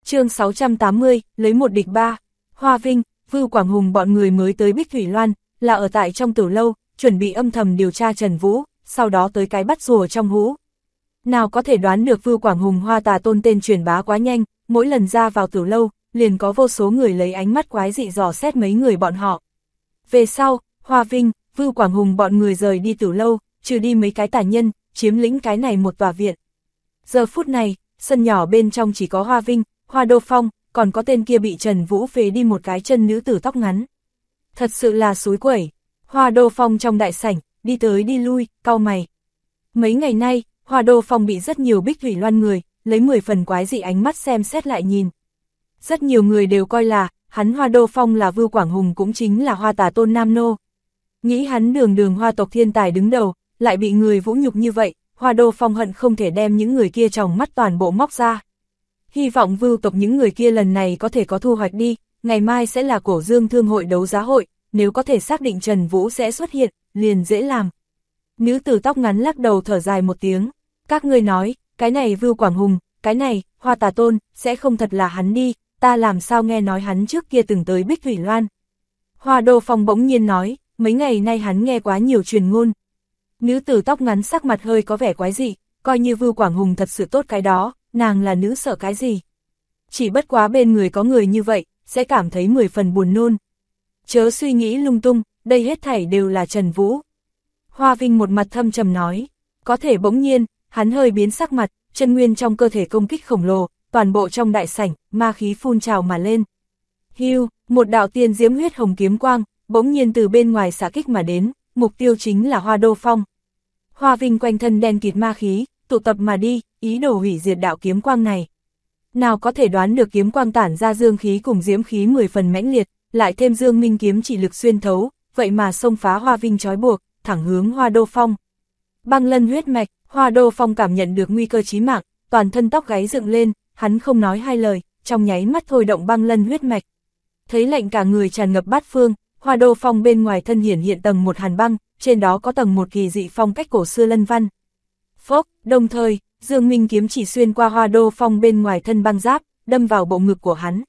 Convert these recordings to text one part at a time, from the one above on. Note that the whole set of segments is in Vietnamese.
Chương 680, lấy một địch ba. Hoa Vinh, Vưu Quảng Hùng bọn người mới tới Bích Thủy Loan, là ở tại trong tử lâu, chuẩn bị âm thầm điều tra Trần Vũ, sau đó tới cái bắt rùa trong hũ. Nào có thể đoán được Vưu Quảng Hùng Hoa Tà Tôn tên truyền bá quá nhanh, mỗi lần ra vào tử lâu, liền có vô số người lấy ánh mắt quái dị dò xét mấy người bọn họ. Về sau, Hoa Vinh, Vưu Quảng Hùng bọn người rời đi tử lâu, trừ đi mấy cái tà nhân, chiếm lĩnh cái này một tòa viện. Giờ phút này, sân nhỏ bên trong chỉ có Hoa Vinh, Hoa Đô Phong, còn có tên kia bị Trần Vũ phế đi một cái chân nữ tử tóc ngắn. Thật sự là xúi quẩy. Hoa Đô Phong trong đại sảnh, đi tới đi lui, cau mày. Mấy ngày nay, Hoa Đô Phong bị rất nhiều Bích Thủy Loan người, lấy 10 phần quái dị ánh mắt xem xét lại nhìn. Rất nhiều người đều coi là, hắn Hoa Đô Phong là Vưu Quảng Hùng cũng chính là Hoa Tà Tôn Nam Nô. Nghĩ hắn đường đường hoa tộc thiên tài đứng đầu, lại bị người vũ nhục như vậy, Hoa Đô Phong hận không thể đem những người kia tròng mắt toàn bộ móc ra. Hy vọng Vưu tộc những người kia lần này có thể có thu hoạch đi, ngày mai sẽ là Cổ Dương Thương hội đấu giá hội, nếu có thể xác định Trần Vũ sẽ xuất hiện, liền dễ làm. Nữ tử tóc ngắn lắc đầu thở dài một tiếng, các ngươi nói, cái này Vưu Quảng Hùng, cái này, Hoa Tà Tôn, sẽ không thật là hắn đi, ta làm sao nghe nói hắn trước kia từng tới Bích Thủy Loan. Hoa Đô Phong bỗng nhiên nói, mấy ngày nay hắn nghe quá nhiều truyền ngôn. Nữ tử tóc ngắn sắc mặt hơi có vẻ quái dị, coi như Vưu Quảng Hùng thật sự tốt cái đó, nàng là nữ sợ cái gì. Chỉ bất quá bên người có người như vậy, sẽ cảm thấy 10 phần buồn nôn. Chớ suy nghĩ lung tung, đây hết thảy đều là Trần Vũ. Hoa Vinh một mặt thâm trầm nói, có thể bỗng nhiên, hắn hơi biến sắc mặt, chân nguyên trong cơ thể công kích khổng lồ, toàn bộ trong đại sảnh, ma khí phun trào mà lên. Hưu, một đạo tiên diễm huyết hồng kiếm quang, bỗng nhiên từ bên ngoài xạ kích mà đến, mục tiêu chính là Hoa Đô Phong. Hoa Vinh quanh thân đen kịt ma khí, tụ tập mà đi, ý đồ hủy diệt đạo kiếm quang này. Nào có thể đoán được kiếm quang tản ra dương khí cùng diễm khí 10 phần mãnh liệt, lại thêm dương minh kiếm chỉ lực xuyên thấu, vậy mà xông phá Hoa Vinh trói buộc, thẳng hướng Hoa Đô Phong. Băng lân huyết mạch, Hoa Đô Phong cảm nhận được nguy cơ chí mạng, toàn thân tóc gáy dựng lên, hắn không nói hai lời, trong nháy mắt thôi động băng lân huyết mạch. Thấy lạnh cả người tràn ngập bát phương, Hoa Đô Phong bên ngoài thân hiện tầng một hàn băng, trên đó có tầng một kỳ dị phong cách cổ xưa lân văn. Phốc, đồng thời, dương minh kiếm chỉ xuyên qua Hoa Đô Phong bên ngoài thân băng giáp, đâm vào bộ ngực của hắn.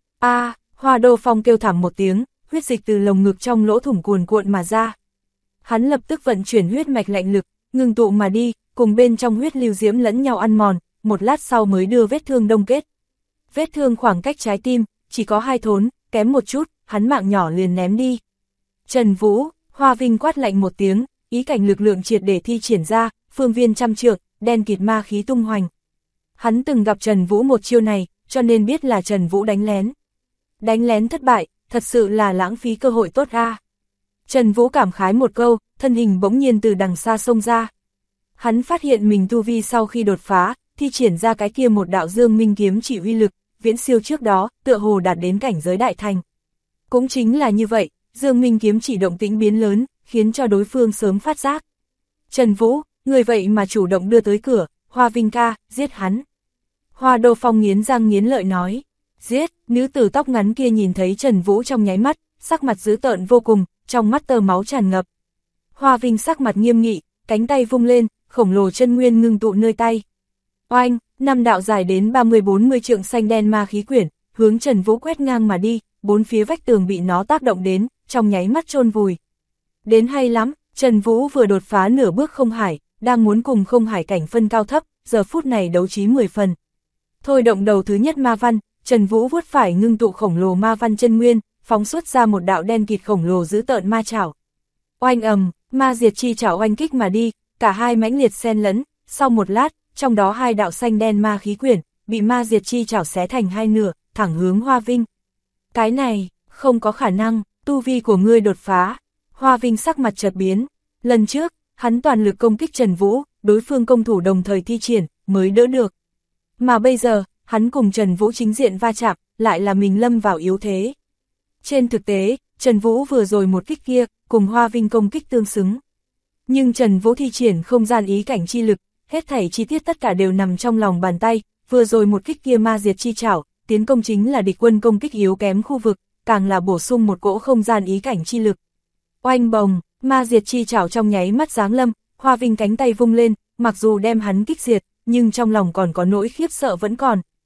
Hoa Đô Phong kêu thảm một tiếng, huyết dịch từ lồng ngực trong lỗ thủng cuồn cuộn mà ra. Hắn lập tức vận chuyển huyết mạch lạnh lực, ngừng tụ mà đi, cùng bên trong huyết lưu diễm lẫn nhau ăn mòn, một lát sau mới đưa vết thương đông kết. Vết thương khoảng cách trái tim, chỉ có 2 thốn, kém một chút, hắn mạng nhỏ liền ném đi. Trần Vũ, Hoa Vinh quát lạnh một tiếng, ý cảnh lực lượng triệt để thi triển ra, phương viên trăm trượng, đen kịt ma khí tung hoành. Hắn từng gặp Trần Vũ một chiêu này, cho nên biết là Trần Vũ đánh lén. Đánh lén thất bại, thật sự là lãng phí cơ hội tốt ra. Trần Vũ cảm khái một câu, thân hình bỗng nhiên từ đằng xa xông ra. Hắn phát hiện mình tu vi sau khi đột phá, thi triển ra cái kia một đạo dương minh kiếm chỉ uy lực, viễn siêu trước đó, tựa hồ đạt đến cảnh giới đại thành. Cũng chính là như vậy, dương minh kiếm chỉ động tĩnh biến lớn, khiến cho đối phương sớm phát giác. Trần Vũ, người vậy mà chủ động đưa tới cửa, Hoa Vinh ca, giết hắn. Hoa Đô Phong nghiến răng nghiến lợi nói, giết, nữ tử tóc ngắn kia nhìn thấy Trần Vũ trong nháy mắt, sắc mặt dữ tợn vô cùng, trong mắt tơ máu tràn ngập. Hoa Vinh sắc mặt nghiêm nghị, cánh tay vung lên, khổng lồ chân nguyên ngưng tụ nơi tay. Oanh, 5 đạo dài đến 30-40 trượng xanh đen ma khí quyển, hướng Trần Vũ quét ngang mà đi, 4 phía vách tường bị nó tác động đến, trong nháy mắt chôn vùi. Đến hay lắm, Trần Vũ vừa đột phá nửa bước không hải, đang muốn cùng không hải cảnh phân cao thấp, giờ phút này đấu trí 10 phần. Thôi động đầu thứ nhất ma văn, Trần Vũ vuốt phải ngưng tụ khổng lồ ma văn chân nguyên, phóng xuất ra một đạo đen kịt khổng lồ dữ tợn ma chảo. Oanh ầm, ma diệt chi chảo oanh kích mà đi, cả hai mãnh liệt xen lẫn, sau một lát, trong đó 2 đạo xanh đen ma khí quyển, bị ma diệt chi chảo xé thành 2 nửa, thẳng hướng Hoa Vinh. Cái này, không có khả năng, tu vi của ngươi đột phá. Hoa Vinh sắc mặt chợt biến, lần trước, hắn toàn lực công kích Trần Vũ, đối phương công thủ đồng thời thi triển, mới đỡ được. Mà bây giờ, hắn cùng Trần Vũ chính diện va chạm, lại là mình lâm vào yếu thế. Trên thực tế, Trần Vũ vừa rồi một kích kia, cùng Hoa Vinh công kích tương xứng. Nhưng Trần Vũ thi triển không gian ý cảnh chi lực, hết thảy chi tiết tất cả đều nằm trong lòng bàn tay, vừa rồi một kích kia ma diệt chi chảo, tiến công chính là địch quân công kích yếu kém khu vực, càng là bổ sung một cỗ không gian ý cảnh chi lực. Oanh bồng, ma diệt chi chảo trong nháy mắt giáng lâm, Hoa Vinh cánh tay vung lên, mặc dù đem hắn kích diệt, nhưng trong lòng còn có nỗi khiếp sợ vẫn còn.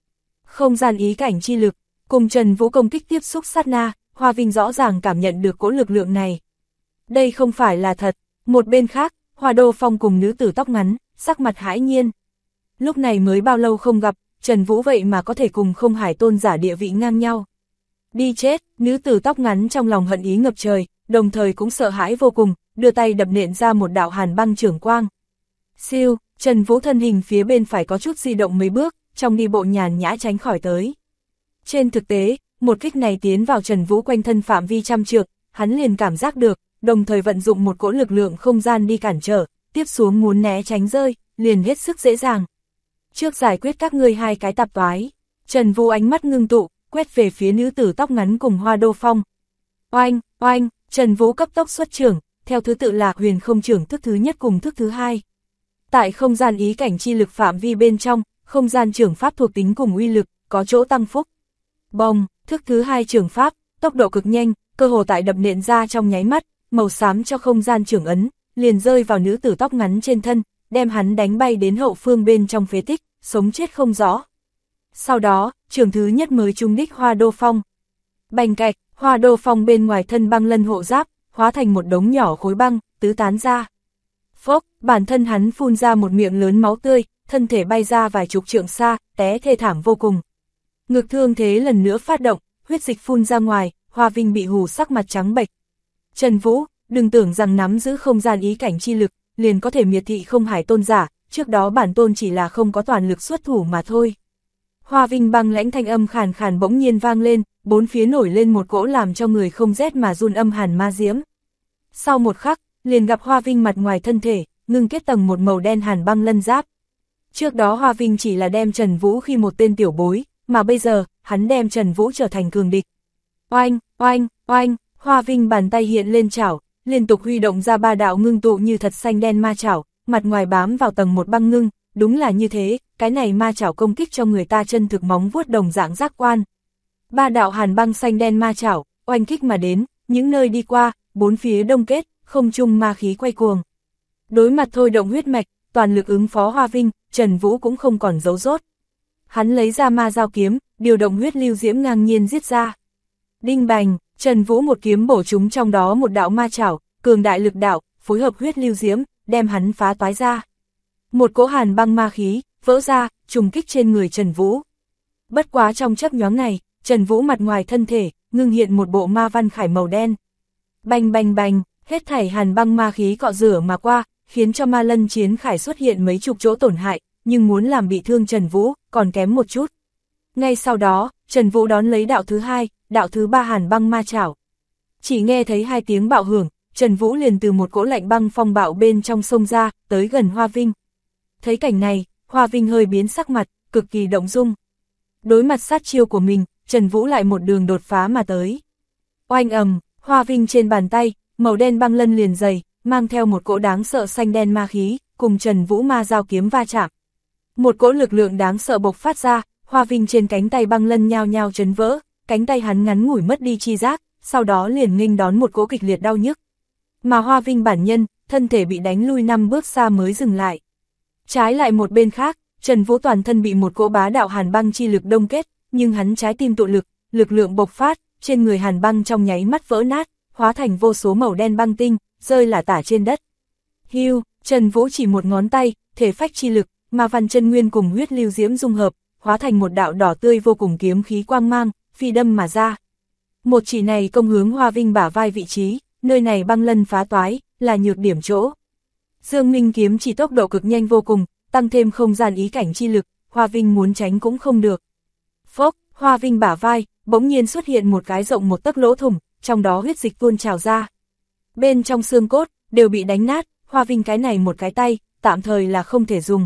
Không gian ý cảnh chi lực, cùng Trần Vũ công kích tiếp xúc sát na, Hoa Vinh rõ ràng cảm nhận được cỗ lực lượng này. Đây không phải là thật. Một bên khác, Hoa Đô Phong cùng nữ tử tóc ngắn, sắc mặt hãi nhiên. Lúc này mới bao lâu không gặp, Trần Vũ vậy mà có thể cùng Không Hải tôn giả địa vị ngang nhau. Đi chết, nữ tử tóc ngắn trong lòng hận ý ngập trời, đồng thời cũng sợ hãi vô cùng, đưa tay đập nện ra một đạo hàn băng chưởng quang. Siêu, Trần Vũ thân hình phía bên phải có chút di động mấy bước, trong đi bộ nhàn nhã tránh khỏi tới. Trên thực tế, một kích này tiến vào Trần Vũ quanh thân phạm vi trăm trượng, hắn liền cảm giác được, đồng thời vận dụng một cỗ lực lượng không gian đi cản trở, tiếp xuống muốn né tránh rơi, liền hết sức dễ dàng. Trước giải quyết các ngươi hai cái tạp toái, Trần Vũ ánh mắt ngưng tụ, quét về phía nữ tử tóc ngắn cùng Hoa Đô Phong. Oanh, oanh, Trần Vũ cấp tốc xuất chưởng, theo thứ tự là huyền không chưởng thức thứ nhất cùng thức thứ hai. Tại không gian ý cảnh chi lực phạm vi bên trong, không gian chưởng pháp thuộc tính cùng uy lực, có chỗ tăng phúc. Bồng, thức thứ hai chưởng pháp, tốc độ cực nhanh, cơ hồ tại đập nện ra trong nháy mắt, màu xám cho không gian chưởng ấn, liền rơi vào nữ tử tóc ngắn trên thân, đem hắn đánh bay đến hậu phương bên trong phế tích, sống chết không rõ. Sau đó, chưởng thứ nhất mới trúng đích Hoa Đô Phong. Bành cạch, Hoa Đô Phong bên ngoài thân băng lân hộ giáp, hóa thành một đống nhỏ khối băng, tứ tán ra. Phốc, bản thân hắn phun ra một miệng lớn máu tươi, thân thể bay ra vài chục trượng xa, té thê thảm vô cùng. Ngực thương thế lần nữa phát động, huyết dịch phun ra ngoài, Hoa Vinh bị hù sắc mặt trắng bệch. Trần Vũ, đừng tưởng rằng nắm giữ không gian ý cảnh chi lực, liền có thể miệt thị Không Hải tôn giả, trước đó bản tôn chỉ là không có toàn lực xuất thủ mà thôi. Hoa Vinh băng lãnh thanh âm khàn khàn bỗng nhiên vang lên, bốn phía nổi lên một cỗ làm cho người không rét mà run âm hàn ma diễm. Sau một khắc, liền gặp Hoa Vinh mặt ngoài thân thể, ngưng kết tầng một màu đen hàn băng lân giáp. Trước đó Hoa Vinh chỉ là đem Trần Vũ khi một tên tiểu bối, mà bây giờ, hắn đem Trần Vũ trở thành cường địch. Oanh, oanh, oanh, Hoa Vinh bàn tay hiện lên chảo, liên tục huy động ra ba đạo ngưng tụ như thật xanh đen ma chảo, mặt ngoài bám vào tầng một băng ngưng, đúng là như thế, cái này ma chảo công kích cho người ta chân thực móng vuốt đồng dạng giác quan. Ba đạo hàn băng xanh đen ma chảo, oanh kích mà đến, những nơi đi qua, bốn phía đông kết, không trung ma khí quay cuồng. Đối mặt thôi động huyết mạch, toàn lực ứng phó Hoa Vinh, Trần Vũ cũng không còn giấu rốt. Hắn lấy ra ma dao kiếm, điều động huyết lưu diễm ngang nhiên giết ra. Đinh bành, Trần Vũ một kiếm bổ trúng trong đó một đạo ma chảo, cường đại lực đạo, phối hợp huyết lưu diễm, đem hắn phá toái ra. Một cỗ hàn băng ma khí, vỡ ra, trùng kích trên người Trần Vũ. Bất quá trong chớp nhoáng này, Trần Vũ mặt ngoài thân thể, ngưng hiện một bộ ma văn khải màu đen. Bành bành bành, hết thảy hàn băng ma khí cọ rửa mà qua, khiến cho ma lân chiến khải xuất hiện mấy chục chỗ tổn hại, nhưng muốn làm bị thương Trần Vũ, còn kém một chút. Ngay sau đó, Trần Vũ đón lấy đạo thứ hai, đạo thứ ba hàn băng ma chảo. Chỉ nghe thấy hai tiếng bạo hưởng, Trần Vũ liền từ một cỗ lạnh băng phong bạo bên trong sông ra, tới gần Hoa Vinh. Thấy cảnh này, Hoa Vinh hơi biến sắc mặt, cực kỳ động dung. Đối mặt sát chiêu của mình, Trần Vũ lại một đường đột phá mà tới. Oanh ầm, Hoa Vinh trên bàn tay, màu đen băng lân liền dày, mang theo một cỗ đáng sợ xanh đen ma khí, cùng Trần Vũ ma dao kiếm va chạm. Một cỗ lực lượng đáng sợ bộc phát ra, Hoa Vinh trên cánh tay băng lân nhao nhao chấn vỡ, cánh tay hắn ngắn ngủi mất đi chi giác, sau đó liền nghênh đón một cỗ kịch liệt đau nhức. Mà Hoa Vinh bản nhân, thân thể bị đánh lui 5 bước xa mới dừng lại. Trái lại một bên khác, Trần Vũ toàn thân bị một cỗ bá đạo hàn băng chi lực đông kết, nhưng hắn trái tim tụ lực, lực lượng bộc phát, trên người hàn băng trong nháy mắt vỡ nát, hóa thành vô số màu đen băng tinh, rơi lả tả trên đất. Hưu, Trần Vũ chỉ một ngón tay, thể phách chi lực, ma văn chân nguyên cùng huyết lưu diễm dung hợp, hóa thành một đạo đỏ tươi vô cùng kiếm khí quang mang, phi đâm mà ra. Một chỉ này công hướng Hoa Vinh bả vai vị trí, nơi này băng lân phá toái, là nhược điểm chỗ. Dương Minh kiếm chỉ tốc độ cực nhanh vô cùng, tăng thêm không gian ý cảnh chi lực, Hoa Vinh muốn tránh cũng không được. Phốc, Hoa Vinh bả vai, bỗng nhiên xuất hiện một cái rộng một tấc lỗ thủng, trong đó huyết dịch tuôn trào ra. Bên trong xương cốt, đều bị đánh nát, Hoa Vinh cái này một cái tay, tạm thời là không thể dùng.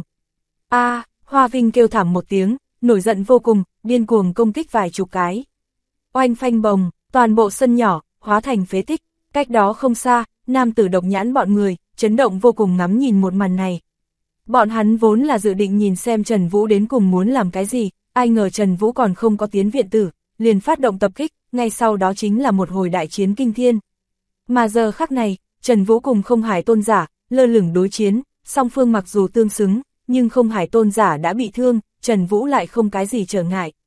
Hoa Vinh kêu thảm một tiếng, nổi giận vô cùng, điên cuồng công kích vài chục cái. Oanh phanh bồng, toàn bộ sân nhỏ, hóa thành phế tích, cách đó không xa, nam tử độc nhãn bọn người, chấn động vô cùng ngắm nhìn một màn này. Bọn hắn vốn là dự định nhìn xem Trần Vũ đến cùng muốn làm cái gì, ai ngờ Trần Vũ còn không có tiến viện tử, liền phát động tập kích, ngay sau đó chính là một hồi đại chiến kinh thiên. Mà giờ khắc này, Trần Vũ cùng Không Hải tôn giả, lơ lửng đối chiến, song phương mặc dù tương xứng, nhưng Không Hải tôn giả đã bị thương, Trần Vũ lại không cái gì trở ngại.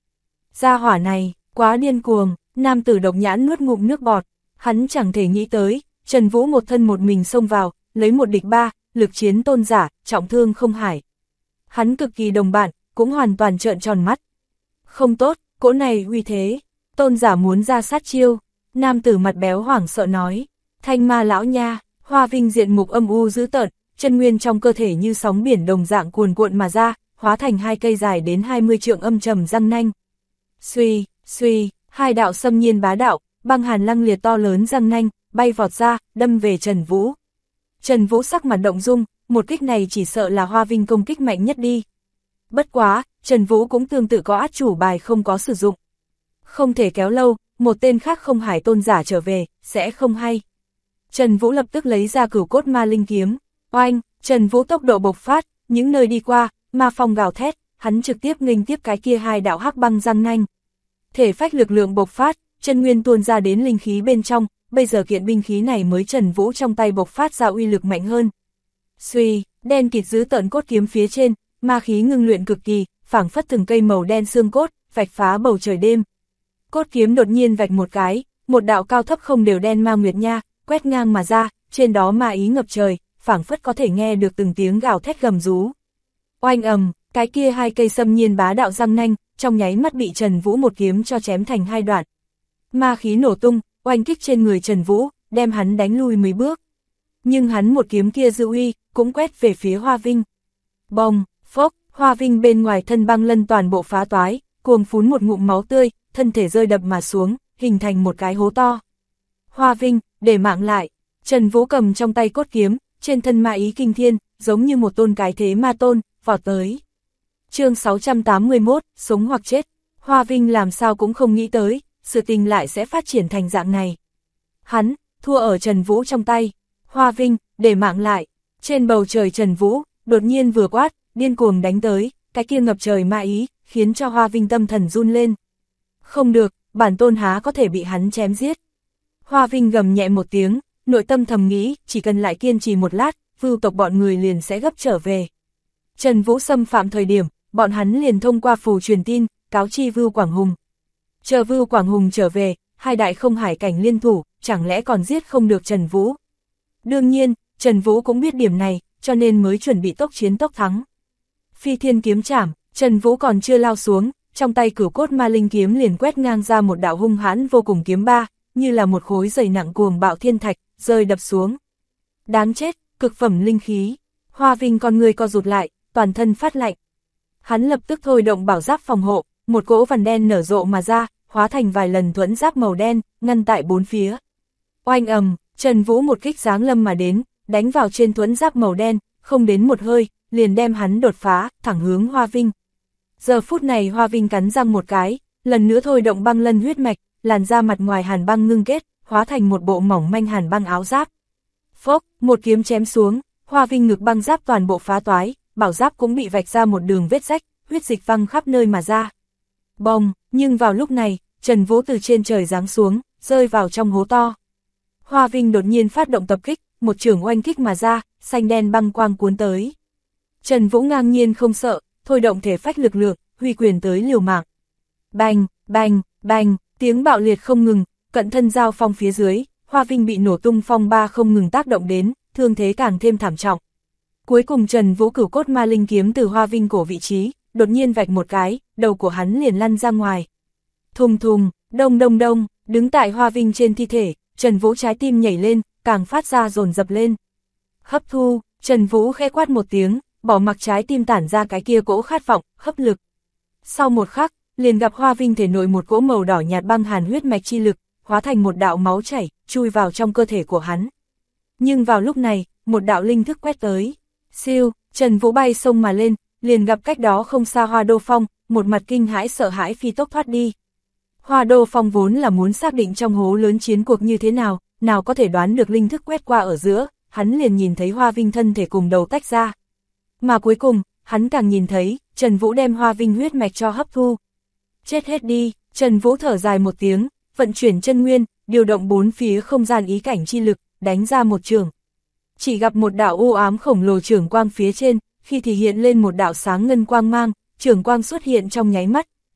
Gia hỏa này, quá điên cuồng, nam tử độc nhãn nuốt ngụm nước bọt, hắn chẳng thể nghĩ tới, Trần Vũ một thân một mình xông vào, lấy 1 địch 3, lực chiến tôn giả, trọng thương không hải. Hắn cực kỳ đồng bạn, cũng hoàn toàn trợn tròn mắt. Không tốt, cỗ này uy thế, tôn giả muốn ra sát chiêu, nam tử mặt béo hoảng sợ nói, Thanh Ma lão nha, Hoa Vinh diện mục âm u dữ tợn, chân nguyên trong cơ thể như sóng biển đồng dạng cuồn cuộn mà ra, hóa thành 2 cây dài đến 20 trượng âm trầm răng nanh. Xuy, xuy, 2 đạo xâm nhiên bá đạo, băng hàn lăng liệt to lớn răng nanh, bay vọt ra, đâm về Trần Vũ. Trần Vũ sắc mặt động dung, một kích này chỉ sợ là Hoa Vinh công kích mạnh nhất đi. Bất quá, Trần Vũ cũng tương tự có át chủ bài không có sử dụng. Không thể kéo lâu, một tên khác không hải tôn giả trở về, sẽ không hay. Trần Vũ lập tức lấy ra Cửu Cốt Ma Linh kiếm, oanh, Trần Vũ tốc độ bộc phát, những nơi đi qua, ma phong gào thét, hắn trực tiếp nghênh tiếp cái kia 2 đạo hắc băng răng nanh. Thể phách lực lượng bộc phát, chân nguyên tuôn ra đến linh khí bên trong, bây giờ kiện binh khí này mới Trần Vũ trong tay bộc phát ra uy lực mạnh hơn. Xuy, đen kịt dữ tợn cốt kiếm phía trên, ma khí ngưng luyện cực kỳ, phảng phất từng cây màu đen xương cốt, vạch phá bầu trời đêm. Cốt kiếm đột nhiên vạch một cái, một đạo cao thấp không đều đen ma nguyệt nha, quét ngang mà ra, trên đó ma ý ngập trời, phảng phất có thể nghe được từng tiếng gào thét gầm rú. Oanh ầm, cái kia 2 cây xâm nhiên bá đạo răng nanh, trong nháy mắt bị Trần Vũ một kiếm cho chém thành 2 đoạn. Ma khí nổ tung, oanh kích trên người Trần Vũ, đem hắn đánh lui mấy bước. Nhưng hắn một kiếm kia dư uy, cũng quét về phía Hoa Vinh. Bồng, phốc, Hoa Vinh bên ngoài thân băng lân toàn bộ phá toái, cuồng phún một ngụm máu tươi, thân thể rơi đập mà xuống, hình thành một cái hố to. Hoa Vinh, để mạng lại, Trần Vũ cầm trong tay cốt kiếm, trên thân ma ý kinh thiên, giống như một tôn cái thế ma tôn, vọt tới. Chương 681, sống hoặc chết, Hoa Vinh làm sao cũng không nghĩ tới, sự tình lại sẽ phát triển thành dạng này. Hắn, thua ở Trần Vũ trong tay, Hoa Vinh, để mạng lại, trên bầu trời Trần Vũ, đột nhiên vừa quát, điên cuồng đánh tới, cái kia ngập trời ma ý, khiến cho Hoa Vinh tâm thần run lên. Không được, bản tôn há có thể bị hắn chém giết. Hoa Vinh gầm nhẹ một tiếng, nội tâm thầm nghĩ, chỉ cần lại kiên trì một lát, Vưu tộc bọn người liền sẽ gấp trở về. Trần Vũ xâm phạm thời điểm, bọn hắn liền thông qua phù truyền tin, cáo chi Vưu Quảng Hùng. Chờ Vưu Quảng Hùng trở về, 2 đại không hải cảnh liên thủ, chẳng lẽ còn giết không được Trần Vũ. Đương nhiên, Trần Vũ cũng biết điểm này, cho nên mới chuẩn bị tốc chiến tốc thắng. Phi thiên kiếm chảm, Trần Vũ còn chưa lao xuống, trong tay Cửu Cốt Ma Linh kiếm liền quét ngang ra một đạo hung hãn vô cùng kiếm ba, như là một khối dày nặng cuồng bạo thiên thạch, rơi đập xuống. Đáng chết, cực phẩm linh khí. Hoa Vinh con người co rụt lại, toàn thân phát lạnh. Hắn lập tức thôi động bảo giáp phòng hộ, một cỗ vằn đen nở rộ mà ra, hóa thành vài lần thuẫn giáp màu đen, ngăn tại 4 phía. Oanh ầm, Trần Vũ một kích giáng lâm mà đến, đánh vào trên thuẫn giáp màu đen, không đến một hơi, liền đem hắn đột phá, thẳng hướng Hoa Vinh. Giờ phút này Hoa Vinh cắn răng một cái, lần nữa thôi động băng lân huyết mạch, làn da mặt ngoài hàn băng ngưng kết, hóa thành một bộ mỏng manh hàn băng áo giáp. Phốc, một kiếm chém xuống, Hoa Vinh ngực băng giáp toàn bộ phá toái, bảo giáp cũng bị vạch ra một đường vết rách, huyết dịch văng khắp nơi mà ra. Bồng, nhưng vào lúc này, Trần Vũ từ trên trời giáng xuống, rơi vào trong hố to. Hoa Vinh đột nhiên phát động tập kích, một chưởng oanh kích mà ra, xanh đen băng quang cuốn tới. Trần Vũ ngang nhiên không sợ, thôi động thể phách lực lượng, huy quyền tới liều mạng. Bành, bành, bành, tiếng bạo liệt không ngừng, cận thân giao phong phía dưới, Hoa Vinh bị nổ tung phong ba không ngừng tác động đến, thương thế càng thêm thảm trọng. Cuối cùng Trần Vũ Cửu Cốt Ma Linh kiếm từ Hoa Vinh cổ vị trí, đột nhiên vạch một cái, đầu của hắn liền lăn ra ngoài. Thùng thùng, đông đông đông, đứng tại Hoa Vinh trên thi thể, Trần Vũ trái tim nhảy lên, càng phát ra dồn dập lên. Hấp thu, Trần Vũ khẽ quát một tiếng, bỏ mặc trái tim tản ra cái kia cỗ khát vọng, hấp lực. Sau một khắc, liền gặp Hoa Vinh thể nội một cỗ màu đỏ nhạt băng hàn huyết mạch chi lực, hóa thành một đạo máu chảy, chui vào trong cơ thể của hắn. Nhưng vào lúc này, một đạo linh thức quét tới. Siêu, Trần Vũ bay sông mà lên, liền gặp cách đó không xa Hoa Đô Phong, một mặt kinh hãi sợ hãi phi tốc thoát đi. Hoa Đô Phong vốn là muốn xác định trong hố lớn chiến cuộc như thế nào, nào có thể đoán được linh thức quét qua ở giữa, hắn liền nhìn thấy Hoa Vinh thân thể cùng đầu tách ra. Mà cuối cùng, hắn càng nhìn thấy, Trần Vũ đem Hoa Vinh huyết mạch cho hấp thu. Chết hết đi, Trần Vũ thở dài một tiếng, vận chuyển chân nguyên, điều động 4 phía không gian ý cảnh chi lực, đánh ra một chưởng. Chỉ gặp một đạo u ám khổng lồ chưởng quang phía trên, khi thì hiện lên một đạo sáng ngân quang mang, chưởng quang xuất hiện trong nháy mắt,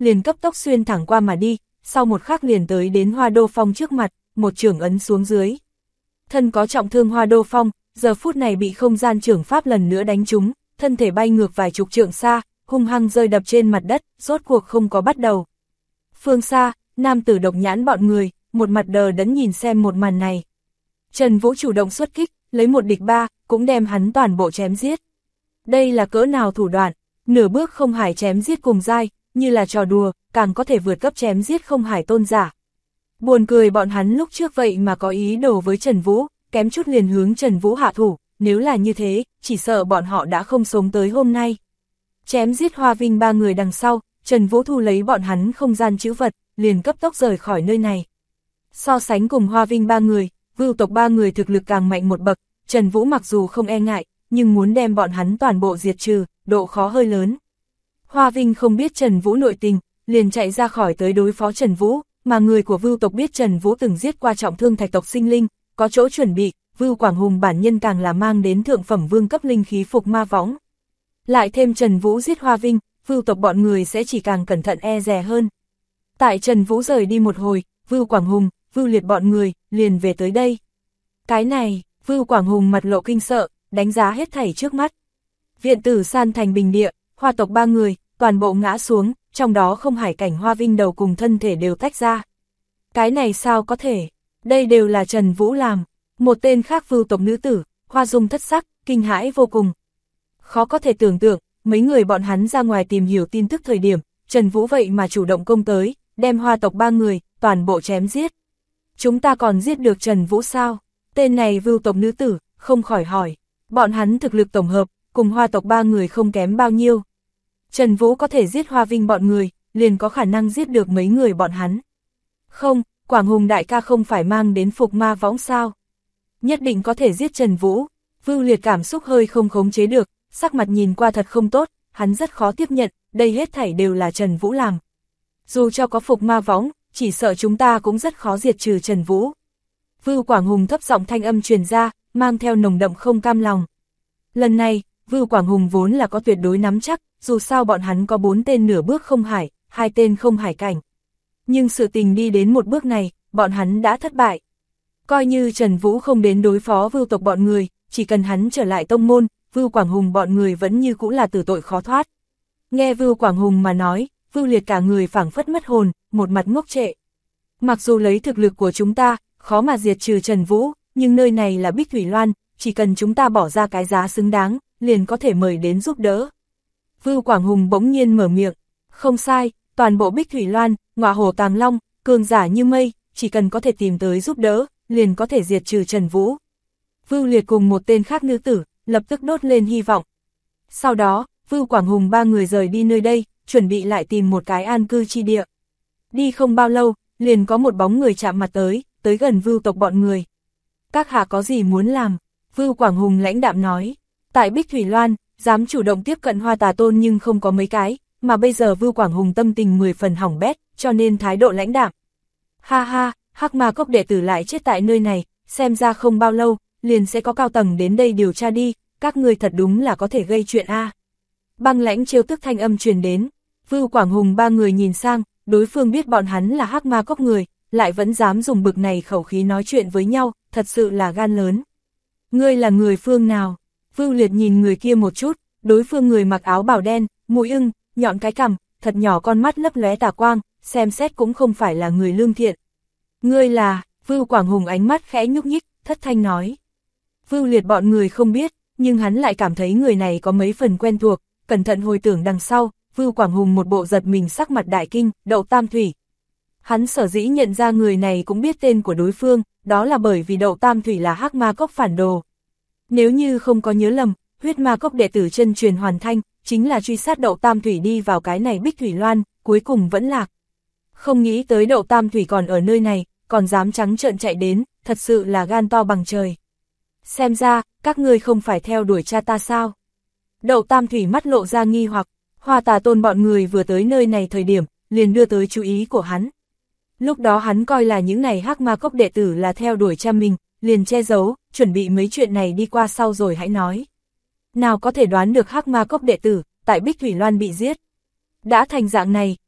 liền cấp tốc xuyên thẳng qua mà đi, sau một khắc liền tới đến Hoa Đô Phong trước mặt, một chưởng ấn xuống dưới. Thân có trọng thương Hoa Đô Phong, giờ phút này bị không gian chưởng pháp lần nữa đánh trúng, thân thể bay ngược vài chục trượng xa, hung hăng rơi đập trên mặt đất, rốt cuộc không có bắt đầu. Phương xa, nam tử Độc Nhãn bọn người, một mặt đờ đẫn nhìn xem một màn này. Trần Vũ chủ động xuất kích, lấy 1 địch 3, cũng đem hắn toàn bộ chém giết. Đây là cỡ nào thủ đoạn, nửa bước không hải chém giết cùng giai, như là trò đùa, càng có thể vượt cấp chém giết không hải tôn giả. Buồn cười bọn hắn lúc trước vậy mà có ý đồ với Trần Vũ, kém chút liền hướng Trần Vũ hạ thủ, nếu là như thế, chỉ sợ bọn họ đã không sống tới hôm nay. Chém giết Hoa Vinh 3 người đằng sau, Trần Vũ thu lấy bọn hắn không gian trữ vật, liền cấp tốc rời khỏi nơi này. So sánh cùng Hoa Vinh 3 người, Vưu tộc 3 người thực lực càng mạnh một bậc, Trần Vũ mặc dù không e ngại, nhưng muốn đem bọn hắn toàn bộ diệt trừ, độ khó hơi lớn. Hoa Vinh không biết Trần Vũ nội tình, liền chạy ra khỏi tới đối phó Trần Vũ, mà người của Vưu tộc biết Trần Vũ từng giết qua trọng thương thạch tộc sinh linh, có chỗ chuẩn bị, Vưu Quảng Hùng bản nhân càng là mang đến thượng phẩm vương cấp linh khí phục ma võng. Lại thêm Trần Vũ giết Hoa Vinh, Vưu tộc bọn người sẽ chỉ càng cẩn thận e dè hơn. Tại Trần Vũ rời đi một hồi, Vưu Quảng Hùng, Vưu Liệt bọn người, liền về tới đây. Cái này, Vưu Quảng Hùng mặt lộ kinh sợ, đánh giá hết thảy trước mắt. Viện tử san thành bình địa, Hoa tộc 3 người, toàn bộ ngã xuống, trong đó không hải cảnh Hoa Vinh đầu cùng thân thể đều tách ra. Cái này sao có thể, đây đều là Trần Vũ làm. Một tên khác Vưu tộc nữ tử, Hoa Dung thất sắc, kinh hãi vô cùng. Khó có thể tưởng tượng, mấy người bọn hắn ra ngoài tìm hiểu tin tức thời điểm, Trần Vũ vậy mà chủ động công tới, đem Hoa tộc 3 người, toàn bộ chém giết. Chúng ta còn giết được Trần Vũ sao? Tên này Vưu tộc nữ tử, không khỏi hỏi. Bọn hắn thực lực tổng hợp, cùng Hoa tộc 3 người không kém bao nhiêu. Trần Vũ có thể giết Hoa Vinh bọn người, liền có khả năng giết được mấy người bọn hắn. Không, Quảng Hùng đại ca không phải mang đến phục ma võng sao? Nhất định có thể giết Trần Vũ. Vưu Liệt cảm xúc hơi không khống chế được, sắc mặt nhìn qua thật không tốt, hắn rất khó tiếp nhận, đây hết thảy đều là Trần Vũ làm. Dù cho có phục ma võng, chỉ sợ chúng ta cũng rất khó diệt trừ Trần Vũ. Vưu Quảng Hùng thấp giọng thanh âm truyền ra, mang theo nồng đậm không cam lòng. Lần này, Vưu Quảng Hùng vốn là có tuyệt đối nắm chắc, dù sao bọn hắn có 4 tên nửa bước không hải, 2 tên không hải cảnh. Nhưng sự tình đi đến một bước này, bọn hắn đã thất bại. Coi như Trần Vũ không đến đối phó Vưu tộc bọn người, chỉ cần hắn trở lại tông môn, Vưu Quảng Hùng bọn người vẫn như cũ là tử tội khó thoát. Nghe Vưu Quảng Hùng mà nói, Vưu Liệt cả người phảng phất mất hồn, một mặt ngốc trệ. Mặc dù lấy thực lực của chúng ta, khó mà diệt trừ Trần Vũ, nhưng nơi này là Bích Thủy Loan, chỉ cần chúng ta bỏ ra cái giá xứng đáng, liền có thể mời đến giúp đỡ. Vưu Quảng Hùng bỗng nhiên mở miệng, không sai, toàn bộ Bích Thủy Loan, ngọa hổ tàng long, cường giả như mây, chỉ cần có thể tìm tới giúp đỡ, liền có thể diệt trừ Trần Vũ. Vưu Liệt cùng một tên khác nữ tử, lập tức đốt lên hy vọng. Sau đó, Vưu Quảng Hùng 3 người rời đi nơi đây, chuẩn bị lại tìm một cái an cư chi địa. Đi không bao lâu, liền có một bóng người chạm mặt tới gần Vưu tộc bọn người. Các hạ có gì muốn làm? Vưu Quảng Hùng lãnh đạm nói. Tại Bích Thủy Loan, dám chủ động tiếp cận Hoa Tà Tôn nhưng không có mấy cái, mà bây giờ Vưu Quảng Hùng tâm tình 10 phần hỏng bét, cho nên thái độ lãnh đạm. Ha ha, Hắc Ma Cốc đệ tử lại chết tại nơi này, xem ra không bao lâu, liền sẽ có cao tầng đến đây điều tra đi, các ngươi thật đúng là có thể gây chuyện a. Băng lãnh trêu tức thanh âm truyền đến, Vưu Quảng Hùng 3 người nhìn sang, đối phương biết bọn hắn là Hắc Ma Cốc người, lại vẫn dám dùng bực này khẩu khí nói chuyện với nhau, thật sự là gan lớn. Ngươi là người phương nào? Vưu Liệt nhìn người kia một chút, đối phương người mặc áo bào đen, mũi ưng, nhọn cái cằm, thật nhỏ con mắt lấp lóe tà quang, xem xét cũng không phải là người lương thiện. Ngươi là, Vưu Quảng Hùng ánh mắt khẽ nhúc nhích, thất thanh nói. Vưu Liệt bọn người không biết, nhưng hắn lại cảm thấy người này có mấy phần quen thuộc, cẩn thận hồi tưởng đằng sau, Vưu Quảng Hùng một bộ giật mình sắc mặt đại kinh, Đậu Tam Thủy. Hắn sở dĩ nhận ra người này cũng biết tên của đối phương, đó là bởi vì Đậu Tam Thủy là Hắc Ma Cốc phản đồ. Nếu như không có nhớ lầm, huyết ma cốc đệ tử chân truyền Hoàn Thanh, chính là truy sát Đậu Tam Thủy đi vào cái này Bích Thủy Loan, cuối cùng vẫn lạc. Không nghĩ tới Đậu Tam Thủy còn ở nơi này, còn dám trắng trợn chạy đến, thật sự là gan to bằng trời. Xem ra, các ngươi không phải theo đuổi cha ta sao? Đậu Tam Thủy mắt lộ ra nghi hoặc, Hoa Tà Tôn bọn người vừa tới nơi này thời điểm, liền đưa tới chú ý của hắn. Lúc đó hắn coi là những này Hắc Ma Cốc đệ tử là theo đuổi cha mình, liền che giấu, chuẩn bị mấy chuyện này đi qua sau rồi hãy nói. Nào có thể đoán được Hắc Ma Cốc đệ tử, tại Bích Thủy Loan bị giết. Đã thành dạng này,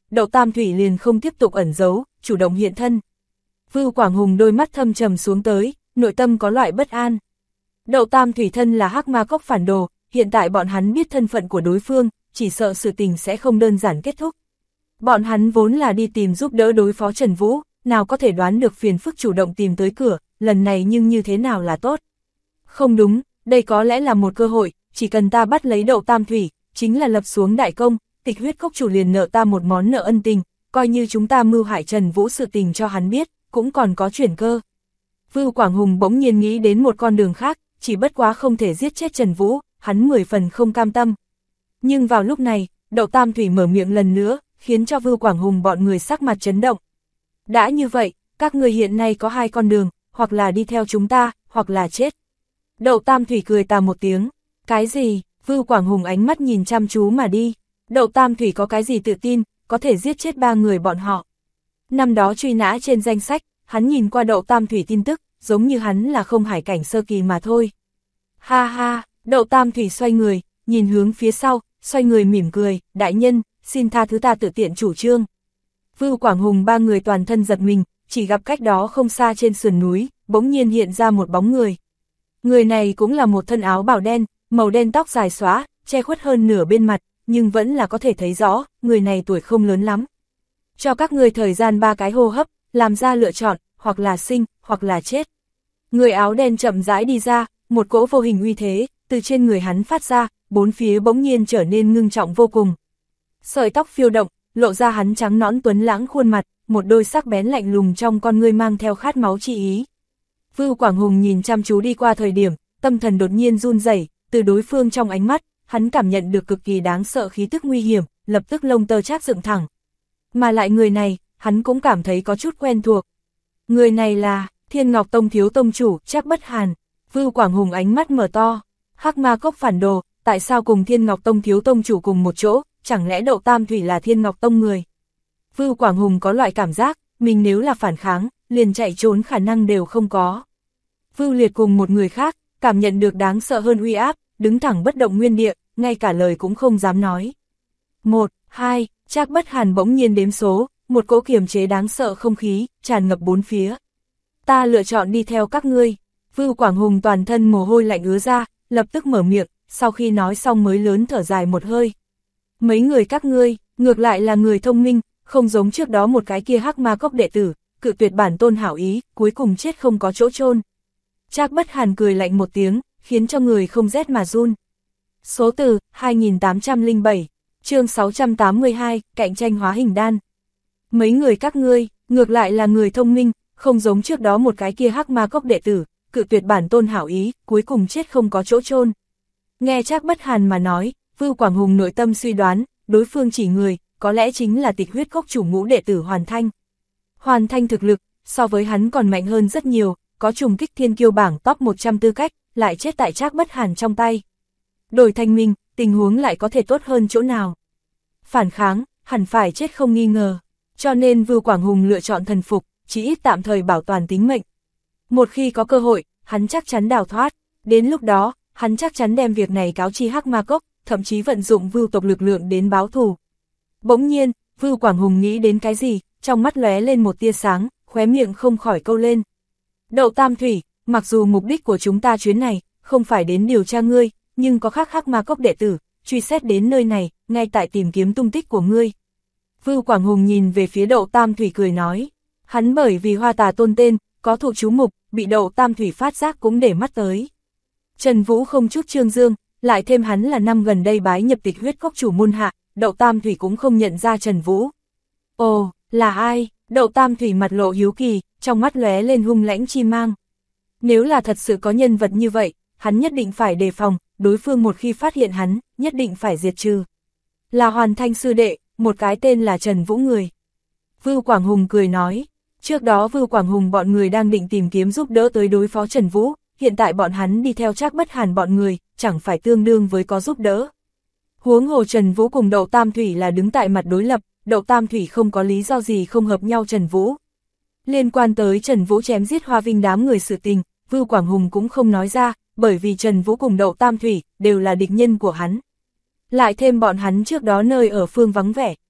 Đậu Tam Thủy liền không tiếp tục ẩn giấu, chủ động hiện thân. Vưu Quảng Hùng đôi mắt thâm trầm xuống tới, nội tâm có loại bất an. Đậu Tam Thủy thân là hắc ma cốc phản đồ, hiện tại bọn hắn biết thân phận của đối phương, chỉ sợ sự tình sẽ không đơn giản kết thúc. Bọn hắn vốn là đi tìm giúp đỡ đối phó Trần Vũ, nào có thể đoán được phiền phức chủ động tìm tới cửa, lần này nhưng như thế nào là tốt. Không đúng, đây có lẽ là một cơ hội, chỉ cần ta bắt lấy Đậu Tam Thủy, chính là lập xuống đại công, Tịch Huyết Cốc chủ liền nợ ta một món nợ ân tình, coi như chúng ta mưu hại Trần Vũ sự tình cho hắn biết, cũng còn có chuyển cơ. Vưu Quảng Hùng bỗng nhiên nghĩ đến một con đường khác, chỉ bất quá không thể giết chết Trần Vũ, hắn 10 phần không cam tâm. Nhưng vào lúc này, Đậu Tam Thủy mở miệng lần nữa, khiến cho Vưu Quảng Hùng bọn người sắc mặt chấn động. Đã như vậy, các người hiện nay có 2 con đường, hoặc là đi theo chúng ta, hoặc là chết. Đậu Tam Thủy cười tà một tiếng. Cái gì? Vưu Quảng Hùng ánh mắt nhìn chăm chú mà đi. Đậu Tam Thủy có cái gì tự tin, có thể giết chết 3 người bọn họ. Năm đó truy nã trên danh sách, hắn nhìn qua Đậu Tam Thủy tin tức, giống như hắn là không hải cảnh sơ kỳ mà thôi. Ha ha, Đậu Tam Thủy xoay người, nhìn hướng phía sau, xoay người mỉm cười, đại nhân, xin tha thứ ta tự tiện chủ trương. Vưu Quảng Hùng 3 người toàn thân giật mình, chỉ gặp cách đó không xa trên sườn núi, bỗng nhiên hiện ra một bóng người. Người này cũng là một thân áo bào đen, màu đen tóc dài xóa, che khuất hơn nửa bên mặt, nhưng vẫn là có thể thấy rõ, người này tuổi không lớn lắm. Cho các ngươi thời gian 3 cái hô hấp, làm ra lựa chọn, hoặc là sinh, hoặc là chết. Người áo đen chậm rãi đi ra, một cỗ vô hình uy thế, từ trên người hắn phát ra, bốn phía bỗng nhiên trở nên ngưng trọng vô cùng. Sợi tóc phiêu động, lộ ra hắn trắng nõn tuấn lãng khuôn mặt, một đôi sắc bén lạnh lùng trong con ngươi mang theo khát máu chi ý. Vưu Quảng Hùng nhìn chăm chú đi qua thời điểm, tâm thần đột nhiên run rẩy, từ đối phương trong ánh mắt, hắn cảm nhận được cực kỳ đáng sợ khí tức nguy hiểm, lập tức lông tơ chát dựng thẳng. Mà lại người này, hắn cũng cảm thấy có chút quen thuộc. Người này là Thiên Ngọc Tông thiếu tông chủ Trác Bất Hàn. Vưu Quảng Hùng ánh mắt mở to, hắc ma cốc phản đồ, tại sao cùng Thiên Ngọc Tông thiếu tông chủ cùng một chỗ, chẳng lẽ Đậu Tam Thủy là Thiên Ngọc Tông người? Vưu Quảng Hùng có loại cảm giác, mình nếu là phản kháng, liền chạy trốn khả năng đều không có. Vưu Liệt cùng một người khác, cảm nhận được đáng sợ hơn uy áp, đứng thẳng bất động nguyên địa, ngay cả lời cũng không dám nói. 1, 2, Trác Bất Hàn bỗng nhiên đếm số, một cỗ kiềm chế đáng sợ không khí, tràn ngập bốn phía. Ta lựa chọn đi theo các ngươi. Vưu Quảng Hùng toàn thân mồ hôi lạnh ứa ra, lập tức mở miệng, sau khi nói xong mới lớn thở dài một hơi. Mấy người các ngươi, ngược lại là người thông minh, không giống trước đó một cái kia hắc ma cốc đệ tử, cự tuyệt bản tôn hảo ý, cuối cùng chết không có chỗ chôn. Trác Bất Hàn cười lạnh một tiếng, khiến cho người không rét mà run. Số từ 2807, chương 682, cạnh tranh hóa hình đan. Mấy người các ngươi, ngược lại là người thông minh, không giống trước đó một cái kia hắc ma cốc đệ tử, cự tuyệt bản tôn hảo ý, cuối cùng chết không có chỗ chôn. Nghe Trác Bất Hàn mà nói, Vưu Quảng Hùng nội tâm suy đoán, đối phương chỉ người, có lẽ chính là Tịch Huyết Cốc chủ ngũ đệ tử Hoàn Thanh. Hoàn Thanh thực lực, so với hắn còn mạnh hơn rất nhiều, có trùng kích thiên kiêu bảng top 100 tư cách, lại chết tại Trác Bất Hàn trong tay. Đổi thành mình, tình huống lại có thể tốt hơn chỗ nào? Phản kháng, hẳn phải chết không nghi ngờ. Cho nên Vưu Quảng Hùng lựa chọn thần phục, chỉ ít tạm thời bảo toàn tính mệnh. Một khi có cơ hội, hắn chắc chắn đào thoát. Đến lúc đó, hắn chắc chắn đem việc này cáo chi hắc ma cốc, thậm chí vận dụng Vưu tộc lực lượng đến báo thù. Bỗng nhiên, Vưu Quảng Hùng nghĩ đến cái gì, trong mắt lóe lên một tia sáng, khóe miệng không khỏi câu lên. Đậu Tam Thủy, mặc dù mục đích của chúng ta chuyến này, không phải đến điều tra ngươi, nhưng có khác hắc ma cốc đệ tử, truy xét đến nơi này, ngay tại tìm kiếm tung tích của ngươi. Vưu Quảng Hùng nhìn về phía Đậu Tam Thủy cười nói, hắn bởi vì Hoa Tà tôn tên, có thụ chú mục, bị Đậu Tam Thủy phát giác cũng để mắt tới. Trần Vũ không chút trương dương, lại thêm hắn là năm gần đây bái nhập Tịch Huyết Cốc chủ môn hạ, Đậu Tam Thủy cũng không nhận ra Trần Vũ. Ồ, là ai? Đậu Tam Thủy mặt lộ hiếu kỳ, trong mắt lóe lên hung lãnh chi mang. Nếu là thật sự có nhân vật như vậy, hắn nhất định phải đề phòng, đối phương một khi phát hiện hắn, nhất định phải diệt trừ. Là Hoàn Thanh sư đệ, một cái tên là Trần Vũ người. Vưu Quảng Hùng cười nói, trước đó Vưu Quảng Hùng bọn người đang định tìm kiếm giúp đỡ tới đối phó Trần Vũ, hiện tại bọn hắn đi theo Trác Bất Hàn bọn người, chẳng phải tương đương với có giúp đỡ. Huống hồ Trần Vũ cùng Đậu Tam Thủy là đứng tại mặt đối lập, Đậu Tam Thủy không có lý do gì không hợp nhau Trần Vũ. Liên quan tới Trần Vũ chém giết Hoa Vinh đám người sự tình, Vưu Quảng Hùng cũng không nói ra, bởi vì Trần Vũ cùng Đậu Tam Thủy đều là địch nhân của hắn. Lại thêm bọn hắn trước đó nơi ở phương vắng vẻ,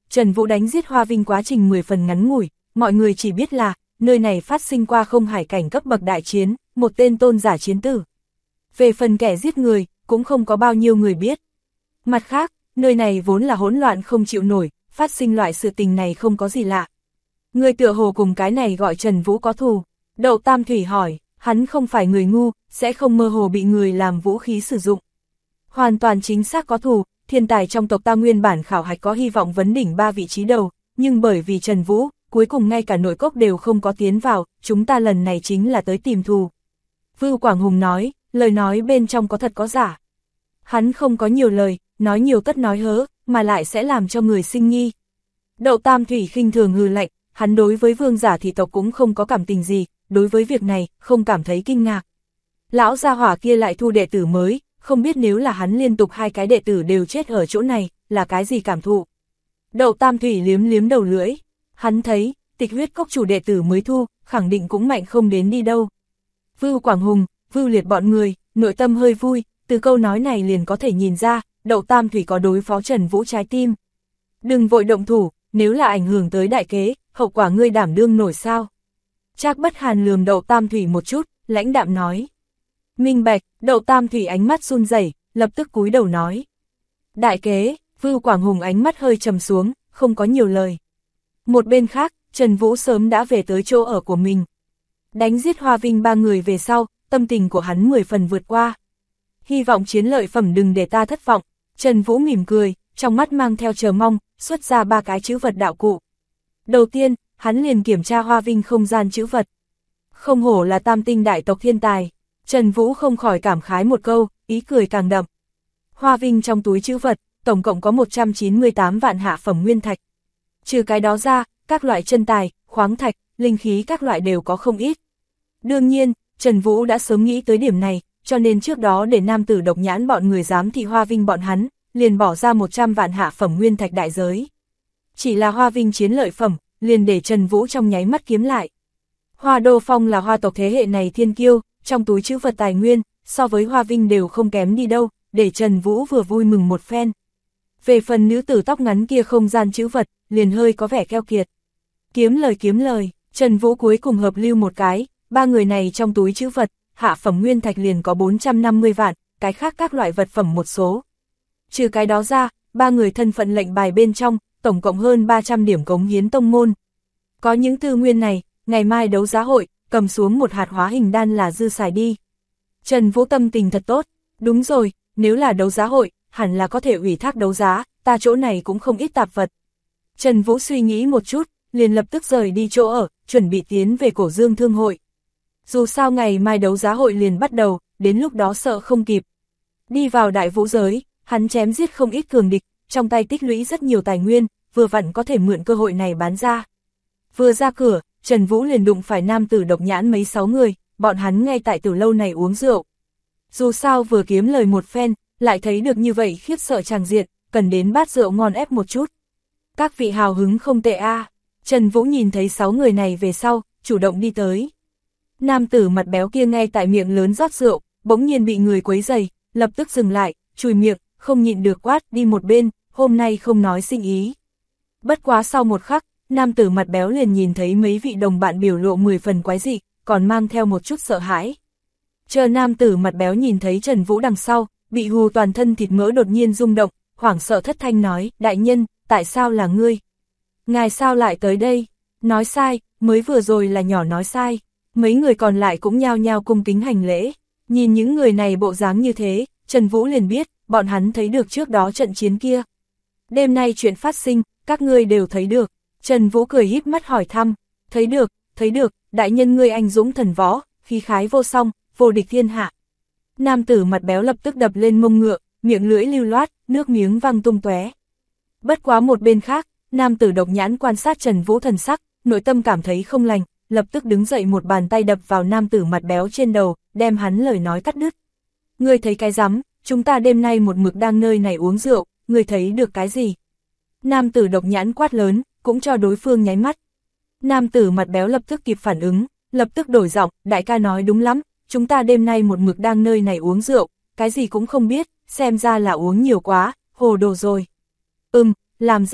Trần Vũ đánh giết Hoa Vinh quá trình 10 phần ngắn ngủi, mọi người chỉ biết là, nơi này phát sinh qua không hải cảnh cấp bậc đại chiến, một tên tôn giả chiến tử. Về phần kẻ giết người, cũng không có bao nhiêu người biết. Mặt khác, nơi này vốn là hỗn loạn không chịu nổi, phát sinh loại sự tình này không có gì lạ. Người tựa hồ cùng cái này gọi Trần Vũ có thù. Đậu Tam Thủy hỏi, hắn không phải người ngu, sẽ không mơ hồ bị người làm vũ khí sử dụng. Hoàn toàn chính xác có thù, thiên tài trong tộc ta nguyên bản khảo hạch có hy vọng vấn đỉnh 3 vị trí đầu, nhưng bởi vì Trần Vũ, cuối cùng ngay cả nội cốc đều không có tiến vào, chúng ta lần này chính là tới tìm thù. Vưu Quảng Hùng nói, lời nói bên trong có thật có giả. Hắn không có nhiều lời, nói nhiều tất nói hớ, mà lại sẽ làm cho người sinh nghi. Đậu Tam Thủy khinh thường hừ lạnh, hắn đối với vương giả thị tộc cũng không có cảm tình gì, đối với việc này, không cảm thấy kinh ngạc. Lão gia hỏa kia lại thu đệ tử mới, không biết nếu là hắn liên tục 2 cái đệ tử đều chết ở chỗ này, là cái gì cảm thụ. Đậu Tam Thủy liếm liếm đầu lưỡi, hắn thấy, Tịch Huyết Cốc chủ đệ tử mới thu, khẳng định cũng mạnh không đến đi đâu. Vưu Quảng Hùng, Vưu Liệt bọn người, nội tâm hơi vui, từ câu nói này liền có thể nhìn ra, Đậu Tam Thủy có đối phó Trần Vũ trái tim. Đừng vội động thủ, nếu là ảnh hưởng tới đại kế, hậu quả ngươi đảm đương nổi sao. Trác Bất Hàn lườm Đậu Tam Thủy một chút, lãnh đạm nói. Minh bạch, Đậu Tam Thủy ánh mắt run rẩy, lập tức cúi đầu nói. Đại kế, Vưu Quảng Hùng ánh mắt hơi trầm xuống, không có nhiều lời. Một bên khác, Trần Vũ sớm đã về tới chỗ ở của mình. Đánh giết Hoa Vinh 3 người về sau, tâm tình của hắn 10 phần vượt qua. Hy vọng chiến lợi phẩm đừng để ta thất vọng. Trần Vũ mỉm cười, trong mắt mang theo chờ mong, xuất ra 3 cái chữ vật đạo cụ. Đầu tiên, hắn liền kiểm tra Hoa Vinh không gian chữ vật. Không hổ là tam tinh đại tộc thiên tài. Trần Vũ không khỏi cảm khái một câu, ý cười càng đậm. Hoa Vinh trong túi chữ vật, tổng cộng có 198 vạn hạ phẩm nguyên thạch. Trừ cái đó ra, các loại chân tài, khoáng thạch, linh khí các loại đều có không ít. Đương nhiên, Trần Vũ đã sớm nghĩ tới điểm này, cho nên trước đó để nam tử độc nhãn bọn người giám thị Hoa Vinh bọn hắn, liền bỏ ra 100 vạn hạ phẩm nguyên thạch đại giới. Chỉ là Hoa Vinh chiến lợi phẩm, liền để Trần Vũ trong nháy mắt kiếm lại. Hoa Đô Phong là hoa tộc thế hệ này thiên kiêu, trong túi chữ vật tài nguyên, so với Hoa Vinh đều không kém đi đâu, để Trần Vũ vừa vui mừng một phen. Về phần nữ tử tóc ngắn kia không gian chữ vật, liền hơi có vẻ keo kiệt. Kiếm lời, Trần Vũ cuối cùng hợp lưu một cái, 3 người này trong túi chữ vật, hạ phẩm nguyên thạch liền có 450 vạn, cái khác các loại vật phẩm một số. Trừ cái đó ra, 3 người thân phận lệnh bài bên trong, tổng cộng hơn 300 điểm cống hiến tông môn. Có những tư nguyên này, ngày mai đấu giá hội, cầm xuống một hạt hóa hình đan là dư xài đi. Trần Vũ tâm tình thật tốt, đúng rồi, nếu là đấu giá hội, hẳn là có thể ủy thác đấu giá, ta chỗ này cũng không ít tạp vật. Trần Vũ suy nghĩ một chút, liền lập tức rời đi chỗ ở, chuẩn bị tiến về Cổ Dương Thương hội. Dù sao ngày mai đấu giá hội liền bắt đầu, đến lúc đó sợ không kịp. Đi vào đại vũ giới, hắn chém giết không ít cường địch, trong tay tích lũy rất nhiều tài nguyên, vừa vặn có thể mượn cơ hội này bán ra. Vừa ra cửa, Trần Vũ liền đụng phải nam tử độc nhãn mấy 6 người, bọn hắn ngay tại tiểu lâu này uống rượu. Dù sao vừa kiếm lời một phen, lại thấy được như vậy khiếp sợ tràng diện, cần đến bát rượu ngon ép một chút. Các vị hào hứng không tệ a. Trần Vũ nhìn thấy 6 người này về sau, chủ động đi tới. Nam tử mặt béo kia ngay tại miệng lớn rót rượu, bỗng nhiên bị người quấy rầy, lập tức dừng lại, chùi miệng, không nhịn được quát đi một bên, hôm nay không nói sinh ý. Bất quá sau một khắc, nam tử mặt béo liền nhìn thấy mấy vị đồng bạn biểu lộ 10 phần quái dị, còn mang theo một chút sợ hãi. Chờ nam tử mặt béo nhìn thấy Trần Vũ đằng sau, bị hù toàn thân thịt mỡ đột nhiên rung động, hoảng sợ thất thanh nói, đại nhân, tại sao là ngươi? Ngài sao lại tới đây? Nói sai, mới vừa rồi là nhỏ nói sai. Mấy người còn lại cũng nhao nhao cung kính hành lễ. Nhìn những người này bộ dáng như thế, Trần Vũ liền biết, bọn hắn thấy được trước đó trận chiến kia. Đêm nay chuyện phát sinh, các ngươi đều thấy được. Trần Vũ cười híp mắt hỏi thăm, thấy được, đại nhân ngươi anh dũng thần võ, khí khái vô song, vô địch thiên hạ. Nam tử mặt béo lập tức đập lên mông ngựa, miệng lưỡi lưu loát, nước miếng văng tung tóe. Bất quá một bên khác, nam tử độc nhãn quan sát Trần Vũ thần sắc, nội tâm cảm thấy không lành, lập tức đứng dậy một bàn tay đập vào nam tử mặt béo trên đầu, đem hắn lời nói cắt đứt. Ngươi thấy cái rắm, chúng ta đêm nay một mực đang nơi này uống rượu, ngươi thấy được cái gì? Nam tử độc nhãn quát lớn, cũng cho đối phương nháy mắt. Nam tử mặt béo lập tức kịp phản ứng, lập tức đổi giọng, đại ca nói đúng lắm, chúng ta đêm nay một mực đang nơi này uống rượu, cái gì cũng không biết, xem ra là uống nhiều quá, hồ đồ rồi. Làm rất tốt,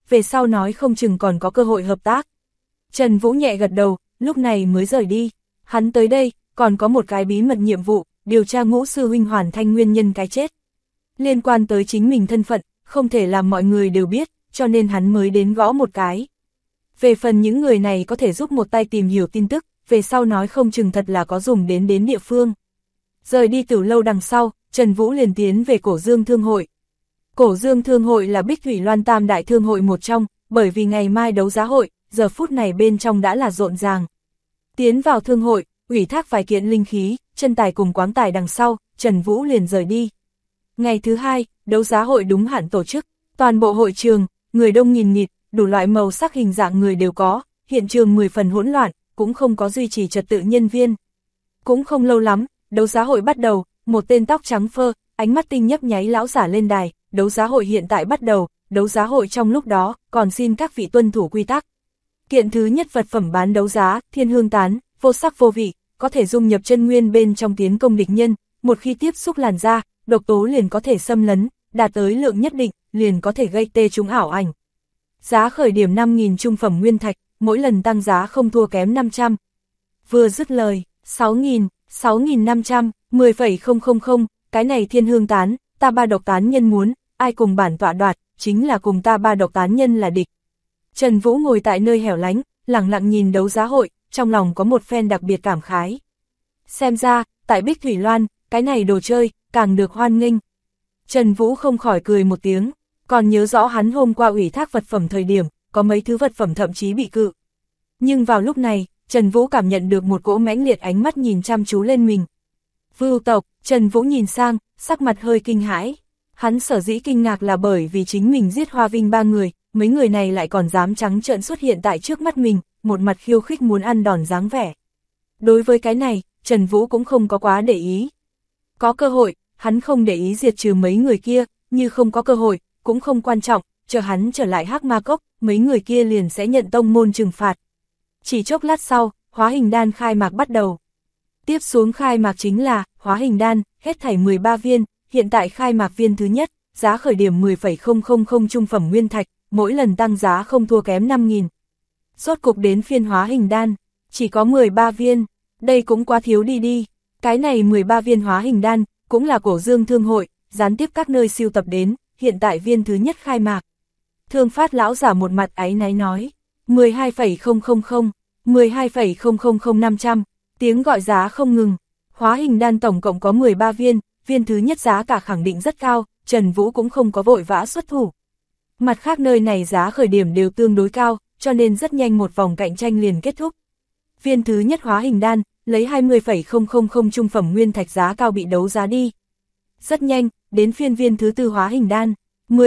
về sau nói không chừng còn có cơ hội hợp tác. Trần Vũ nhẹ gật đầu, lúc này mới rời đi. Hắn tới đây, còn có một cái bí mật nhiệm vụ, điều tra Ngũ sư huynh hoàn thành nguyên nhân cái chết. Liên quan tới chính mình thân phận, không thể làm mọi người đều biết, cho nên hắn mới đến gõ một cái. Về phần những người này có thể giúp một tay tìm hiểu tin tức, về sau nói không chừng thật là có dùng đến địa phương. Rời đi Tử lâu đằng sau, Trần Vũ liền tiến về Cổ Dương Thương hội. Cổ Dương Thương hội là Bích Thủy Loan tam đại thương hội một trong, bởi vì ngày mai đấu giá hội, giờ phút này bên trong đã là rộn ràng. Tiến vào thương hội, ủy thác vài kiện linh khí, chân tài cùng quáng tài đằng sau, Trần Vũ liền rời đi. Ngày thứ hai, đấu giá hội đúng hạn tổ chức, toàn bộ hội trường, người đông nghìn nghịt, đủ loại màu sắc hình dạng người đều có, hiện trường 10 phần hỗn loạn, cũng không có duy trì trật tự nhân viên. Cũng không lâu lắm, đấu giá hội bắt đầu, một tên tóc trắng phơ, ánh mắt tinh nhấp nháy lão giả lên đài, đấu giá hội hiện tại bắt đầu, đấu giá hội trong lúc đó, còn xin các vị tuân thủ quy tắc. Kiện thứ nhất vật phẩm bán đấu giá, thiên hương tán, vô sắc vô vị, có thể dung nhập chân nguyên bên trong tiến công địch nhân, một khi tiếp xúc làn da, độc tố liền có thể xâm lấn, đạt tới lượng nhất định, liền có thể gây tê trúng ảo ảnh. Giá khởi điểm 5.000 trung phẩm nguyên thạch, mỗi lần tăng giá không thua kém 500. Vừa dứt lời, 6.000, 6.500, 10,000, cái này thiên hương tán, ta ba độc tán nhân muốn, ai cùng bản tọa đoạt, chính là cùng ta ba độc tán nhân là địch. Trần Vũ ngồi tại nơi hẻo lánh, lặng lặng nhìn đấu giá hội, trong lòng có một phen đặc biệt cảm khái. Xem ra, tại Bích Thủy Loan, cái này đồ chơi, càng được hoan nghênh. Trần Vũ không khỏi cười một tiếng, còn nhớ rõ hắn hôm qua ủy thác vật phẩm thời điểm, có mấy thứ vật phẩm thậm chí bị cự. Nhưng vào lúc này, Trần Vũ cảm nhận được một cỗ mãnh liệt ánh mắt nhìn chăm chú lên mình. Vưu tộc, Trần Vũ nhìn sang, sắc mặt hơi kinh hãi. Hắn sở dĩ kinh ngạc là bởi vì chính mình giết Hoa Vinh 3 người, mấy người này lại còn dám trắng trợn xuất hiện tại trước mắt mình, một mặt khiêu khích muốn ăn đòn dáng vẻ. Đối với cái này, Trần Vũ cũng không có quá để ý. Có cơ hội, hắn không để ý diệt trừ mấy người kia, như không có cơ hội, cũng không quan trọng, chờ hắn trở lại Hắc Ma Cốc, mấy người kia liền sẽ nhận tông môn trừng phạt. Chỉ chốc lát sau, hóa hình đan khai mạc bắt đầu. Tiếp xuống khai mạc chính là hóa hình đan, hết thảy 13 viên, hiện tại khai mạc viên thứ nhất, giá khởi điểm 10,000 trung phẩm nguyên thạch, mỗi lần tăng giá không thua kém 5.000. Rốt cục đến phiên hóa hình đan, chỉ có 13 viên, đây cũng quá thiếu đi. Cái này 13 viên hóa hình đan, cũng là Cổ Dương Thương hội, gián tiếp các nơi siêu tập đến, hiện tại viên thứ nhất khai mạc. Thương Phát lão giả một mặt áy náy nói, 12,000, 12,000 tiếng gọi giá không ngừng. Hóa hình đan tổng cộng có 13 viên, viên thứ nhất giá cả khẳng định rất cao, Trần Vũ cũng không có vội vã xuất thủ. Mặt khác nơi này giá khởi điểm đều tương đối cao, cho nên rất nhanh một vòng cạnh tranh liền kết thúc. Viên thứ nhất hóa hình đan, lấy 20,000 trung phẩm nguyên thạch giá cao bị đấu giá đi. Rất nhanh, đến phiên viên thứ tư hóa hình đan,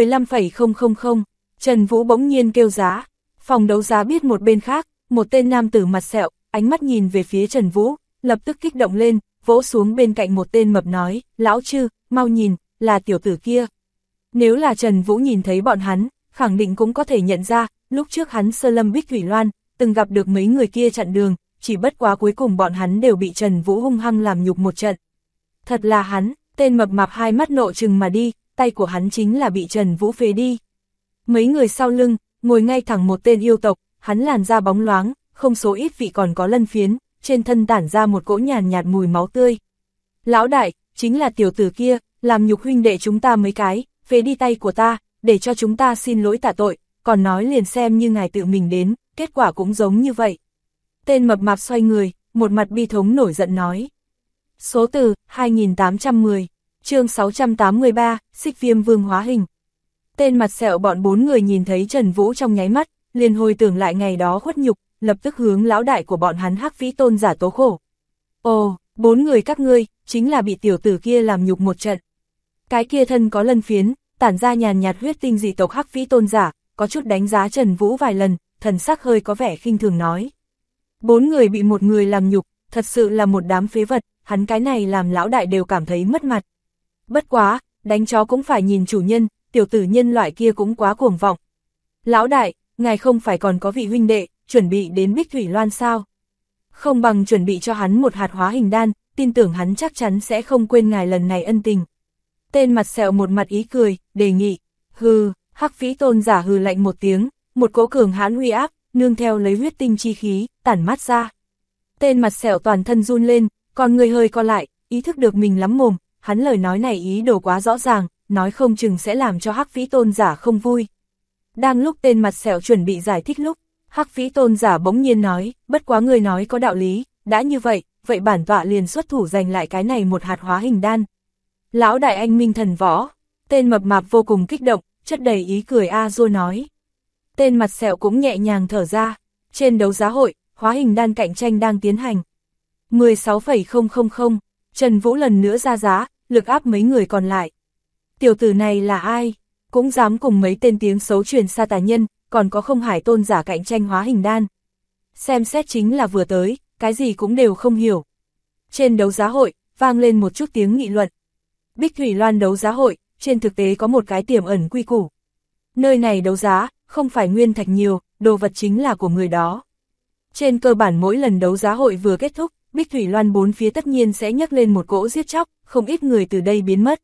15,000, Trần Vũ bỗng nhiên kêu giá. Phòng đấu giá biết một bên khác, một tên nam tử mặt sẹo, ánh mắt nhìn về phía Trần Vũ, lập tức kích động lên, vỗ xuống bên cạnh một tên mập nói, lão Trư, mau nhìn, là tiểu tử kia. Nếu là Trần Vũ nhìn thấy bọn hắn, khẳng định cũng có thể nhận ra, lúc trước hắn sơ lâm Bích Thủy Loan, từng gặp được mấy người kia chặn đường, chỉ bất quá cuối cùng bọn hắn đều bị Trần Vũ hung hăng làm nhục một trận. Thật là hắn, tên mập mạp hai mắt nộ trừng mà đi, tay của hắn chính là bị Trần Vũ phế đi. Mấy người sau lưng, ngồi ngay thẳng một tên yêu tộc, hắn làn da bóng loáng, không số ít vị còn có lân phiến, trên thân tản ra một cỗ nhàn nhạt mùi máu tươi. Lão đại, chính là tiểu tử kia, làm nhục huynh đệ chúng ta mấy cái, phế đi tay của ta, để cho chúng ta xin lỗi tạ tội, còn nói liền xem như ngài tự mình đến, kết quả cũng giống như vậy. Tên mập mạp xoay người, một mặt bi thống nổi giận nói. Số từ, 2810, chương 683, Xích Viêm Vương hóa hình. Tên mặt sẹo bọn 4 người nhìn thấy Trần Vũ trong nháy mắt, liền hồi tưởng lại ngày đó khuất nhục, lập tức hướng lão đại của bọn hắn Hắc Vĩ Tôn giả tố khổ. Ồ, 4 người các ngươi, chính là bị tiểu tử kia làm nhục một trận. Cái kia thân có lân phiến, tản ra nhàn nhạt huyết tinh dị tộc Hắc Vĩ Tôn giả, có chút đánh giá Trần Vũ vài lần, thần sắc hơi có vẻ khinh thường nói. 4 người bị một người làm nhục, thật sự là một đám phế vật, hắn cái này làm lão đại đều cảm thấy mất mặt. Bất quá, đánh chó cũng phải nhìn chủ nhân, tiểu tử nhân loại kia cũng quá cuồng vọng. Lão đại, ngài không phải còn có vị huynh đệ, chuẩn bị đến Bích Thủy Loan sao? Không bằng chuẩn bị cho hắn một hạt hóa hình đan, tin tưởng hắn chắc chắn sẽ không quên ngài lần này ân tình. Tên mặt sẹo một mặt ý cười, đề nghị, hừ, Hắc Vĩ Tôn giả hừ lạnh một tiếng, một cỗ cường hãn uy áp, nương theo lấy huyết tinh chi khí, tản mát ra. Tên mặt sẹo toàn thân run lên, còn người hơi co lại, ý thức được mình lắm mồm, hắn lời nói này ý đồ quá rõ ràng, nói không chừng sẽ làm cho Hắc Vĩ Tôn giả không vui. Đang lúc tên mặt sẹo chuẩn bị giải thích lúc, Hắc Vĩ Tôn giả bỗng nhiên nói, bất quá người nói có đạo lý, đã như vậy, vậy bản tọa liền xuất thủ giành lại cái này một hạt hóa hình đan. Lão đại anh minh thần võ, tên mập mạp vô cùng kích động, chất đầy ý cười a-dua nói. Tên mặt sẹo cũng nhẹ nhàng thở ra, trên đấu giá hội, hóa hình đan cạnh tranh đang tiến hành. 16,000, Trần Vũ lần nữa ra giá, lực áp mấy người còn lại. Tiểu tử này là ai? Cũng dám cùng mấy tên tiếng xấu truyền xa tà nhân, còn có không hải tôn giả cạnh tranh hóa hình đan. Xem xét chính là vừa tới, cái gì cũng đều không hiểu. Trên đấu giá hội, vang lên một chút tiếng nghị luận. Bích Thủy Loan đấu giá hội, trên thực tế có một cái tiềm ẩn quy củ. Nơi này đấu giá, không phải nguyên thạch nhiều, đồ vật chính là của người đó. Trên cơ bản mỗi lần đấu giá hội vừa kết thúc, Bích Thủy Loan bốn phía tất nhiên sẽ nhấc lên một cỗ giết chóc, không ít người từ đây biến mất.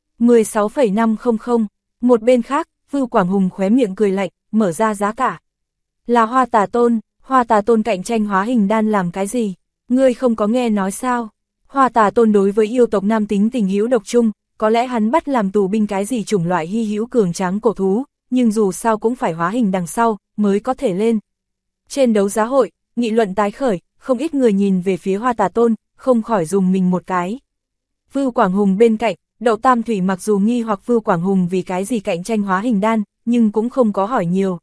16,500, một bên khác, Vưu Quảng Hùng khóe miệng cười lạnh, mở ra giá cả. Là Hoa Tà Tôn cạnh tranh hóa hình đan làm cái gì? Ngươi không có nghe nói sao? Hoa Tà Tôn đối với yêu tộc nam tính tình hữu độc chung, có lẽ hắn bắt làm tù binh cái gì chủng loại hy hữu cường tráng cổ thú, nhưng dù sao cũng phải hóa hình đằng sau, mới có thể lên. Trên đấu giá hội, nghị luận tái khởi, không ít người nhìn về phía Hoa Tà Tôn, không khỏi dùng mình một cái. Vưu Quảng Hùng bên cạnh, Đậu Tam Thủy mặc dù nghi hoặc Vưu Quảng Hùng vì cái gì cạnh tranh hóa hình đan, nhưng cũng không có hỏi nhiều.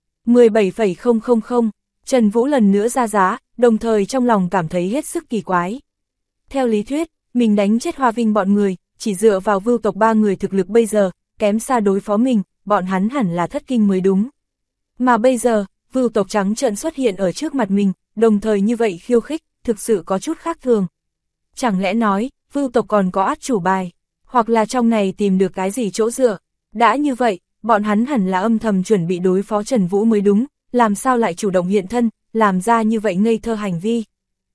17,000, Trần Vũ lần nữa ra giá, đồng thời trong lòng cảm thấy hết sức kỳ quái. Theo lý thuyết, mình đánh chết Hoa Vinh bọn người, chỉ dựa vào Vưu tộc ba người thực lực bây giờ, kém xa đối phó mình, bọn hắn hẳn là thất kinh mới đúng. Mà bây giờ, Vưu tộc trắng trợn xuất hiện ở trước mặt mình, đồng thời như vậy khiêu khích, thực sự có chút khác thường. Chẳng lẽ nói, Vưu tộc còn có át chủ bài, hoặc là trong này tìm được cái gì chỗ dựa. Đã như vậy, bọn hắn hẳn là âm thầm chuẩn bị đối phó Trần Vũ mới đúng, làm sao lại chủ động hiện thân, làm ra như vậy ngây thơ hành vi.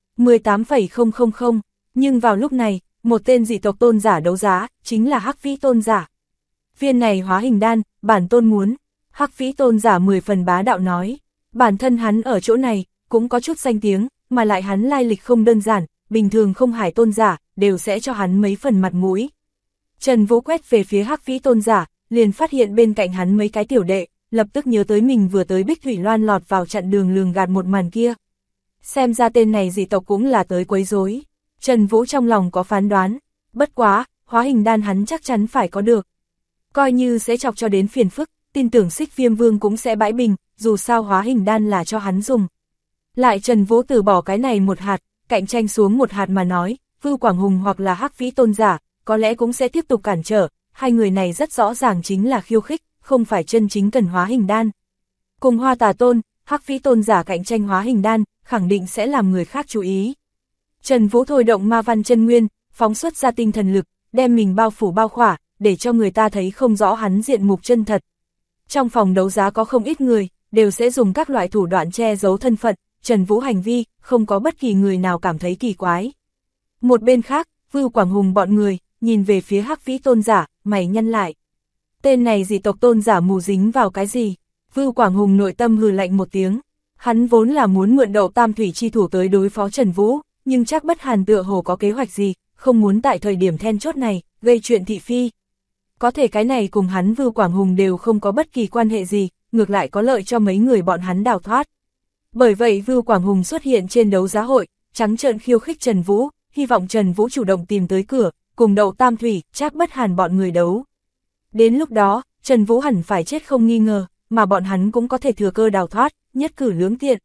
18,000, nhưng vào lúc này, một tên dị tộc tôn giả đấu giá, chính là Hắc Vĩ Tôn giả. Viên này hóa hình đan, bản tôn muốn. Hắc Vĩ Tôn giả 10 phần bá đạo nói, bản thân hắn ở chỗ này, cũng có chút danh tiếng, mà lại hắn lai lịch không đơn giản, bình thường không hải tôn giả, đều sẽ cho hắn mấy phần mặt mũi. Trần Vũ quét về phía Hắc Vĩ Tôn giả, liền phát hiện bên cạnh hắn mấy cái tiểu đệ, lập tức nhớ tới mình vừa tới Bích Thủy Loan lọt vào chặn đường lường gạt một màn kia. Xem ra tên này dị tộc cũng là tới quấy rối. Trần Vũ trong lòng có phán đoán, bất quá, hóa hình đan hắn chắc chắn phải có được. Coi như sẽ chọc cho đến phiền phức, tin tưởng Xích Viêm Vương cũng sẽ bãi bình, dù sao hóa hình đan là cho hắn dùng. Lại Trần Vũ từ bỏ cái này một hạt, cạnh tranh xuống một hạt mà nói, Vưu Quảng Hùng hoặc là Hắc Vĩ Tôn giả, có lẽ cũng sẽ tiếp tục cản trở, hai người này rất rõ ràng chính là khiêu khích, không phải chân chính cần hóa hình đan. Cùng Hoa Tà Tôn, Hắc Vĩ Tôn giả cạnh tranh hóa hình đan, khẳng định sẽ làm người khác chú ý. Trần Vũ thôi động ma văn chân nguyên, phóng xuất ra tinh thần lực, đem mình bao phủ bao khỏa, để cho người ta thấy không rõ hắn diện mục chân thật. Trong phòng đấu giá có không ít người, đều sẽ dùng các loại thủ đoạn che giấu thân phận, Trần Vũ hành vi, không có bất kỳ người nào cảm thấy kỳ quái. Một bên khác, Vưu Quảng Hùng bọn người, nhìn về phía Hắc Vĩ Tôn giả, mày nhăn lại. Tên này dị tộc tôn giả mù dính vào cái gì? Vưu Quảng Hùng nội tâm hừ lạnh một tiếng. Hắn vốn là muốn mượn Đậu Tam Thủy chi thủ tới đối phó Trần Vũ, nhưng chắc Bất Hàn tựa hồ có kế hoạch gì, không muốn tại thời điểm then chốt này, gây chuyện thị phi. Có thể cái này cùng hắn Vưu Quảng Hùng đều không có bất kỳ quan hệ gì, ngược lại có lợi cho mấy người bọn hắn đào thoát. Bởi vậy Vưu Quảng Hùng xuất hiện trên đấu giá hội, trắng trợn khiêu khích Trần Vũ, hy vọng Trần Vũ chủ động tìm tới cửa, cùng Đậu Tam Thủy, chắc Bất Hàn bọn người đấu. Đến lúc đó, Trần Vũ hẳn phải chết không nghi ngờ, mà bọn hắn cũng có thể thừa cơ đào thoát, nhất cử lưỡng tiện.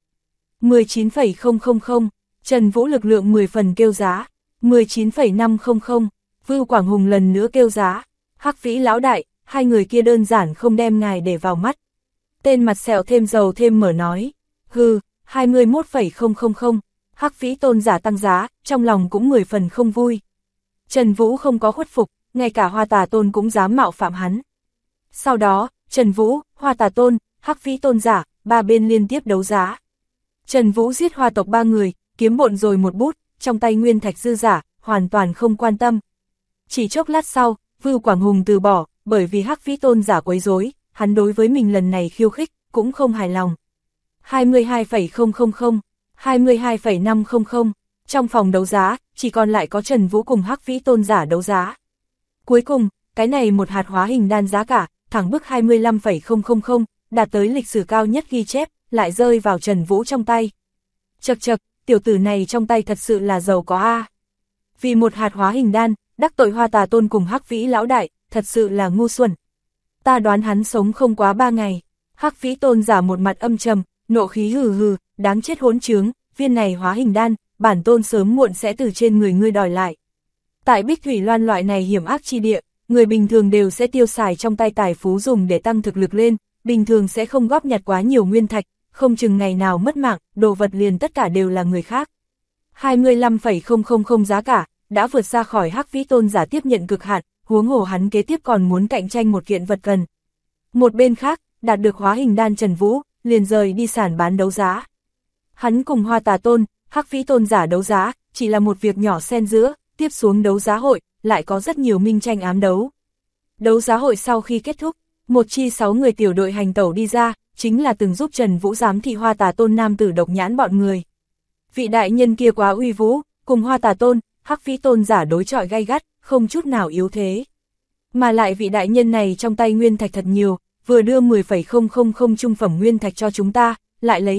19,000, Trần Vũ lực lượng 10 phần kêu giá. 19,500, Vưu Quảng Hùng lần nữa kêu giá. Hắc Vĩ lão đại, hai người kia đơn giản không đem ngài để vào mắt. Tên mặt sẹo thêm dầu thêm mở nói. Hừ, 21,000, Hắc Vĩ Tôn giả tăng giá, trong lòng cũng 10 phần không vui. Trần Vũ không có khuất phục, ngay cả Hoa Tà Tôn cũng dám mạo phạm hắn. Sau đó, Trần Vũ, Hoa Tà Tôn, Hắc Vĩ Tôn giả, ba bên liên tiếp đấu giá. Trần Vũ giết Hoa tộc ba người, kiếm bộn rồi một bút, trong tay nguyên thạch dư giả, hoàn toàn không quan tâm. Chỉ chốc lát sau, Vưu Quảng Hùng từ bỏ, bởi vì Hắc Vĩ Tôn giả quấy rối, hắn đối với mình lần này khiêu khích, cũng không hài lòng. 22,000, 22,500, trong phòng đấu giá, chỉ còn lại có Trần Vũ cùng Hắc Vĩ Tôn giả đấu giá. Cuối cùng, cái này một hạt hóa hình đan giá cả, thẳng bức 25,000, đạt tới lịch sử cao nhất ghi chép, lại rơi vào Trần Vũ trong tay. Chậc chậc, tiểu tử này trong tay thật sự là giàu có a. Vì một hạt hóa hình đan, đắc tội Hoa Tà Tôn cùng Hắc Vĩ lão đại, thật sự là ngu xuẩn. Ta đoán hắn sống không quá 3 ngày. Hắc Vĩ Tôn giả một mặt âm trầm, nộ khí hừ hừ, đáng chết hỗn trướng, viên này hóa hình đan, bản tôn sớm muộn sẽ từ trên người ngươi đòi lại. Tại Bích Thủy Loan loại này hiểm ác chi địa, người bình thường đều sẽ tiêu xài trong tay tài phú dùng để tăng thực lực lên, bình thường sẽ không góp nhặt quá nhiều nguyên thạch, không chừng ngày nào mất mạng, đồ vật liền tất cả đều là người khác. 25,000 giá cả, đã vượt ra khỏi Hắc Vĩ Tôn giả tiếp nhận cực hạn, huống hồ hắn kế tiếp còn muốn cạnh tranh một kiện vật cần. Một bên khác, đạt được hóa hình đan Trần Vũ, liền rời đi sàn bán đấu giá. Hắn cùng Hoa Tà Tôn, Hắc Vĩ Tôn giả đấu giá, chỉ là một việc nhỏ xen giữa, tiếp xuống đấu giá hội, lại có rất nhiều minh tranh ám đấu. Đấu giá hội sau khi kết thúc, một chi 6 người tiểu đội hành tẩu đi ra, chính là từng giúp Trần Vũ giám thị Hoa Tà Tôn nam tử độc nhãn bọn người. Vị đại nhân kia quá uy vũ, cùng Hoa Tà Tôn, Hắc Vĩ Tôn giả đối chọi gay gắt, không chút nào yếu thế. Mà lại vị đại nhân này trong tay nguyên thạch thật nhiều, vừa đưa 10,000 trung phẩm nguyên thạch cho chúng ta, lại lấy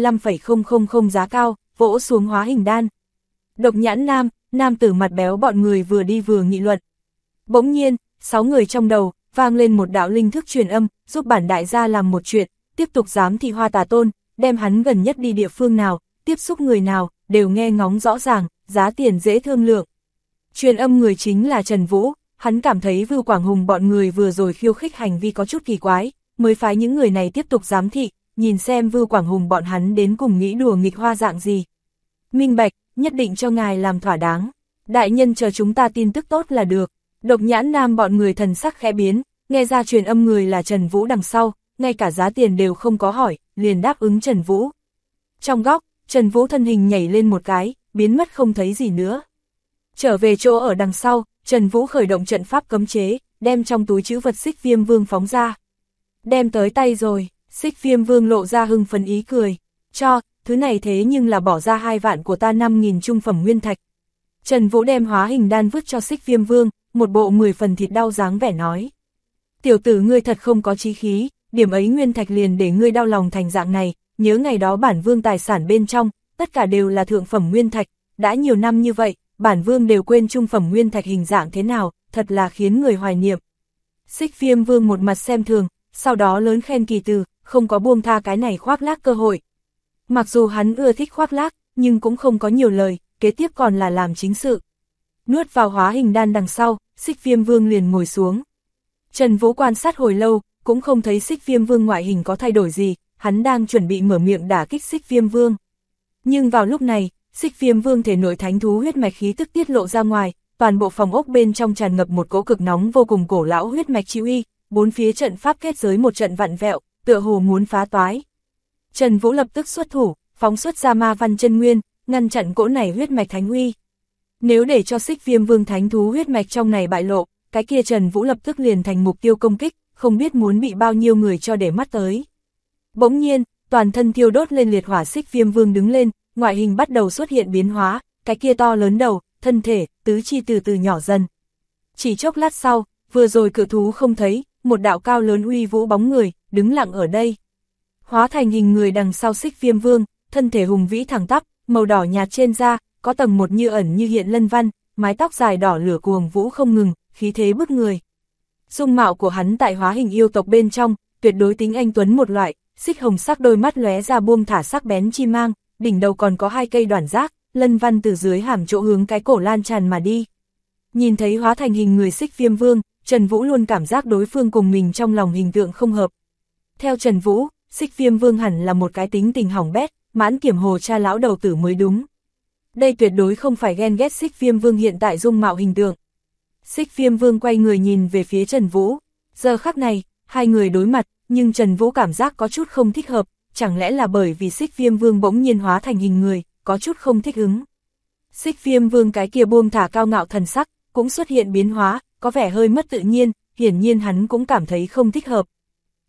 25,000 giá cao, vỗ xuống hóa hình đan. Độc nhãn nam tử mặt béo bọn người vừa đi vừa nghị luận. Bỗng nhiên, 6 người trong đầu, vang lên một đạo linh thức truyền âm, giúp bản đại gia làm một chuyện, tiếp tục giám thị Hoa Tà Tôn, đem hắn gần nhất đi địa phương nào, tiếp xúc người nào, đều nghe ngóng rõ ràng, giá tiền dễ thương lượng. Truyền âm người chính là Trần Vũ, hắn cảm thấy Vưu Quảng Hùng bọn người vừa rồi khiêu khích hành vi có chút kỳ quái, mới phái những người này tiếp tục giám thị, nhìn xem Vưu Quảng Hùng bọn hắn đến cùng nghĩ đùa nghịch hoa dạng gì. Minh bạch, nhất định cho ngài làm thỏa đáng. Đại nhân chờ chúng ta tin tức tốt là được. Độc nhãn nam bọn người thần sắc khẽ biến, nghe ra truyền âm người là Trần Vũ đằng sau, ngay cả giá tiền đều không có hỏi, liền đáp ứng Trần Vũ. Trong góc, Trần Vũ thân hình nhảy lên một cái, biến mất không thấy gì nữa. Trở về chỗ ở đằng sau, Trần Vũ khởi động trận pháp cấm chế, đem trong túi trữ vật Xích Viêm Vương phóng ra. Đem tới tay rồi, Xích Viêm Vương lộ ra hưng phấn ý cười. Cho, thứ này thế nhưng là bỏ ra 2 vạn của ta 5.000 trung phẩm nguyên thạch. Trần Vũ đem hóa hình đan vứt cho Xích Viêm Vương, một bộ 10 phần thịt đau dáng vẻ nói. Tiểu tử ngươi thật không có chí khí, điểm ấy nguyên thạch liền để ngươi đau lòng thành dạng này, nhớ ngày đó bản vương tài sản bên trong, tất cả đều là thượng phẩm nguyên thạch, đã nhiều năm như vậy, bản vương đều quên trung phẩm nguyên thạch hình dạng thế nào, thật là khiến người hoài niệm. Xích Viêm Vương một mặt xem thường, sau đó lớn khen kỳ từ, không có buông tha cái này khoác lác cơ hội. Mặc dù hắn ưa thích khoác lác, nhưng cũng không có nhiều lời, kế tiếp còn là làm chính sự. Nuốt vào hóa hình đan đằng sau, Xích Viêm Vương liền ngồi xuống. Trần Vũ quan sát hồi lâu, cũng không thấy Xích Viêm Vương ngoại hình có thay đổi gì, hắn đang chuẩn bị mở miệng đả kích Xích Viêm Vương. Nhưng vào lúc này, Xích Viêm Vương thể nội thánh thú huyết mạch khí tức tiết lộ ra ngoài, toàn bộ phòng ốc bên trong tràn ngập một cỗ cực nóng vô cùng cổ lão huyết mạch chi uy, bốn phía trận pháp kết giới một trận vặn vẹo, tựa hồ muốn phá toái. Trần Vũ lập tức xuất thủ, phóng xuất ra ma văn chân nguyên, ngăn chặn cỗ này huyết mạch thánh uy. Nếu để cho Xích Viêm Vương thánh thú huyết mạch trong này bại lộ, cái kia Trần Vũ lập tức liền thành mục tiêu công kích, không biết muốn bị bao nhiêu người cho để mắt tới. Bỗng nhiên, toàn thân thiêu đốt lên liệt hỏa Xích Viêm Vương đứng lên, ngoại hình bắt đầu xuất hiện biến hóa, cái kia to lớn đầu, thân thể, tứ chi từ từ nhỏ dần. Chỉ chốc lát sau, vừa rồi cự thú không thấy, một đạo cao lớn uy vũ bóng người, đứng lặng ở đây. Hóa thành hình người đằng sau Xích Viêm Vương, thân thể hùng vĩ thẳng tắp, màu đỏ nhạt trên da, có tầng một như ẩn như hiện lân văn, mái tóc dài đỏ lửa cuồng vũ không ngừng, khí thế bức người. Dung mạo của hắn tại hóa hình yêu tộc bên trong, tuyệt đối tính anh tuấn một loại, xích hồng sắc đôi mắt lóe ra buông thả sắc bén chi mang, đỉnh đầu còn có 2 cây đoản giác, lân văn từ dưới hàm chỗ hướng cái cổ lan tràn mà đi. Nhìn thấy hóa thành hình người Xích Viêm Vương, Trần Vũ luôn cảm giác đối phương cùng mình trong lòng hình tượng không hợp. Theo Trần Vũ, Xích Viêm Vương hẳn là một cái tính tình hỏng bét, mãn kiểm hồ cha lão đầu tử mới đúng. Đây tuyệt đối không phải ghen ghét Xích Viêm Vương hiện tại dung mạo hình tượng. Xích Viêm Vương quay người nhìn về phía Trần Vũ. Giờ khắc này, hai người đối mặt, nhưng Trần Vũ cảm giác có chút không thích hợp, chẳng lẽ là bởi vì Xích Viêm Vương bỗng nhiên hóa thành hình người, có chút không thích ứng. Xích Viêm Vương cái kia buông thả cao ngạo thần sắc, cũng xuất hiện biến hóa, có vẻ hơi mất tự nhiên, hiển nhiên hắn cũng cảm thấy không thích hợp.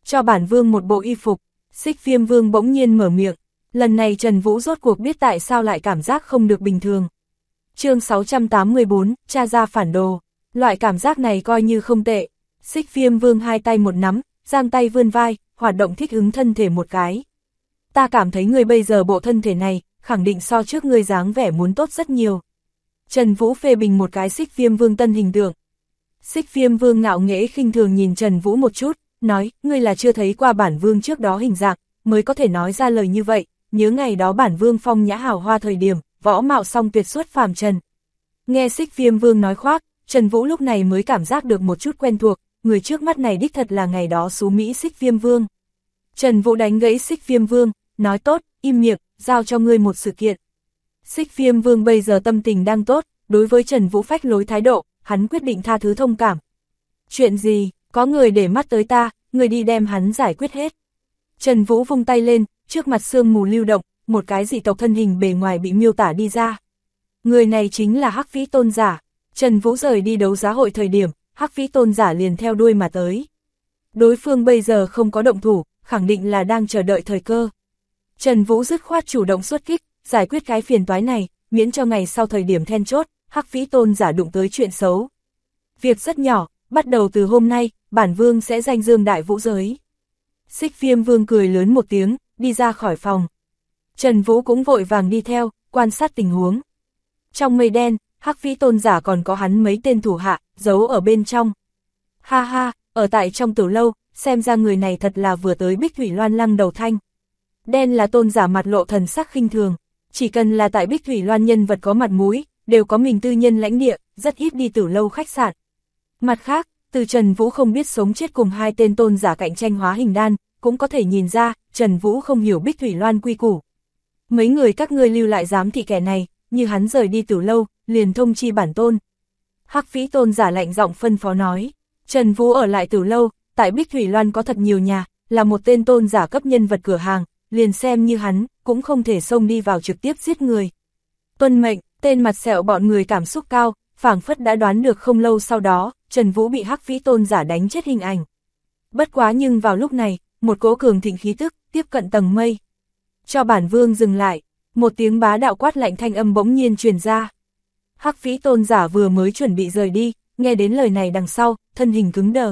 Cho bản vương một bộ y phục. Xích Viêm Vương bỗng nhiên mở miệng. Lần này Trần Vũ rốt cuộc biết tại sao lại cảm giác không được bình thường. Chương 684, tra ra phản đồ. Loại cảm giác này coi như không tệ. Xích Viêm Vương hai tay một nắm, giang tay vươn vai, hoạt động thích ứng thân thể một cái. Ta cảm thấy người bây giờ bộ thân thể này, khẳng định so trước người dáng vẻ muốn tốt rất nhiều. Trần Vũ phê bình một cái Xích Viêm Vương tân hình tượng. Xích Viêm Vương ngạo nghễ khinh thường nhìn Trần Vũ một chút, nói, ngươi là chưa thấy qua bản vương trước đó hình dạng, mới có thể nói ra lời như vậy, nhớ ngày đó bản vương phong nhã hào hoa thời điểm, võ mạo song tuyệt xuất phàm trần. Nghe Xích Viêm Vương nói khoác, Trần Vũ lúc này mới cảm giác được một chút quen thuộc, người trước mắt này đích thật là ngày đó xú Mỹ Xích Viêm Vương. Trần Vũ đánh gãy Xích Viêm Vương, nói tốt, im miệng, giao cho ngươi một sự kiện. Xích Viêm Vương bây giờ tâm tình đang tốt, đối với Trần Vũ phách lối thái độ, hắn quyết định tha thứ thông cảm. Chuyện gì, có người để mắt tới ta, người đi đem hắn giải quyết hết. Trần Vũ vung tay lên, trước mặt sương mù lưu động, một cái dị tộc thân hình bề ngoài bị miêu tả đi ra. Người này chính là Hắc Vĩ Tôn Giả. Trần Vũ rời đi đấu giá hội thời điểm, Hắc Vĩ Tôn Giả liền theo đuôi mà tới. Đối phương bây giờ không có động thủ, khẳng định là đang chờ đợi thời cơ. Trần Vũ dứt khoát chủ động xuất kích, giải quyết cái phiền toái này, miễn cho ngày sau thời điểm then chốt, Hắc Vĩ Tôn Giả đụng tới chuyện xấu. Việc rất nhỏ, bắt đầu từ hôm nay, bản vương sẽ danh dương đại vũ giới. Xích Viêm Vương cười lớn một tiếng, đi ra khỏi phòng. Trần Vũ cũng vội vàng đi theo, quan sát tình huống. Trong mây đen, Hắc Vĩ Tôn Giả còn có hắn mấy tên thủ hạ, giấu ở bên trong. Ha ha, ở tại trong tử lâu, xem ra người này thật là vừa tới Bích Thủy Loan lăng đầu thanh. Đen là Tôn Giả mặt lộ thần sắc khinh thường, chỉ cần là tại Bích Thủy Loan nhân vật có mặt mũi, đều có mình tư nhân lãnh địa, rất ít đi tử lâu khách sạn. Mặt khác, từ Trần Vũ không biết sống chết cùng hai tên Tôn Giả cạnh tranh hóa hình đan, cũng có thể nhìn ra, Trần Vũ không hiểu Bích Thủy Loan quy củ. Mấy người các ngươi lưu lại giám thị kẻ này, như hắn rời đi tử lâu, liền thông chi bản tôn. Hắc Vĩ Tôn Giả lạnh giọng phân phó nói, Trần Vũ ở lại tử lâu, tại Bích Thủy Loan có thật nhiều nhà, là một tên Tôn Giả cấp nhân vật cửa hàng, liền xem như hắn, cũng không thể xông đi vào trực tiếp giết người. Tuân mệnh, tên mặt sẹo bọn người cảm xúc cao, phảng phất đã đoán được không lâu sau đó, Trần Vũ bị Hắc Vĩ Tôn Giả đánh chết hình ảnh. Bất quá nhưng vào lúc này, một cỗ cường thịnh khí tức, tiếp cận tầng mây. Cho bản vương dừng lại, một tiếng bá đạo quát lạnh thanh âm bỗng nhiên truyền ra. Hắc Vĩ Tôn Giả vừa mới chuẩn bị rời đi, nghe đến lời này đằng sau, thân hình cứng đờ.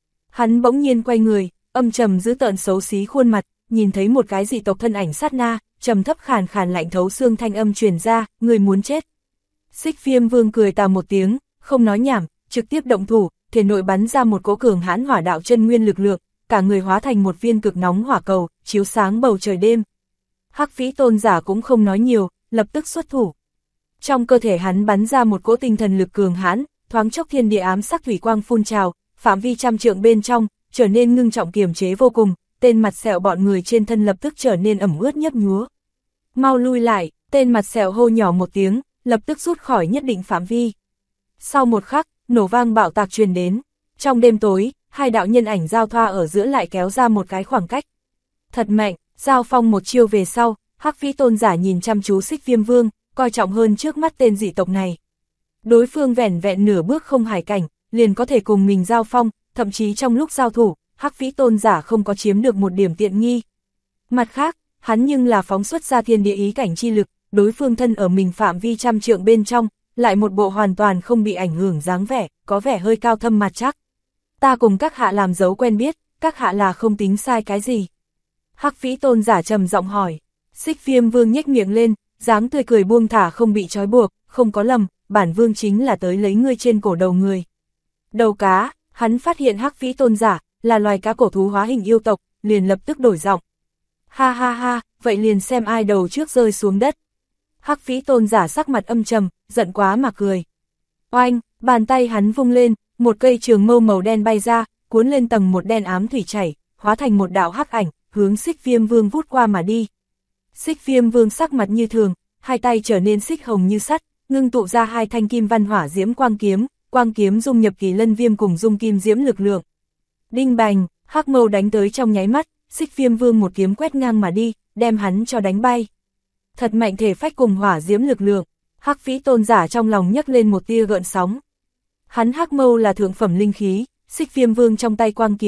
Hắn bỗng nhiên quay người, âm trầm dữ tợn xấu xí khuôn mặt, nhìn thấy một cái dị tộc thân ảnh sát na, trầm thấp khàn khàn lạnh thấu xương thanh âm truyền ra, người muốn chết. Xích Viêm Vương cười tà một tiếng, không nói nhảm, trực tiếp động thủ, thể nội bắn ra một cỗ cường hãn hỏa đạo chân nguyên lực lượng, cả người hóa thành một viên cực nóng hỏa cầu, chiếu sáng bầu trời đêm. Hắc Vĩ Tôn Giả cũng không nói nhiều, lập tức xuất thủ. Trong cơ thể hắn bắn ra một cỗ tinh thần lực cường hãn, thoáng chốc thiên địa ám sắc thủy quang phun trào, phạm vi trăm trượng bên trong, trở nên ngưng trọng kiềm chế vô cùng, tên mặt sẹo bọn người trên thân lập tức trở nên ẩm ướt nhấp nhúa. Mau lui lại, tên mặt sẹo hô nhỏ một tiếng, lập tức rút khỏi nhất định phạm vi. Sau một khắc, nổ vang bạo tạc truyền đến. Trong đêm tối, hai đạo nhân ảnh giao thoa ở giữa lại kéo ra một cái khoảng cách. Thật mạnh, giao phong một chiêu về sau, Hắc Vĩ Tôn Giả nhìn chăm chú Xích Viêm Vương, coi trọng hơn trước mắt tên dị tộc này. Đối phương vẻn vẹn nửa bước không hải cảnh, liền có thể cùng mình giao phong, thậm chí trong lúc giao thủ, Hắc Vĩ Tôn Giả không có chiếm được một điểm tiện nghi. Mặt khác, hắn nhưng là phóng xuất ra thiên địa ý cảnh chi lực, đối phương thân ở mình phạm vi trăm trượng bên trong, lại một bộ hoàn toàn không bị ảnh hưởng dáng vẻ, có vẻ hơi cao thâm mặt chắc. Ta cùng các hạ làm dấu quen biết, các hạ là không tính sai cái gì. Hắc Vĩ Tôn Giả trầm giọng hỏi. Xích Viêm Vương nhếch miệng lên, dáng tươi cười buông thả không bị trói buộc, không có lầm, bản vương chính là tới lấy ngươi trên cổ đầu người. Đầu cá, hắn phát hiện Hắc Vĩ Tôn Giả là loài cá cổ thú hóa hình yêu tộc, liền lập tức đổi giọng. Ha ha ha, vậy liền xem ai đầu trước rơi xuống đất. Hắc Vĩ Tôn Giả sắc mặt âm trầm, giận quá mà cười. Oanh, bàn tay hắn vung lên, một cây trường mâu màu đen bay ra, cuốn lên tầng một đen ám thủy chảy, hóa thành một đạo hắc ảnh, hướng Xích Viêm Vương vút qua mà đi. Xích Viêm Vương sắc mặt như thường, hai tay trở nên xích hồng như sắt, ngưng tụ ra hai thanh kim văn hỏa diễm quang kiếm dung nhập Kỳ Lân Viêm cùng dung kim diễm lực lượng. Đinh bành, hắc mâu đánh tới trong nháy mắt, Xích Viêm Vương một kiếm quét ngang mà đi, đem hắn cho đánh bay. Thật mạnh thể phách cùng hỏa diễm lực lượng, Hắc Vĩ Tôn Giả trong lòng nhấc lên một tia gợn sóng. Hắn hắc mâu là thượng phẩm linh khí, Xích Viêm Vương trong tay quang kiếm,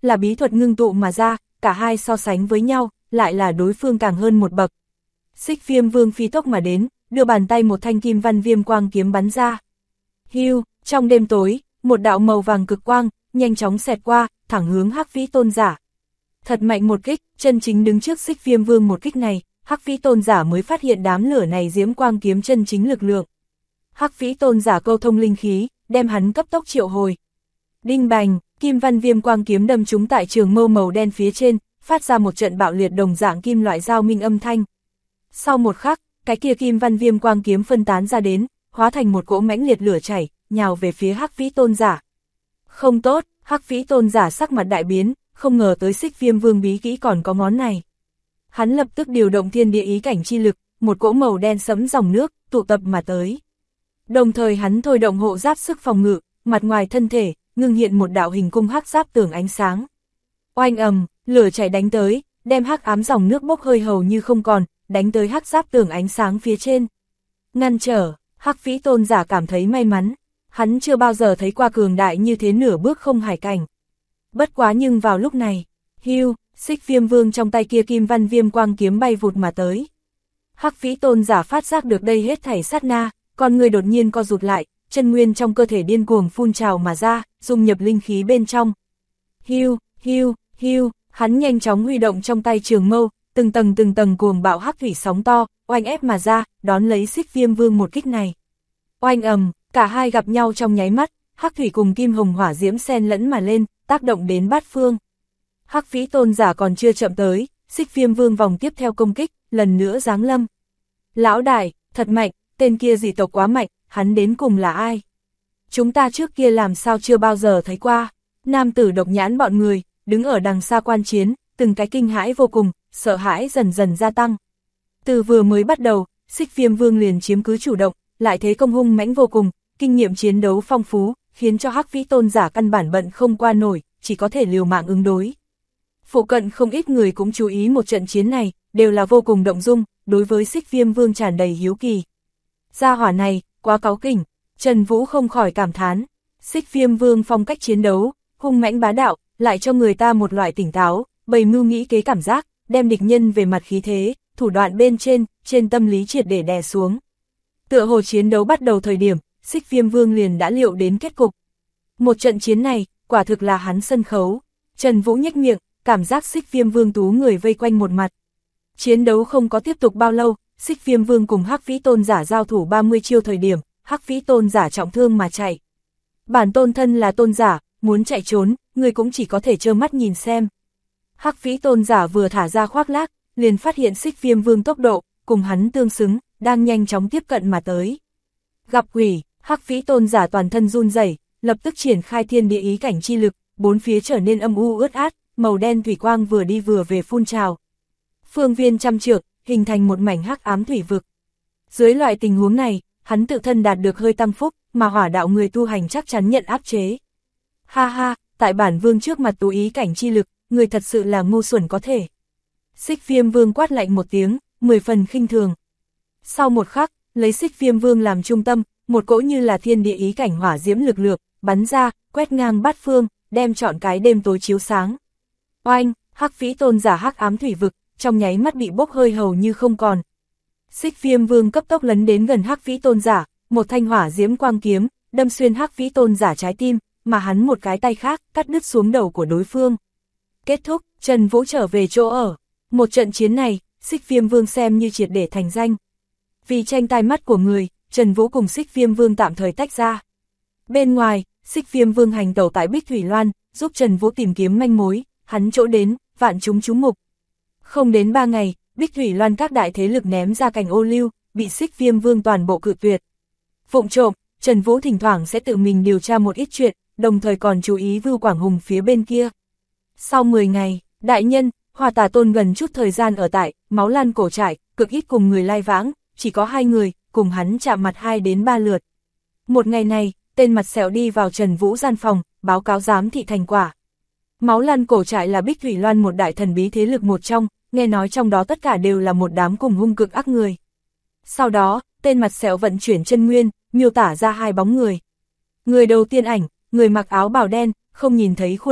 là bí thuật ngưng tụ mà ra, cả hai so sánh với nhau, lại là đối phương càng hơn một bậc. Xích Viêm Vương phi tốc mà đến, đưa bàn tay một thanh kim văn viêm quang kiếm bắn ra. Hưu, trong đêm tối, một đạo màu vàng cực quang, nhanh chóng xẹt qua, thẳng hướng Hắc Vĩ Tôn giả. Thật mạnh một kích, chân chính đứng trước Xích Viêm Vương một kích này, Hắc Vĩ Tôn giả mới phát hiện đám lửa này diễm quang kiếm chân chính lực lượng. Hắc Vĩ Tôn giả câu thông linh khí, đem hắn cấp tốc triệu hồi. Đinh bành, kim văn viêm quang kiếm đâm trúng tại trường mâu màu đen phía trên, phát ra một trận bạo liệt đồng dạng kim loại giao minh âm thanh. Sau một khắc, cái kia kim văn viêm quang kiếm phân tán ra đến, hóa thành một cỗ mãnh liệt lửa chảy, nhào về phía Hắc Vĩ Tôn giả. Không tốt, Hắc Vĩ Tôn giả sắc mặt đại biến, không ngờ tới Xích Viêm Vương bí kỹ còn có món này. Hắn lập tức điều động thiên địa ý cảnh chi lực, một cỗ màu đen sẫm dòng nước, tụ tập mà tới. Đồng thời hắn thôi động hộ giáp sức phòng ngự, mặt ngoài thân thể, ngưng hiện một đạo hình cung hắc giáp tường ánh sáng. Oanh ầm, lửa chảy đánh tới, đem hắc ám dòng nước bốc hơi hầu như không còn, đánh tới hắc giáp tường ánh sáng phía trên. Ngăn trở, Hắc Vĩ Tôn giả cảm thấy may mắn, hắn chưa bao giờ thấy qua cường đại như thế nửa bước không hải cảnh. Bất quá nhưng vào lúc này, hưu, Xích Viêm Vương trong tay kia kim văn viêm quang kiếm bay vụt mà tới. Hắc Vĩ Tôn giả phát giác được đây hết thảy sát na, con người đột nhiên co rụt lại, chân nguyên trong cơ thể điên cuồng phun trào mà ra, dung nhập linh khí bên trong. Hưu, hưu, hưu, hắn nhanh chóng huy động trong tay trường mâu, từng tầng cuồng bạo hắc thủy sóng to, oanh ép mà ra, đón lấy Xích Viêm Vương một kích này. Oanh ầm, cả hai gặp nhau trong nháy mắt, hắc thủy cùng kim hồng hỏa diễm xen lẫn mà lên, tác động đến bát phương. Hắc Vĩ Tôn giả còn chưa chậm tới, Xích Viêm Vương vòng tiếp theo công kích, lần nữa giáng lâm. Lão đại, thật mạnh, tên kia dị tộc quá mạnh, hắn đến cùng là ai? Chúng ta trước kia làm sao chưa bao giờ thấy qua? Nam tử độc nhãn bọn người, đứng ở đằng xa quan chiến, từng cái kinh hãi vô cùng, sợ hãi dần dần gia tăng. Từ vừa mới bắt đầu, Xích Viêm Vương liền chiếm cứ chủ động, lại thế công hung mãnh vô cùng, kinh nghiệm chiến đấu phong phú, khiến cho Hắc Vĩ Tôn giả căn bản bận không qua nổi, chỉ có thể liều mạng ứng đối. Phụ cận không ít người cũng chú ý một trận chiến này, đều là vô cùng động dung, đối với Xích Viêm Vương tràn đầy hiếu kỳ. Gia hỏa này, quá cáu kỉnh, Trần Vũ không khỏi cảm thán. Xích Viêm Vương phong cách chiến đấu, hung mãnh bá đạo, lại cho người ta một loại tỉnh táo, bày mưu nghĩ kế cảm giác, đem địch nhân về mặt khí thế, thủ đoạn bên trên tâm lý triệt để đè xuống. Tựa hồ chiến đấu bắt đầu thời điểm, Xích Viêm Vương liền đã liệu đến kết cục. Một trận chiến này, quả thực là hắn sân khấu. Trần Vũ nhếch miệng, cảm giác Xích Viêm Vương tú người vây quanh một mặt. Chiến đấu không có tiếp tục bao lâu, Xích Viêm Vương cùng Hắc Vĩ Tôn giả giao thủ 30 chiêu thời điểm, Hắc Vĩ Tôn giả trọng thương mà chạy. Bản tôn thân là tôn giả, muốn chạy trốn, người cũng chỉ có thể trơ mắt nhìn xem. Hắc Vĩ Tôn giả vừa thả ra khoác lác, liền phát hiện Xích Viêm Vương tốc độ, cùng hắn tương xứng, đang nhanh chóng tiếp cận mà tới. Gặp quỷ, Hắc Vĩ Tôn giả toàn thân run rẩy, lập tức triển khai thiên địa ý cảnh chi lực, bốn phía trở nên âm u ướt át, màu đen thủy quang vừa đi vừa về phun trào. Phương viên trăm trượng, hình thành một mảnh hắc ám thủy vực. Dưới loại tình huống này, hắn tự thân đạt được hơi tăng phúc, mà hỏa đạo người tu hành chắc chắn nhận áp chế. Ha ha, tại bản vương trước mặt tú ý cảnh chi lực, người thật sự là ngu xuẩn có thể. Xích Viêm Vương quát lạnh một tiếng, 10 phần khinh thường. Sau một khắc, lấy Xích Viêm Vương làm trung tâm, một cỗ như là thiên địa ý cảnh hỏa diễm lực lượng, bắn ra, quét ngang bát phương, đem trọn cái đêm tối chiếu sáng. Oanh, Hắc Vĩ Tôn giả hắc ám thủy vực, trong nháy mắt bị bốc hơi hầu như không còn. Xích Viêm Vương cấp tốc lấn đến gần Hắc Vĩ Tôn giả, một thanh hỏa diễm quang kiếm, đâm xuyên Hắc Vĩ Tôn giả trái tim, mà hắn một cái tay khác, cắt đứt xuống đầu của đối phương. Kết thúc, Trần Vũ trở về chỗ ở. Một trận chiến này, Xích Viêm Vương xem như triệt để thành danh. Vì tranh tai mắt của người, Trần Vũ cùng Xích Viêm Vương tạm thời tách ra. Bên ngoài, Xích Viêm Vương hành tẩu tại Bích Thủy Loan, giúp Trần Vũ tìm kiếm manh mối, hắn chỗ đến, vạn chúng chú mục. Không đến 3 ngày, Bích Thủy Loan các đại thế lực ném ra cành ô liu, bị Xích Viêm Vương toàn bộ cự tuyệt. Vụng trộm, Trần Vũ thỉnh thoảng sẽ tự mình điều tra một ít chuyện, đồng thời còn chú ý Vưu Quảng Hùng phía bên kia. Sau 10 ngày, đại nhân, Hoa Tà Tôn gần chút thời gian ở tại Máu Lan Cổ Trại, cực ít cùng người lai vãng, chỉ có 2 người, cùng hắn chạm mặt 2 đến 3 lượt. Một ngày này, tên mặt sẹo đi vào Trần Vũ gian phòng, báo cáo giám thị thành quả. Máu Lan Cổ Trại là Bích Thủy Loan một đại thần bí thế lực một trong, nghe nói trong đó tất cả đều là một đám cùng hung cực ác người. Sau đó, tên mặt sẹo vận chuyển chân nguyên, miêu tả ra 2 bóng người. Người đầu tiên ảnh, người mặc áo bào đen, không nhìn thấy khuôn mặt,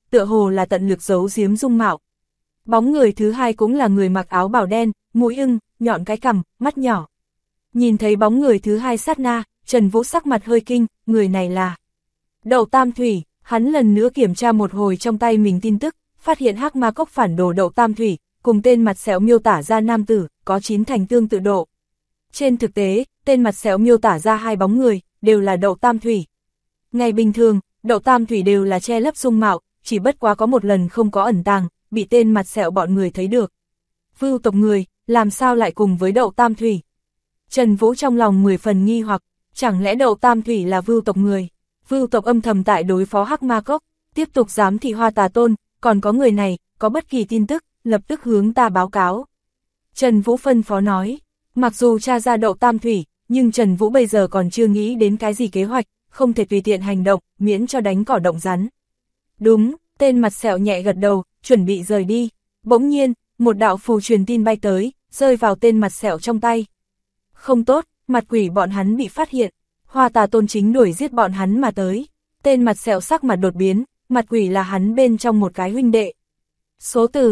tựa hồ là tận lực giấu giếm dung mạo. Bóng người thứ hai cũng là người mặc áo bào đen, mũi ưng, nhọn cái cằm, mắt nhỏ. Nhìn thấy bóng người thứ hai sát na, Trần Vũ sắc mặt hơi kinh, người này là Đậu Tam Thủy. Hắn lần nữa kiểm tra một hồi trong tay mình tin tức, phát hiện Hắc Ma Cốc phản đồ Đậu Tam Thủy, cùng tên mặt sẹo miêu tả ra nam tử, có 9 thành tương tự độ. Trên thực tế, tên mặt sẹo miêu tả ra hai bóng người, đều là Đậu Tam Thủy. Ngày bình thường, Đậu Tam Thủy đều là che lấp dung mạo, chỉ bất quá có một lần không có ẩn tàng, bị tên mặt sẹo bọn người thấy được. Vưu tộc người, làm sao lại cùng với Đậu Tam Thủy? Trần Vũ trong lòng 10 phần nghi hoặc, chẳng lẽ Đậu Tam Thủy là Vưu tộc người? Vưu tộc âm thầm tại đối phó Hắc Ma Cốc, tiếp tục giám thị Hoa Tà Tôn, còn có người này, có bất kỳ tin tức, lập tức hướng ta báo cáo. Trần Vũ phân phó nói, mặc dù tra ra Đậu Tam Thủy, nhưng Trần Vũ bây giờ còn chưa nghĩ đến cái gì kế hoạch, không thể tùy tiện hành động, miễn cho đánh cỏ động rắn. Đúng, tên mặt sẹo nhẹ gật đầu, chuẩn bị rời đi. Bỗng nhiên, một đạo phù truyền tin bay tới, rơi vào tên mặt sẹo trong tay. Không tốt, mặt quỷ bọn hắn bị phát hiện. Hoa Tà Tôn chính đuổi giết bọn hắn mà tới. Tên mặt sẹo sắc mặt đột biến, mặt quỷ là hắn bên trong một cái huynh đệ. Số từ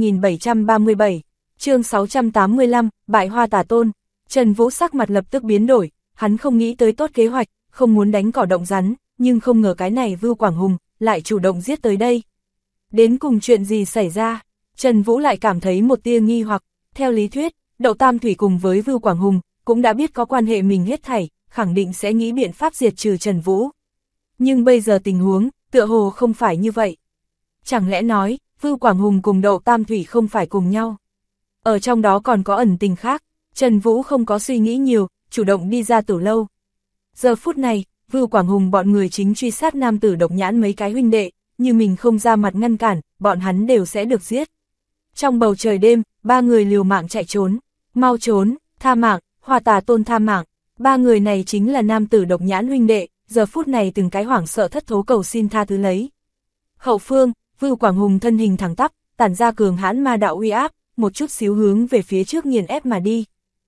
2737, chương 685, bại Hoa Tà Tôn. Trần Vũ sắc mặt lập tức biến đổi, hắn không nghĩ tới tốt kế hoạch, không muốn đánh cỏ động rắn, nhưng không ngờ cái này Vưu Quảng Hùng lại chủ động giết tới đây. Đến cùng chuyện gì xảy ra? Trần Vũ lại cảm thấy một tia nghi hoặc, theo lý thuyết, Đậu Tam Thủy cùng với Vưu Quảng Hùng cũng đã biết có quan hệ mình hết thảy, khẳng định sẽ nghĩ biện pháp diệt trừ Trần Vũ. Nhưng bây giờ tình huống, tựa hồ không phải như vậy. Chẳng lẽ nói, Vưu Quảng Hùng cùng Đậu Tam Thủy không phải cùng nhau? Ở trong đó còn có ẩn tình khác, Trần Vũ không có suy nghĩ nhiều, chủ động đi ra tử lâu. Giờ phút này, Vưu Quảng Hùng bọn người chính truy sát nam tử độc nhãn mấy cái huynh đệ, như mình không ra mặt ngăn cản, bọn hắn đều sẽ được giết. Trong bầu trời đêm, ba người liều mạng chạy trốn, mau trốn, tha mạng, Hoa Tà Tôn tha mạng. Ba người này chính là nam tử độc nhãn huynh đệ, giờ phút này từng cái hoảng sợ thất thố cầu xin tha thứ lấy. Hậu phương, Vưu Quảng Hùng thân hình thẳng tắp, tản ra cường hãn ma đạo uy áp, một chút xíu hướng về phía trước nghiền ép mà đi.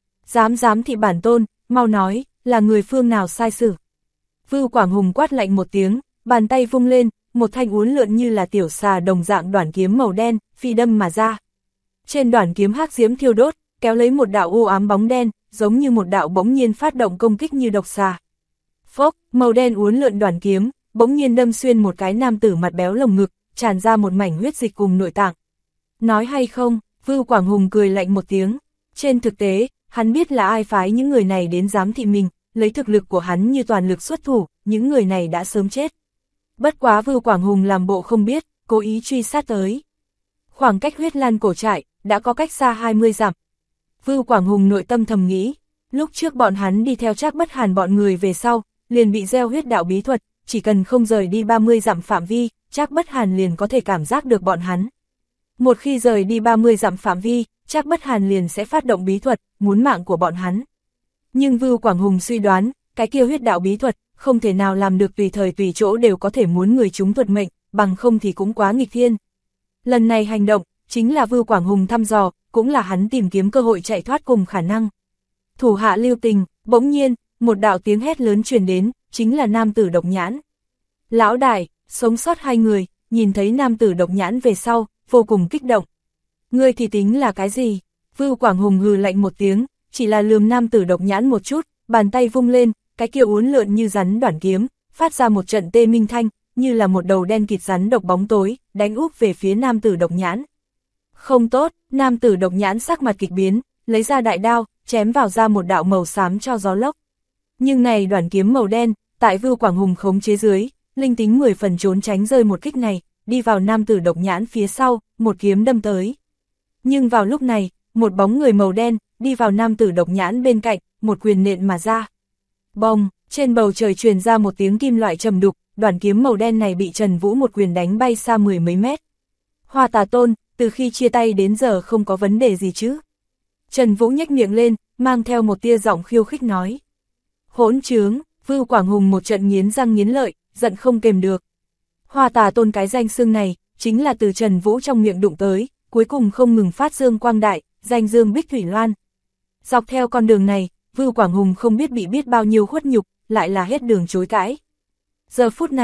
Dám thị bản tôn, mau nói, là người phương nào sai sử. Vưu Quảng Hùng quát lạnh một tiếng, bàn tay vung lên, một thanh uốn lượn như là tiểu xà đồng dạng đoản kiếm màu đen, phi đâm mà ra. Trên đoản kiếm hắc diễm thiêu đốt, kéo lấy một đạo u ám bóng đen, giống như một đạo bỗng nhiên phát động công kích như độc xà. Phốc, màu đen uốn lượn đoản kiếm, bỗng nhiên đâm xuyên một cái nam tử mặt béo lồng ngực, tràn ra một mảnh huyết dịch cùng nội tạng. Nói hay không, Vưu Quảng Hùng cười lạnh một tiếng. Trên thực tế, hắn biết là ai phái những người này đến giám thị mình, lấy thực lực của hắn như toàn lực xuất thủ, những người này đã sớm chết. Bất quá Vưu Quảng Hùng làm bộ không biết, cố ý truy sát tới. Khoảng cách Huyết Lan cổ trại, đã có cách xa 20 dặm. Vưu Quảng Hùng nội tâm thầm nghĩ, lúc trước bọn hắn đi theo Trác Bất Hàn bọn người về sau, liền bị gieo huyết đạo bí thuật, chỉ cần không rời đi 30 dặm phạm vi, Trác Bất Hàn liền có thể cảm giác được bọn hắn. Một khi rời đi 30 dặm phạm vi, Trác Bất Hàn liền sẽ phát động bí thuật, muốn mạng của bọn hắn. Nhưng Vưu Quảng Hùng suy đoán, cái kia huyết đạo bí thuật, không thể nào làm được tùy thời tùy chỗ đều có thể muốn người chúng tuột mệnh, bằng không thì cũng quá nghịch thiên. Lần này hành động, chính là Vưu Quảng Hùng thăm dò, cũng là hắn tìm kiếm cơ hội chạy thoát cùng khả năng. Thủ hạ lưu tình, bỗng nhiên, một đạo tiếng hét lớn truyền đến, chính là nam tử độc nhãn. Lão đại, sống sót hai người, nhìn thấy nam tử độc nhãn về sau, vô cùng kích động. Ngươi thì tính là cái gì? Vưu Quảng Hùng hừ lạnh một tiếng, chỉ là lườm nam tử độc nhãn một chút, bàn tay vung lên, cái kia uốn lượn như rắn đoản kiếm, phát ra một trận tê minh thanh, như là một đầu đen kịt rắn độc bóng tối, đánh úp về phía nam tử độc nhãn. Không tốt, nam tử độc nhãn sắc mặt kịch biến, lấy ra đại đao, chém vào ra một đạo màu xám cho gió lốc. Nhưng này đoản kiếm màu đen, tại Vưu Quảng Hùng khống chế dưới, linh tính 10 phần trốn tránh rơi một kích này, đi vào nam tử độc nhãn phía sau, một kiếm đâm tới. Nhưng vào lúc này, một bóng người màu đen, đi vào nam tử độc nhãn bên cạnh, một quyền nện mà ra. Bông, trên bầu trời truyền ra một tiếng kim loại trầm đục, đoản kiếm màu đen này bị Trần Vũ một quyền đánh bay xa 10 mấy mét. Hoa Tà Tôn, từ khi chia tay đến giờ không có vấn đề gì chứ? Trần Vũ nhếch miệng lên, mang theo một tia giọng khiêu khích nói. Hỗn trướng, Vưu Quảng Hùng một trận nghiến răng nghiến lợi, giận không kềm được. Hoa Tà Tôn cái danh xưng này, chính là từ Trần Vũ trong miệng đụng tới, cuối cùng không ngừng phát dương quang đại, danh dương Bích Thủy Loan. Dọc theo con đường này, Vưu Quảng Hùng không biết bị biết bao nhiêu khuất nhục, lại là hết đường chối cãi. Giờ phút này,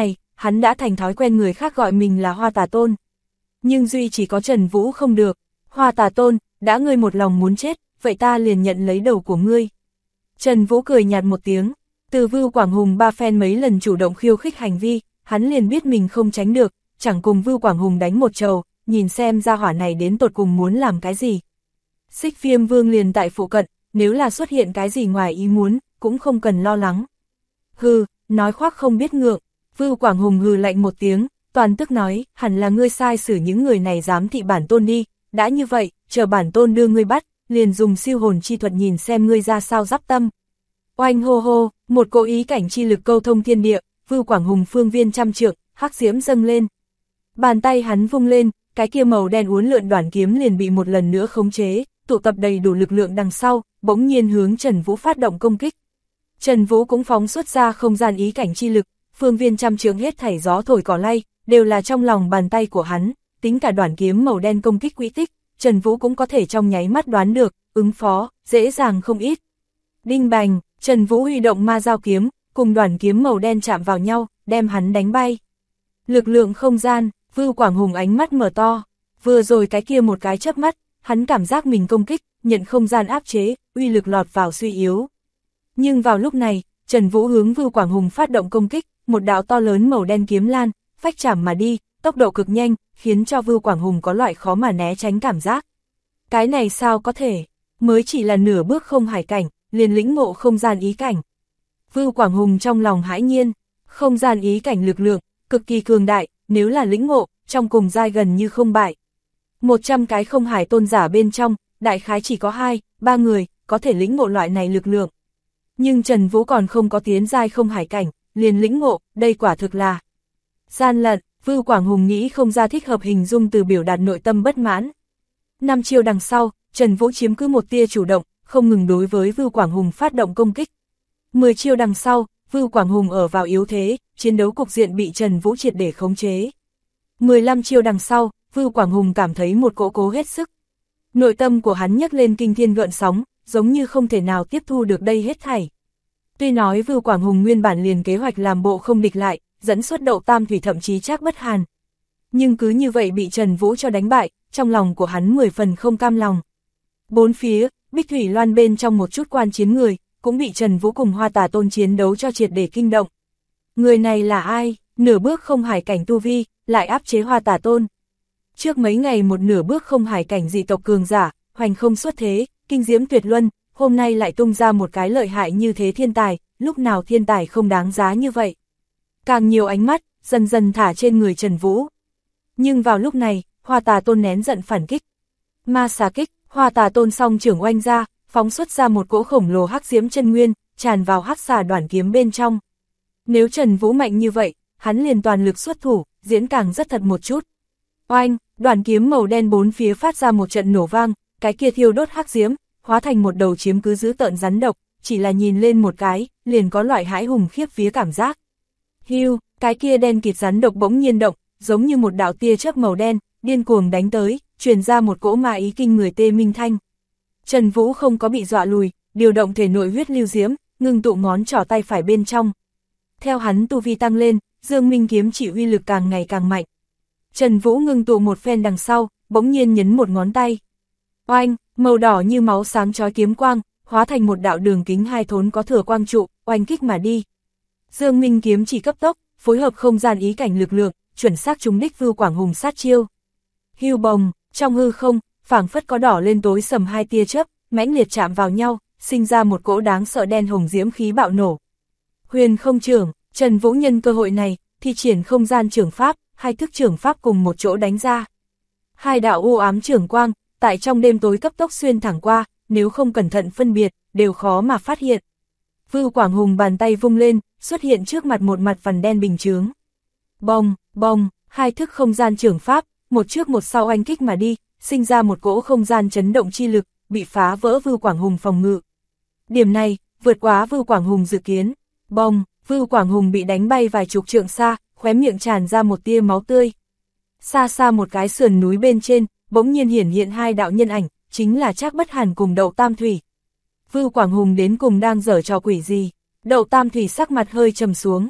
hắn đã thành thói quen người khác gọi mình là Hoa Tà Tôn. Nhưng duy chỉ có Trần Vũ không được. Hoa Tà Tôn, đã ngươi một lòng muốn chết, vậy ta liền nhận lấy đầu của ngươi. Trần Vũ cười nhạt một tiếng, từ Vưu Quảng Hùng ba phen mấy lần chủ động khiêu khích hành vi, hắn liền biết mình không tránh được, chẳng cùng Vưu Quảng Hùng đánh một trầu, nhìn xem gia hỏa này đến tột cùng muốn làm cái gì. Xích Viêm Vương liền tại phụ cận, nếu là xuất hiện cái gì ngoài ý muốn, cũng không cần lo lắng. Hừ, nói khoác không biết ngượng, Vưu Quảng Hùng hừ lạnh một tiếng, toàn tức nói, hẳn là ngươi sai xử những người này giám thị bản tôn đi, đã như vậy, chờ bản tôn đưa ngươi bắt, liền dùng siêu hồn chi thuật nhìn xem ngươi ra sao giáp tâm. Oanh hô hô, một cỗ ý cảnh chi lực câu thông thiên địa, Vưu Quảng Hùng phương viên trăm trượng, hắc diễm dâng lên. Bàn tay hắn vung lên, cái kia màu đen uốn lượn đoản kiếm liền bị một lần nữa khống chế, tụ tập đầy đủ lực lượng đằng sau, bỗng nhiên hướng Trần Vũ phát động công kích. Trần Vũ cũng phóng xuất ra không gian ý cảnh chi lực, phương viên trăm trượng hết thảy gió thổi cỏ lay, đều là trong lòng bàn tay của hắn, tính cả đoản kiếm màu đen công kích quỹ tích, Trần Vũ cũng có thể trong nháy mắt đoán được, ứng phó, dễ dàng không ít. Đinh bành, Trần Vũ huy động ma giao kiếm, cùng đoản kiếm màu đen chạm vào nhau, đem hắn đánh bay. Lực lượng không gian, Vưu Quảng Hùng ánh mắt mở to, vừa rồi cái kia một cái chớp mắt, hắn cảm giác mình công kích, nhận không gian áp chế, uy lực lọt vào suy yếu. Nhưng vào lúc này, Trần Vũ hướng Vưu Quảng Hùng phát động công kích, một đạo to lớn màu đen kiếm lan, phách chạm mà đi, tốc độ cực nhanh, khiến cho Vưu Quảng Hùng có loại khó mà né tránh cảm giác. Cái này sao có thể, mới chỉ là nửa bước không hải cảnh, liền lĩnh ngộ không gian ý cảnh. Vưu Quảng Hùng trong lòng hãi nhiên, không gian ý cảnh lực lượng, cực kỳ cường đại, nếu là lĩnh ngộ, trong cùng giai gần như không bại. 100 cái không hải tôn giả bên trong, đại khái chỉ có 2-3 người, có thể lĩnh ngộ loại này lực lượng. Nhưng Trần Vũ còn không có tiến giai không hải cảnh, liền lĩnh ngộ, đây quả thực là gian lận. Vưu Quảng Hùng nghĩ không ra thích hợp hình dung từ biểu đạt nội tâm bất mãn. 5 chiêu đằng sau, Trần Vũ chiếm cứ một tia chủ động, không ngừng đối với Vưu Quảng Hùng phát động công kích. 10 chiêu đằng sau, Vưu Quảng Hùng ở vào yếu thế, chiến đấu cục diện bị Trần Vũ triệt để khống chế. 15 chiêu đằng sau, Vưu Quảng Hùng cảm thấy một cỗ cố hết sức. Nội tâm của hắn nhấc lên kinh thiên gợn sóng, giống như không thể nào tiếp thu được đây hết thảy. Tuy nói Vưu Quảng Hùng nguyên bản liền kế hoạch làm bộ không địch lại, dẫn xuất Đậu Tam Thủy thậm chí Trác Bất Hàn. Nhưng cứ như vậy bị Trần Vũ cho đánh bại, trong lòng của hắn 10 phần không cam lòng. Bốn phía, Bích Thủy Loan bên trong một chút quan chiến người, cũng bị Trần Vũ cùng Hoa Tà Tôn chiến đấu cho triệt để kinh động. Người này là ai? Nửa bước không hải cảnh tu vi, lại áp chế Hoa Tà Tôn. Trước mấy ngày một nửa bước không hải cảnh dị tộc cường giả, hoành không xuất thế, kinh diễm tuyệt luân, hôm nay lại tung ra một cái lợi hại như thế thiên tài, lúc nào thiên tài không đáng giá như vậy. Càng nhiều ánh mắt, dần dần thả trên người Trần Vũ. Nhưng vào lúc này, Hoa Tà Tôn nén giận phản kích. Ma xà kích, Hoa Tà Tôn song trưởng oanh ra, phóng xuất ra một cỗ khổng lồ hắc diễm chân nguyên, tràn vào hắc xà đoản kiếm bên trong. Nếu Trần Vũ mạnh như vậy, hắn liền toàn lực xuất thủ, diễn càng rất thật một chút. Oanh, đoản kiếm màu đen bốn phía phát ra một trận nổ vang, cái kia thiêu đốt hắc diễm, hóa thành một đầu chiếm cứ dữ tợn rắn độc, chỉ là nhìn lên một cái, liền có loại hãi hùng khiếp vía cảm giác. Hiu, cái kia đen kịt rắn độc bỗng nhiên động, giống như một đạo tia chớp màu đen, điên cuồng đánh tới, truyền ra một cỗ ma ý kinh người tê minh thanh. Trần Vũ không có bị dọa lùi, điều động thể nội huyết lưu diễm, ngưng tụ ngón trỏ tay phải bên trong. Theo hắn tu vi tăng lên, Dương Minh kiếm chỉ uy lực càng ngày càng mạnh. Trần Vũ ngưng tụ một phen đằng sau, bỗng nhiên nhấn một ngón tay. Oanh, màu đỏ như máu sáng chói kiếm quang, hóa thành một đạo đường kính 2 thốn có thừa quang trụ, oanh kích mà đi. Dương Minh kiếm chỉ cấp tốc, phối hợp không gian ý cảnh lực lượng, chuẩn xác trúng đích Vưu Quảng Hùng sát chiêu. Hưu bồng, trong hư không, phảng phất có đỏ lên tối sầm hai tia chớp, mãnh liệt chạm vào nhau, sinh ra một cỗ đáng sợ đen hồng diễm khí bạo nổ. Huyền không trưởng, Trần Vũ nhân cơ hội này, thi triển không gian trưởng pháp, hai thức trưởng pháp cùng một chỗ đánh ra. Hai đạo u ám trưởng quang, tại trong đêm tối cấp tốc xuyên thẳng qua, nếu không cẩn thận phân biệt, đều khó mà phát hiện. Vưu Quảng Hùng bàn tay vung lên, xuất hiện trước mặt một mặt vằn đen bình chướng. Bồng, bồng, hai thức không gian trưởng pháp, một trước một sau oanh kích mà đi, sinh ra một cỗ không gian chấn động chi lực, bị phá vỡ Vưu Quảng Hùng phòng ngự. Điểm này, vượt quá Vưu Quảng Hùng dự kiến. Bồng, Vưu Quảng Hùng bị đánh bay vài chục trượng xa, khóe miệng tràn ra một tia máu tươi. Xa xa một cái sườn núi bên trên, bỗng nhiên hiển hiện hai đạo nhân ảnh, chính là Trác Bất Hàn cùng Đậu Tam Thủy. Vưu Quảng Hùng đến cùng đang giở trò quỷ gì? Đậu Tam Thủy sắc mặt hơi trầm xuống.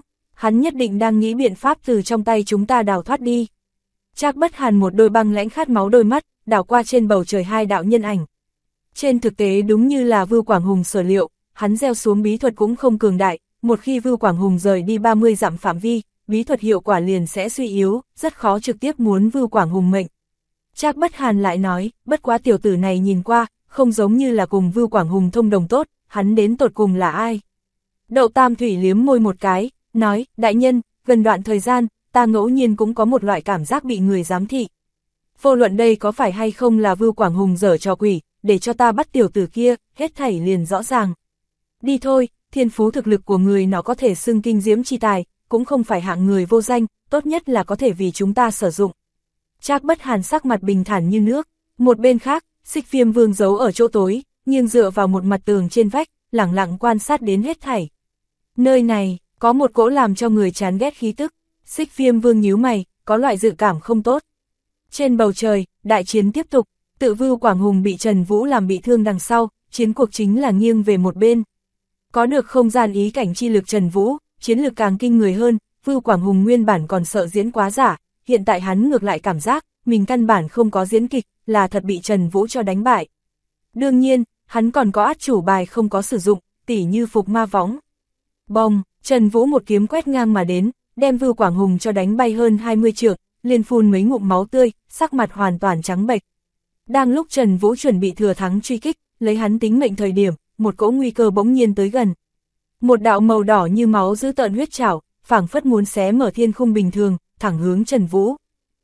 hắn nhất định đang nghĩ biện pháp từ trong tay chúng ta đào thoát đi. Trác Bất Hàn một đôi băng lãnh khát máu đôi mắt, đảo qua trên bầu trời hai đạo nhân ảnh. Trên thực tế đúng như là Vưu Quảng Hùng sở liệu, hắn gieo xuống bí thuật cũng không cường đại, một khi Vưu Quảng Hùng rời đi 30 dặm phạm vi, bí thuật hiệu quả liền sẽ suy yếu, rất khó trực tiếp muốn Vưu Quảng Hùng mệnh. Trác Bất Hàn lại nói, bất quá tiểu tử này nhìn qua, không giống như là cùng Vưu Quảng Hùng thông đồng tốt, hắn đến tột cùng là ai? Đậu Tam Thủy liếm môi một cái, nói, đại nhân, gần đoạn thời gian, ta ngẫu nhiên cũng có một loại cảm giác bị người giám thị. Vô luận đây có phải hay không là Vưu Quảng Hùng giở trò quỷ, để cho ta bắt tiểu tử kia, hết thảy liền rõ ràng. Đi thôi, thiên phú thực lực của người nó có thể xưng kinh diễm chi tài, cũng không phải hạng người vô danh, tốt nhất là có thể vì chúng ta sử dụng. Trác Bất Hàn sắc mặt bình thản như nước, một bên khác, Xích Viêm Vương giấu ở chỗ tối, nghiêng dựa vào một mặt tường trên vách, lẳng lặng quan sát đến hết thảy. Nơi này, có một cỗ làm cho người chán ghét khí tức, Xích Viêm Vương nhíu mày, có loại dự cảm không tốt. Trên bầu trời, đại chiến tiếp tục, tự Vưu Quảng Hùng bị Trần Vũ làm bị thương đằng sau, chiến cuộc chính là nghiêng về một bên. Có được không gian ý cảnh chi lực Trần Vũ, chiến lực càng kinh người hơn, Vưu Quảng Hùng nguyên bản còn sợ diễn quá giả, hiện tại hắn ngược lại cảm giác, mình căn bản không có diễn kịch, là thật bị Trần Vũ cho đánh bại. Đương nhiên, hắn còn có át chủ bài không có sử dụng, tỉ như phục ma võng. Bồng, Trần Vũ một kiếm quét ngang mà đến, đem Vưu Quảng Hùng cho đánh bay hơn 20 trượng, liền phun mấy ngụm máu tươi, sắc mặt hoàn toàn trắng bệch. Đang lúc Trần Vũ chuẩn bị thừa thắng truy kích, lấy hắn tính mệnh thời điểm, một cỗ nguy cơ bỗng nhiên tới gần. Một đạo màu đỏ như máu dữ tợn huyết trảo, phảng phất muốn xé mở thiên khung bình thường, thẳng hướng Trần Vũ.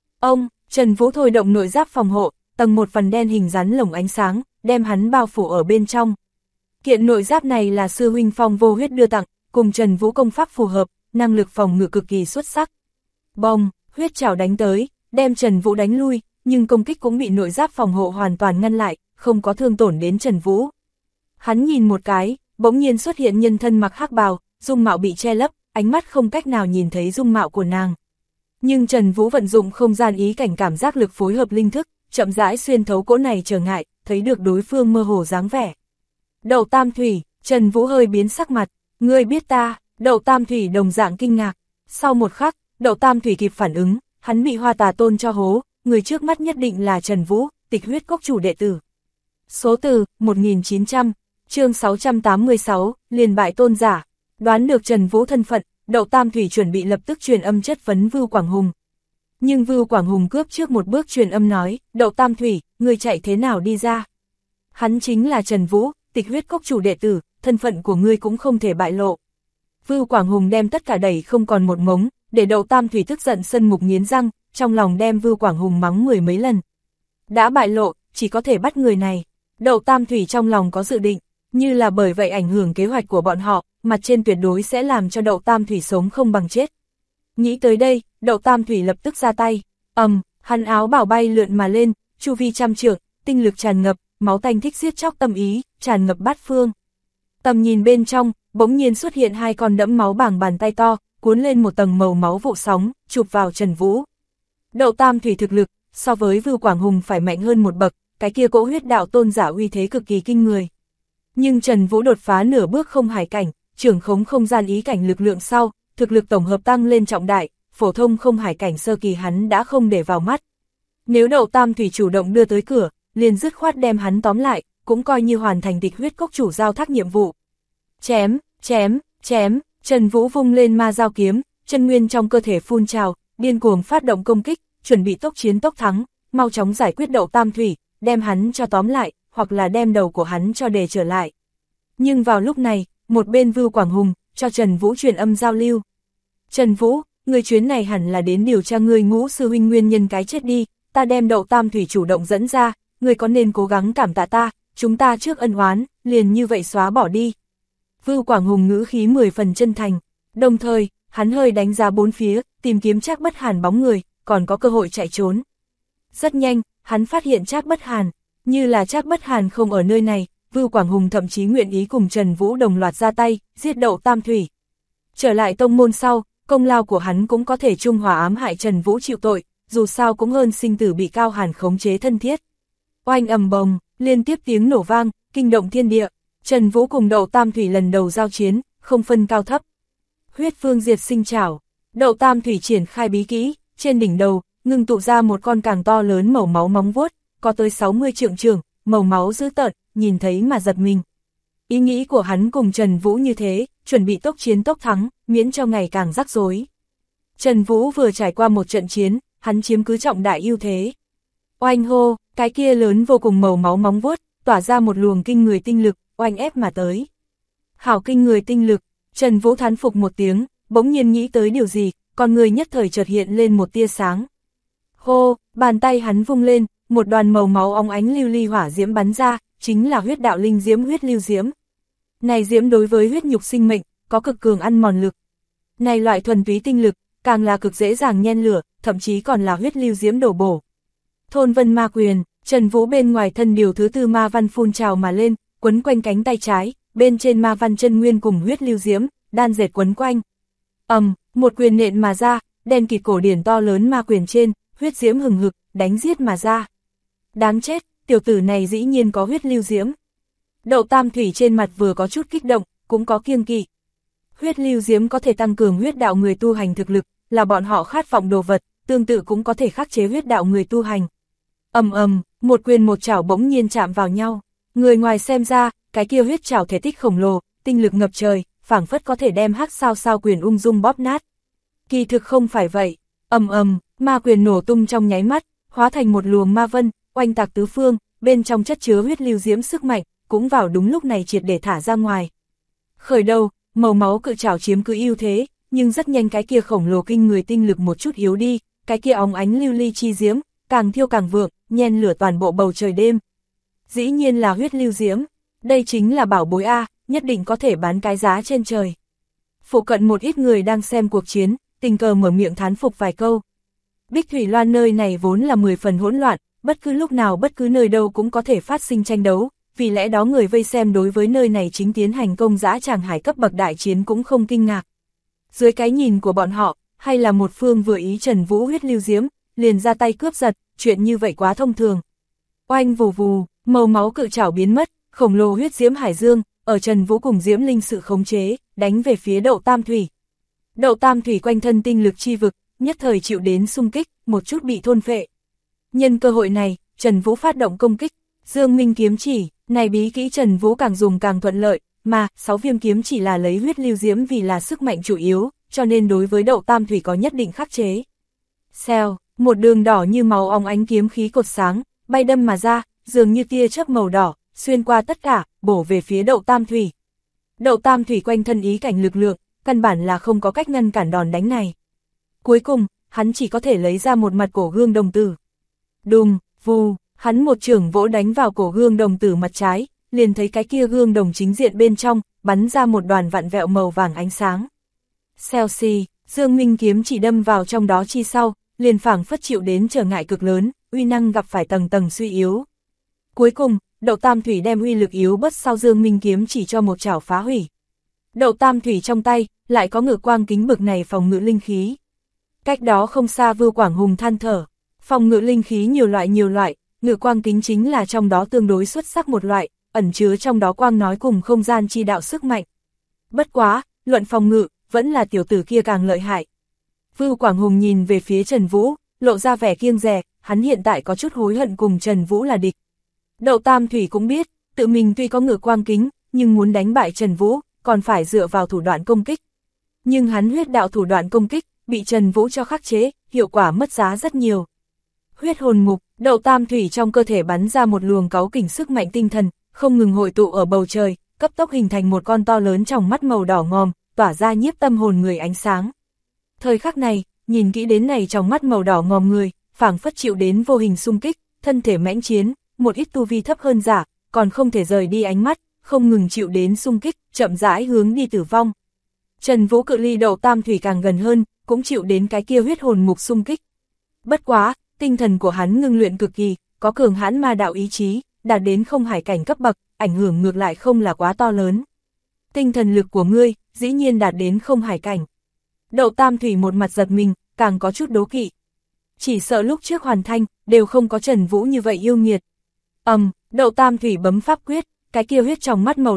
Trần Vũ thôi động nội giáp phòng hộ, tầng một phần đen hình rắn lồng ánh sáng, đem hắn bao phủ ở bên trong. Kiện nội giáp này là sư huynh Phong Vô Huyết đưa tặng, cùng Trần Vũ công pháp phù hợp, năng lực phòng ngự cực kỳ xuất sắc. Bồng, huyết trảo đánh tới, đem Trần Vũ đánh lui, nhưng công kích cũng bị nội giáp phòng hộ hoàn toàn ngăn lại, không có thương tổn đến Trần Vũ. Hắn nhìn một cái, bỗng nhiên xuất hiện nhân thân mặc hắc bào, dung mạo bị che lấp, ánh mắt không cách nào nhìn thấy dung mạo của nàng. Nhưng Trần Vũ vận dụng không gian ý cảnh cảm giác lực phối hợp linh thức, chậm rãi xuyên thấu cỗ này trở ngại, thấy được đối phương mơ hồ dáng vẻ. Đậu Tam Thủy, Trần Vũ hơi biến sắc mặt, ngươi biết ta, Đậu Tam Thủy đồng dạng kinh ngạc. Sau một khắc, Đậu Tam Thủy kịp phản ứng, hắn bị Hoa Tà Tôn cho hố, người trước mắt nhất định là Trần Vũ, Tịch Huyết Cốc chủ đệ tử. Số từ, 1900, chương 686, liền bại tôn giả. Đoán được Trần Vũ thân phận, Đậu Tam Thủy chuẩn bị lập tức truyền âm chất vấn Vưu Quảng Hùng. Nhưng Vưu Quảng Hùng cướp trước một bước truyền âm nói, Đậu Tam Thủy, người chạy thế nào đi ra? Hắn chính là Trần Vũ, Tịch Huyết Cốc chủ đệ tử, thân phận của ngươi cũng không thể bại lộ. Vưu Quảng Hùng đem tất cả đẩy không còn một mống, để Đậu Tam Thủy tức giận sân mục nghiến răng, trong lòng đem Vưu Quảng Hùng mắng mười mấy lần. Đã bại lộ, chỉ có thể bắt người này. Đậu Tam Thủy trong lòng có dự định, như là bởi vậy ảnh hưởng kế hoạch của bọn họ, mặt trên tuyệt đối sẽ làm cho Đậu Tam Thủy sống không bằng chết. Nghĩ tới đây, Đậu Tam Thủy lập tức ra tay, hắn áo bảo bay lượn mà lên, chu vi trăm trượng, tinh lực tràn ngập, máu tanh thích giết chóc tâm ý, tràn ngập bát phương. Tầm nhìn bên trong, bỗng nhiên xuất hiện hai con đẫm máu bằng bàn tay to, cuốn lên một tầng màu máu vụ sóng, chụp vào Trần Vũ. Đậu Tam Thủy thực lực, so với Vưu Quảng Hùng phải mạnh hơn một bậc, cái kia cỗ huyết đạo tôn giả uy thế cực kỳ kinh người. Nhưng Trần Vũ đột phá nửa bước không hải cảnh, trưởng khống không gian ý cảnh lực lượng sau, thực lực tổng hợp tăng lên trọng đại, phổ thông không hải cảnh sơ kỳ hắn đã không để vào mắt. Nếu Đậu Tam Thủy chủ động đưa tới cửa, liền dứt khoát đem hắn tóm lại, cũng coi như hoàn thành Tịch Huyết Cốc chủ giao thác nhiệm vụ. Chém, Trần Vũ vung lên ma giao kiếm, chân nguyên trong cơ thể phun trào, điên cuồng phát động công kích, chuẩn bị tốc chiến tốc thắng, mau chóng giải quyết Đậu Tam Thủy, đem hắn cho tóm lại, hoặc là đem đầu của hắn cho đề trở lại. Nhưng vào lúc này, một bên Vưu Quảng Hùng, cho Trần Vũ truyền âm giao lưu. Trần Vũ, người chuyến này hẳn là đến điều tra ngươi Ngũ sư huynh nguyên nhân cái chết đi, ta đem Đậu Tam Thủy chủ động dẫn ra, ngươi có nên cố gắng cảm tạ ta, chúng ta trước ân oán, liền như vậy xóa bỏ đi. Vưu Quảng Hùng ngữ khí 10 phần chân thành, đồng thời, hắn hơi đánh giá bốn phía, tìm kiếm Trác Bất Hàn bóng người, còn có cơ hội chạy trốn. Rất nhanh, hắn phát hiện Trác Bất Hàn, như là Trác Bất Hàn không ở nơi này, Vưu Quảng Hùng thậm chí nguyện ý cùng Trần Vũ đồng loạt ra tay, giết Đậu Tam Thủy. Trở lại tông môn sau, công lao của hắn cũng có thể trung hòa ám hại Trần Vũ chịu tội, dù sao cũng hơn sinh tử bị Cao Hàn khống chế thân thiết. Oanh ầm bồng, liên tiếp tiếng nổ vang, kinh động thiên địa. Trần Vũ cùng Đậu Tam Thủy lần đầu giao chiến, không phân cao thấp. Huyết Phương Diệt Sinh Trảo. Đậu Tam Thủy triển khai bí kỹ, trên đỉnh đầu, ngưng tụ ra một con càng to lớn màu máu móng vuốt, có tới 60 trượng trường, màu máu dữ tợn, nhìn thấy mà giật mình. Ý nghĩ của hắn cùng Trần Vũ như thế, chuẩn bị tốc chiến tốc thắng, miễn cho ngày càng rắc rối. Trần Vũ vừa trải qua một trận chiến, hắn chiếm cứ trọng đại ưu thế. Oanh hô, cái kia lớn vô cùng màu máu móng vuốt, tỏa ra một luồng kinh người tinh lực, oanh ép mà tới. Hảo kinh người tinh lực, Trần Vũ thán phục một tiếng, bỗng nhiên nghĩ tới điều gì, con người nhất thời chợt hiện lên một tia sáng. Hô, bàn tay hắn vung lên, một đoàn màu máu óng ánh lưu ly hỏa diễm bắn ra, chính là huyết đạo linh diễm huyết lưu diễm. Này diễm đối với huyết nhục sinh mệnh, có cực cường ăn mòn lực. Này loại thuần túy tinh lực, càng là cực dễ dàng nhen lửa, thậm chí còn là huyết lưu diễm đổ bổ. Thôn Vân Ma Quyền, Trần Vũ bên ngoài thân điều thứ tư ma văn phun trào mà lên, quấn quanh cánh tay trái, bên trên ma văn chân nguyên cùng huyết lưu diễm, đan dệt quấn quanh. Một quyền nện mà ra, đen kịt cổ điển to lớn ma quyền trên, huyết diễm hừng hực, đánh giết mà ra. Đáng chết, tiểu tử này dĩ nhiên có huyết lưu diễm. Đậu Tam Thủy trên mặt vừa có chút kích động, cũng có kiêng kỵ. Huyết lưu diễm có thể tăng cường huyết đạo người tu hành thực lực, là bọn họ khát vọng đồ vật, tương tự cũng có thể khắc chế huyết đạo người tu hành. Một quyền một chảo bỗng nhiên chạm vào nhau. Người ngoài xem ra, cái kia huyết chảo thể tích khổng lồ, tinh lực ngập trời, phảng phất có thể đem hắc sao sao quyền ung dung bóp nát. Kỳ thực không phải vậy. Ma quyền nổ tung trong nháy mắt, hóa thành một luồng ma vân, oanh tạc tứ phương, bên trong chất chứa huyết lưu diễm sức mạnh, cũng vào đúng lúc này triệt để thả ra ngoài. Khởi đầu, màu máu cự chảo chiếm cứ ưu thế, nhưng rất nhanh cái kia khổng lồ kinh người tinh lực một chút yếu đi, cái kia óng ánh lưu ly chi diễm, càng thiêu càng vượng, nhen lửa toàn bộ bầu trời đêm. Dĩ nhiên là huyết lưu diễm, đây chính là bảo bối A, nhất định có thể bán cái giá trên trời. Phụ cận một ít người đang xem cuộc chiến, tình cờ mở miệng thán phục vài câu. Bích Thủy Loan nơi này vốn là 10 phần hỗn loạn, bất cứ lúc nào bất cứ nơi đâu cũng có thể phát sinh tranh đấu, vì lẽ đó người vây xem đối với nơi này chính tiến hành công dã tràng hải cấp bậc đại chiến cũng không kinh ngạc. Dưới cái nhìn của bọn họ, hay là một phương vừa ý Trần Vũ huyết lưu diễm, liền ra tay cướp giật, chuyện như vậy quá thông thường. Oanh vù vù, màu máu cự chảo biến mất, khổng lồ huyết diễm hải dương, ở Trần Vũ cùng diễm linh sự khống chế, đánh về phía Đậu Tam Thủy. Đậu Tam Thủy quanh thân tinh lực chi vực, nhất thời chịu đến xung kích, một chút bị thôn phệ. Nhân cơ hội này, Trần Vũ phát động công kích, Dương Minh kiếm chỉ, này bí kỹ Trần Vũ càng dùng càng thuận lợi, mà 6 viêm kiếm chỉ là lấy huyết lưu diễm vì là sức mạnh chủ yếu, cho nên đối với Đậu Tam Thủy có nhất định khắc chế. Xèo, một đường đỏ như máu óng ánh kiếm khí cột sáng, bay đâm mà ra, dường như tia chớp màu đỏ, xuyên qua tất cả, bổ về phía Đậu Tam Thủy. Đậu Tam Thủy quanh thân ý cảnh lực lượng, căn bản là không có cách ngăn cản đòn đánh này. Cuối cùng, hắn chỉ có thể lấy ra một mặt cổ gương đồng tử. Đùng, vù, hắn một chưởng vỗ đánh vào cổ gương đồng tử mặt trái, liền thấy cái kia gương đồng chính diện bên trong, bắn ra một đoàn vặn vẹo màu vàng ánh sáng. Xèo xì, Dương Minh kiếm chỉ đâm vào trong đó chi sau, liền phảng phất chịu đến trở ngại cực lớn, uy năng gặp phải tầng tầng suy yếu. Cuối cùng, Đậu Tam Thủy đem uy lực yếu bớt sau Dương Minh kiếm chỉ cho một chảo phá hủy. Đậu Tam Thủy trong tay, lại có ngự quang kính bực này phòng ngự linh khí. Cách đó không xa Vưu Quảng Hùng than thở, phòng ngự linh khí nhiều loại, ngự quang kính chính là trong đó tương đối xuất sắc một loại, ẩn chứa trong đó quang nói cùng không gian chi đạo sức mạnh. Bất quá, luận phòng ngự, vẫn là tiểu tử kia càng lợi hại. Vưu Quảng Hùng nhìn về phía Trần Vũ, lộ ra vẻ kiêng dè, hắn hiện tại có chút hối hận cùng Trần Vũ là địch. Đậu Tam Thủy cũng biết, tự mình tuy có ngự quang kính, nhưng muốn đánh bại Trần Vũ, còn phải dựa vào thủ đoạn công kích. Nhưng hắn huyết đạo thủ đoạn công kích, bị Trần Vũ cho khắc chế, hiệu quả mất giá rất nhiều. Huyết hồn mục, Đậu Tam Thủy trong cơ thể bắn ra một luồng cáu kỉnh sức mạnh tinh thần, không ngừng hội tụ ở bầu trời, cấp tốc hình thành một con to lớn tròng mắt màu đỏ ngòm, tỏa ra nhiếp tâm hồn người ánh sáng. Thời khắc này, nhìn kỹ đến này tròng mắt màu đỏ ngòm người, phảng phất chịu đến vô hình xung kích, thân thể mãnh chiến, một ít tu vi thấp hơn giả, còn không thể rời đi ánh mắt, không ngừng chịu đến xung kích, chậm rãi hướng đi tử vong. Trần Vũ cự ly Đậu Tam Thủy càng gần hơn, cũng chịu đến cái kia huyết hồn mục xung kích. Bất quá, tinh thần của hắn ngưng luyện cực kỳ, có cường hãn ma đạo ý chí, đạt đến không hải cảnh cấp bậc, ảnh hưởng ngược lại không là quá to lớn. Tinh thần lực của ngươi, dĩ nhiên đạt đến không hải cảnh. Đậu Tam Thủy một mặt giật mình, càng có chút đố kỵ. Chỉ sợ lúc trước hoàn thành, đều không có Trần Vũ như vậy yêu nghiệt. Đậu Tam Thủy bấm pháp quyết, cái kia huyết trong mắt màu đỏ,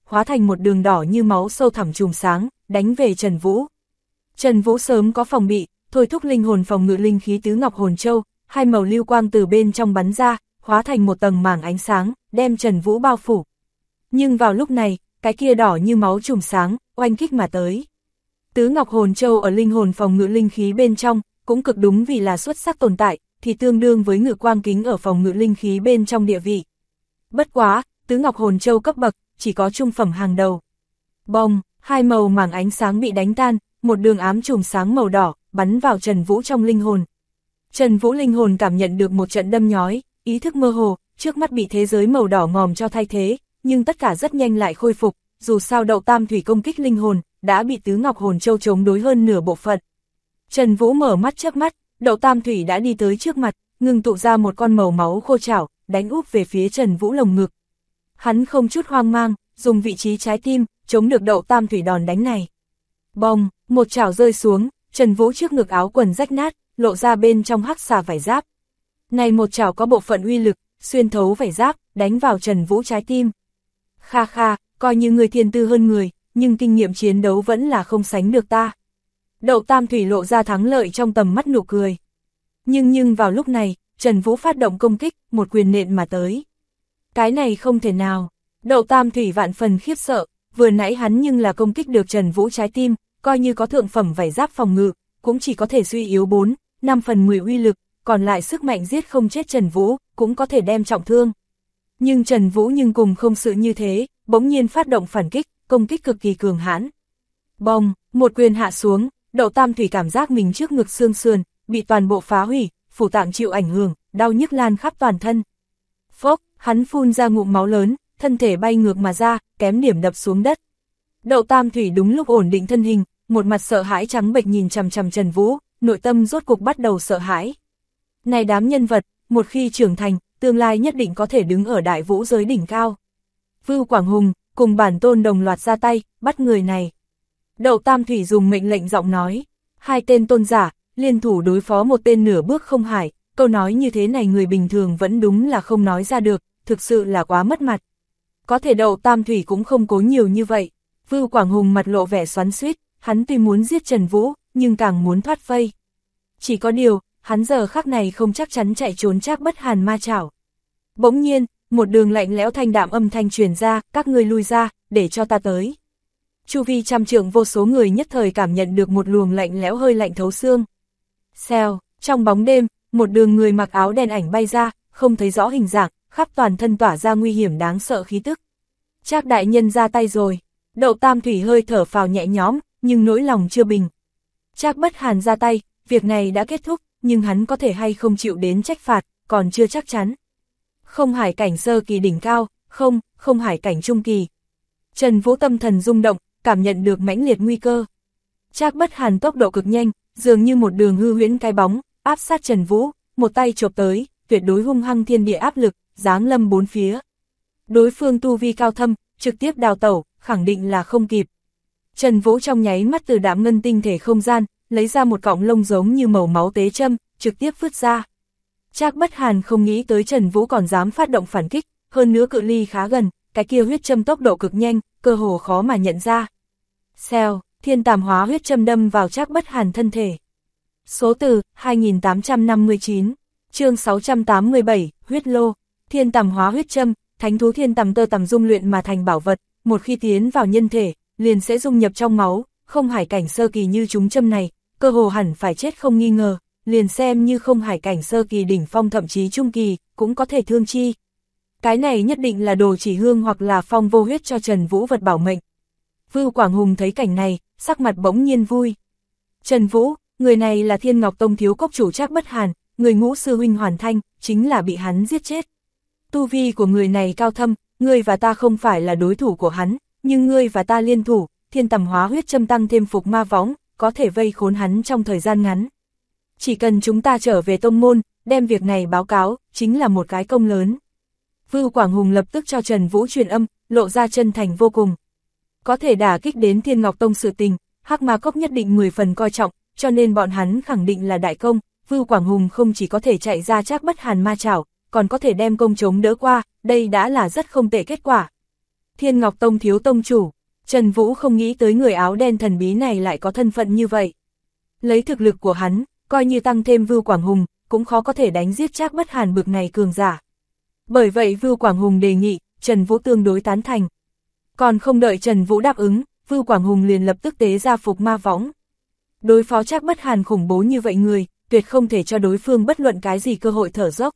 hóa thành một đường đỏ như máu sâu thẳm chùm sáng, đánh về Trần Vũ. Trần Vũ sớm có phòng bị, thôi thúc linh hồn phòng ngự linh khí tứ ngọc hồn châu, hai màu lưu quang từ bên trong bắn ra, hóa thành một tầng mảng ánh sáng, đem Trần Vũ bao phủ. Nhưng vào lúc này, cái kia đỏ như máu chùm sáng, oanh kích mà tới. Tứ ngọc hồn châu ở linh hồn phòng ngự linh khí bên trong, cũng cực đúng vì là xuất sắc tồn tại, thì tương đương với ngự quang kính ở phòng ngự linh khí bên trong địa vị. Bất quá, tứ ngọc hồn châu cấp bậc, chỉ có trung phẩm hàng đầu. Bông, hai màu mảng ánh sáng bị đánh tan, một đường ám chùm sáng màu đỏ, bắn vào Trần Vũ trong linh hồn. Trần Vũ linh hồn cảm nhận được một trận đâm nhói, ý thức mơ hồ, trước mắt bị thế giới màu đỏ ngòm cho thay thế, nhưng tất cả rất nhanh lại khôi phục, dù sao đậu tam thủy công kích linh hồn, đã bị tứ ngọc hồn châu chống đối hơn nửa bộ phận. Trần Vũ mở mắt chớp mắt, đậu tam thủy đã đi tới trước mặt, ngừng tụ ra một con màu máu khô chảo, đánh úp về phía Trần Vũ lồng ngực. Hắn không chút hoang mang, dùng vị trí trái tim, chống được đậu tam thủy đòn đánh này. Bông, một chảo rơi xuống, Trần Vũ trước ngực áo quần rách nát, lộ ra bên trong hắc xà vải giáp. Này một chảo có bộ phận uy lực, xuyên thấu vải giáp, đánh vào Trần Vũ trái tim. Kha kha, coi như người thiên tư hơn người, nhưng kinh nghiệm chiến đấu vẫn là không sánh được ta. Đậu tam thủy lộ ra thắng lợi trong tầm mắt nụ cười. Nhưng vào lúc này, Trần Vũ phát động công kích, một quyền nện mà tới. Cái này không thể nào. Đậu tam thủy vạn phần khiếp sợ, vừa nãy hắn nhưng là công kích được Trần Vũ trái tim, coi như có thượng phẩm vải giáp phòng ngự, cũng chỉ có thể suy yếu 4-5/10 uy lực, còn lại sức mạnh giết không chết Trần Vũ, cũng có thể đem trọng thương. Nhưng Trần Vũ cùng không sự như thế, bỗng nhiên phát động phản kích, công kích cực kỳ cường hãn. Bông, một quyền hạ xuống, đậu tam thủy cảm giác mình trước ngực xương sườn, bị toàn bộ phá hủy, phủ tạng chịu ảnh hưởng, đau nhức lan khắp toàn thân. Phốc, hắn phun ra ngụm máu lớn, thân thể bay ngược mà ra, kém điểm đập xuống đất. Đậu tam thủy đúng lúc ổn định thân hình, một mặt sợ hãi trắng bệch nhìn chằm chằm Trần Vũ, nội tâm rốt cục bắt đầu sợ hãi. Này đám nhân vật, một khi trưởng thành, tương lai nhất định có thể đứng ở đại vũ giới đỉnh cao. Vưu Quảng Hùng, cùng bản tôn đồng loạt ra tay, bắt người này. Đậu tam thủy dùng mệnh lệnh giọng nói, hai tên tôn giả, liên thủ đối phó một tên nửa bước không hải, câu nói như thế này người bình thường vẫn đúng là không nói ra được, thực sự là quá mất mặt. Có thể đậu tam thủy cũng không cố nhiều như vậy. Vưu Quảng Hùng mặt lộ vẻ xoắn xuýt, hắn tuy muốn giết Trần Vũ, nhưng càng muốn thoát vây. Chỉ có điều, hắn giờ khắc này không chắc chắn chạy trốn Trác Bất Hàn ma chảo. Bỗng nhiên, một đường lạnh lẽo thanh đạm âm thanh truyền ra, các ngươi lui ra, để cho ta tới. Chu vi trăm trượng vô số người nhất thời cảm nhận được một luồng lạnh lẽo hơi lạnh thấu xương. Xèo, trong bóng đêm, một đường người mặc áo đen ảnh bay ra, không thấy rõ hình dạng, khắp toàn thân tỏa ra nguy hiểm đáng sợ khí tức. Trác đại nhân ra tay rồi. Đậu tam thủy hơi thở phào nhẹ nhõm, nhưng nỗi lòng chưa bình. Trác Bất Hàn ra tay, việc này đã kết thúc, nhưng hắn có thể hay không chịu đến trách phạt, còn chưa chắc chắn. Không hải cảnh sơ kỳ đỉnh cao, không hải cảnh trung kỳ. Trần Vũ tâm thần rung động, cảm nhận được mãnh liệt nguy cơ. Trác Bất Hàn tốc độ cực nhanh, dường như một đường hư huyễn cái bóng, áp sát Trần Vũ, một tay chộp tới, tuyệt đối hung hăng thiên địa áp lực, giáng lâm bốn phía. Đối phương tu vi cao thâm, trực tiếp đào tẩu, khẳng định là không kịp. Trần Vũ trong nháy mắt từ đạm ngân tinh thể không gian, lấy ra một cọng lông giống như màu máu tế châm, trực tiếp vứt ra. Trác Bất Hàn không nghĩ tới Trần Vũ còn dám phát động phản kích, hơn nữa cự ly khá gần, cái kia huyết châm tốc độ cực nhanh, cơ hồ khó mà nhận ra. Xèo, thiên tàm hóa huyết châm đâm vào Trác Bất Hàn thân thể. Số từ 2859, chương 687, huyết lô, thiên tàm hóa huyết châm, thánh thú thiên tàm tơ tằm dung luyện mà thành bảo vật, một khi tiến vào nhân thể, liền sẽ dung nhập trong máu, không hải cảnh sơ kỳ như chúng châm này, cơ hồ hẳn phải chết không nghi ngờ, liền xem như không hải cảnh sơ kỳ đỉnh phong thậm chí trung kỳ, cũng có thể thương chi. Cái này nhất định là đồ chỉ hương hoặc là phong vô huyết cho Trần Vũ vật bảo mệnh. Vưu Quảng Hùng thấy cảnh này, sắc mặt bỗng nhiên vui. Trần Vũ, người này là Thiên Ngọc Tông thiếu cốc chủ Trác Bất Hàn, người ngũ sư huynh Hoàn Thanh, chính là bị hắn giết chết. Tu vi của người này cao thâm, ngươi và ta không phải là đối thủ của hắn, nhưng ngươi và ta liên thủ, thiên tầm hóa huyết châm tăng thêm phục ma võng, có thể vây khốn hắn trong thời gian ngắn. Chỉ cần chúng ta trở về tông môn, đem việc này báo cáo, chính là một cái công lớn. Vưu Quảng Hùng lập tức cho Trần Vũ truyền âm, lộ ra chân thành vô cùng. Có thể đả kích đến Thiên Ngọc Tông sự tình, Hắc Ma Cốc nhất định 10 phần coi trọng, cho nên bọn hắn khẳng định là đại công. Vưu Quảng Hùng không chỉ có thể chạy ra Trác Bất Hàn ma chảo, còn có thể đem công chống đỡ qua, đây đã là rất không tệ kết quả. Thiên Ngọc Tông thiếu tông chủ. Trần Vũ không nghĩ tới người áo đen thần bí này lại có thân phận như vậy. Lấy thực lực của hắn, coi như tăng thêm Vưu Quảng Hùng, cũng khó có thể đánh giết Trác Bất Hàn bực này cường giả. Bởi vậy Vưu Quảng Hùng đề nghị, Trần Vũ tương đối tán thành. Còn không đợi Trần Vũ đáp ứng, Vưu Quảng Hùng liền lập tức tế ra phục ma võng. Đối phó Trác Bất Hàn khủng bố như vậy người, tuyệt không thể cho đối phương bất luận cái gì cơ hội thở dốc.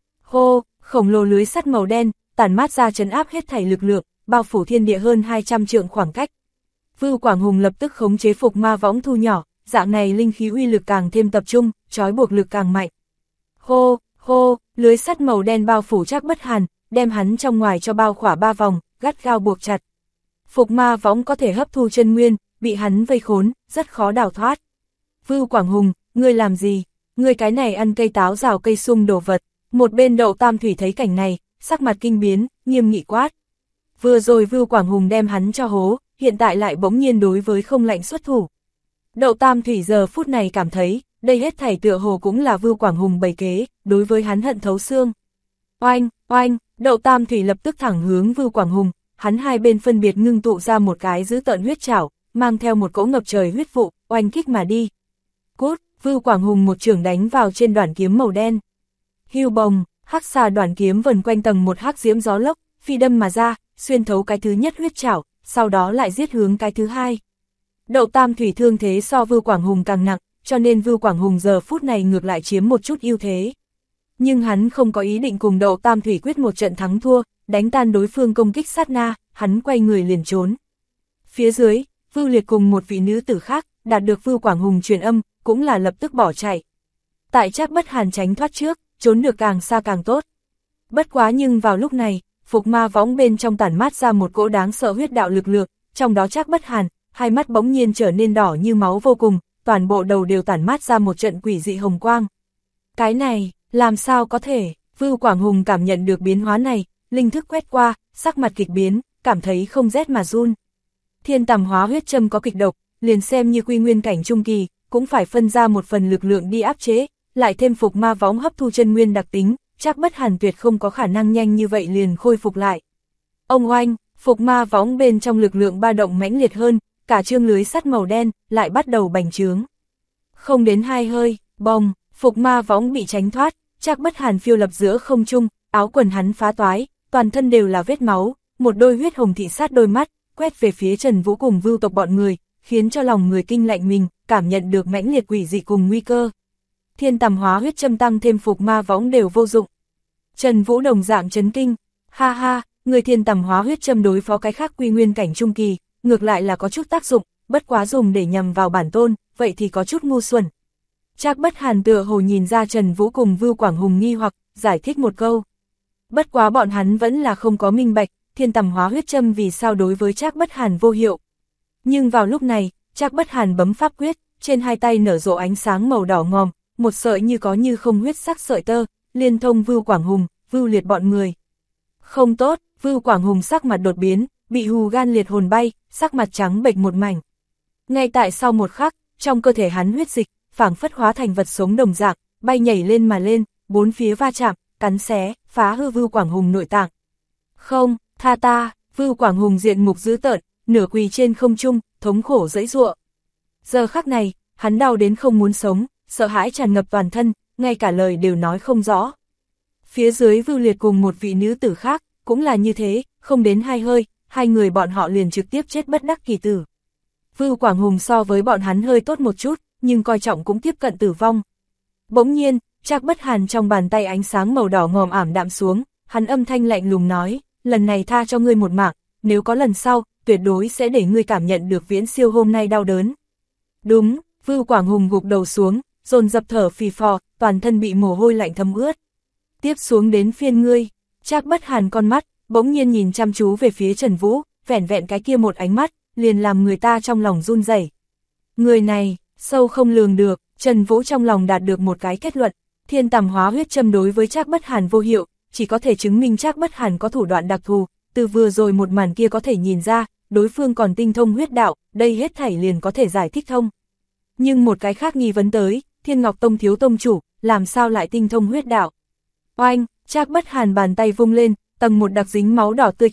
Hô, khổng lồ lưới sắt màu đen, tản mát ra trấn áp hết thảy lực lượng, bao phủ thiên địa hơn 200 trượng khoảng cách. Vưu Quảng Hùng lập tức khống chế phục ma võng thu nhỏ, dạng này linh khí uy lực càng thêm tập trung, trói buộc lực càng mạnh. Hô, hô, lưới sắt màu đen bao phủ Trác Bất Hàn, đem hắn trong ngoài cho bao khỏa 3 vòng, gắt gao buộc chặt. Phục ma võng có thể hấp thu chân nguyên, bị hắn vây khốn, rất khó đào thoát. Vưu Quảng Hùng, ngươi làm gì? Ngươi cái này ăn cây táo rào cây sung đồ vật. Một bên Đậu Tam Thủy thấy cảnh này, sắc mặt kinh biến, nghiêm nghị quát. Vừa rồi Vưu Quảng Hùng đem hắn cho hố, hiện tại lại bỗng nhiên đối với không lạnh xuất thủ. Đậu Tam Thủy giờ phút này cảm thấy, đây hết thảy tựa hồ cũng là Vưu Quảng Hùng bày kế, đối với hắn hận thấu xương. Oanh, oanh, Đậu Tam Thủy lập tức thẳng hướng Vưu Quảng Hùng, hắn hai bên phân biệt ngưng tụ ra một cái dữ tợn huyết trảo, mang theo một cỗ ngập trời huyết vụ, oanh kích mà đi. Cút, Vưu Quảng Hùng một chưởng đánh vào trên đoản kiếm màu đen. Hưu bồng, hắc xà đoản kiếm vần quanh tầng một hắc diễm gió lốc, phi đâm mà ra, xuyên thấu cái thứ nhất huyết trảo, sau đó lại giết hướng cái thứ hai. Đậu Tam Thủy thương thế so Vưu Quảng Hùng càng nặng, cho nên Vưu Quảng Hùng giờ phút này ngược lại chiếm một chút ưu thế. Nhưng hắn không có ý định cùng Đậu Tam Thủy quyết một trận thắng thua, đánh tan đối phương công kích sát na, hắn quay người liền trốn. Phía dưới, Vưu Liệt cùng một vị nữ tử khác, đạt được Vưu Quảng Hùng truyền âm, cũng là lập tức bỏ chạy. Tại Trác Bất Hàn tránh thoát trước, trốn được càng xa càng tốt. Bất quá nhưng vào lúc này, phục ma võng bên trong tản mát ra một cỗ đáng sợ huyết đạo lực lượng, trong đó Trác Bất Hàn, hai mắt bỗng nhiên trở nên đỏ như máu vô cùng, toàn bộ đầu đều tản mát ra một trận quỷ dị hồng quang. Cái này, làm sao có thể? Vưu Quảng Hùng cảm nhận được biến hóa này, linh thức quét qua, sắc mặt kịch biến, cảm thấy không rét mà run. Thiên Tầm Hóa Huyết Châm có kịch độc, liền xem như quy nguyên cảnh trung kỳ, cũng phải phân ra một phần lực lượng đi áp chế, lại thêm phục ma võng hấp thu chân nguyên đặc tính, Trác Bất Hàn tuyệt không có khả năng nhanh như vậy liền khôi phục lại. Ông oanh, phục ma võng bên trong lực lượng ba động mãnh liệt hơn, cả chương lưới sắt màu đen lại bắt đầu bành trướng. Không đến hai hơi, bồng, phục ma võng bị tránh thoát, Trác Bất Hàn phiêu lập giữa không trung, áo quần hắn phá toái, toàn thân đều là vết máu, một đôi huyết hồng thị sát đôi mắt, quét về phía Trần Vũ cùng Vưu tộc bọn người, khiến cho lòng người kinh lạnh mình, cảm nhận được mãnh liệt quỷ dị cùng nguy cơ. Thiên Tầm Hóa Huyết Châm tăng thêm phục ma võng đều vô dụng. Trần Vũ đồng dạng chấn kinh, ha ha, người Thiên Tầm Hóa Huyết Châm đối phó cái khác quy nguyên cảnh trung kỳ, ngược lại là có chút tác dụng, bất quá dùng để nhằm vào bản tôn, vậy thì có chút ngu xuẩn. Trác Bất Hàn tựa hồ nhìn ra Trần Vũ cùng Vưu Quảng Hùng nghi hoặc, giải thích một câu. Bất quá bọn hắn vẫn là không có minh bạch, Thiên Tầm Hóa Huyết Châm vì sao đối với Trác Bất Hàn vô hiệu. Nhưng vào lúc này, Trác Bất Hàn bấm pháp quyết, trên hai tay nở rộ ánh sáng màu đỏ ngòm, một sợi như có như không huyết sắc sợi tơ, liên thông Vưu Quảng Hùng, Vưu Liệt bọn người. Không tốt, Vưu Quảng Hùng sắc mặt đột biến, bị hù gan liệt hồn bay, sắc mặt trắng bệch một mảnh. Ngay tại sau một khắc, trong cơ thể hắn huyết dịch, phảng phất hóa thành vật sống đồng dạng, bay nhảy lên mà lên, bốn phía va chạm, cắn xé, phá hư Vưu Quảng Hùng nội tạng. Không, tha ta, Vưu Quảng Hùng diện mục dữ tợn, nửa quỳ trên không trung, thống khổ giãy giụa. Giờ khắc này, hắn đau đến không muốn sống, sợ hãi tràn ngập toàn thân, ngay cả lời đều nói không rõ. Phía dưới Vưu Liệt cùng một vị nữ tử khác, cũng là như thế, không đến hai hơi, hai người bọn họ liền trực tiếp chết bất đắc kỳ tử. Vưu Quảng Hùng so với bọn hắn hơi tốt một chút, nhưng coi trọng cũng tiếp cận tử vong. Bỗng nhiên, Trác Bất Hàn trong bàn tay ánh sáng màu đỏ ngòm ảm đạm xuống, hắn âm thanh lạnh lùng nói, lần này tha cho ngươi một mạng, nếu có lần sau, tuyệt đối sẽ để ngươi cảm nhận được viễn siêu hôm nay đau đớn. Đúng, Vưu Quảng Hùng gục đầu xuống, dồn dập thở phì phò, toàn thân bị mồ hôi lạnh thấm ướt. Tiếp xuống đến phiên ngươi. Trác Bất Hàn con mắt, bỗng nhiên nhìn chăm chú về phía Trần Vũ, vẻn vẹn cái kia một ánh mắt, liền làm người ta trong lòng run rẩy. Người này, sâu không lường được, Trần Vũ trong lòng đạt được một cái kết luận, Thiên Tầm Hóa Huyết Châm đối với Trác Bất Hàn vô hiệu, chỉ có thể chứng minh Trác Bất Hàn có thủ đoạn đặc thù, từ vừa rồi một màn kia có thể nhìn ra, đối phương còn tinh thông huyết đạo, đây hết thảy liền có thể giải thích thông. Nhưng một cái khác nghi vấn tới, Thiên Ngọc Tông thiếu tông chủ, làm sao lại tinh thông huyết đạo? Oanh, Trác Bất Hàn bàn tay vung lên, tầng một đặc dính máu đỏ tươi chảy,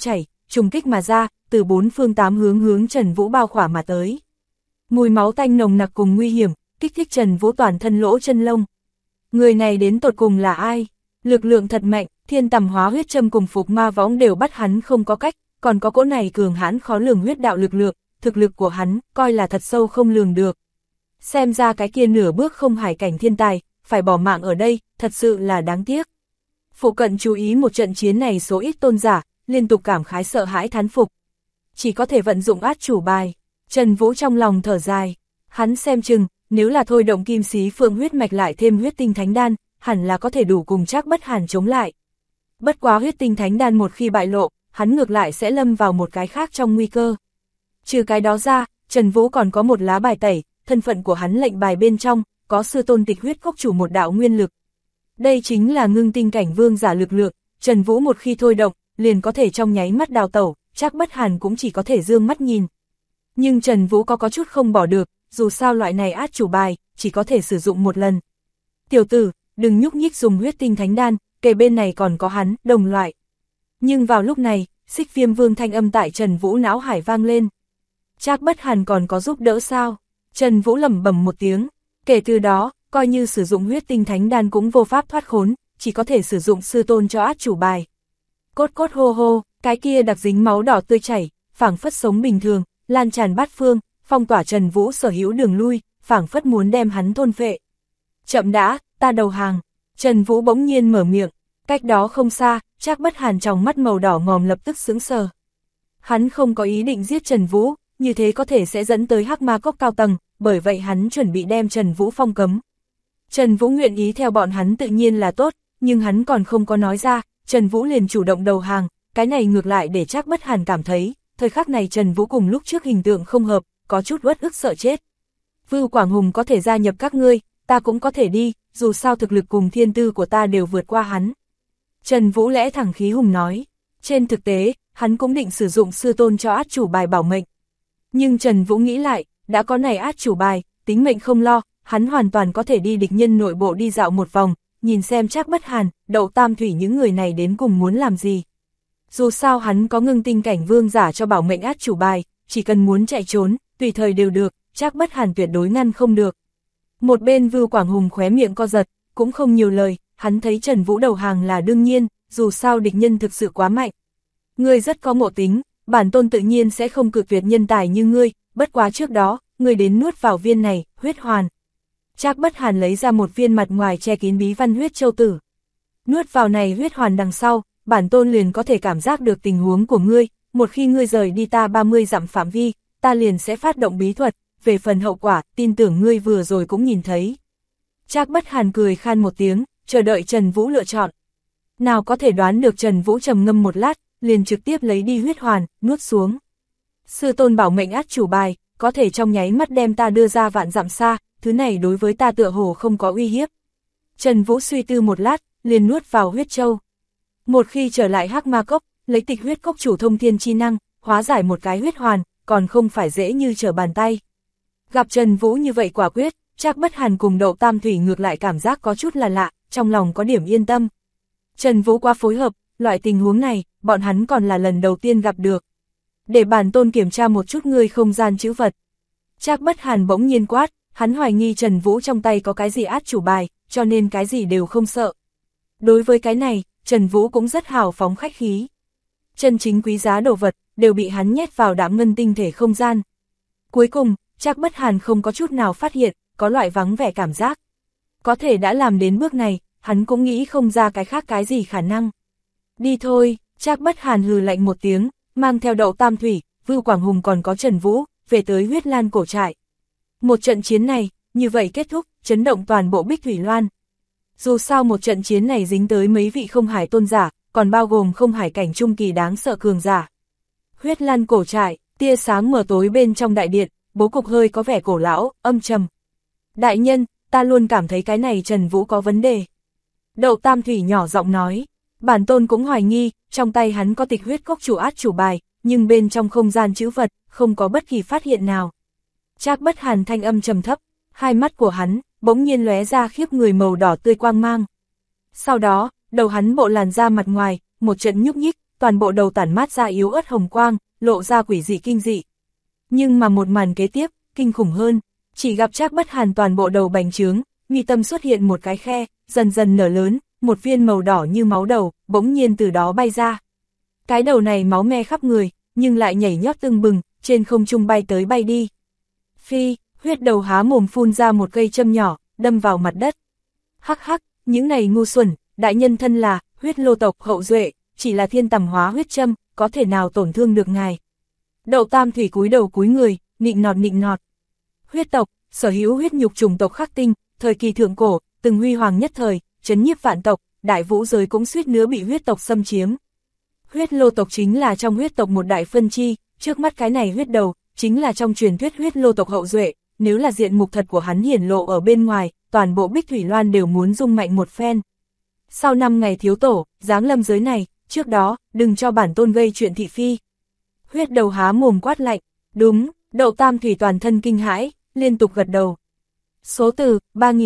trùng kích mà ra, từ 4 phương 8 hướng hướng Trần Vũ bao khỏa mà tới. Mùi máu tanh nồng nặc cùng nguy hiểm, kích thích Trần Vũ toàn thân lỗ chân lông. Người này đến tột cùng là ai? Lực lượng thật mạnh, thiên tầm hóa huyết châm cùng phục ma võng đều bắt hắn không có cách, còn có cỗ này cường hãn khó lường huyết đạo lực lượng, thực lực của hắn, coi là thật sâu không lường được. Xem ra cái kia nửa bước không hải cảnh thiên tài, phải bỏ mạng ở đây, thật sự là đáng tiếc. Phụ cận chú ý một trận chiến này số ít tôn giả, liên tục cảm khái sợ hãi thán phục. Chỉ có thể vận dụng át chủ bài. Trần Vũ trong lòng thở dài, hắn xem chừng, nếu là thôi động kim xí phượng huyết mạch lại thêm huyết tinh thánh đan, hẳn là có thể đủ cùng Trác Bất Hàn chống lại. Bất quá huyết tinh thánh đan một khi bại lộ, hắn ngược lại sẽ lâm vào một cái khác trong nguy cơ. Trừ cái đó ra, Trần Vũ còn có một lá bài tẩy, thân phận của hắn lệnh bài bên trong, có sư tôn Tịch Huyết Cốc chủ một đạo nguyên lực. Đây chính là ngưng tinh cảnh vương giả lực lượng, Trần Vũ một khi thôi động, liền có thể trong nháy mắt đào tẩu, Trác Bất Hàn cũng chỉ có thể dương mắt nhìn. Nhưng Trần Vũ có chút không bỏ được, dù sao loại này át chủ bài, chỉ có thể sử dụng một lần. Tiểu tử, đừng nhúc nhích dùng huyết tinh thánh đan, kề bên này còn có hắn, đồng loại. Nhưng vào lúc này, Xích Viêm Vương thanh âm tại Trần Vũ não hải vang lên. Trác Bất Hàn còn có giúp đỡ sao? Trần Vũ lẩm bẩm một tiếng, kể từ đó, coi như sử dụng huyết tinh thánh đan cũng vô pháp thoát khốn, chỉ có thể sử dụng sư tôn cho át chủ bài. Cốt cốt hô hô, cái kia đặc dính máu đỏ tươi chảy, phảng phất sống bình thường, lan tràn bát phương, phong tỏa Trần Vũ sở hữu đường lui, phảng phất muốn đem hắn thôn phệ. Chậm đã, ta đầu hàng. Trần Vũ bỗng nhiên mở miệng, cách đó không xa, Trác Bất Hàn trong mắt màu đỏ ngòm lập tức sững sờ. Hắn không có ý định giết Trần Vũ, như thế có thể sẽ dẫn tới Hắc Ma Cốc cao tầng, bởi vậy hắn chuẩn bị đem Trần Vũ phong cấm. Trần Vũ nguyện ý theo bọn hắn tự nhiên là tốt, nhưng hắn còn không có nói ra, Trần Vũ liền chủ động đầu hàng, cái này ngược lại để Trác Bất Hàn cảm thấy, thời khắc này Trần Vũ cùng lúc trước hình tượng không hợp, có chút uất ức sợ chết. Vưu Quảng Hùng có thể gia nhập các ngươi, ta cũng có thể đi, dù sao thực lực cùng thiên tư của ta đều vượt qua hắn. Trần Vũ lẽ thẳng khí hùng nói, trên thực tế, hắn cũng định sử dụng sư tôn cho át chủ bài bảo mệnh. Nhưng Trần Vũ nghĩ lại, đã có này át chủ bài, tính mệnh không lo, hắn hoàn toàn có thể đi địch nhân nội bộ đi dạo một vòng, nhìn xem Trác Bất Hàn, Đậu Tam Thủy những người này đến cùng muốn làm gì. Dù sao hắn có ngưng tinh cảnh vương giả cho bảo mệnh át chủ bài, chỉ cần muốn chạy trốn, tùy thời đều được, Trác Bất Hàn tuyệt đối ngăn không được. Một bên Vưu Quảng Hùng khóe miệng co giật, cũng không nhiều lời, hắn thấy Trần Vũ đầu hàng là đương nhiên, dù sao địch nhân thực sự quá mạnh. Ngươi rất có ngộ tính, bản tôn tự nhiên sẽ không cự tuyệt nhân tài như ngươi, bất quá trước đó, ngươi đến nuốt vào viên này, huyết hoàn. Trác Bất Hàn lấy ra một viên mặt ngoài che kín bí văn huyết châu tử. Nuốt vào này huyết hoàn đằng sau, bản tôn liền có thể cảm giác được tình huống của ngươi, một khi ngươi rời đi ta 30 dặm phạm vi, ta liền sẽ phát động bí thuật, về phần hậu quả, tin tưởng ngươi vừa rồi cũng nhìn thấy. Trác Bất Hàn cười khan một tiếng, chờ đợi Trần Vũ lựa chọn. Nào có thể đoán được Trần Vũ trầm ngâm một lát, liền trực tiếp lấy đi huyết hoàn, nuốt xuống. Sư tôn bảo mệnh át chủ bài, có thể trong nháy mắt đem ta đưa ra vạn dặm xa, thứ này đối với ta tựa hồ không có uy hiếp. Trần Vũ suy tư một lát, liền nuốt vào huyết châu. Một khi trở lại Hắc Ma Cốc, lấy Tịch Huyết Cốc chủ thông thiên chi năng, hóa giải một cái huyết hoàn, còn không phải dễ như trở bàn tay. Gặp Trần Vũ như vậy quả quyết, Trác Bất Hàn cùng Đậu Tam Thủy ngược lại cảm giác có chút là lạ, trong lòng có điểm yên tâm. Trần Vũ quá phối hợp, loại tình huống này, bọn hắn còn là lần đầu tiên gặp được. Để bản tôn kiểm tra một chút ngươi không gian trữ vật. Trác Bất Hàn bỗng nhiên quát, hắn hoài nghi Trần Vũ trong tay có cái gì át chủ bài, cho nên cái gì đều không sợ. Đối với cái này, Trần Vũ cũng rất hào phóng khách khí. Chân chính quý giá đồ vật, đều bị hắn nhét vào đạm ngân tinh thể không gian. Cuối cùng, Trác Bất Hàn không có chút nào phát hiện, có loại vắng vẻ cảm giác. Có thể đã làm đến bước này, hắn cũng nghĩ không ra cái khác cái gì khả năng. Đi thôi, Trác Bất Hàn hừ lạnh một tiếng, mang theo Đậu Tam Thủy, Vưu Quảng Hùng còn có Trần Vũ, về tới Huyết Lan cổ trại. Một trận chiến này, như vậy kết thúc, chấn động toàn bộ Bích Thủy Loan. Dù sao một trận chiến này dính tới mấy vị không hải tôn giả, còn bao gồm không hải cảnh trung kỳ đáng sợ cường giả. Huyết Lan cổ trại, tia sáng mờ tối bên trong đại điện, bố cục hơi có vẻ cổ lão, âm trầm. Đại nhân, ta luôn cảm thấy cái này Trần Vũ có vấn đề. Đậu Tam Thủy nhỏ giọng nói, bản tôn cũng hoài nghi, trong tay hắn có Tịch Huyết Cốc chủ át chủ bài, nhưng bên trong không gian trữ vật, không có bất kỳ phát hiện nào. Trác Bất Hàn thanh âm trầm thấp, hai mắt của hắn, bỗng nhiên lóe ra khiếp người màu đỏ tươi quang mang. Sau đó, đầu hắn bộ làn da mặt ngoài, một trận nhúc nhích, toàn bộ đầu tản mát ra yếu ớt hồng quang, lộ ra quỷ dị kinh dị. Nhưng mà một màn kế tiếp, kinh khủng hơn, chỉ gặp Trác Bất Hàn toàn bộ đầu bành trướng, mi tâm xuất hiện một cái khe, dần dần nở lớn, một viên màu đỏ như máu đầu, bỗng nhiên từ đó bay ra. Cái đầu này máu me khắp người, nhưng lại nhảy nhót tưng bừng, trên không trung bay tới bay đi. Phi, huyết đầu há mồm phun ra một cây châm nhỏ, đâm vào mặt đất. Hắc hắc, những này ngu xuẩn, đại nhân thân là huyết lô tộc hậu duệ, chỉ là thiên tầm hóa huyết châm, có thể nào tổn thương được ngài. Đậu Tam Thủy cúi đầu cúi người, nịnh nọt. Huyết tộc, sở hữu huyết nhục chủng tộc khắc tinh, thời kỳ thượng cổ, từng huy hoàng nhất thời, trấn nhiếp vạn tộc, đại vũ giới cũng suýt nữa bị huyết tộc xâm chiếm. Huyết lô tộc chính là trong huyết tộc một đại phân chi, trước mắt cái này huyết đầu, chính là trong truyền thuyết huyết lô tộc hậu duệ, nếu là diện mục thật của hắn hiển lộ ở bên ngoài, toàn bộ Bích Thủy Loan đều muốn rung mạnh một phen. Sau 5 ngày thiếu tổ, giáng lâm giới này, trước đó, đừng cho bản tôn gây chuyện thị phi. Huyết đầu há mồm quát lạnh, đúng, Đậu Tam Thủy toàn thân kinh hãi, liên tục gật đầu. Số từ,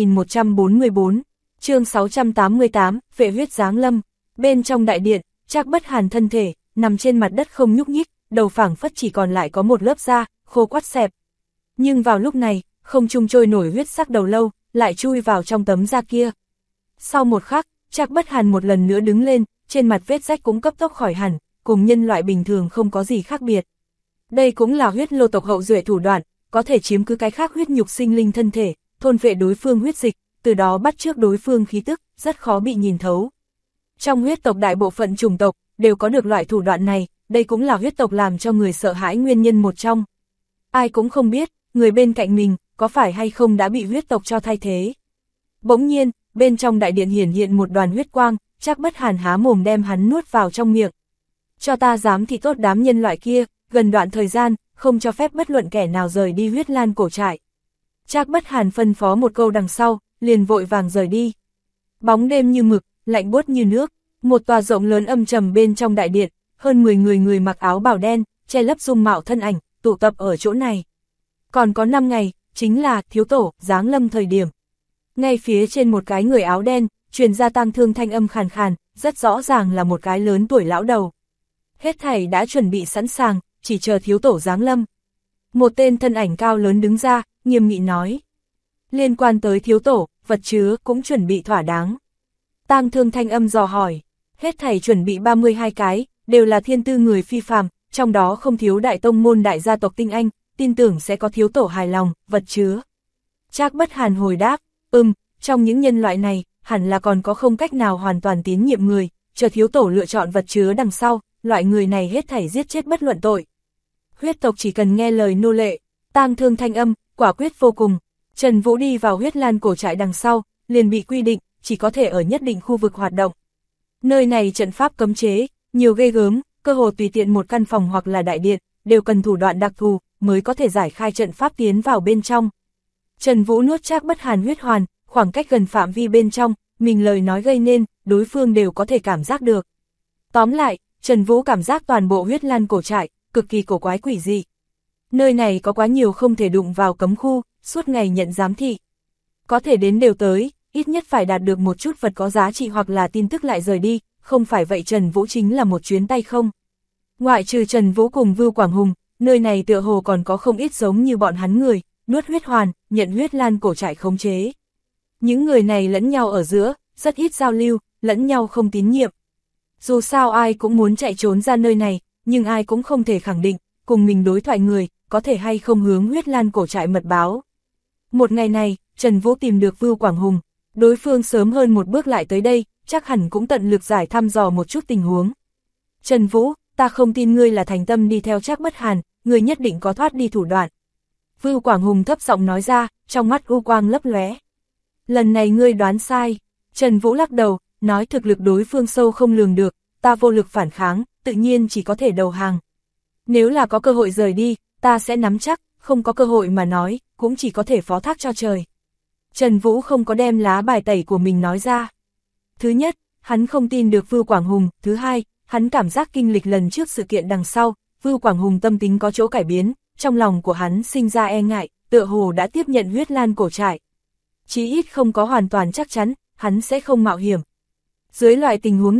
3144, chương 688, vệ huyết giáng lâm, bên trong đại điện, Trác Bất Hàn thân thể, nằm trên mặt đất không nhúc nhích, đầu phảng phất chỉ còn lại có một lớp da, khô quắt xẹp. Nhưng vào lúc này, không trung trôi nổi huyết sắc đầu lâu, lại chui vào trong tấm da kia. Sau một khắc, Trác Bất Hàn một lần nữa đứng lên, trên mặt vết rách cũng cấp tốc khỏi hẳn, cùng nhân loại bình thường không có gì khác biệt. Đây cũng là huyết lô tộc hậu duệ thủ đoạn, có thể chiếm cứ cái khác huyết nhục sinh linh thân thể, thôn phệ đối phương huyết dịch, từ đó bắt chước đối phương khí tức, rất khó bị nhìn thấu. Trong huyết tộc đại bộ phận chủng tộc, đều có được loại thủ đoạn này, đây cũng là huyết tộc làm cho người sợ hãi nguyên nhân một trong. Ai cũng không biết, người bên cạnh mình, có phải hay không đã bị huyết tộc cho thay thế. Bỗng nhiên, bên trong đại điện hiển hiện một đoàn huyết quang, Trác Bất Hàn há mồm đem hắn nuốt vào trong miệng. Cho ta dám thì tốt đám nhân loại kia, gần đoạn thời gian, không cho phép bất luận kẻ nào rời đi huyết lan cổ trại. Trác Bất Hàn phân phó một câu đằng sau, liền vội vàng rời đi. Bóng đêm như mực, lạnh buốt như nước, một tòa rộng lớn âm trầm bên trong đại điện, hơn 10 người mặc áo bào đen, che lấp dung mạo thân ảnh, tụ tập ở chỗ này. Còn có 5 ngày, chính là thiếu tổ, giáng lâm thời điểm. Ngay phía trên một cái người áo đen, truyền ra tang thương thanh âm khàn khàn, rất rõ ràng là một cái lớn tuổi lão đầu. Hết thảy đã chuẩn bị sẵn sàng, chỉ chờ thiếu tổ giáng lâm. Một tên thân ảnh cao lớn đứng ra, nghiêm nghị nói. Liên quan tới thiếu tổ, vật chứa cũng chuẩn bị thỏa đáng. Tang thương thanh âm dò hỏi, hết thảy chuẩn bị 32 cái, đều là thiên tư người phi phàm, trong đó không thiếu đại tông môn đại gia tộc tinh anh, tin tưởng sẽ có thiếu tổ hài lòng, vật chứa. Trác Bất Hàn hồi đáp, trong những nhân loại này, hẳn là còn có không cách nào hoàn toàn tín nhiệm người, chờ thiếu tổ lựa chọn vật chứa đằng sau, loại người này hết thảy giết chết bất luận tội. Huyết tộc chỉ cần nghe lời nô lệ, tang thương thanh âm, quả quyết vô cùng. Trần Vũ đi vào huyết lan cổ trại đằng sau, liền bị quy định, chỉ có thể ở nhất định khu vực hoạt động. Nơi này trận pháp cấm chế, nhiều ghê gớm, cơ hồ tùy tiện một căn phòng hoặc là đại điện, đều cần thủ đoạn đặc thù, mới có thể giải khai trận pháp tiến vào bên trong. Trần Vũ nuốt Trác Bất Hàn huyết hoàn, khoảng cách gần phạm vi bên trong, mình lời nói gây nên, đối phương đều có thể cảm giác được. Tóm lại, Trần Vũ cảm giác toàn bộ huyết lan cổ trại, cực kỳ cổ quái quỷ dị. Nơi này có quá nhiều không thể đụng vào cấm khu, suốt ngày nhận giám thị. Có thể đến đều tới, ít nhất phải đạt được một chút vật có giá trị hoặc là tin tức lại rời đi, không phải vậy Trần Vũ chính là một chuyến tay không. Ngoại trừ Trần Vũ cùng Vưu Quảng Hùng, nơi này tựa hồ còn có không ít giống như bọn hắn người, nuốt huyết hoàn, nhận huyết lan cổ trại khống chế. Những người này lẫn nhau ở giữa, rất ít giao lưu, lẫn nhau không tín nhiệm. Dù sao ai cũng muốn chạy trốn ra nơi này, nhưng ai cũng không thể khẳng định, cùng mình đối thoại người, có thể hay không hướng huyết lan cổ trại mật báo. Một ngày này, Trần Vũ tìm được Vưu Quảng Hùng, đối phương sớm hơn một bước lại tới đây, chắc hẳn cũng tận lực giải thăm dò một chút tình huống. Trần Vũ, ta không tin ngươi là thành tâm đi theo Trác Bất Hàn, ngươi nhất định có thoát đi thủ đoạn. Vưu Quảng Hùng thấp giọng nói ra, trong mắt u quang lấp lóe. Lần này ngươi đoán sai. Trần Vũ lắc đầu, nói thực lực đối phương sâu không lường được, ta vô lực phản kháng, tự nhiên chỉ có thể đầu hàng. Nếu là có cơ hội rời đi, ta sẽ nắm chắc, không có cơ hội mà nói, cũng chỉ có thể phó thác cho trời. Trần Vũ không có đem lá bài tẩy của mình nói ra. Thứ nhất, hắn không tin được Vưu Quảng Hùng, thứ hai, hắn cảm giác kinh lịch lần trước sự kiện đằng sau, Vưu Quảng Hùng tâm tính có chỗ cải biến, trong lòng của hắn sinh ra e ngại, tựa hồ đã tiếp nhận huyết lan cổ trại. Chí ít không có hoàn toàn chắc chắn, hắn sẽ không mạo hiểm. Dưới loại tình huống này,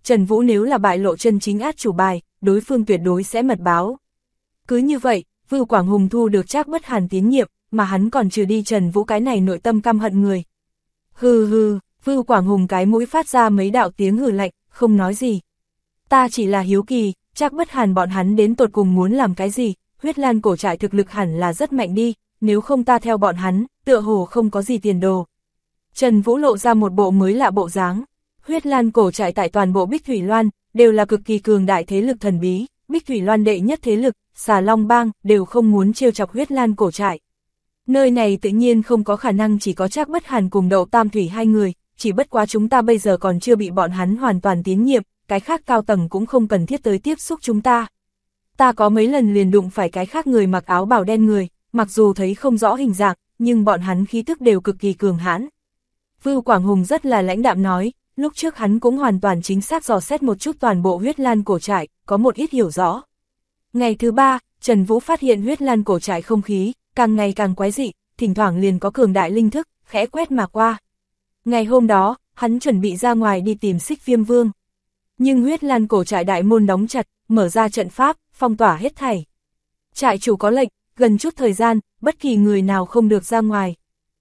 Trần Vũ nếu là bại lộ chân chính át chủ bài, đối phương tuyệt đối sẽ mật báo. Cứ như vậy, Vưu Quảng Hùng thu được Trác Bất Hàn tín nhiệm, mà hắn còn trừ đi Trần Vũ cái này nội tâm căm hận người. Hừ hừ, Vưu Quảng Hùng cái mũi phát ra mấy đạo tiếng hừ lạnh, không nói gì. Ta chỉ là hiếu kỳ, Trác Bất Hàn bọn hắn đến tột cùng muốn làm cái gì, Huyết Lan cổ trại thực lực hẳn là rất mạnh đi, nếu không ta theo bọn hắn, tựa hồ không có gì tiền đồ. Trần Vũ lộ ra một bộ mới lạ bộ dáng. Huyết Lan cổ trại tại toàn bộ Bích Thủy Loan, đều là cực kỳ cường đại thế lực thần bí, Bích Thủy Loan đệ nhất thế lực, Xà Long Bang, đều không muốn trêu chọc Huyết Lan cổ trại. Nơi này tự nhiên không có khả năng chỉ có Trác Bất Hàn cùng Đậu Tam Thủy hai người, chỉ bất quá chúng ta bây giờ còn chưa bị bọn hắn hoàn toàn tín nhiệm, cái khác cao tầng cũng không cần thiết tới tiếp xúc chúng ta. Ta có mấy lần liền đụng phải cái khác người mặc áo bào đen người, mặc dù thấy không rõ hình dạng, nhưng bọn hắn khí thức đều cực kỳ cường hãn. Vưu Quảng Hùng rất là lãnh đạm nói, lúc trước hắn cũng hoàn toàn chính xác dò xét một chút toàn bộ Huyết Lan cổ trại, có một ít hiểu rõ. Ngày thứ ba, Trần Vũ phát hiện Huyết Lan cổ trại không khí, càng ngày càng quái dị, thỉnh thoảng liền có cường đại linh thức, khẽ quét mà qua. Ngày hôm đó, hắn chuẩn bị ra ngoài đi tìm Xích Viêm Vương. Nhưng Huyết Lan cổ trại đại môn đóng chặt, mở ra trận pháp, phong tỏa hết thảy. Trại chủ có lệnh, gần chút thời gian, bất kỳ người nào không được ra ngoài.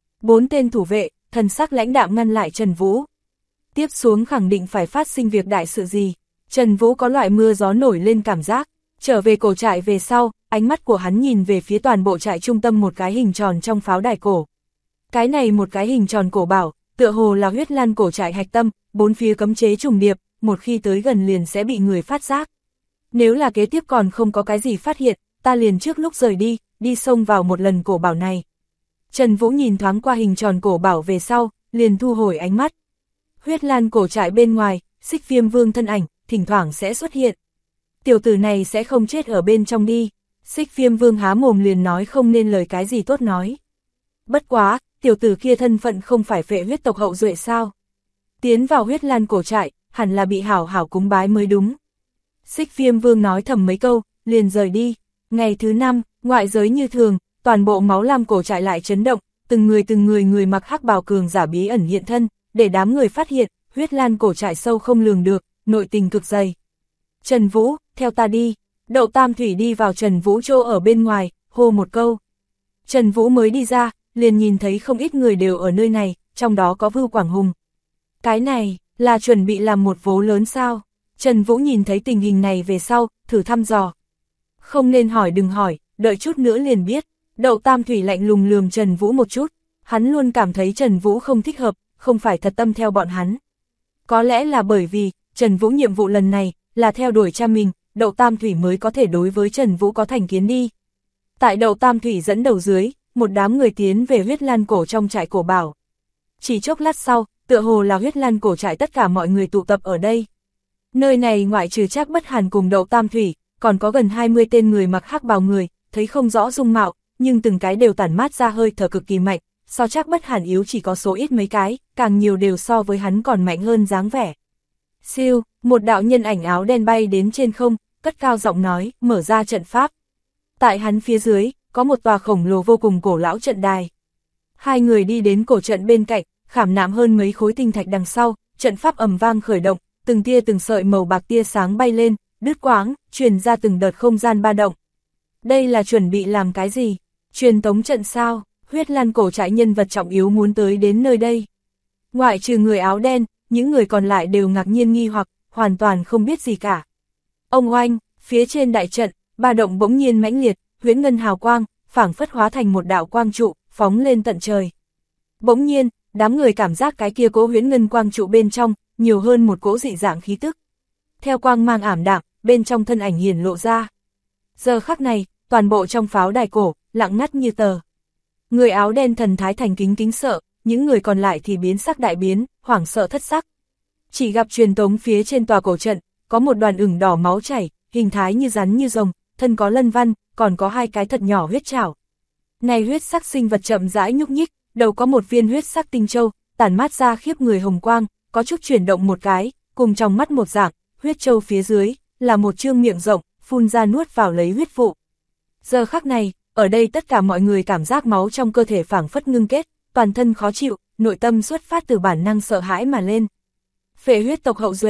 4 tên thủ vệ, thần sắc lãnh đạm ngăn lại Trần Vũ. Tiếp xuống khẳng định phải phát sinh việc đại sự gì. Trần Vũ có loại mưa gió nổi lên cảm giác. Trở về cổ trại về sau, ánh mắt của hắn nhìn về phía toàn bộ trại trung tâm một cái hình tròn trong pháo đài cổ. Cái này một cái hình tròn cổ bảo, tựa hồ là Huyết Lan cổ trại hạch tâm, 4 phía cấm chế trùng điệp, một khi tới gần liền sẽ bị người phát giác. Nếu là kế tiếp còn không có cái gì phát hiện, ta liền trước lúc rời đi, đi xông vào một lần cổ bảo này. Trần Vũ nhìn thoáng qua hình tròn cổ bảo về sau, liền thu hồi ánh mắt. Huyết Lan cổ trại bên ngoài, Xích Viêm Vương thân ảnh, thỉnh thoảng sẽ xuất hiện. Tiểu tử này sẽ không chết ở bên trong đi. Xích Viêm Vương há mồm liền nói không nên lời cái gì tốt nói. Bất quá, tiểu tử kia thân phận không phải phệ huyết tộc hậu duệ sao? Tiến vào Huyết Lan cổ trại, hẳn là bị hảo hảo cúng bái mới đúng. Xích Viêm Vương nói thầm mấy câu, liền rời đi. Ngày thứ 5, ngoại giới như thường, toàn bộ máu lam cổ trại lại chấn động, từng người mặc hắc bào cường giả bí ẩn hiện thân, để đám người phát hiện, Huyết Lan cổ trại sâu không lường được, nội tình cực dày. Trần Vũ, theo ta đi. Đậu Tam Thủy đi vào Trần Vũ chỗ ở bên ngoài, hô một câu. Trần Vũ mới đi ra, liền nhìn thấy không ít người đều ở nơi này, trong đó có Vưu Quảng Hùng. Cái này, là chuẩn bị làm một vố lớn sao? Trần Vũ nhìn thấy tình hình này về sau, thử thăm dò. Không nên hỏi đừng hỏi, đợi chút nữa liền biết. Đậu Tam Thủy lạnh lùng lườm Trần Vũ một chút, hắn luôn cảm thấy Trần Vũ không thích hợp, không phải thật tâm theo bọn hắn. Có lẽ là bởi vì, Trần Vũ nhiệm vụ lần này, là theo đuổi cha mình, Đậu Tam Thủy mới có thể đối với Trần Vũ có thành kiến đi. Tại Đậu Tam Thủy dẫn đầu dưới, một đám người tiến về Huyết Lan cổ trong trại cổ bảo. Chỉ chốc lát sau, tựa hồ là Huyết Lan cổ trại tất cả mọi người tụ tập ở đây. Nơi này ngoại trừ Trác Bất Hàn cùng Đậu Tam Thủy, còn có gần 20 tên người mặc hắc bào người, thấy không rõ dung mạo, nhưng từng cái đều tản mát ra hơi thở cực kỳ mạnh, so Trác Bất Hàn yếu chỉ có số ít mấy cái, càng nhiều đều so với hắn còn mạnh hơn dáng vẻ. Siêu, một đạo nhân ảnh áo đen bay đến trên không, cất cao giọng nói, mở ra trận pháp. Tại hắn phía dưới, có một tòa khổng lồ vô cùng cổ lão trận đài. Hai người đi đến cổ trận bên cạnh, khảm nạm hơn mấy khối tinh thạch đằng sau, trận pháp ầm vang khởi động, từng tia từng sợi màu bạc tia sáng bay lên, đứt quãng, truyền ra từng đợt không gian ba động. Đây là chuẩn bị làm cái gì? Truyền tống trận sao? Huyết Lan cổ trại nhân vật trọng yếu muốn tới đến nơi đây. Ngoại trừ người áo đen, những người còn lại đều ngạc nhiên nghi hoặc, hoàn toàn không biết gì cả. Ông oanh, phía trên đại trận, ba động bỗng nhiên mãnh liệt, huyễn ngân hào quang, phảng phất hóa thành một đạo quang trụ, phóng lên tận trời. Bỗng nhiên, đám người cảm giác cái kia cỗ huyễn ngân quang trụ bên trong, nhiều hơn một cỗ dị dạng khí tức. Theo quang mang ảm đạm, bên trong thân ảnh hiển lộ ra. Giờ khắc này, toàn bộ trong pháo đài cổ, lặng ngắt như tờ. Người áo đen thần thái thành kính kính sợ, những người còn lại thì biến sắc đại biến, hoảng sợ thất sắc. Chỉ gặp truyền tống phía trên tòa cổ trận, có một đoàn ửng đỏ máu chảy, hình thái như rắn như rồng, thân có lân văn, còn có hai cái thật nhỏ huyết trảo. Này huyết sắc sinh vật chậm rãi nhúc nhích, đầu có một viên huyết sắc tinh châu, tản mát ra khiếp người hồng quang, có chút chuyển động một cái, cùng trong mắt một dạng, huyết châu phía dưới, là một trương miệng rộng, phun ra nuốt vào lấy huyết vụ. Giờ khắc này, ở đây tất cả mọi người cảm giác máu trong cơ thể phảng phất ngưng kết, toàn thân khó chịu, nội tâm xuất phát từ bản năng sợ hãi mà lên. Phệ huyết tộc hậu duệ,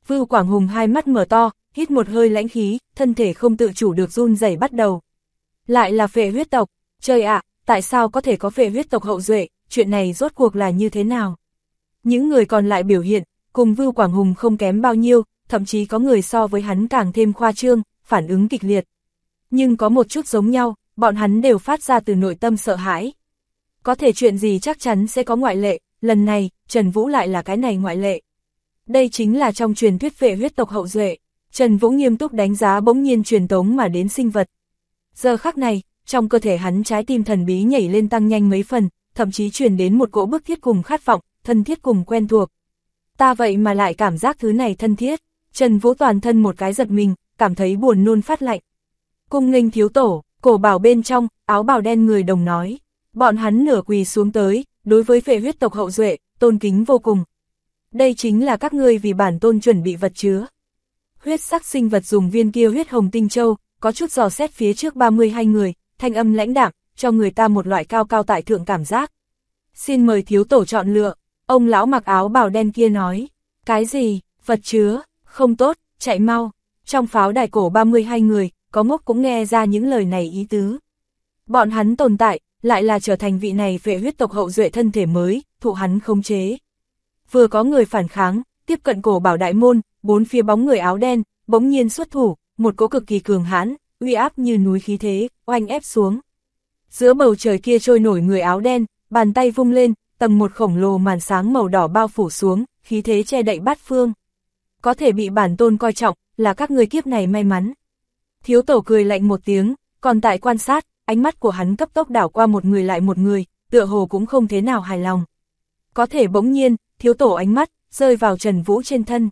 Vưu Quảng Hùng hai mắt mở to, hít một hơi lãnh khí, thân thể không tự chủ được run rẩy bắt đầu. Lại là phệ huyết tộc, trời ạ, tại sao có thể có phệ huyết tộc hậu duệ, chuyện này rốt cuộc là như thế nào? Những người còn lại biểu hiện, cùng Vưu Quảng Hùng không kém bao nhiêu, thậm chí có người so với hắn càng thêm khoa trương, phản ứng kịch liệt. Nhưng có một chút giống nhau, bọn hắn đều phát ra từ nội tâm sợ hãi. Có thể chuyện gì chắc chắn sẽ có ngoại lệ, lần này, Trần Vũ lại là cái này ngoại lệ. Đây chính là trong truyền thuyết phệ huyết tộc hậu duệ. Trần Vũ nghiêm túc đánh giá bỗng nhiên truyền tống mà đến sinh vật. Giờ khắc này, trong cơ thể hắn trái tim thần bí nhảy lên tăng nhanh mấy phần, thậm chí truyền đến một cỗ bức thiết cùng khát vọng, thân thiết cùng quen thuộc. Ta vậy mà lại cảm giác thứ này thân thiết. Trần Vũ toàn thân một cái giật mình, cảm thấy buồn nôn phát lạnh. Cung nghênh thiếu tổ, cổ bảo bên trong, áo bào đen người đồng nói. Bọn hắn nửa quỳ xuống tới, đối với phệ huyết tộc hậu duệ, tôn kính vô cùng. Đây chính là các ngươi vì bản tôn chuẩn bị vật chứa. Huyết sắc sinh vật dùng viên kia huyết hồng tinh châu, có chút dò xét phía trước 32 người, thanh âm lãnh đạm, cho người ta một loại cao cao tại thượng cảm giác. Xin mời thiếu tổ chọn lựa, ông lão mặc áo bào đen kia nói. Cái gì, vật chứa, không tốt, chạy mau. Trong pháo đài cổ 32 người, có ngốc cũng nghe ra những lời này ý tứ. Bọn hắn tồn tại, lại là trở thành vị này phệ huyết tộc hậu duệ thân thể mới, thụ hắn khống chế. Vừa có người phản kháng, tiếp cận cổ bảo đại môn, bốn phía bóng người áo đen, bỗng nhiên xuất thủ, một cỗ cực kỳ cường hãn, uy áp như núi khí thế, oanh ép xuống. Giữa bầu trời kia trôi nổi người áo đen, bàn tay vung lên, tầng một khổng lồ màn sáng màu đỏ bao phủ xuống, khí thế che đậy bát phương. Có thể bị bản tôn coi trọng, là các người kiếp này may mắn. Thiếu tổ cười lạnh một tiếng, còn tại quan sát, ánh mắt của hắn cấp tốc đảo qua một người lại một người, tựa hồ cũng không thế nào hài lòng. Có thể bỗng nhiên, thiếu tổ ánh mắt, rơi vào Trần Vũ trên thân.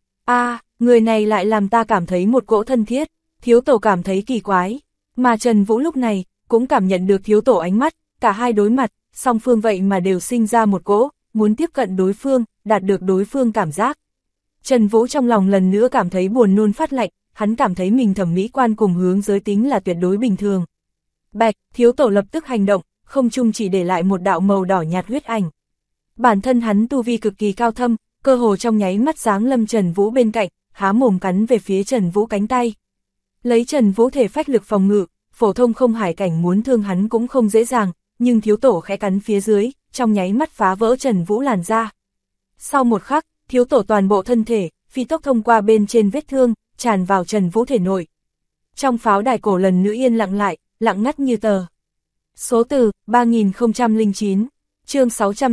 Người này lại làm ta cảm thấy một cỗ thân thiết, thiếu tổ cảm thấy kỳ quái. Mà Trần Vũ lúc này, cũng cảm nhận được thiếu tổ ánh mắt, cả hai đối mặt, song phương vậy mà đều sinh ra một cỗ, muốn tiếp cận đối phương, đạt được đối phương cảm giác. Trần Vũ trong lòng lần nữa cảm thấy buồn nôn phát lạnh, hắn cảm thấy mình thẩm mỹ quan cùng hướng giới tính là tuyệt đối bình thường. Bạch, thiếu tổ lập tức hành động, không chung chỉ để lại một đạo màu đỏ nhạt huyết ảnh. Bản thân hắn tu vi cực kỳ cao thâm, cơ hồ trong nháy mắt giáng lâm Trần Vũ bên cạnh, há mồm cắn về phía Trần Vũ cánh tay. Lấy Trần Vũ thể phách lực phòng ngự, phổ thông không hải cảnh muốn thương hắn cũng không dễ dàng, nhưng thiếu tổ khẽ cắn phía dưới, trong nháy mắt phá vỡ Trần Vũ làn da. Sau một khắc, thiếu tổ toàn bộ thân thể, phi tốc thông qua bên trên vết thương, tràn vào Trần Vũ thể nội. Trong pháo đài cổ lần nữa yên lặng lại, lặng ngắt như tờ. Số từ, 3009, chương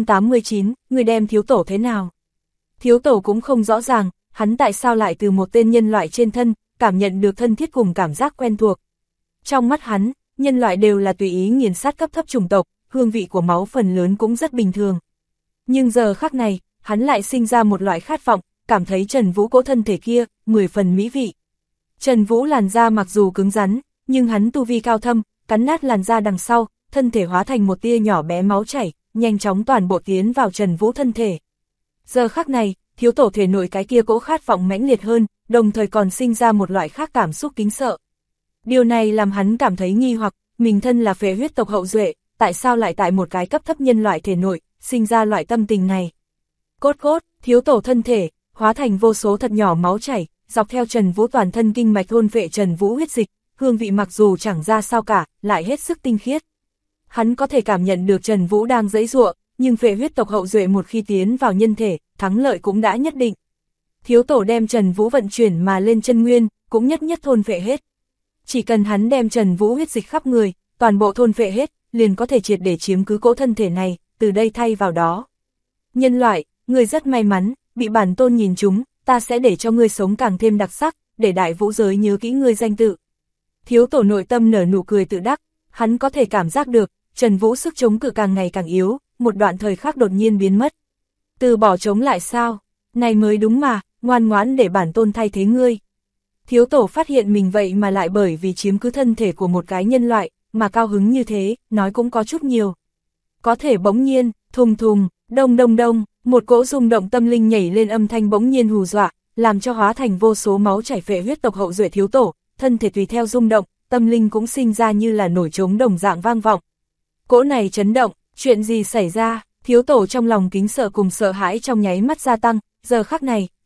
689, người đem thiếu tổ thế nào? Thiếu tổ cũng không rõ ràng, hắn tại sao lại từ một tên nhân loại trên thân, cảm nhận được thân thiết cùng cảm giác quen thuộc. Trong mắt hắn, nhân loại đều là tùy ý nghiền sát cấp thấp chủng tộc, hương vị của máu phần lớn cũng rất bình thường. Nhưng giờ khắc này, hắn lại sinh ra một loại khát vọng, cảm thấy Trần Vũ cỗ thân thể kia, 10 phần mỹ vị. Trần Vũ làn da mặc dù cứng rắn, nhưng hắn tu vi cao thâm, cắn nát làn da đằng sau, thân thể hóa thành một tia nhỏ bé máu chảy, nhanh chóng toàn bộ tiến vào Trần Vũ thân thể. Giờ khắc này, thiếu tổ thể nội cái kia cỗ khát vọng mãnh liệt hơn, đồng thời còn sinh ra một loại khác cảm xúc kính sợ. Điều này làm hắn cảm thấy nghi hoặc, mình thân là phệ huyết tộc hậu duệ, tại sao lại tại một cái cấp thấp nhân loại thể nội, sinh ra loại tâm tình này. Cốt cốt, thiếu tổ thân thể, hóa thành vô số thật nhỏ máu chảy, dọc theo Trần Vũ toàn thân kinh mạch thôn phệ Trần Vũ huyết dịch, hương vị mặc dù chẳng ra sao cả, lại hết sức tinh khiết. Hắn có thể cảm nhận được Trần Vũ đang giãy giụa, nhưng phệ huyết tộc hậu duệ một khi tiến vào nhân thể, thắng lợi cũng đã nhất định. Thiếu tổ đem Trần Vũ vận chuyển mà lên chân nguyên, cũng nhất nhất thôn phệ hết. Chỉ cần hắn đem Trần Vũ huyết dịch khắp người, toàn bộ thôn phệ hết, liền có thể triệt để chiếm cứ cỗ thân thể này, từ đây thay vào đó. Nhân loại, người rất may mắn, bị bản tôn nhìn trúng, ta sẽ để cho ngươi sống càng thêm đặc sắc, để đại vũ giới nhớ kỹ ngươi danh tự. Thiếu tổ nội tâm nở nụ cười tự đắc, hắn có thể cảm giác được, Trần Vũ sức chống cự càng ngày càng yếu, một đoạn thời khắc đột nhiên biến mất. Từ bỏ chống lại sao? Này mới đúng mà, ngoan ngoãn để bản tôn thay thế ngươi. Thiếu tổ phát hiện mình vậy mà lại bởi vì chiếm cứ thân thể của một cái nhân loại, mà cao hứng như thế, nói cũng có chút nhiều. Có thể bỗng nhiên, thùng thùng, đông đông đông, một cỗ rung động tâm linh nhảy lên âm thanh bỗng nhiên hù dọa, làm cho hóa thành vô số máu chảy phệ huyết tộc hậu duệ thiếu tổ, thân thể tùy theo rung động, tâm linh cũng sinh ra như là nổi trống đồng dạng vang vọng. Cỗ này chấn động, chuyện gì xảy ra? Thiếu tổ trong lòng kính sợ cùng sợ hãi trong nháy mắt gia tăng, giờ khắc này,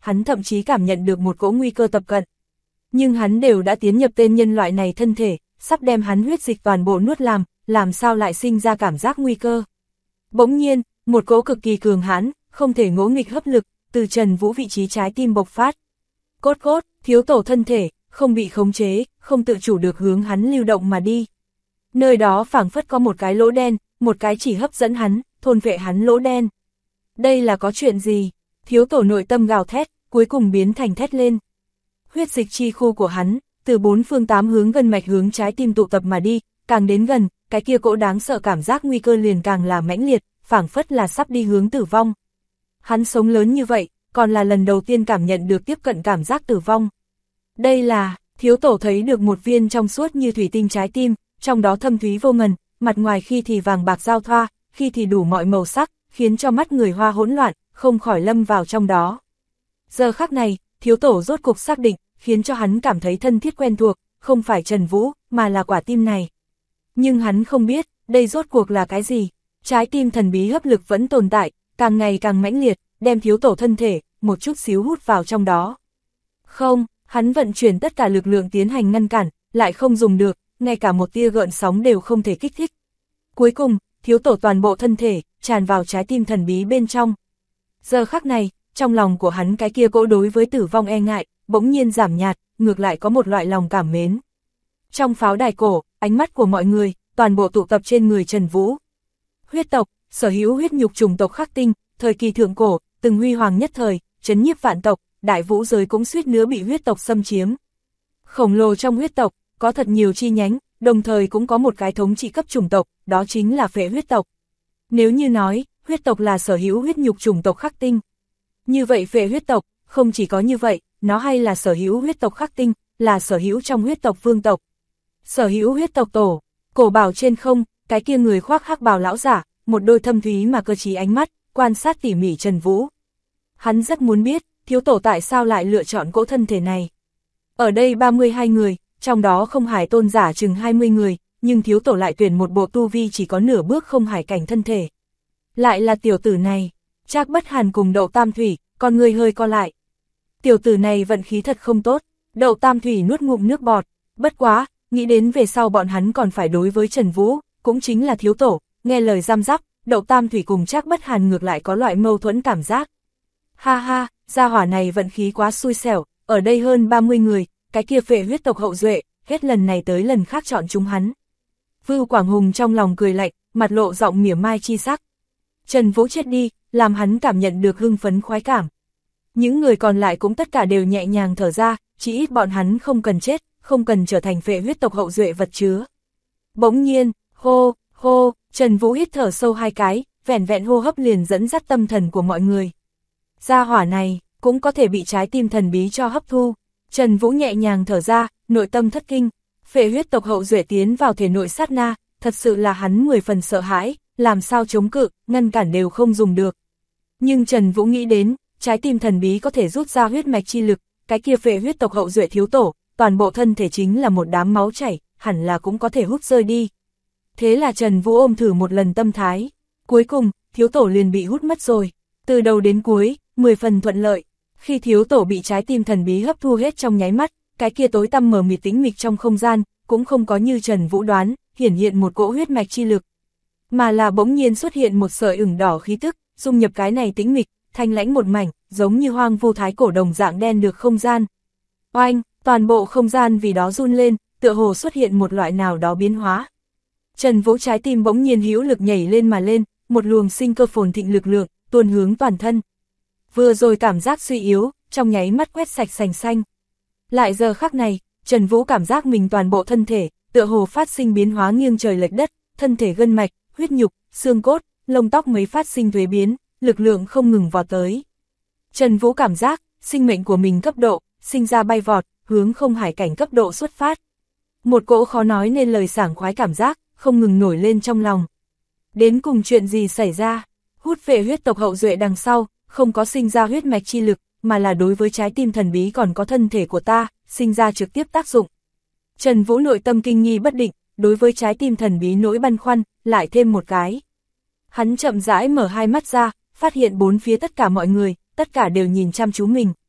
hắn thậm chí cảm nhận được một cỗ nguy cơ tập cận. Nhưng hắn đều đã tiến nhập tên nhân loại này thân thể, sắp đem hắn huyết dịch toàn bộ nuốt làm sao lại sinh ra cảm giác nguy cơ. Bỗng nhiên, một cỗ cực kỳ cường hãn, không thể ngỗ nghịch hấp lực, từ Trần Vũ vị trí trái tim bộc phát. Cốt cốt, thiếu tổ thân thể, không bị khống chế, không tự chủ được hướng hắn lưu động mà đi. Nơi đó phảng phất có một cái lỗ đen, một cái chỉ hấp dẫn hắn, thôn vệ hắn lỗ đen. Đây là có chuyện gì? Thiếu tổ nội tâm gào thét, cuối cùng biến thành thét lên. Huyết dịch chi khu của hắn, từ bốn phương tám hướng gân mạch hướng trái tim tụ tập mà đi, càng đến gần, cái kia cỗ đáng sợ cảm giác nguy cơ liền càng là mãnh liệt, phảng phất là sắp đi hướng tử vong. Hắn sống lớn như vậy, còn là lần đầu tiên cảm nhận được tiếp cận cảm giác tử vong. Đây là, thiếu tổ thấy được một viên trong suốt như thủy tinh trái tim, trong đó thâm thúy vô ngần, mặt ngoài khi thì vàng bạc giao thoa, khi thì đủ mọi màu sắc, khiến cho mắt người Hoa hỗn loạn, không khỏi lâm vào trong đó. Giờ khắc này, thiếu tổ rốt cục xác định, khiến cho hắn cảm thấy thân thiết quen thuộc, không phải Trần Vũ, mà là quả tim này. Nhưng hắn không biết, đây rốt cuộc là cái gì. Trái tim thần bí hấp lực vẫn tồn tại, càng ngày càng mãnh liệt, đem thiếu tổ thân thể, một chút xíu hút vào trong đó. Không, hắn vận chuyển tất cả lực lượng tiến hành ngăn cản, lại không dùng được, ngay cả một tia gợn sóng đều không thể kích thích. Cuối cùng, thiếu tổ toàn bộ thân thể, tràn vào trái tim thần bí bên trong. Giờ khắc này, trong lòng của hắn cái kia cỗ đối với tử vong e ngại, bỗng nhiên giảm nhạt, ngược lại có một loại lòng cảm mến. Trong pháo đài cổ, ánh mắt của mọi người, toàn bộ tụ tập trên người Trần Vũ. Huyết tộc, sở hữu huyết nhục chủng tộc Khắc Tinh, thời kỳ thượng cổ, từng huy hoàng nhất thời, trấn nhiếp vạn tộc, đại vũ giới cũng suýt nữa bị huyết tộc xâm chiếm. Khổng lồ trong huyết tộc, có thật nhiều chi nhánh, đồng thời cũng có một cái thống trị cấp chủng tộc, đó chính là phệ huyết tộc. Nếu như nói, huyết tộc là sở hữu huyết nhục chủng tộc Khắc Tinh. Như vậy phệ huyết tộc, không chỉ có như vậy, nó hay là sở hữu huyết tộc Khắc Tinh, là sở hữu trong huyết tộc vương tộc. Sở hữu huyết tộc tổ, cổ bảo trên không, cái kia người khoác hắc bào lão giả, một đôi thâm thúy mà cơ trí ánh mắt, quan sát tỉ mỉ Trần Vũ. Hắn rất muốn biết, thiếu tổ tại sao lại lựa chọn cỗ thân thể này. Ở đây 32 người, trong đó không hải tôn giả chừng 20 người, nhưng thiếu tổ lại tuyển một bộ tu vi chỉ có nửa bước không hải cảnh thân thể. Lại là tiểu tử này, Trác Bất Hàn cùng Đậu Tam Thủy, con người hơi co lại. Tiểu tử này vận khí thật không tốt, Đậu Tam Thủy nuốt ngụm nước bọt, bất quá, nghĩ đến về sau bọn hắn còn phải đối với Trần Vũ, cũng chính là thiếu tổ, nghe lời giam giáp, Đậu Tam Thủy cùng Trác Bất Hàn ngược lại có loại mâu thuẫn cảm giác. Ha ha, gia hỏa này vận khí quá xui xẻo, ở đây hơn 30 người, cái kia phệ huyết tộc hậu duệ, hết lần này tới lần khác chọn chúng hắn. Vưu Quảng Hùng trong lòng cười lạnh, mặt lộ giọng mỉa mai chi sắc. Trần Vũ chết đi, làm hắn cảm nhận được hưng phấn khoái cảm. Những người còn lại cũng tất cả đều nhẹ nhàng thở ra, chỉ ít bọn hắn không cần chết, không cần trở thành phệ huyết tộc hậu duệ vật chứa. Bỗng nhiên, hô, hô, Trần Vũ hít thở sâu hai cái, vẻn vẹn hô hấp liền dẫn dắt tâm thần của mọi người. Gia hỏa này, cũng có thể bị trái tim thần bí cho hấp thu. Trần Vũ nhẹ nhàng thở ra, nội tâm thất kinh. Phệ huyết tộc hậu duệ tiến vào thể nội sát na, thật sự là hắn 10 phần sợ hãi, làm sao chống cự, ngăn cản đều không dùng được. Nhưng Trần Vũ nghĩ đến, trái tim thần bí có thể rút ra huyết mạch chi lực, cái kia phệ huyết tộc hậu duệ thiếu tổ, toàn bộ thân thể chính là một đám máu chảy, hẳn là cũng có thể hút rơi đi. Thế là Trần Vũ ôm thử một lần tâm thái, cuối cùng, thiếu tổ liền bị hút mất rồi, từ đầu đến cuối, 10 phần thuận lợi. Khi thiếu tổ bị trái tim thần bí hấp thu hết trong nháy mắt, cái kia tối tăm mờ mịt tĩnh mịch trong không gian, cũng không có như Trần Vũ đoán, hiển hiện một cỗ huyết mạch chi lực, mà là bỗng nhiên xuất hiện một sợi ửng đỏ khí tức, dung nhập cái này tĩnh mịch, thanh lãnh một mảnh, giống như hoang vu thái cổ đồng dạng đen được không gian. Oanh, toàn bộ không gian vì đó run lên, tựa hồ xuất hiện một loại nào đó biến hóa. Trần Vũ trái tim bỗng nhiên hữu lực nhảy lên mà lên, một luồng sinh cơ phồn thịnh lực lượng, tuôn hướng toàn thân. Vừa rồi cảm giác suy yếu, trong nháy mắt quét sạch sành xanh. Lại giờ khắc này, Trần Vũ cảm giác mình toàn bộ thân thể, tựa hồ phát sinh biến hóa nghiêng trời lệch đất, thân thể gân mạch, huyết nhục, xương cốt, lông tóc mấy phát sinh thuế biến, lực lượng không ngừng vọt tới. Trần Vũ cảm giác, sinh mệnh của mình cấp độ, sinh ra bay vọt, hướng không hải cảnh cấp độ xuất phát. Một cỗ khó nói nên lời sảng khoái cảm giác, không ngừng nổi lên trong lòng. Đến cùng chuyện gì xảy ra? Hút phệ huyết tộc hậu duệ đằng sau, không có sinh ra huyết mạch chi lực, mà là đối với trái tim thần bí còn có thân thể của ta, sinh ra trực tiếp tác dụng. Trần Vũ nội tâm kinh nghi bất định, đối với trái tim thần bí nỗi băn khoăn, lại thêm một cái. Hắn chậm rãi mở hai mắt ra, phát hiện bốn phía tất cả mọi người, tất cả đều nhìn chăm chú mình.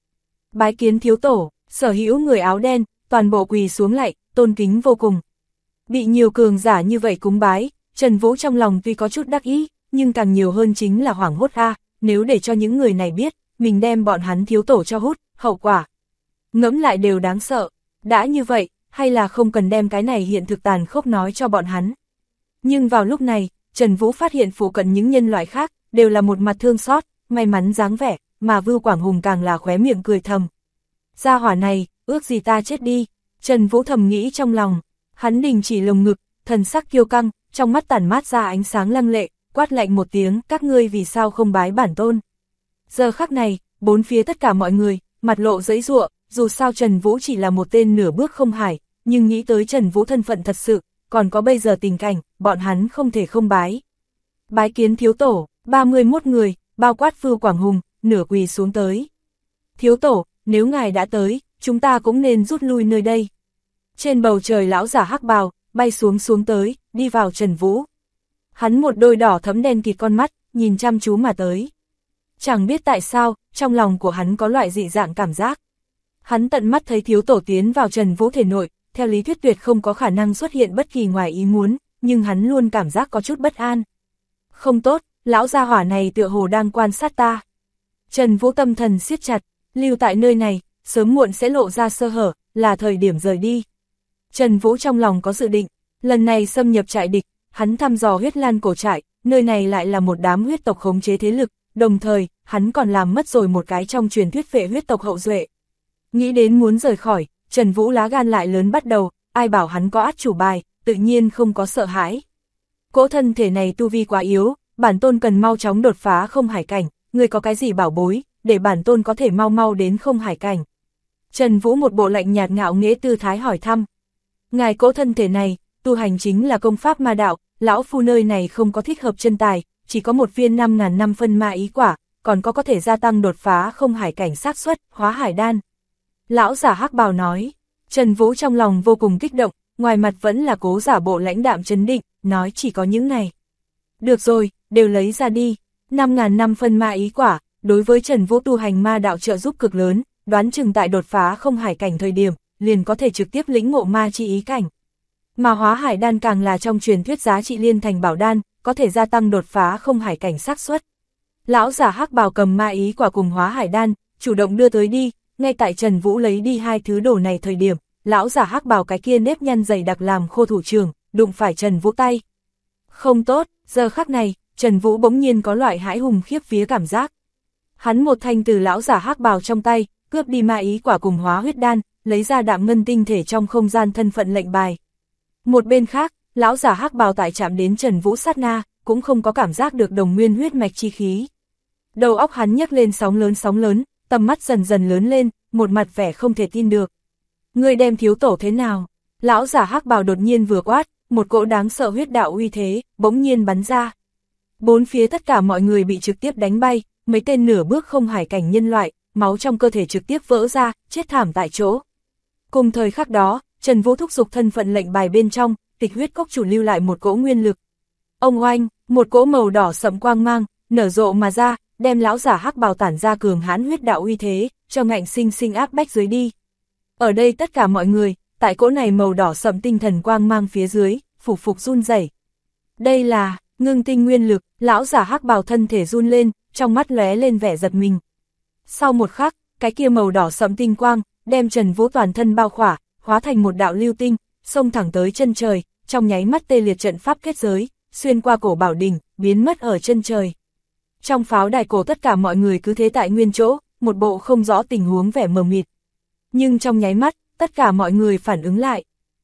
Bái kiến thiếu tổ, sở hữu người áo đen, toàn bộ quỳ xuống lạy, tôn kính vô cùng. Bị nhiều cường giả như vậy cúng bái, Trần Vũ trong lòng tuy có chút đắc ý, nhưng càng nhiều hơn chính là hoảng hốt nếu để cho những người này biết, mình đem bọn hắn thiếu tổ cho hút, hậu quả. Ngẫm lại đều đáng sợ, đã như vậy, hay là không cần đem cái này hiện thực tàn khốc nói cho bọn hắn. Nhưng vào lúc này, Trần Vũ phát hiện phụ cận những nhân loại khác, đều là một mặt thương xót, may mắn dáng vẻ, mà Vưu Quảng Hùng càng là khóe miệng cười thầm. Gia hỏa này, ước gì ta chết đi, Trần Vũ thầm nghĩ trong lòng, hắn đình chỉ lồng ngực, thần sắc kiêu căng, trong mắt tản mát ra ánh sáng lăng lệ, quát lạnh một tiếng, các ngươi vì sao không bái bản tôn. Giờ khắc này, bốn phía tất cả mọi người, mặt lộ giãy giụa, dù sao Trần Vũ chỉ là một tên nửa bước không hải, nhưng nghĩ tới Trần Vũ thân phận thật sự, còn có bây giờ tình cảnh, bọn hắn không thể không bái. Bái kiến thiếu tổ, 31 người, bao quát Vưu Quảng Hùng, nửa quỳ xuống tới. Thiếu tổ, nếu ngài đã tới, chúng ta cũng nên rút lui nơi đây. Trên bầu trời lão giả hắc bào, bay xuống tới, đi vào Trần Vũ. Hắn một đôi đỏ thẫm đen kịt con mắt, nhìn chăm chú mà tới. Chẳng biết tại sao, trong lòng của hắn có loại dị dạng cảm giác. Hắn tận mắt thấy thiếu tổ tiến vào Trần Vũ thể nội, theo lý thuyết tuyệt không có khả năng xuất hiện bất kỳ ngoài ý muốn, nhưng hắn luôn cảm giác có chút bất an. Không tốt, lão gia hỏa này tựa hồ đang quan sát ta. Trần Vũ tâm thần siết chặt, lưu tại nơi này, sớm muộn sẽ lộ ra sơ hở, là thời điểm rời đi. Trần Vũ trong lòng có dự định, lần này xâm nhập trại địch, hắn thăm dò huyết lan cổ trại, nơi này lại là một đám huyết tộc khống chế thế lực, đồng thời, hắn còn làm mất rồi một cái trong truyền thuyết phệ huyết tộc hậu duệ. Nghĩ đến muốn rời khỏi, Trần Vũ lá gan lại lớn bắt đầu, ai bảo hắn có át chủ bài, tự nhiên không có sợ hãi. Cỗ thân thể này tu vi quá yếu, bản tôn cần mau chóng đột phá không hải cảnh, người có cái gì bảo bối, để bản tôn có thể mau mau đến không hải cảnh. Trần Vũ một bộ lạnh nhạt ngạo nghễ tư thái hỏi thăm. Ngài cỗ thân thể này, tu hành chính là công pháp ma đạo, lão phu nơi này không có thích hợp chân tài, chỉ có một viên 5.000 năm phân ma ý quả, còn có thể gia tăng đột phá không hải cảnh xác suất, hóa hải đan. Lão giả hắc bào nói, Trần Vũ trong lòng vô cùng kích động, ngoài mặt vẫn là cố giả bộ lãnh đạm trấn định, nói chỉ có những này. Được rồi, đều lấy ra đi, 5.000 năm phân ma ý quả, đối với Trần Vũ tu hành ma đạo trợ giúp cực lớn, đoán chừng tại đột phá không hải cảnh thời điểm, liền có thể trực tiếp lĩnh ngộ ma chi ý cảnh. Mà hóa hải đan càng là trong truyền thuyết giá trị liên thành bảo đan, có thể gia tăng đột phá không hải cảnh xác suất. Lão giả hắc bào cầm ma ý quả cùng hóa hải đan, chủ động đưa tới đi, ngay tại Trần Vũ lấy đi hai thứ đồ này thời điểm, lão giả hắc bào cái kia nếp nhăn dày đặc làm khô thủ trưởng, đụng phải Trần Vũ tay. Không tốt, giờ khắc này, Trần Vũ bỗng nhiên có loại hãi hùng khiếp vía cảm giác. Hắn một thanh từ lão giả hắc bào trong tay, cướp đi ma ý quả cùng hóa huyết đan, lấy ra đạm ngân tinh thể trong không gian thân phận lệnh bài. Một bên khác, lão giả hắc bào tại chạm đến Trần Vũ sát na, cũng không có cảm giác được đồng nguyên huyết mạch chi khí. Đầu óc hắn nhấc lên sóng lớn, tầm mắt dần dần lớn lên, một mặt vẻ không thể tin được. Ngươi đem thiếu tổ thế nào? Lão giả hắc bào đột nhiên vừa quát, một cỗ đáng sợ huyết đạo uy thế, bỗng nhiên bắn ra. Bốn phía tất cả mọi người bị trực tiếp đánh bay, mấy tên nửa bước không hải cảnh nhân loại, máu trong cơ thể trực tiếp vỡ ra, chết thảm tại chỗ. Cùng thời khắc đó, Trần Vũ thúc giục thân phận lệnh bài bên trong, Tịch huyết cốc chủ lưu lại một cỗ nguyên lực. Ông oanh, một cỗ màu đỏ sẫm quang mang, nở rộ mà ra, đem lão giả hắc bào tản ra cường hãn huyết đạo uy thế, cho ngạnh sinh sinh áp bách dưới đi. Ở đây tất cả mọi người, tại cỗ này màu đỏ sẫm tinh thần quang mang phía dưới, phục run rẩy. Đây là ngưng tinh nguyên lực, lão giả hắc bào thân thể run lên, trong mắt lóe lên vẻ giật mình. Sau một khắc, cái kia màu đỏ sẫm tinh quang, đem Trần Vũ toàn thân bao khỏa, hóa thành một đạo lưu tinh, xông thẳng tới chân trời, trong nháy mắt tê liệt trận pháp kết giới, xuyên qua cổ bảo đình, biến mất ở chân trời. Trong pháo đài cổ tất cả mọi người cứ thế tại nguyên chỗ, một bộ không rõ tình huống vẻ mờ mịt. Nhưng trong nháy mắt, tất cả mọi người phản ứng lại.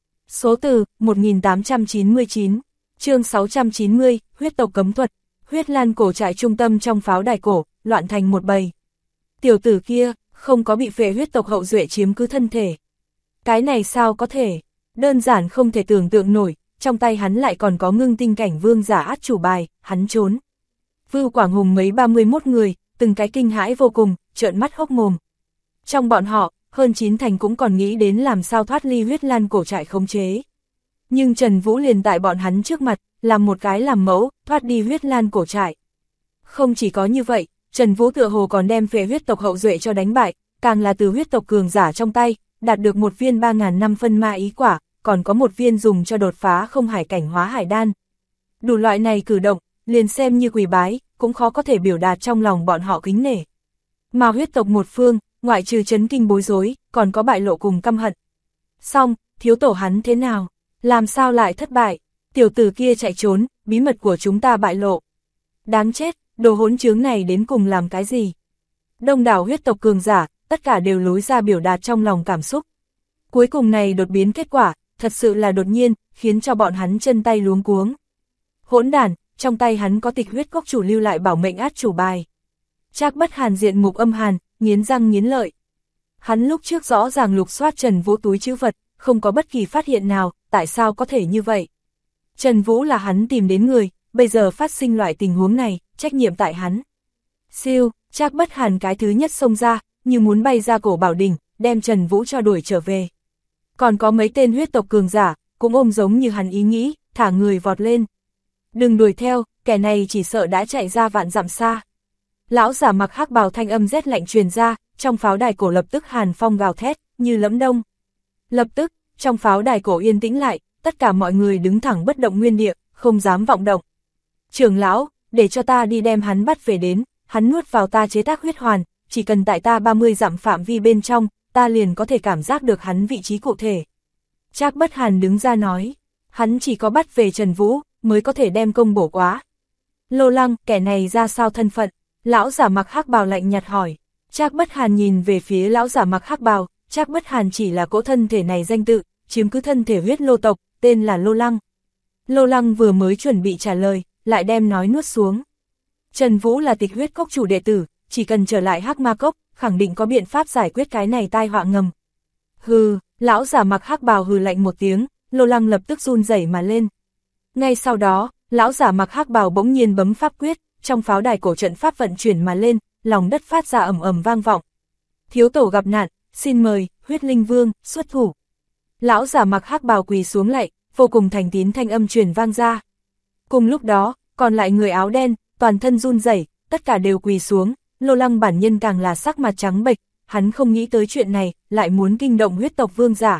Số từ 1899, chương 690, huyết tộc cấm thuật, huyết lan cổ trại trung tâm trong pháo đài cổ, loạn thành một bầy. Tiểu tử kia, không có bị phệ huyết tộc hậu duệ chiếm cứ thân thể. Cái này sao có thể, đơn giản không thể tưởng tượng nổi, trong tay hắn lại còn có ngưng tinh cảnh vương giả át chủ bài, hắn trốn. Vưu Quảng Hùng mấy 31 người, từng cái kinh hãi vô cùng, trợn mắt hốc mồm. Trong bọn họ, hơn 9 thành cũng còn nghĩ đến làm sao thoát ly huyết lan cổ trại khống chế. Nhưng Trần Vũ liền tại bọn hắn trước mặt, làm một cái làm mẫu, thoát đi huyết lan cổ trại. Không chỉ có như vậy, Trần Vũ tựa hồ còn đem phệ huyết tộc hậu duệ cho đánh bại, càng là từ huyết tộc cường giả trong tay, đạt được một viên 3.000 năm phân ma ý quả, còn có một viên dùng cho đột phá không hải cảnh hóa hải đan. Đủ loại này cử động, liền xem như quỳ bái, cũng khó có thể biểu đạt trong lòng bọn họ kính nể. Mà huyết tộc một phương, ngoại trừ chấn kinh bối rối, còn có bại lộ cùng căm hận. Xong, thiếu tổ hắn thế nào? Làm sao lại thất bại? Tiểu tử kia chạy trốn, bí mật của chúng ta bại lộ. Đáng chết, đồ hỗn trướng này đến cùng làm cái gì? Đông đảo huyết tộc cường giả, tất cả đều lối ra biểu đạt trong lòng cảm xúc. Cuối cùng này đột biến kết quả, thật sự là đột nhiên, khiến cho bọn hắn chân tay luống cuống. Hỗn đản, trong tay hắn có Tịch Huyết Cốc chủ lưu lại bảo mệnh át chủ bài. Trác Bất Hàn diện mục âm hàn, nghiến răng nghiến lợi. Hắn lúc trước rõ ràng lục soát Trần Vũ túi trữ vật, không có bất kỳ phát hiện nào, tại sao có thể như vậy? Trần Vũ là hắn tìm đến người, bây giờ phát sinh loại tình huống này, trách nhiệm tại hắn. Siêu, Trác Bất Hàn cái thứ nhất xông ra, như muốn bay ra cổ bảo đỉnh, đem Trần Vũ cho đuổi trở về. Còn có mấy tên huyết tộc cường giả, cũng ôm giống như hắn ý nghĩ, thả người vọt lên. Đừng đuổi theo, kẻ này chỉ sợ đã chạy ra vạn dặm xa. Lão giả mặc hắc bào thanh âm rét lạnh truyền ra, trong pháo đài cổ lập tức hàn phong gào thét, như lẫm đông. Lập tức, trong pháo đài cổ yên tĩnh lại, tất cả mọi người đứng thẳng bất động nguyên địa, không dám vọng động. Trưởng lão, để cho ta đi đem hắn bắt về đến, hắn nuốt vào ta chế tác huyết hoàn, chỉ cần tại ta 30 dặm phạm vi bên trong, ta liền có thể cảm giác được hắn vị trí cụ thể. Trác Bất Hàn đứng ra nói, hắn chỉ có bắt về Trần Vũ, mới có thể đem công bổ quá. Lô Lăng, kẻ này ra sao thân phận? Lão giả mặc hắc bào lạnh nhạt hỏi. Trác Bất Hàn nhìn về phía lão giả mặc hắc bào, Trác Bất Hàn chỉ là cỗ thân thể này danh tự, chiếm cứ thân thể huyết lô tộc, tên là Lô Lăng. Lô Lăng vừa mới chuẩn bị trả lời, lại đem nói nuốt xuống. Trần Vũ là Tịch Huyết Cốc chủ đệ tử, chỉ cần trở lại Hắc Ma Cốc, khẳng định có biện pháp giải quyết cái này tai họa ngầm. Hừ, lão giả mặc hắc bào hừ lạnh một tiếng, Lô Lăng lập tức run rẩy mà lên. Ngay sau đó, lão giả mặc hắc bào bỗng nhiên bấm pháp quyết, trong pháo đài cổ trận pháp vận chuyển mà lên, lòng đất phát ra ầm ầm vang vọng. Thiếu tổ gặp nạn, xin mời, Huyết Linh Vương, xuất thủ. Lão giả mặc hắc bào quỳ xuống lạy, vô cùng thành tín thanh âm truyền vang ra. Cùng lúc đó, còn lại người áo đen, toàn thân run rẩy, tất cả đều quỳ xuống, Lô Lăng bản nhân càng là sắc mặt trắng bệch, hắn không nghĩ tới chuyện này, lại muốn kinh động huyết tộc vương giả.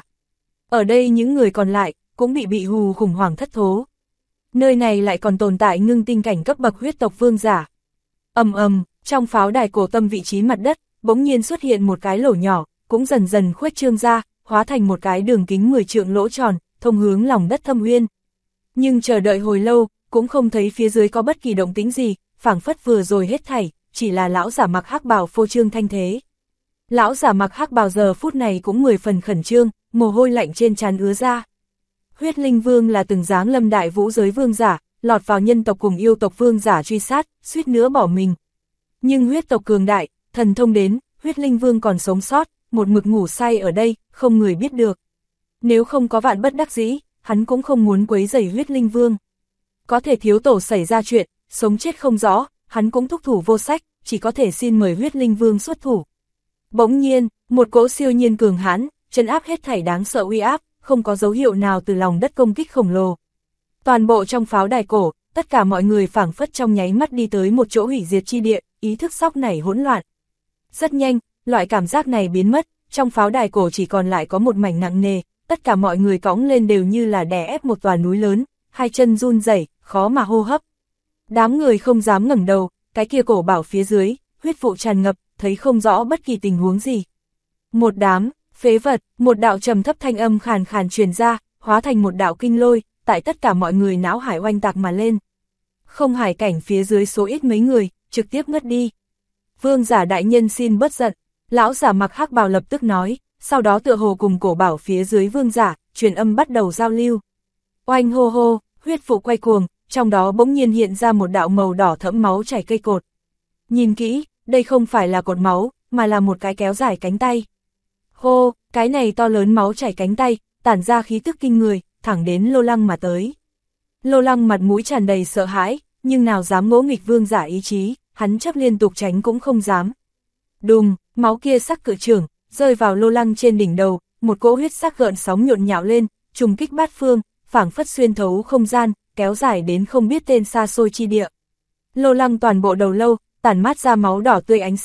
Ở đây những người còn lại, cũng bị hù khủng hoảng thất thố. Nơi này lại còn tồn tại ngưng tinh cảnh cấp bậc huyết tộc vương giả. Ầm ầm, trong pháo đài cổ tâm vị trí mặt đất, bỗng nhiên xuất hiện một cái lỗ nhỏ, cũng dần dần khuếch trương ra, hóa thành một cái đường kính 10 trượng lỗ tròn, thông hướng lòng đất thâm uyên. Nhưng chờ đợi hồi lâu, cũng không thấy phía dưới có bất kỳ động tĩnh gì, phảng phất vừa rồi hết thảy, chỉ là lão giả mặc hắc bào phô trương thanh thế. Lão giả mặc hắc bào giờ phút này cũng 10 phần khẩn trương, mồ hôi lạnh trên trán ứa ra. Huyết Linh Vương là từng giáng lâm đại vũ giới vương giả, lọt vào nhân tộc cùng yêu tộc vương giả truy sát, suýt nữa bỏ mình. Nhưng huyết tộc cường đại, thần thông đến, Huyết Linh Vương còn sống sót, một mực ngủ say ở đây, không người biết được. Nếu không có vạn bất đắc dĩ, hắn cũng không muốn quấy rầy Huyết Linh Vương. Có thể thiếu tổ xảy ra chuyện, sống chết không rõ, hắn cũng thúc thủ vô sách, chỉ có thể xin mời Huyết Linh Vương xuất thủ. Bỗng nhiên, một cỗ siêu nhiên cường hãn, trấn áp hết thảy đáng sợ uy áp, không có dấu hiệu nào từ lòng đất công kích khổng lồ. Toàn bộ trong pháo đài cổ, tất cả mọi người phảng phất trong nháy mắt đi tới một chỗ hủy diệt chi địa, ý thức sóc nảy hỗn loạn. Rất nhanh, loại cảm giác này biến mất, trong pháo đài cổ chỉ còn lại có một mảnh nặng nề, tất cả mọi người cõng lên đều như là đè ép một tòa núi lớn, hai chân run rẩy, khó mà hô hấp. Đám người không dám ngẩng đầu, cái kia cổ bảo phía dưới, huyết vụ tràn ngập, thấy không rõ bất kỳ tình huống gì. Một đám phế vật, một đạo trầm thấp thanh âm khàn khàn truyền ra, hóa thành một đạo kinh lôi, tại tất cả mọi người não hải oanh tạc mà lên. Không hải cảnh phía dưới số ít mấy người, trực tiếp ngất đi. Vương giả đại nhân xin bớt giận, lão giả mặc hắc bào lập tức nói, sau đó tựa hồ cùng cổ bảo phía dưới vương giả, truyền âm bắt đầu giao lưu. Oanh hô hô, huyết vụ quay cuồng, trong đó bỗng nhiên hiện ra một đạo màu đỏ thẫm máu chảy cây cột. Nhìn kỹ, đây không phải là cột máu, mà là một cái kéo dài cánh tay. Hô, cái này to lớn máu chảy cánh tay, tản ra khí tức kinh người, thẳng đến Lô Lăng mà tới. Lô Lăng mặt mũi tràn đầy sợ hãi, nhưng nào dám ngỗ nghịch vương giả ý chí, hắn chấp liên tục tránh cũng không dám. Đùng, máu kia sắc cự trưởng, rơi vào Lô Lăng trên đỉnh đầu, một cỗ huyết sắc gợn sóng nhộn nhạo lên, trùng kích bát phương, phảng phất xuyên thấu không gian, kéo dài đến không biết tên xa xôi chi địa. Lô Lăng toàn bộ đầu lâu, tản mát ra máu đỏ tươi ánh sáng,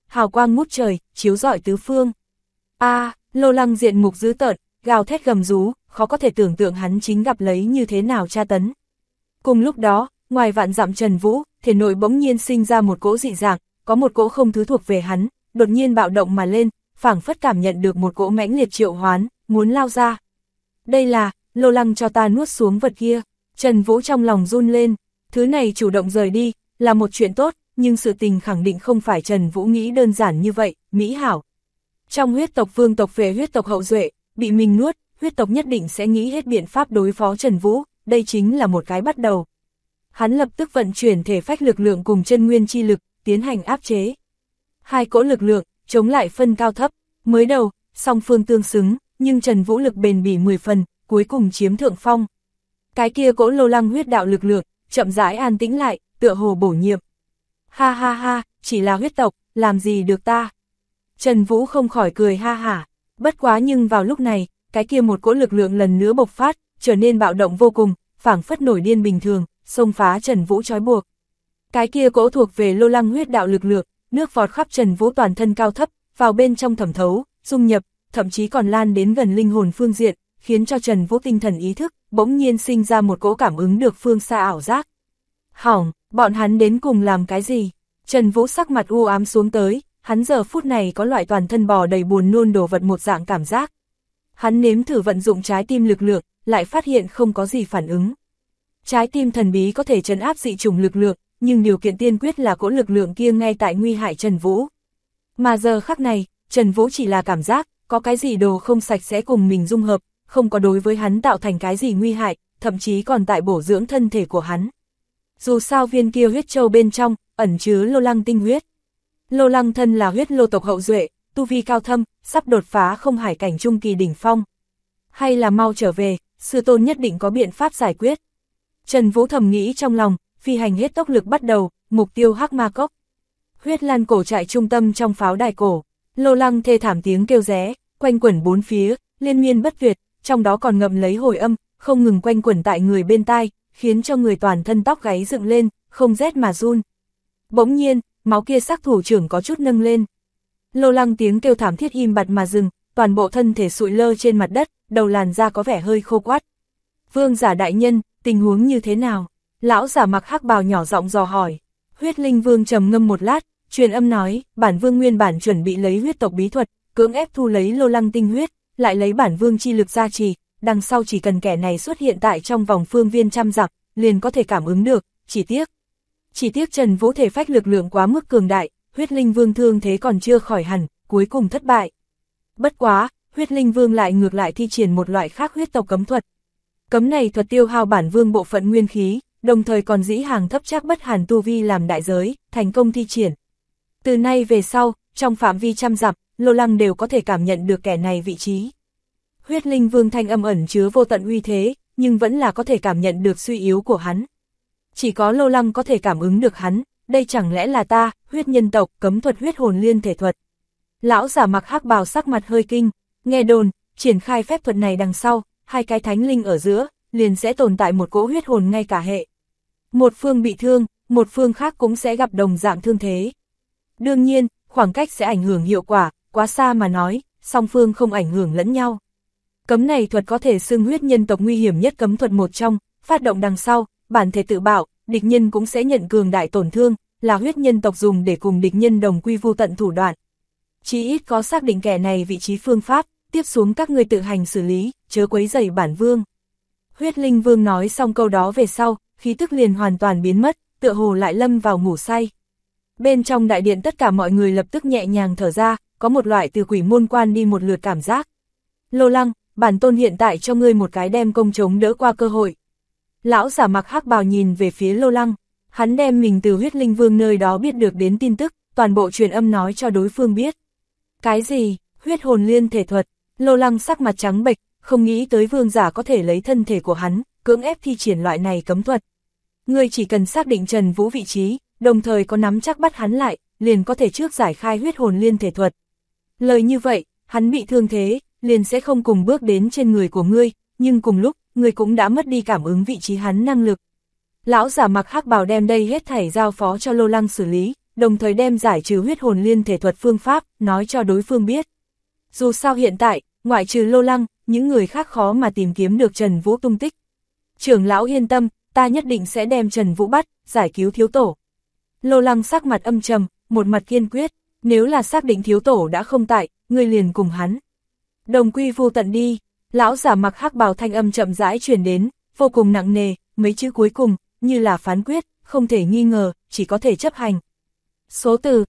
hào quang ngút trời, chiếu rọi tứ phương. Lô Lăng diện mục dữ tợn, gào thét gầm rú, khó có thể tưởng tượng hắn chính gặp lấy như thế nào tra tấn. Cùng lúc đó, ngoài vạn dặm Trần Vũ, thể nội bỗng nhiên sinh ra một cỗ dị dạng, có một cỗ không thứ thuộc về hắn, đột nhiên bạo động mà lên, phảng phất cảm nhận được một cỗ mãnh liệt triệu hoán, muốn lao ra. Đây là, Lô Lăng cho ta nuốt xuống vật kia. Trần Vũ trong lòng run lên, thứ này chủ động rời đi, là một chuyện tốt, nhưng sự tình khẳng định không phải Trần Vũ nghĩ đơn giản như vậy, mỹ hảo. Trong huyết tộc vương tộc về huyết tộc hậu duệ, bị mình nuốt, huyết tộc nhất định sẽ nghĩ hết biện pháp đối phó Trần Vũ, đây chính là một cái bắt đầu. Hắn lập tức vận chuyển thể phách lực lượng cùng chân nguyên chi lực, tiến hành áp chế. Hai cỗ lực lượng, chống lại phân cao thấp, mới đầu, song phương tương xứng, nhưng Trần Vũ lực bền bỉ 10 phần, cuối cùng chiếm thượng phong. Cái kia cỗ Lô Lăng huyết đạo lực lượng, chậm rãi an tĩnh lại, tựa hồ bổ nhiệm. Ha ha ha, chỉ là huyết tộc, làm gì được ta? Trần Vũ không khỏi cười ha hả. Bất quá nhưng vào lúc này, cái kia một cỗ lực lượng lần nữa bộc phát, trở nên bạo động vô cùng, phảng phất nổi điên bình thường, xông phá Trần Vũ trói buộc. Cái kia cỗ thuộc về Lô Lăng huyết đạo lực lượng, nước vọt khắp Trần Vũ toàn thân cao thấp, vào bên trong thẩm thấu, dung nhập, thậm chí còn lan đến gần linh hồn phương diện, khiến cho Trần Vũ tinh thần ý thức, bỗng nhiên sinh ra một cỗ cảm ứng được phương xa ảo giác. Hỏng, bọn hắn đến cùng làm cái gì? Trần Vũ sắc mặt u ám xuống tới, hắn giờ phút này có loại toàn thân bò đầy buồn nôn đồ vật một dạng cảm giác. Hắn nếm thử vận dụng trái tim lực lượng, lại phát hiện không có gì phản ứng. Trái tim thần bí có thể trấn áp dị chủng lực lượng, nhưng điều kiện tiên quyết là cỗ lực lượng kia ngay tại nguy hại Trần Vũ. Mà giờ khắc này, Trần Vũ chỉ là cảm giác, có cái gì đồ không sạch sẽ cùng mình dung hợp, không có đối với hắn tạo thành cái gì nguy hại, thậm chí còn tại bổ dưỡng thân thể của hắn. Dù sao viên kia huyết châu bên trong, ẩn chứa Lô Lăng tinh huyết. Lô Lăng thân là huyết lô tộc hậu duệ, tu vi cao thâm, sắp đột phá không hải cảnh trung kỳ đỉnh phong. Hay là mau trở về, sư tôn nhất định có biện pháp giải quyết. Trần Vũ thầm nghĩ trong lòng, phi hành hết tốc lực bắt đầu, mục tiêu Hắc Ma Cốc. Huyết Lan cổ trại trung tâm trong pháo đài cổ, Lô Lăng thê thảm tiếng kêu ré, quanh quẩn bốn phía, liên miên bất tuyệt, trong đó còn ngậm lấy hồi âm, không ngừng quanh quẩn tại người bên tai, khiến cho người toàn thân tóc gáy dựng lên, không rét mà run. Bỗng nhiên, máu kia sắc thủ trưởng có chút nâng lên. Lô Lăng tiếng kêu thảm thiết im bặt mà dừng, toàn bộ thân thể sụi lơ trên mặt đất, đầu làn da có vẻ hơi khô quắt. Vương giả đại nhân, tình huống như thế nào? Lão giả mặc hắc bào nhỏ giọng dò hỏi. Huyết Linh Vương trầm ngâm một lát, truyền âm nói, bản vương nguyên bản chuẩn bị lấy huyết tộc bí thuật, cưỡng ép thu lấy Lô Lăng tinh huyết, lại lấy bản vương chi lực gia trì, đằng sau chỉ cần kẻ này xuất hiện tại trong vòng phương viên trăm dặm, liền có thể cảm ứng được, chỉ tiếc Trần Vũ thể phách lực lượng quá mức cường đại, Huyết Linh Vương thương thế còn chưa khỏi hẳn, cuối cùng thất bại. Bất quá, Huyết Linh Vương lại ngược lại thi triển một loại khác huyết tộc cấm thuật. Cấm này thuật tiêu hao bản vương bộ phận nguyên khí, đồng thời còn dĩ hàng thấp chắc bất hàn tu vi làm đại giới, thành công thi triển. Từ nay về sau, trong phạm vi trăm dặm, Lô Lăng đều có thể cảm nhận được kẻ này vị trí. Huyết Linh Vương thanh âm ẩn chứa vô tận uy thế, nhưng vẫn là có thể cảm nhận được suy yếu của hắn. Chỉ có Lô Lăng có thể cảm ứng được hắn, đây chẳng lẽ là ta, huyết nhân tộc, cấm thuật huyết hồn liên thể thuật. Lão giả mặc hắc bào sắc mặt hơi kinh, nghe đồn, triển khai phép thuật này đằng sau, hai cái thánh linh ở giữa, liền sẽ tồn tại một cỗ huyết hồn ngay cả hệ. Một phương bị thương, một phương khác cũng sẽ gặp đồng dạng thương thế. Đương nhiên, khoảng cách sẽ ảnh hưởng hiệu quả, quá xa mà nói, song phương không ảnh hưởng lẫn nhau. Cấm này thuật có thể xưng huyết nhân tộc nguy hiểm nhất cấm thuật một trong, phát động đằng sau, bản thể tự bạo, địch nhân cũng sẽ nhận cường đại tổn thương, là huyết nhân tộc dùng để cùng địch nhân đồng quy vu tận thủ đoạn. Chỉ ít có xác định kẻ này vị trí phương pháp, tiếp xuống các ngươi tự hành xử lý, chớ quấy rầy bản vương. Huyết Linh Vương nói xong câu đó về sau, khí tức liền hoàn toàn biến mất, tựa hồ lại lâm vào ngủ say. Bên trong đại điện tất cả mọi người lập tức nhẹ nhàng thở ra, có một loại từ quỷ môn quan đi một lượt cảm giác. Lô Lăng, bản tôn hiện tại cho ngươi một cái đem công chống đỡ qua cơ hội. Lão giả mặc hắc bào nhìn về phía Lô Lăng, hắn đem mình từ Huyết Linh Vương nơi đó biết được đến tin tức, toàn bộ truyền âm nói cho đối phương biết. Cái gì? Huyết hồn liên thể thuật? Lô Lăng sắc mặt trắng bệch, không nghĩ tới vương giả có thể lấy thân thể của hắn, cưỡng ép thi triển loại này cấm thuật. Ngươi chỉ cần xác định Trần Vũ vị trí, đồng thời có nắm chắc bắt hắn lại, liền có thể trước giải khai huyết hồn liên thể thuật. Lời như vậy, hắn bị thương thế, liền sẽ không cùng bước đến trên người của ngươi, nhưng cùng lúc, ngươi cũng đã mất đi cảm ứng vị trí hắn năng lực. Lão giả mặc hắc bào đem đây hết thảy giao phó cho Lô Lăng xử lý, đồng thời đem giải trừ huyết hồn liên thể thuật phương pháp, nói cho đối phương biết. Dù sao hiện tại, ngoại trừ Lô Lăng, những người khác khó mà tìm kiếm được Trần Vũ tung tích. Trưởng lão yên tâm, ta nhất định sẽ đem Trần Vũ bắt, giải cứu thiếu tổ. Lô Lăng sắc mặt âm trầm, một mặt kiên quyết, nếu là xác định thiếu tổ đã không tại, ngươi liền cùng hắn. Đồng quy vu tận đi, lão giả mặc hắc bào thanh âm chậm rãi truyền đến, vô cùng nặng nề, mấy chữ cuối cùng, như là phán quyết, không thể nghi ngờ, chỉ có thể chấp hành. Số từ,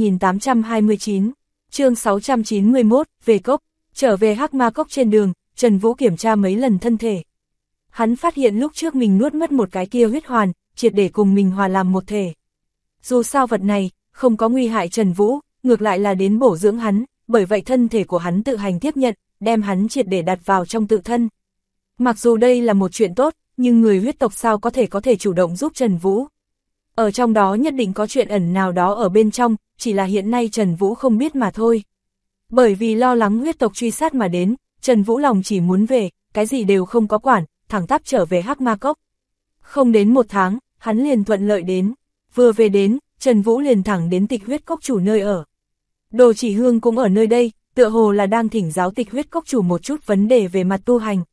2829, chương 691, về cốc, trở về Hắc Ma Cốc trên đường, Trần Vũ kiểm tra mấy lần thân thể. Hắn phát hiện lúc trước mình nuốt mất một cái kia huyết hoàn, triệt để cùng mình hòa làm một thể. Dù sao vật này, không có nguy hại Trần Vũ, ngược lại là đến bổ dưỡng hắn, bởi vậy thân thể của hắn tự hành tiếp nhận, đem hắn triệt để đặt vào trong tự thân. Mặc dù đây là một chuyện tốt, nhưng người huyết tộc sao có thể chủ động giúp Trần Vũ. Ở trong đó nhất định có chuyện ẩn nào đó ở bên trong, chỉ là hiện nay Trần Vũ không biết mà thôi. Bởi vì lo lắng huyết tộc truy sát mà đến, Trần Vũ lòng chỉ muốn về, cái gì đều không có quản, thẳng tắp trở về Hắc Ma Cốc. Không đến một tháng, hắn liền thuận lợi đến. Vừa về đến, Trần Vũ liền thẳng đến Tịch Huyết Cốc chủ nơi ở. Đồ Chỉ Hương cũng ở nơi đây, tựa hồ là đang thỉnh giáo Tịch Huyết Cốc chủ một chút vấn đề về mặt tu hành.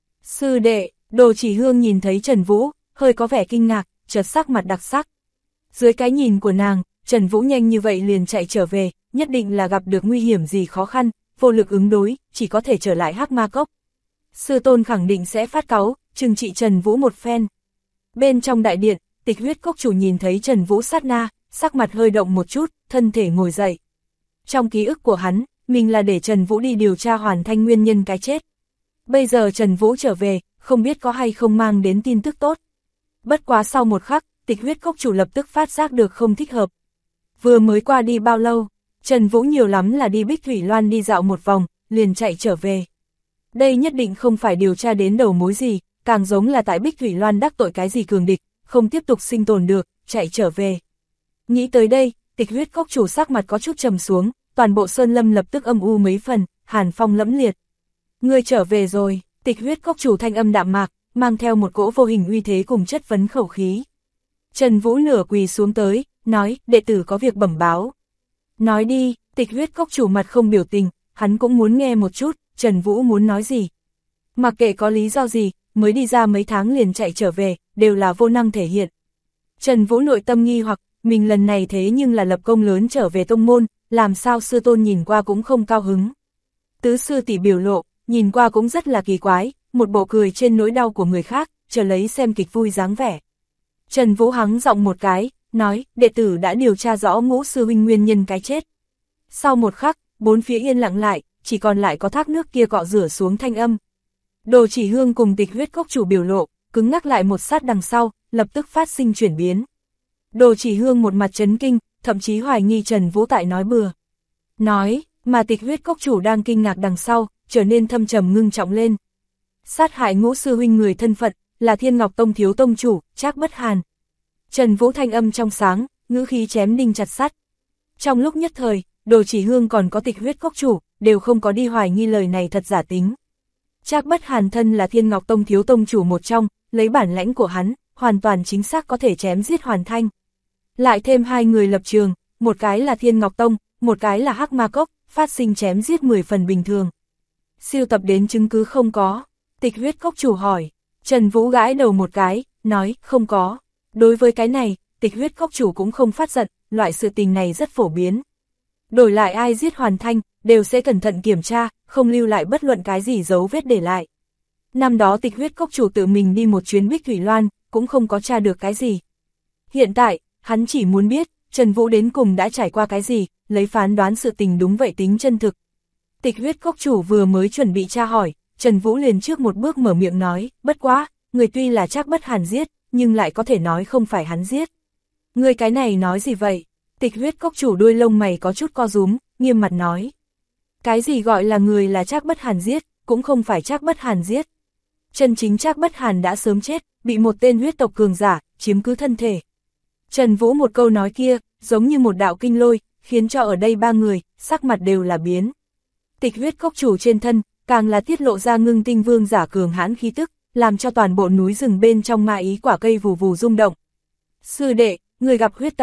Sư đệ, Đồ Chỉ Hương nhìn thấy Trần Vũ, hơi có vẻ kinh ngạc, chợt sắc mặt đặc sắc. Dưới cái nhìn của nàng, Trần Vũ nhanh như vậy liền chạy trở về, nhất định là gặp được nguy hiểm gì khó khăn, vô lực ứng đối, chỉ có thể trở lại Hắc Ma Cốc. Sư tôn khẳng định sẽ phát cáu, trừng trị Trần Vũ một phen. Bên trong đại điện, Tịch Huyết Cốc chủ nhìn thấy Trần Vũ sát na, sắc mặt hơi động một chút, thân thể ngồi dậy. Trong ký ức của hắn, mình là để Trần Vũ đi điều tra hoàn thành nguyên nhân cái chết. Bây giờ Trần Vũ trở về, không biết có hay không mang đến tin tức tốt. Bất quá sau một khắc, Tịch Huyết Cốc chủ lập tức phát giác được không thích hợp. Vừa mới qua đi bao lâu, Trần Vũ nhiều lắm là đi Bích Thủy Loan đi dạo một vòng, liền chạy trở về. Đây nhất định không phải điều tra đến đầu mối gì, càng giống là tại Bích Thủy Loan đắc tội cái gì cường địch, không tiếp tục sinh tồn được, chạy trở về. Nghĩ tới đây, Tịch Huyết Cốc chủ sắc mặt có chút trầm xuống, toàn bộ sơn lâm lập tức âm u mấy phần, hàn phong lẫm liệt. Ngươi trở về rồi, Tịch Huyết Cốc chủ thanh âm đạm mạc, mang theo một cỗ vô hình uy thế cùng chất vấn khẩu khí. Trần Vũ nửa quỳ xuống tới, nói, đệ tử có việc bẩm báo. Nói đi, Tịch Huyết Cốc chủ mặt không biểu tình, hắn cũng muốn nghe một chút, Trần Vũ muốn nói gì. Mặc kệ có lý do gì, mới đi ra mấy tháng liền chạy trở về, đều là vô năng thể hiện. Trần Vũ nội tâm nghi hoặc, mình lần này thế nhưng là lập công lớn trở về tông môn, làm sao sư tôn nhìn qua cũng không cao hứng. Tứ sư tỷ biểu lộ, nhìn qua cũng rất là kỳ quái, một bộ cười trên nỗi đau của người khác, chờ lấy xem kịch vui dáng vẻ. Trần Vũ hắng giọng một cái, nói, đệ tử đã điều tra rõ Ngũ sư huynh nguyên nhân cái chết. Sau một khắc, bốn phía yên lặng lại, chỉ còn lại có thác nước kia cọ rửa xuống thanh âm. Đồ Chỉ Hương cùng Tịch Huyết Cốc chủ biểu lộ, cứng ngắc lại một sát đằng sau, lập tức phát sinh chuyển biến. Đồ Chỉ Hương một mặt chấn kinh, thậm chí hoài nghi Trần Vũ tại nói bừa. Nói, mà Tịch Huyết Cốc chủ đang kinh ngạc đằng sau, trở nên thâm trầm ngưng trọng lên. Sát hại Ngũ sư huynh người thân phận, là Thiên Ngọc Tông thiếu tông chủ, Trác Bất Hàn. Trần Vũ thanh âm trong sáng, ngữ khí chém đinh chặt sắt. Trong lúc nhất thời, Đồ Chỉ Hương còn có Tịch Huyết Cốc chủ, đều không có đi hoài nghi lời này thật giả tính. Trác Bất Hàn thân là Thiên Ngọc Tông thiếu tông chủ một trong, lấy bản lãnh của hắn, hoàn toàn chính xác có thể chém giết Hoàn Thanh. Lại thêm hai người lập trường, một cái là Thiên Ngọc Tông, một cái là Hắc Ma Cốc, phát sinh chém giết 10 phần bình thường. Siêu tập đến chứng cứ không có, Tịch Huyết Cốc chủ hỏi. Trần Vũ gãi đầu một cái, nói, không có. Đối với cái này, Tịch Huyết Cốc chủ cũng không phát giận, loại sự tình này rất phổ biến. Đổi lại ai giết Hoàn Thanh, đều sẽ cẩn thận kiểm tra, không lưu lại bất luận cái gì dấu vết để lại. Năm đó Tịch Huyết Cốc chủ tự mình đi một chuyến Bích Thủy Loan, cũng không có tra được cái gì. Hiện tại, hắn chỉ muốn biết, Trần Vũ đến cùng đã trải qua cái gì, lấy phán đoán sự tình đúng vậy tính chân thực. Tịch Huyết Cốc chủ vừa mới chuẩn bị tra hỏi, Trần Vũ liền trước một bước mở miệng nói, bất quá, người tuy là Trác Bất Hàn giết, nhưng lại có thể nói không phải hắn giết. Người cái này nói gì vậy? Tịch Huyết Cốc chủ đuôi lông mày có chút co rúm, nghiêm mặt nói. Cái gì gọi là người là Trác Bất Hàn giết, cũng không phải Trác Bất Hàn giết. Chân chính Trác Bất Hàn đã sớm chết, bị một tên huyết tộc cường giả, chiếm cứ thân thể. Trần Vũ một câu nói kia, giống như một đạo kinh lôi, khiến cho ở đây ba người, sắc mặt đều là biến. Tịch Huyết Cốc chủ trên thân, càng là tiết lộ ra ngưng tinh vương giả cường hãn khí tức, làm cho toàn bộ núi rừng bên trong ma ý quả cây vù vù rung động. Sư đệ, người gặp huyết tộc,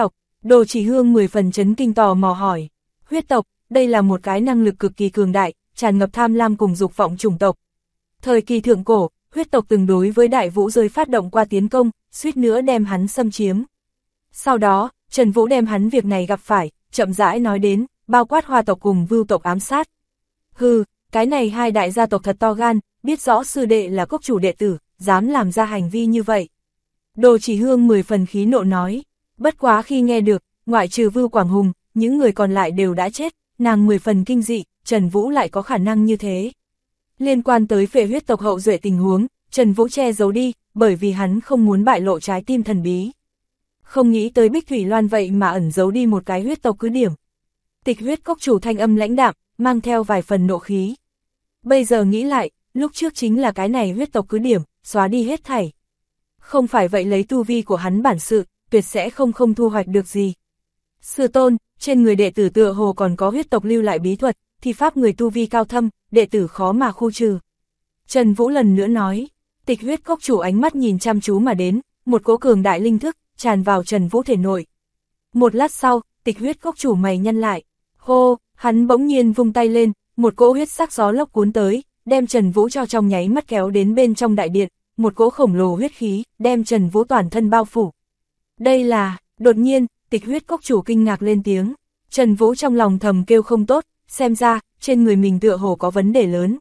Đồ Chỉ Hương 10 phần chấn kinh tò mò hỏi. Huyết tộc, đây là một cái năng lực cực kỳ cường đại, tràn ngập tham lam cùng dục vọng chủng tộc. Thời kỳ thượng cổ, huyết tộc từng đối với đại vũ giới phát động qua tiến công, suýt nữa đem hắn xâm chiếm. Sau đó, Trần Vũ đem hắn việc này gặp phải, chậm rãi nói đến, bao quát Hoa tộc cùng Vưu tộc ám sát. Hừ, cái này hai đại gia tộc thật to gan, biết rõ sư đệ là cốc chủ đệ tử, dám làm ra hành vi như vậy. Đồ Chỉ Hương 10 phần khí nộ nói, bất quá khi nghe được, ngoại trừ Vưu Quảng Hùng, những người còn lại đều đã chết, nàng 10 phần kinh dị, Trần Vũ lại có khả năng như thế. Liên quan tới phệ huyết tộc hậu duệ tình huống, Trần Vũ che giấu đi, bởi vì hắn không muốn bại lộ trái tim thần bí. Không nghĩ tới Bích Thủy Loan vậy mà ẩn giấu đi một cái huyết tộc cứ điểm. Tịch huyết cốc chủ thanh âm lãnh đạm, mang theo vài phần nộ khí. Bây giờ nghĩ lại, lúc trước chính là cái này huyết tộc cứ điểm, xóa đi hết thảy. Không phải vậy lấy tu vi của hắn bản sự, tuyệt sẽ không thu hoạch được gì. Sư tôn, trên người đệ tử tựa hồ còn có huyết tộc lưu lại bí thuật, thì pháp người tu vi cao thâm, đệ tử khó mà khu trừ. Trần Vũ lần nữa nói, tịch huyết cốc chủ ánh mắt nhìn chăm chú mà đến, một cỗ cường đại linh thức, tràn vào Trần Vũ thể nội. Một lát sau, tịch huyết cốc chủ mày nhăn lại, hô, hắn bỗng nhiên vung tay lên, một cỗ huyết sắc gió lốc cuốn tới, đem Trần Vũ cho trong nháy mắt kéo đến bên trong đại điện, một cỗ khổng lồ huyết khí, đem Trần Vũ toàn thân bao phủ. Đây là, đột nhiên, tịch huyết cốc chủ kinh ngạc lên tiếng, Trần Vũ trong lòng thầm kêu không tốt, xem ra, trên người mình tựa hồ có vấn đề lớn.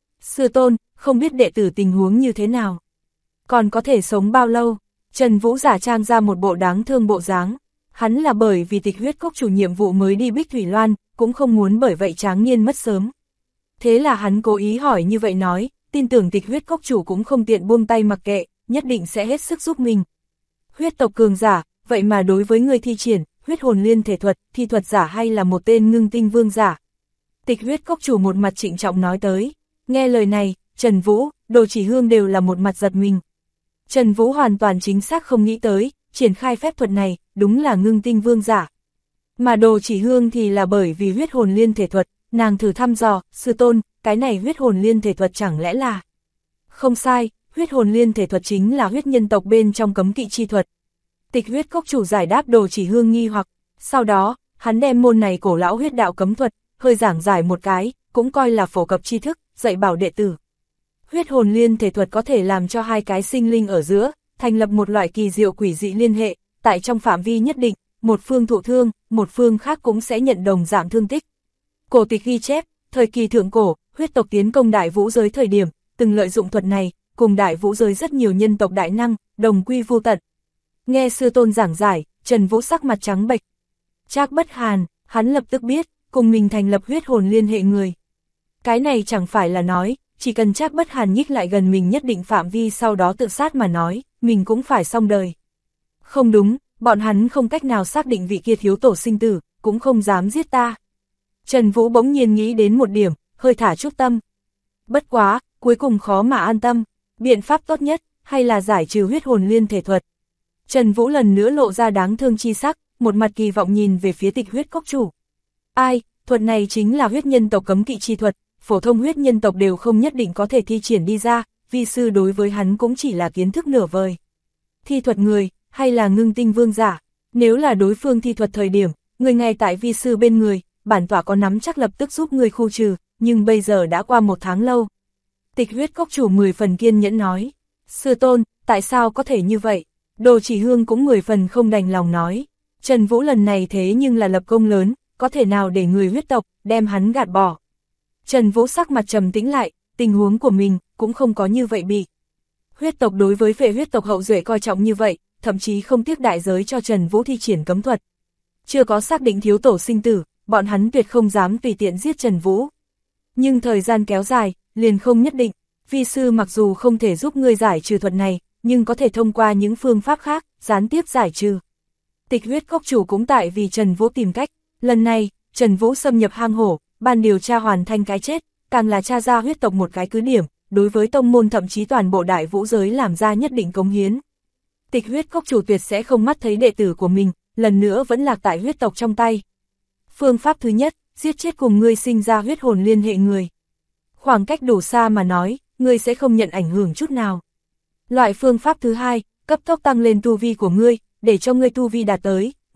Sư tôn, không biết đệ tử tình huống như thế nào? Còn có thể sống bao lâu? Trần Vũ giả trang ra một bộ đáng thương bộ dáng. Hắn là bởi vì tịch huyết cốc chủ nhiệm vụ mới đi Bích Thủy Loan, cũng không muốn bởi vậy tráng niên mất sớm. Thế là hắn cố ý hỏi như vậy nói, tin tưởng tịch huyết cốc chủ cũng không tiện buông tay mặc kệ, nhất định sẽ hết sức giúp mình. Huyết tộc cường giả, vậy mà đối với người thi triển, huyết hồn liên thể thuật, thi thuật giả hay là một tên ngưng tinh vương giả? Tịch huyết cốc chủ một mặt trịnh trọng nói tới. Nghe lời này, Trần Vũ, Đồ Chỉ Hương đều là một mặt giật mình. Trần Vũ hoàn toàn chính xác không nghĩ tới, triển khai phép thuật này, đúng là ngưng tinh vương giả. Mà Đồ Chỉ Hương thì là bởi vì huyết hồn liên thể thuật, nàng thử thăm dò, sư tôn, cái này huyết hồn liên thể thuật chẳng lẽ là... Không sai, huyết hồn liên thể thuật chính là huyết nhân tộc bên trong cấm kỵ chi thuật. Tịch huyết cốc chủ giải đáp Đồ Chỉ Hương nghi hoặc, sau đó, hắn đem môn này cổ lão huyết đạo cấm thuật, hơi giảng giải một cái, cũng coi là phổ cập tri thức, dạy bảo đệ tử. Huyết hồn liên thể thuật có thể làm cho hai cái sinh linh ở giữa, thành lập một loại kỳ diệu quỷ dị liên hệ, tại trong phạm vi nhất định, một phương thụ thương, một phương khác cũng sẽ nhận đồng dạng thương tích. Cổ tịch ghi chép, thời kỳ thượng cổ, huyết tộc tiến công đại vũ giới thời điểm, từng lợi dụng thuật này, cùng đại vũ giới rất nhiều nhân tộc đại năng, đồng quy vô tận. Nghe sư tôn giảng giải, Trần Vũ sắc mặt trắng bệch. Trác Bất Hàn, hắn lập tức biết, cùng mình thành lập huyết hồn liên hệ người. Cái này chẳng phải là nói, chỉ cần Trác Bất Hàn nhích lại gần mình nhất định phạm vi sau đó tự sát mà nói, mình cũng phải xong đời. Không đúng, bọn hắn không cách nào xác định vị kia thiếu tổ sinh tử, cũng không dám giết ta. Trần Vũ bỗng nhiên nghĩ đến một điểm, hơi thả chút tâm. Bất quá, cuối cùng khó mà an tâm, biện pháp tốt nhất, hay là giải trừ huyết hồn liên thể thuật. Trần Vũ lần nữa lộ ra đáng thương chi sắc, một mặt kỳ vọng nhìn về phía tịch huyết cốc chủ. Ai, thuật này chính là huyết nhân tộc cấm kỵ chi thuật, phổ thông huyết nhân tộc đều không nhất định có thể thi triển đi ra, vi sư đối với hắn cũng chỉ là kiến thức nửa vời. Thi thuật người, hay là ngưng tinh vương giả, nếu là đối phương thi thuật thời điểm, người ngay tại vi sư bên người, bản tọa có nắm chắc lập tức giúp người khu trừ, nhưng bây giờ đã qua 1 tháng lâu. Tịch huyết cốc chủ 10 phần kiên nhẫn nói, sư tôn, tại sao có thể như vậy? Đồ Chỉ Hương cũng 10 phần không đành lòng nói, Trần Vũ lần này thế nhưng là lập công lớn, có thể nào để người huyết tộc, đem hắn gạt bỏ. Trần Vũ sắc mặt trầm tĩnh lại, tình huống của mình, cũng không có như vậy bị. Huyết tộc đối với phệ huyết tộc hậu duệ coi trọng như vậy, thậm chí không tiếc đại giới cho Trần Vũ thi triển cấm thuật. Chưa có xác định thiếu tổ sinh tử, bọn hắn tuyệt không dám tùy tiện giết Trần Vũ. Nhưng thời gian kéo dài, liền không nhất định, vi sư mặc dù không thể giúp ngươi giải trừ thuật này, nhưng có thể thông qua những phương pháp khác, gián tiếp giải trừ. Tịch huyết cốc chủ cũng tại vì Trần Vũ tìm cách, lần này, Trần Vũ xâm nhập hang hổ, ban điều tra hoàn thành cái chết, càng là tra ra huyết tộc một cái cứ điểm, đối với tông môn thậm chí toàn bộ đại vũ giới làm ra nhất định cống hiến. Tịch huyết cốc chủ tuyệt sẽ không mắt thấy đệ tử của mình, lần nữa vẫn lạc tại huyết tộc trong tay. Phương pháp thứ nhất, giết chết cùng ngươi sinh ra huyết hồn liên hệ người. Khoảng cách đủ xa mà nói, ngươi sẽ không nhận ảnh hưởng chút nào. Loại phương pháp thứ hai, cấp tốc tăng lên tu vi của ngươi, để cho ngươi tu vi đạt tới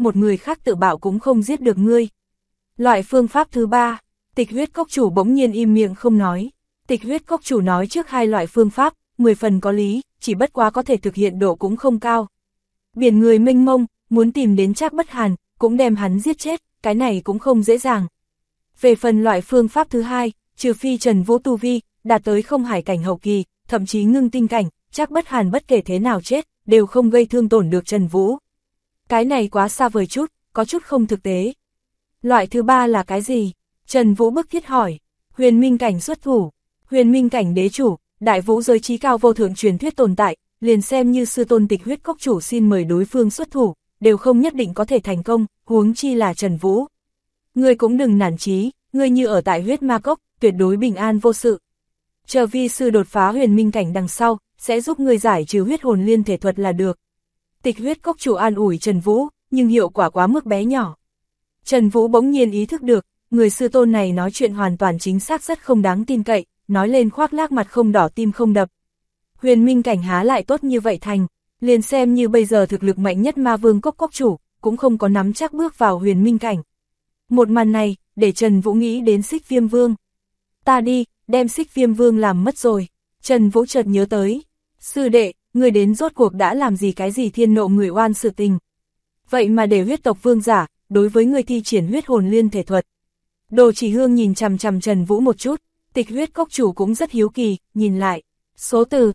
một người khác tự bảo cũng không giết được ngươi. Loại phương pháp thứ ba, Tịch Huyết Cốc chủ bỗng nhiên im miệng không nói. Tịch Huyết Cốc chủ nói trước hai loại phương pháp, 10 phần có lý, chỉ bất quá có thể thực hiện độ cũng không cao. Biển người mênh mông, muốn tìm đến Trác Bất Hàn, cũng đem hắn giết chết, cái này cũng không dễ dàng. Về phần loại phương pháp thứ hai, trừ phi Trần Vũ tu vi, đạt tới không hải cảnh hậu kỳ, thậm chí ngưng tinh cảnh, Trác Bất Hàn bất kể thế nào chết, đều không gây thương tổn được Trần Vũ. Cái này quá xa vời chút, có chút không thực tế. Loại thứ ba là cái gì? Trần Vũ bức thiết hỏi. Huyền minh cảnh xuất thủ. Huyền minh cảnh đế chủ, đại vũ giới trí cao vô thượng truyền thuyết tồn tại, liền xem như sư tôn Tịch Huyết Cốc chủ xin mời đối phương xuất thủ, đều không nhất định có thể thành công, huống chi là Trần Vũ. Ngươi cũng đừng nản chí, ngươi như ở tại huyết ma cốc, tuyệt đối bình an vô sự. Chờ vi sư đột phá huyền minh cảnh đằng sau, sẽ giúp ngươi giải trừ huyết hồn liên thể thuật là được. Tịch Huyết Cốc chủ an ủi Trần Vũ, nhưng hiệu quả quá mức bé nhỏ. Trần Vũ bỗng nhiên ý thức được, người sư tôn này nói chuyện hoàn toàn chính xác rất không đáng tin cậy, nói lên khoác lác mặt không đỏ tim không đập. Huyền minh cảnh há lại tốt như vậy thành, liền xem như bây giờ thực lực mạnh nhất ma vương cốc cốc chủ, cũng không có nắm chắc bước vào huyền minh cảnh. Một màn này, để Trần Vũ nghĩ đến Xích Viêm Vương. Ta đi, đem Xích Viêm Vương làm mất rồi. Trần Vũ chợt nhớ tới. Sư đệ, người đến rốt cuộc đã làm gì cái gì thiên nộ người oan sự tình. Vậy mà để huyết tộc vương giả, đối với người thi triển huyết hồn liên thể thuật. Đồ Chỉ Hương nhìn chằm chằm Trần Vũ một chút, Tịch Huyết Cốc chủ cũng rất hiếu kỳ, nhìn lại. Số từ,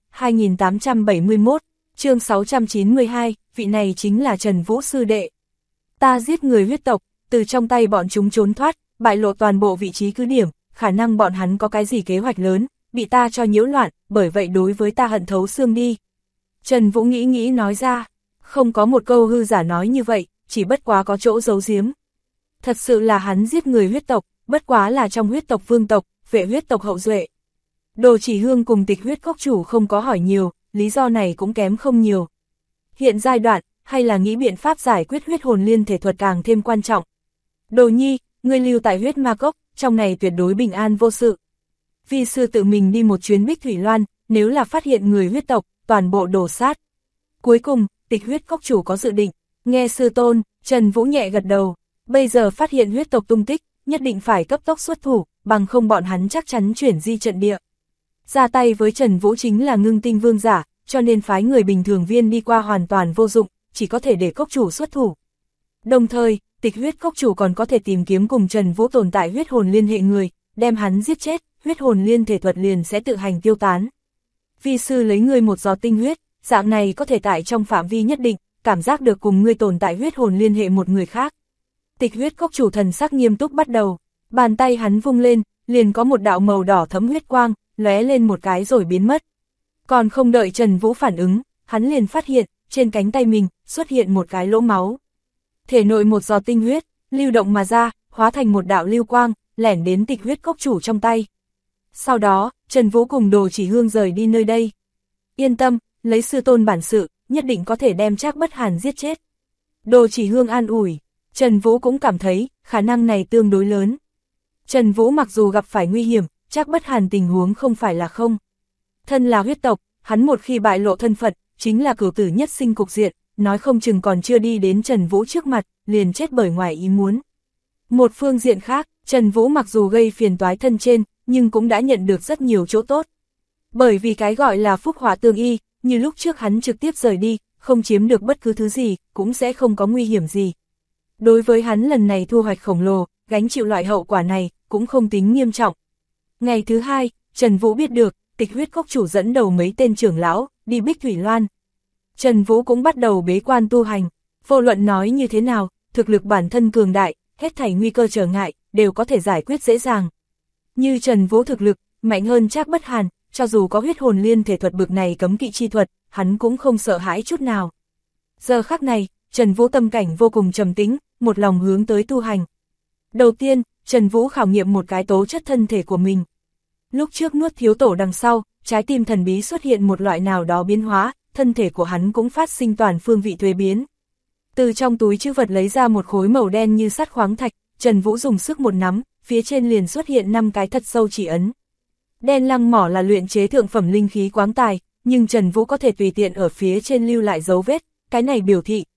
2871, chương 692, vị này chính là Trần Vũ sư đệ. Ta giết người huyết tộc, từ trong tay bọn chúng trốn thoát, bại lộ toàn bộ vị trí cứ điểm, khả năng bọn hắn có cái gì kế hoạch lớn, bị ta cho nhiễu loạn, bởi vậy đối với ta hận thấu xương đi. Trần Vũ nghĩ nói ra, không có một câu hư giả nói như vậy, chỉ bất quá có chỗ giấu giếm. Thật sự là hắn giết người huyết tộc, bất quá là trong huyết tộc vương tộc, vệ huyết tộc hậu duệ. Đồ Chỉ Hương cùng Tịch Huyết Cốc chủ không có hỏi nhiều, lý do này cũng kém không nhiều. Hiện giai đoạn, hay là nghĩ biện pháp giải quyết huyết hồn liên thể thuật càng thêm quan trọng. Đồ Nhi, ngươi lưu tại huyết ma cốc, trong này tuyệt đối bình an vô sự. Vi sư tự mình đi một chuyến Bích Thủy Loan, nếu là phát hiện người huyết tộc, toàn bộ đổ sát. Cuối cùng, Tịch Huyết Cốc chủ có dự định, nghe sư tôn, Trần Vũ nhẹ gật đầu, bây giờ phát hiện huyết tộc tung tích, nhất định phải cấp tốc xuất thủ, bằng không bọn hắn chắc chắn chuyển di trận địa. Ra tay với Trần Vũ chính là ngưng tinh vương giả, cho nên phái người bình thường viên đi qua hoàn toàn vô dụng, chỉ có thể để cốc chủ xuất thủ. Đồng thời, Tịch Huyết Cốc chủ còn có thể tìm kiếm cùng Trần Vũ tồn tại huyết hồn liên hệ người, đem hắn giết chết, huyết hồn liên thể thuật liền sẽ tự hành tiêu tán. Vi sư lấy ngươi một giọt tinh huyết, dạng này có thể tại trong phạm vi nhất định, cảm giác được cùng ngươi tồn tại huyết hồn liên hệ một người khác. Tịch Huyết Cốc chủ thần sắc nghiêm túc bắt đầu, bàn tay hắn vung lên, liền có một đạo màu đỏ thấm huyết quang, lóe lên một cái rồi biến mất. Còn không đợi Trần Vũ phản ứng, hắn liền phát hiện, trên cánh tay mình, xuất hiện một cái lỗ máu. Thể nội một giọt tinh huyết, lưu động mà ra, hóa thành một đạo lưu quang, lẻn đến Tịch Huyết Cốc chủ trong tay. Sau đó, Trần Vũ cùng Đồ Chỉ Hương rời đi nơi đây. Yên tâm, lấy sư tôn bản sự, nhất định có thể đem Trác Bất Hàn giết chết. Đồ Chỉ Hương an ủi, Trần Vũ cũng cảm thấy, khả năng này tương đối lớn. Trần Vũ mặc dù gặp phải nguy hiểm, Trác Bất Hàn tình huống không phải là không. Thân là huyết tộc, hắn một khi bại lộ thân phận, chính là cửu tử nhất sinh cục diện, nói không chừng còn chưa đi đến Trần Vũ trước mặt, liền chết bởi ngoài ý muốn. Một phương diện khác, Trần Vũ mặc dù gây phiền toái thân trên, nhưng cũng đã nhận được rất nhiều chỗ tốt. Bởi vì cái gọi là phúc họa tương y, như lúc trước hắn trực tiếp rời đi, không chiếm được bất cứ thứ gì, cũng sẽ không có nguy hiểm gì. Đối với hắn lần này thu hoạch khổng lồ, gánh chịu loại hậu quả này, cũng không tính nghiêm trọng. Ngày thứ hai, Trần Vũ biết được, Tịch Huyết Cốc chủ dẫn đầu mấy tên trưởng lão, đi Bích Thủy Loan. Trần Vũ cũng bắt đầu bế quan tu hành, vô luận nói như thế nào, thực lực bản thân cường đại, hết thảy nguy cơ trở ngại, đều có thể giải quyết dễ dàng. Như Trần Vũ thực lực, mạnh hơn Trác Bất Hàn, cho dù có huyết hồn liên thể thuật bực này cấm kỵ chi thuật, hắn cũng không sợ hãi chút nào. Giờ khắc này, Trần Vũ tâm cảnh vô cùng trầm tĩnh, một lòng hướng tới tu hành. Đầu tiên, Trần Vũ khảo nghiệm một cái tố chất thân thể của mình. Lúc trước nuốt thiếu tổ đằng sau, trái tim thần bí xuất hiện một loại nào đó biến hóa, thân thể của hắn cũng phát sinh toàn phương vị thuế biến. Từ trong túi trữ vật lấy ra một khối màu đen như sắt khoáng thạch, Trần Vũ dùng sức một nắm, phía trên liền xuất hiện 5 cái thật sâu chỉ ấn. Đen lăng mỏ là luyện chế thượng phẩm linh khí quáng tài, nhưng Trần Vũ có thể tùy tiện ở phía trên lưu lại dấu vết, cái này biểu thị,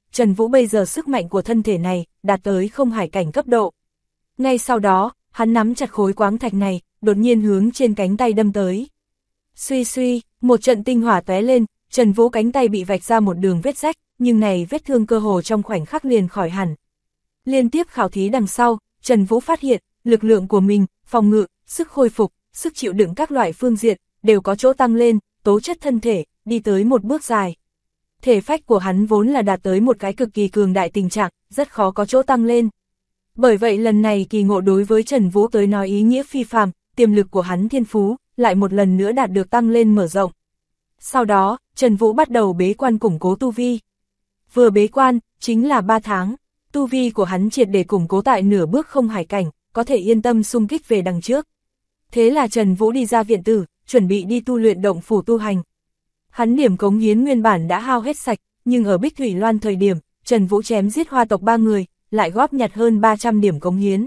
Trần Vũ bây giờ sức mạnh của thân thể này đạt tới không hải cảnh cấp độ. Ngay sau đó, hắn nắm chặt khối quáng thạch này, đột nhiên hướng trên cánh tay đâm tới. Suy suy, một trận tinh hỏa tóe lên, Trần Vũ cánh tay bị vạch ra một đường vết rách, nhưng này vết thương cơ hồ trong khoảnh khắc liền khỏi hẳn. Liên tiếp khảo thí đằng sau, Trần Vũ phát hiện, lực lượng của mình, phòng ngự, sức khôi phục, sức chịu đựng các loại phương diện, đều có chỗ tăng lên, tố chất thân thể, đi tới một bước dài. Thể phách của hắn vốn là đạt tới một cái cực kỳ cường đại tình trạng, rất khó có chỗ tăng lên. Bởi vậy lần này kỳ ngộ đối với Trần Vũ tới nói ý nghĩa phi phàm, tiềm lực của hắn thiên phú, lại một lần nữa đạt được tăng lên mở rộng. Sau đó, Trần Vũ bắt đầu bế quan củng cố tu vi. Vừa bế quan, chính là 3 tháng, tu vi của hắn triệt để củng cố tại nửa bước không hải cảnh, có thể yên tâm xung kích về đằng trước. Thế là Trần Vũ đi ra viện tử, chuẩn bị đi tu luyện động phủ tu hành. Hắn điểm cống hiến nguyên bản đã hao hết sạch, nhưng ở Bích Thủy Loan thời điểm, Trần Vũ chém giết Hoa tộc 3 người, lại góp nhặt hơn 300 điểm cống hiến.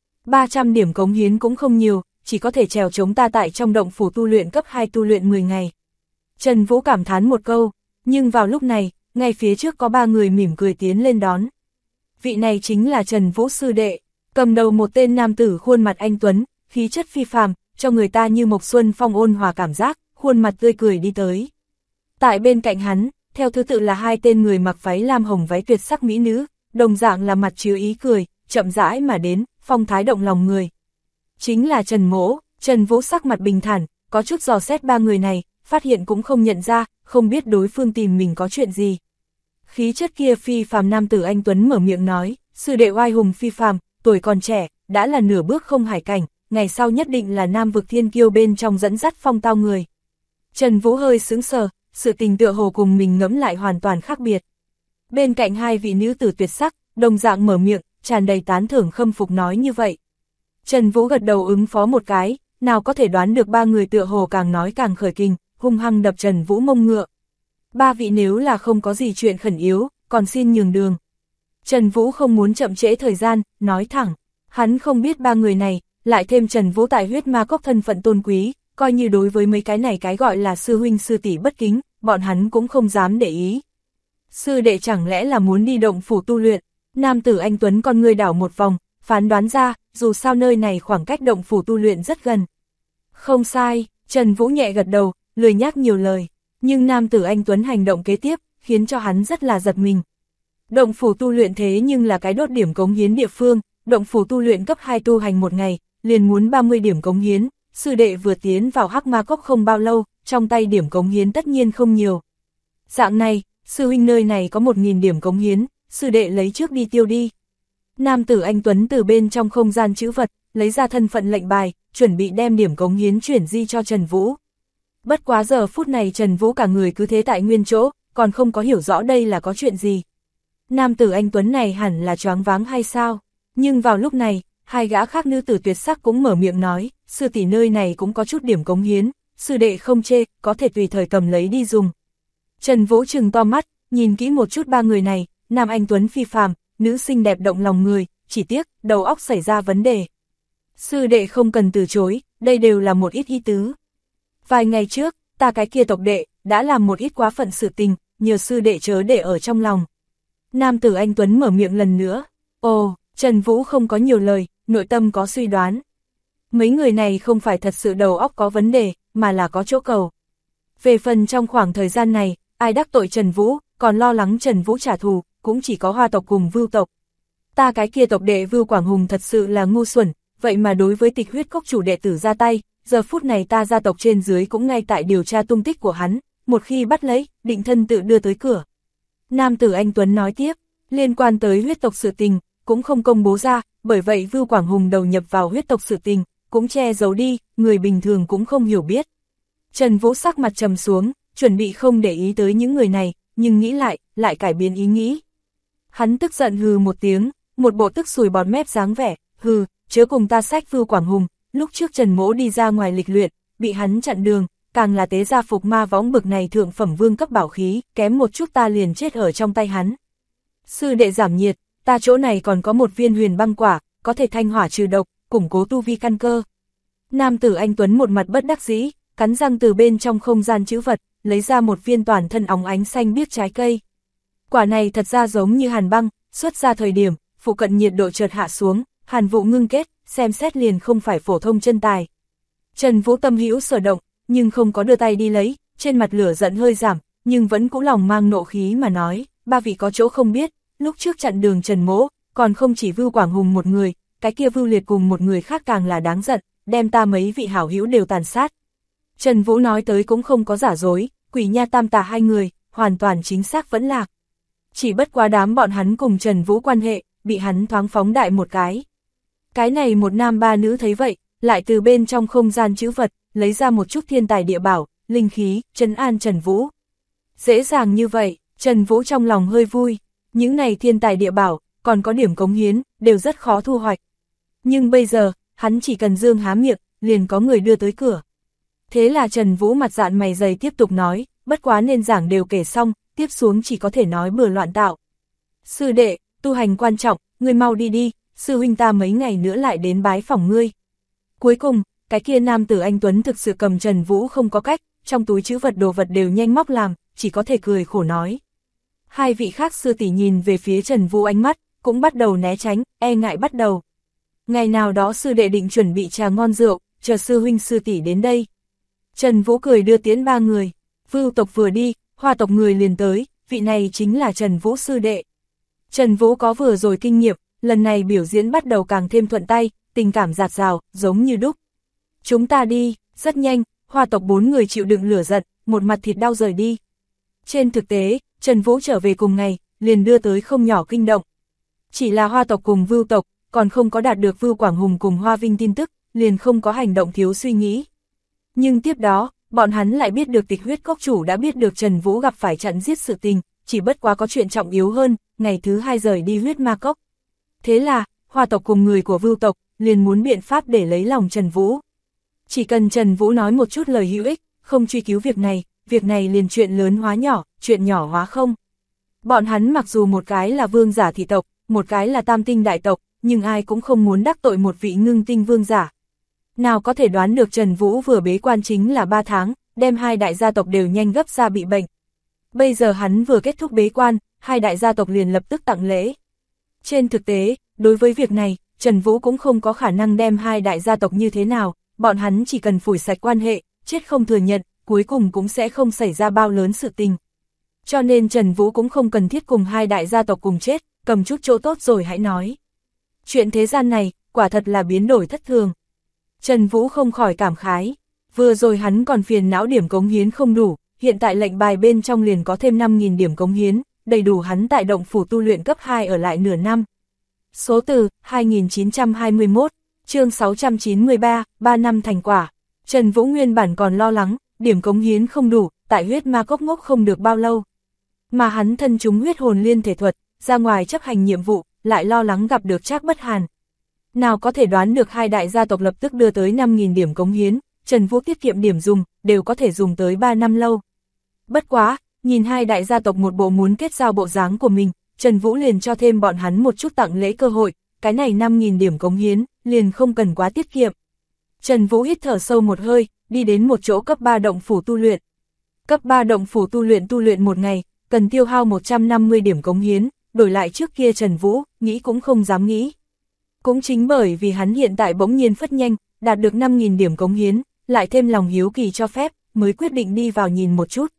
300 điểm cống hiến cũng không nhiều, chỉ có thể trèo chống ta tại trong động phủ tu luyện cấp 2 tu luyện 10 ngày. Trần Vũ cảm thán một câu, nhưng vào lúc này, ngay phía trước có 3 người mỉm cười tiến lên đón. Vị này chính là Trần Vũ sư đệ, cầm đầu một tên nam tử khuôn mặt anh tuấn, khí chất phi phàm, cho người ta như mộc xuân phong ôn hòa cảm giác, khuôn mặt tươi cười đi tới. Tại bên cạnh hắn, theo thứ tự là 2 tên người mặc váy lam hồng váy tuyệt sắc mỹ nữ, đồng dạng là mặt chứa ý cười, chậm rãi mà đến, phong thái động lòng người. Chính là Trần Mỗ. Trần Vũ sắc mặt bình thản, có chút dò xét 3 người này, phát hiện cũng không nhận ra, không biết đối phương tìm mình có chuyện gì. Khí chất kia phi phàm nam tử anh tuấn mở miệng nói, sư đệ oai hùng phi phàm, tuổi còn trẻ, đã là nửa bước không hải cảnh, ngày sau nhất định là nam vực thiên kiêu bên trong dẫn dắt phong tao người. Trần Vũ hơi sững sờ, sự tình tựa hồ cùng mình ngẫm lại hoàn toàn khác biệt. Bên cạnh 2 vị nữ tử tuyệt sắc, đồng dạng mở miệng, tràn đầy tán thưởng khâm phục nói như vậy. Trần Vũ gật đầu ứng phó một cái, nào có thể đoán được 3 người tựa hồ càng nói càng khởi kình, hung hăng đập Trần Vũ mông ngựa. 3 vị nếu là không có gì chuyện khẩn yếu, còn xin nhường đường. Trần Vũ không muốn chậm trễ thời gian, nói thẳng, hắn không biết 3 người này, lại thêm Trần Vũ tại huyết ma cốc thân phận tôn quý, coi như đối với mấy cái này cái gọi là sư huynh sư tỷ bất kính, bọn hắn cũng không dám để ý. Sư đệ chẳng lẽ là muốn đi động phủ tu luyện? Nam tử anh tuấn con người đảo một vòng, phán đoán ra, dù sao nơi này khoảng cách động phủ tu luyện rất gần. Không sai, Trần Vũ nhẹ gật đầu, lười nhắc nhiều lời, nhưng nam tử anh tuấn hành động kế tiếp, khiến cho hắn rất là giật mình. Động phủ tu luyện thế nhưng là cái đốt điểm cống hiến địa phương, động phủ tu luyện cấp 2 tu hành một ngày, liền muốn 30 điểm cống hiến, sư đệ vừa tiến vào hắc ma cốc không bao lâu, trong tay điểm cống hiến tất nhiên không nhiều. Dạng này, sư huynh nơi này có 1000 điểm cống hiến, sư đệ lấy trước đi tiêu đi. Nam tử anh tuấn từ bên trong không gian trữ vật, lấy ra thân phận lệnh bài, chuẩn bị đem điểm cống hiến chuyển di cho Trần Vũ. Bất quá giờ phút này Trần Vũ cả người cứ thế tại nguyên chỗ, còn không có hiểu rõ đây là có chuyện gì. Nam tử anh tuấn này hẳn là choáng váng hay sao? Nhưng vào lúc này, 2 gã khác nữ tử tuyệt sắc cũng mở miệng nói, sư tỷ nơi này cũng có chút điểm cống hiến, sư đệ không chê, có thể tùy thời cầm lấy đi dùng. Trần Vũ trừng to mắt, nhìn kỹ một chút 3 người này, nam anh tuấn phi phàm, nữ xinh đẹp động lòng người, chỉ tiếc, đầu óc xảy ra vấn đề. Sư đệ không cần từ chối, đây đều là một ít ý tứ. Vài ngày trước, ta cái kia tộc đệ, đã làm một ít quá phận sự tình, nhờ sư đệ chớ để ở trong lòng. Nam tử anh tuấn mở miệng lần nữa. Ồ, Trần Vũ không có nhiều lời, nội tâm có suy đoán. Mấy người này không phải thật sự đầu óc có vấn đề, mà là có chỗ cầu. Về phần trong khoảng thời gian này, ai đắc tội Trần Vũ, còn lo lắng Trần Vũ trả thù, cũng chỉ có Hoa tộc cùng Vưu tộc. Ta cái kia tộc đệ Vưu Quảng Hùng thật sự là ngu xuẩn, vậy mà đối với Tịch Huyết Cốc chủ đệ tử ra tay, giờ phút này ta gia tộc trên dưới cũng ngay tại điều tra tung tích của hắn, một khi bắt lấy, định thân tự đưa tới cửa. Nam tử anh tuấn nói tiếp, liên quan tới huyết tộc sự tình, cũng không công bố ra, bởi vậy Vưu Quảng Hùng đầu nhập vào huyết tộc sự tình, cũng che giấu đi, người bình thường cũng không hiểu biết. Trần Vũ sắc mặt trầm xuống, chuẩn bị không để ý tới những người này, nhưng nghĩ lại cải biến ý nghĩ. Hắn tức giận hừ một tiếng, một bộ tức sùi bọt mép dáng vẻ, hừ, chớ cùng ta sách Vưu Quảng Hùng, lúc trước Trần Mỗ đi ra ngoài lịch luyện, bị hắn chặn đường, càng là tế gia phục ma võng bực này thượng phẩm vương cấp bảo khí, kém một chút ta liền chết ở trong tay hắn. Sư đệ giảm nhiệt, ta chỗ này còn có một viên huyền băng quả, có thể thanh hỏa trừ độc, củng cố tu vi căn cơ. Nam tử anh tuấn một mặt bất đắc dĩ, cắn răng từ bên trong không gian trữ vật, lấy ra một viên toàn thân óng ánh xanh biếc trái cây. Quả này thật ra giống như hàn băng, xuất ra thời điểm, phụ cận nhiệt độ chợt hạ xuống, hàn vụ ngưng kết, xem xét liền không phải phổ thông chân tài. Trần Vũ tâm hữu sở động, nhưng không có đưa tay đi lấy, trên mặt lửa giận hơi giảm, nhưng vẫn cũng lòng mang nộ khí mà nói, ba vị có chỗ không biết, lúc trước chặn đường Trần Mỗ, còn không chỉ Vưu Quảng Hùng một người, cái kia Vưu Liệt cùng một người khác càng là đáng giận, đem ta mấy vị hảo hữu đều tàn sát. Trần Vũ nói tới cũng không có giả dối, Quỷ Nha Tam Tà hai người, hoàn toàn chính xác vẫn lạc. Chỉ bất quá đám bọn hắn cùng Trần Vũ quan hệ, bị hắn thoáng phóng đại một cái. Cái này một nam ba nữ thấy vậy, lại từ bên trong không gian trữ vật, lấy ra một chút thiên tài địa bảo, linh khí, trấn an Trần Vũ. Dễ dàng như vậy, Trần Vũ trong lòng hơi vui, những này thiên tài địa bảo, còn có điểm cống hiến, đều rất khó thu hoạch. Nhưng bây giờ, hắn chỉ cần dương há miệng, liền có người đưa tới cửa. Thế là Trần Vũ mặt dạn mày dày tiếp tục nói, bất quá nên giảng đều kể xong, tiếp xuống chỉ có thể nói bừa loạn tạo. Sư đệ, tu hành quan trọng, ngươi mau đi đi, sư huynh ta mấy ngày nữa lại đến bái phỏng ngươi. Cuối cùng, cái kia nam tử anh Tuấn thực sự cầm Trần Vũ không có cách, trong túi trữ vật đồ vật đều nhanh móc làm, chỉ có thể cười khổ nói. Hai vị khác sư tỷ nhìn về phía Trần Vũ ánh mắt, cũng bắt đầu né tránh, e ngại bắt đầu. Ngày nào đó sư đệ định chuẩn bị trà ngon rượu, chờ sư huynh sư tỷ đến đây. Trần Vũ cười đưa tiễn ba người, Vưu tộc vừa đi, Hoa tộc người liền tới, vị này chính là Trần Vũ sư đệ. Trần Vũ có vừa rồi kinh nghiệm, lần này biểu diễn bắt đầu càng thêm thuận tay, tình cảm dạt dào, giống như đúc. Chúng ta đi, rất nhanh, Hoa tộc 4 người chịu đựng lửa giận, một mặt thịt đau rời đi. Trên thực tế, Trần Vũ trở về cùng ngày, liền đưa tới không nhỏ kinh động. Chỉ là Hoa tộc cùng Vưu tộc, còn không có đạt được Vưu Quảng Hùng cùng Hoa Vinh tin tức, liền không có hành động thiếu suy nghĩ. Nhưng tiếp đó, bọn hắn lại biết được Tịch Huyết Cốc chủ đã biết được Trần Vũ gặp phải chặn giết sự tình, chỉ bất quá có chuyện trọng yếu hơn, ngày thứ 2 rời đi Huyết Ma Cốc. Thế là, Hoa tộc cùng người của Vưu tộc, liền muốn biện pháp để lấy lòng Trần Vũ. Chỉ cần Trần Vũ nói một chút lời hữu ích, không truy cứu việc này liền chuyện lớn hóa nhỏ, chuyện nhỏ hóa không. Bọn hắn mặc dù một cái là vương giả thị tộc, một cái là tam tinh đại tộc, nhưng ai cũng không muốn đắc tội một vị ngưng tinh vương giả. Nào có thể đoán được Trần Vũ vừa bế quan chính là 3 tháng, đem hai đại gia tộc đều nhanh gấp ra bị bệnh. Bây giờ hắn vừa kết thúc bế quan, hai đại gia tộc liền lập tức tặng lễ. Trên thực tế, đối với việc này, Trần Vũ cũng không có khả năng đem hai đại gia tộc như thế nào, bọn hắn chỉ cần phủi sạch quan hệ, chết không thừa nhận, cuối cùng cũng sẽ không xảy ra bao lớn sự tình. Cho nên Trần Vũ cũng không cần thiết cùng hai đại gia tộc cùng chết, cầm chút chỗ tốt rồi hãy nói. Chuyện thế gian này, quả thật là biến đổi thất thường. Trần Vũ không khỏi cảm khái, vừa rồi hắn còn phiền não điểm cống hiến không đủ, hiện tại lệnh bài bên trong liền có thêm 5.000 điểm cống hiến, đầy đủ hắn tại động phủ tu luyện cấp 2 ở lại nửa năm. Số từ 2921, chương 693, 3 năm thành quả. Trần Vũ nguyên bản còn lo lắng, điểm cống hiến không đủ, tại Huyết Ma Cốc ngốc không được bao lâu. Mà hắn thân chúng huyết hồn liên thể thuật, ra ngoài chấp hành nhiệm vụ, lại lo lắng gặp được Trác Bất Hàn. Nào có thể đoán được hai đại gia tộc lập tức đưa tới 5.000 điểm cống hiến, Trần Vũ tiết kiệm điểm dùng, đều có thể dùng tới 3 năm lâu. Bất quá, nhìn hai đại gia tộc một bộ muốn kết giao bộ dáng của mình, Trần Vũ liền cho thêm bọn hắn một chút tặng lễ cơ hội, cái này 5.000 điểm cống hiến, liền không cần quá tiết kiệm. Trần Vũ hít thở sâu một hơi, đi đến một chỗ cấp 3 động phủ tu luyện. Cấp 3 động phủ tu luyện một ngày, cần tiêu hao 150 điểm cống hiến, đổi lại trước kia Trần Vũ, nghĩ cũng không dám nghĩ. Cũng chính bởi vì hắn hiện tại bỗng nhiên phất nhanh, đạt được 5.000 điểm cống hiến, lại thêm lòng hiếu kỳ cho phép, mới quyết định đi vào nhìn một chút.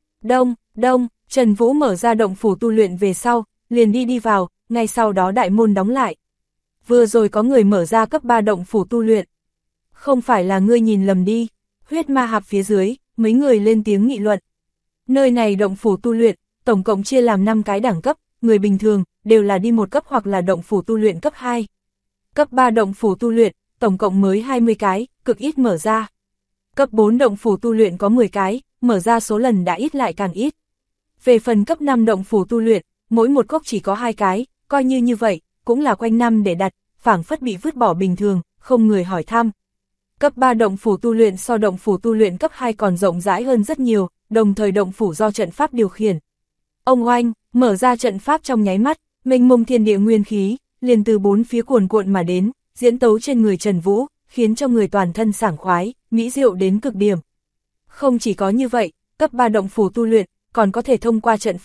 Đông, Trần Vũ mở ra động phủ tu luyện về sau, liền đi vào, ngay sau đó đại môn đóng lại. Vừa rồi có người mở ra cấp 3 động phủ tu luyện. Không phải là ngươi nhìn lầm đi, Huyết Ma Hạp phía dưới, mấy người lên tiếng nghị luận. Nơi này động phủ tu luyện, tổng cộng chia làm 5 cái đẳng cấp, người bình thường, đều là đi một cấp hoặc là động phủ tu luyện cấp 2. Cấp 3 động phủ tu luyện, tổng cộng mới 20 cái, cực ít mở ra. Cấp 4 động phủ tu luyện có 10 cái, mở ra số lần đã ít lại càng ít. Về phần cấp 5 động phủ tu luyện, mỗi một cốc chỉ có 2 cái, coi như vậy, cũng là quanh năm để đặt, phảng phất bị vứt bỏ bình thường, không người hỏi thăm. Cấp 3 động phủ tu luyện so động phủ tu luyện cấp 2 còn rộng rãi hơn rất nhiều, đồng thời động phủ do trận pháp điều khiển. Ông oanh, mở ra trận pháp trong nháy mắt, mênh mông thiên địa nguyên khí, liền từ 4 phía cuồn cuộn mà đến, diễn tấu trên người Trần Vũ, khiến cho người toàn thân sảng khoái, mỹ diệu đến cực điểm. Không chỉ có như vậy, cấp 3 động phủ tu luyện, còn có thể thông qua trận pháp,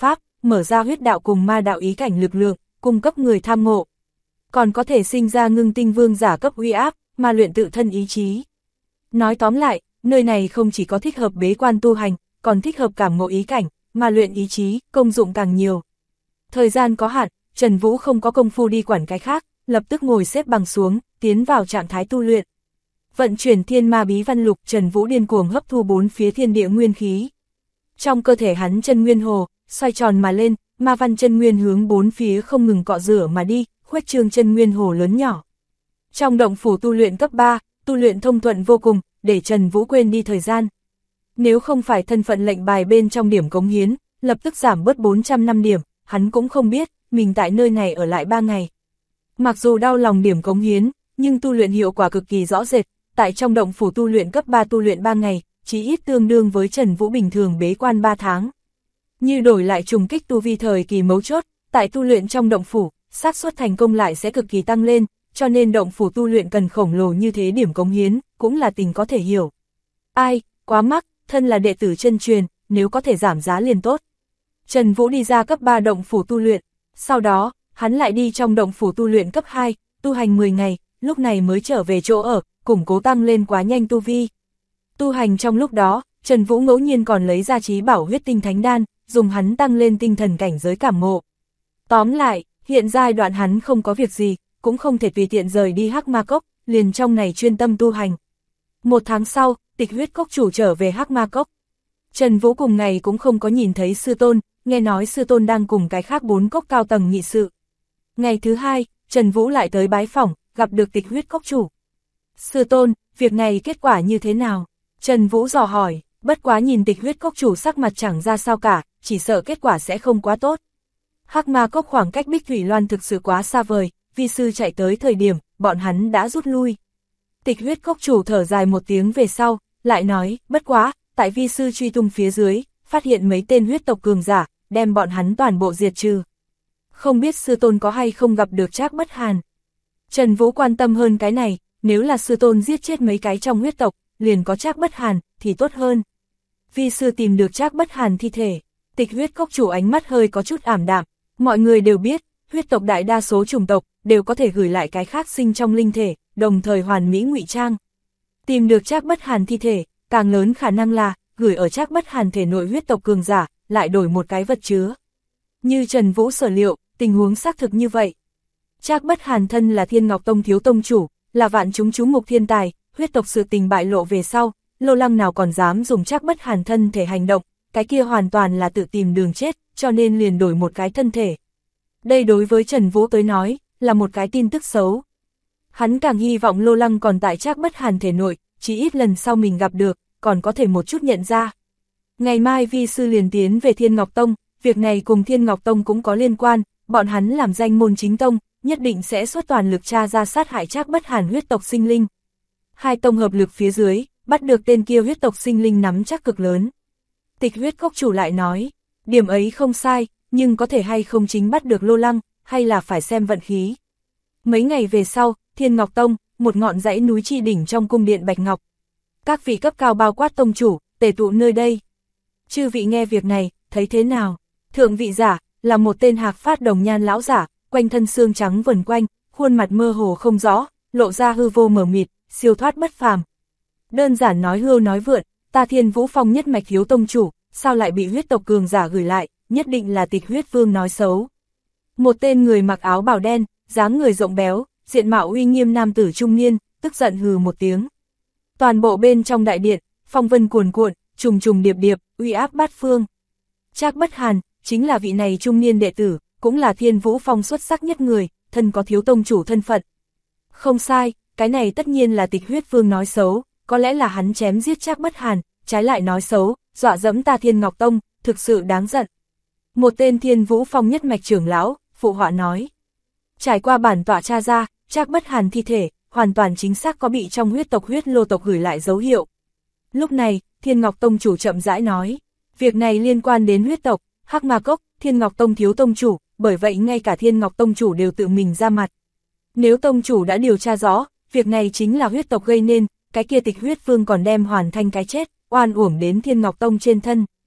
mở ra huyết đạo cùng ma đạo ý cảnh lực lượng, cung cấp người tham ngộ. Còn có thể sinh ra ngưng tinh vương giả cấp uy áp, mà luyện tự thân ý chí. Nói tóm lại, nơi này không chỉ có thích hợp bế quan tu hành, còn thích hợp cảm ngộ ý cảnh, mà luyện ý chí, công dụng càng nhiều. Thời gian có hạn, Trần Vũ không có công phu đi quản cái khác, lập tức ngồi xếp bằng xuống, tiến vào trạng thái tu luyện. Vận chuyển thiên ma bí văn lục, Trần Vũ điên cuồng hấp thu bốn phía thiên địa nguyên khí. Trong cơ thể hắn chân nguyên hồ, xoay tròn mà lên, ma văn chân nguyên hướng bốn phía không ngừng cọ rửa mà đi, khuếch trương chân nguyên hồ lớn nhỏ. Trong động phủ tu luyện cấp 3, tu luyện thông thuận vô cùng, để Trần Vũ quên đi thời gian. Nếu không phải thân phận lệnh bài bên trong điểm cống hiến, lập tức giảm bớt 400 năm điểm, hắn cũng không biết, mình tại nơi này ở lại 3 ngày. Mặc dù đau lòng điểm cống hiến, nhưng tu luyện hiệu quả cực kỳ rõ rệt, tại trong động phủ tu luyện cấp 3 tu luyện 3 ngày, chỉ ít tương đương với Trần Vũ bình thường bế quan 3 tháng. Như đổi lại trùng kích tu vi thời kỳ mấu chốt, tại tu luyện trong động phủ, xác suất thành công lại sẽ cực kỳ tăng lên, cho nên động phủ tu luyện cần khổng lồ như thế điểm cống hiến, cũng là tình có thể hiểu. Ai, quá mắc, thân là đệ tử chân truyền, nếu có thể giảm giá liền tốt. Trần Vũ đi ra cấp 3 động phủ tu luyện, sau đó, hắn lại đi trong động phủ tu luyện cấp 2, tu hành 10 ngày, lúc này mới trở về chỗ ở, củng cố tăng lên quá nhanh tu vi. Tu hành trong lúc đó, Trần Vũ ngẫu nhiên còn lấy ra trí bảo huyết tinh thánh đan, dùng hắn tăng lên tinh thần cảnh giới cảm ngộ. Tóm lại, hiện giai đoạn hắn không có việc gì, cũng không thể tùy tiện rời đi Hắc Ma Cốc, liền trong này chuyên tâm tu hành. 1 tháng sau, Tịch Huyết Cốc chủ trở về Hắc Ma Cốc. Trần Vũ cùng ngày cũng không có nhìn thấy sư tôn, nghe nói sư tôn đang cùng cái khác 4 cốc cao tầng nghị sự. Ngày thứ 2, Trần Vũ lại tới bái phỏng, gặp được Tịch Huyết Cốc chủ. Sư tôn, việc này kết quả như thế nào? Trần Vũ dò hỏi, bất quá nhìn Tịch Huyết Cốc chủ sắc mặt chẳng ra sao cả, chỉ sợ kết quả sẽ không quá tốt. Hắc Ma Cốc khoảng cách Bích Thủy Loan thực sự quá xa vời, vi sư chạy tới thời điểm, bọn hắn đã rút lui. Tịch Huyết Cốc chủ thở dài một tiếng về sau, lại nói, bất quá, tại vi sư truy tung phía dưới, phát hiện mấy tên huyết tộc cường giả, đem bọn hắn toàn bộ diệt trừ. Không biết sư tôn có hay không gặp được Trác Bất Hàn. Trần Vũ quan tâm hơn cái này, nếu là sư tôn giết chết mấy cái trong huyết tộc, liền có Trác Bất Hàn, thì tốt hơn. Vi sư tìm được Trác Bất Hàn thi thể. Tịch Huyết Cốc chủ ánh mắt hơi có chút ảm đạm, mọi người đều biết, huyết tộc đại đa số chủng tộc, đều có thể gửi lại cái khác sinh trong linh thể, đồng thời hoàn mỹ ngụy trang. Tìm được Trác Bất Hàn thi thể, càng lớn khả năng là, gửi ở Trác Bất Hàn thể nội huyết tộc cường giả, lại đổi một cái vật chứa. Như Trần Vũ sở liệu, tình huống xác thực như vậy. Trác Bất Hàn thân là Thiên Ngọc Tông thiếu tông chủ, là vạn chúng chú mục thiên tài, huyết tộc sự tình bại lộ về sau, Lô Lăng nào còn dám dùng Trác Bất Hàn thân thể hành động, cái kia hoàn toàn là tự tìm đường chết, cho nên liền đổi một cái thân thể. Đây đối với Trần Vũ tới nói, là một cái tin tức xấu. Hắn càng hy vọng Lô Lăng còn tại Trác Bất Hàn thể nội, chỉ ít lần sau mình gặp được, còn có thể một chút nhận ra. Ngày mai vi sư liền tiến về Thiên Ngọc Tông, việc này cùng Thiên Ngọc Tông cũng có liên quan, bọn hắn làm danh môn chính tông, nhất định sẽ xuất toàn lực tra ra sát hại Trác Bất Hàn huyết tộc sinh linh. Hai tông hợp lực phía dưới, bắt được tên kia huyết tộc sinh linh nắm chắc cực lớn. Tịch Huyết Cốc chủ lại nói, điểm ấy không sai, nhưng có thể hay không chính bắt được Lô Lăng, hay là phải xem vận khí. Mấy ngày về sau, Thiên Ngọc Tông, một ngọn dãy núi chi đỉnh trong cung điện Bạch Ngọc. Các vị cấp cao bao quát tông chủ, tề tụ nơi đây. Chư vị nghe việc này, thấy thế nào? Thượng vị giả, là một tên hạc phát đồng nhan lão giả, quanh thân xương trắng vần quanh, khuôn mặt mơ hồ không rõ, lộ ra hư vô mờ mịt, siêu thoát bất phàm. Đơn giản nói hưu nói vượn, ta Thiên Vũ Phong nhất mạch thiếu tông chủ, sao lại bị huyết tộc cường giả gửi lại, nhất định là Tịch Huyết Vương nói xấu. Một tên người mặc áo bào đen, dáng người rộng béo, diện mạo uy nghiêm nam tử trung niên, tức giận hừ một tiếng. Toàn bộ bên trong đại điện, phong vân cuồn cuộn, trùng trùng điệp điệp, uy áp bát phương. Trác Bất Hàn, chính là vị này trung niên đệ tử, cũng là Thiên Vũ Phong xuất sắc nhất người, thân có thiếu tông chủ thân phận. Không sai, cái này tất nhiên là Tịch Huyết Vương nói xấu, có lẽ là hắn chém giết Trác Bất Hàn, trái lại nói xấu, dọa dẫm ta Thiên Ngọc Tông, thực sự đáng giận. Một tên Thiên Vũ Phong nhất mạch trưởng lão, phụ họa nói. Trải qua bản tọa tra ra, Trác Bất Hàn thi thể, hoàn toàn chính xác có bị trong huyết tộc huyết lô tộc gửi lại dấu hiệu. Lúc này, Thiên Ngọc Tông chủ chậm rãi nói, việc này liên quan đến huyết tộc, Hắc Ma Cốc, Thiên Ngọc Tông thiếu tông chủ, bởi vậy ngay cả Thiên Ngọc Tông chủ đều tự mình ra mặt. Nếu tông chủ đã điều tra rõ, việc này chính là huyết tộc gây nên, cái kia Tịch Huyết Vương còn đem hoàn thành cái chết, oan uổng đến Thiên Ngọc Tông trên thân.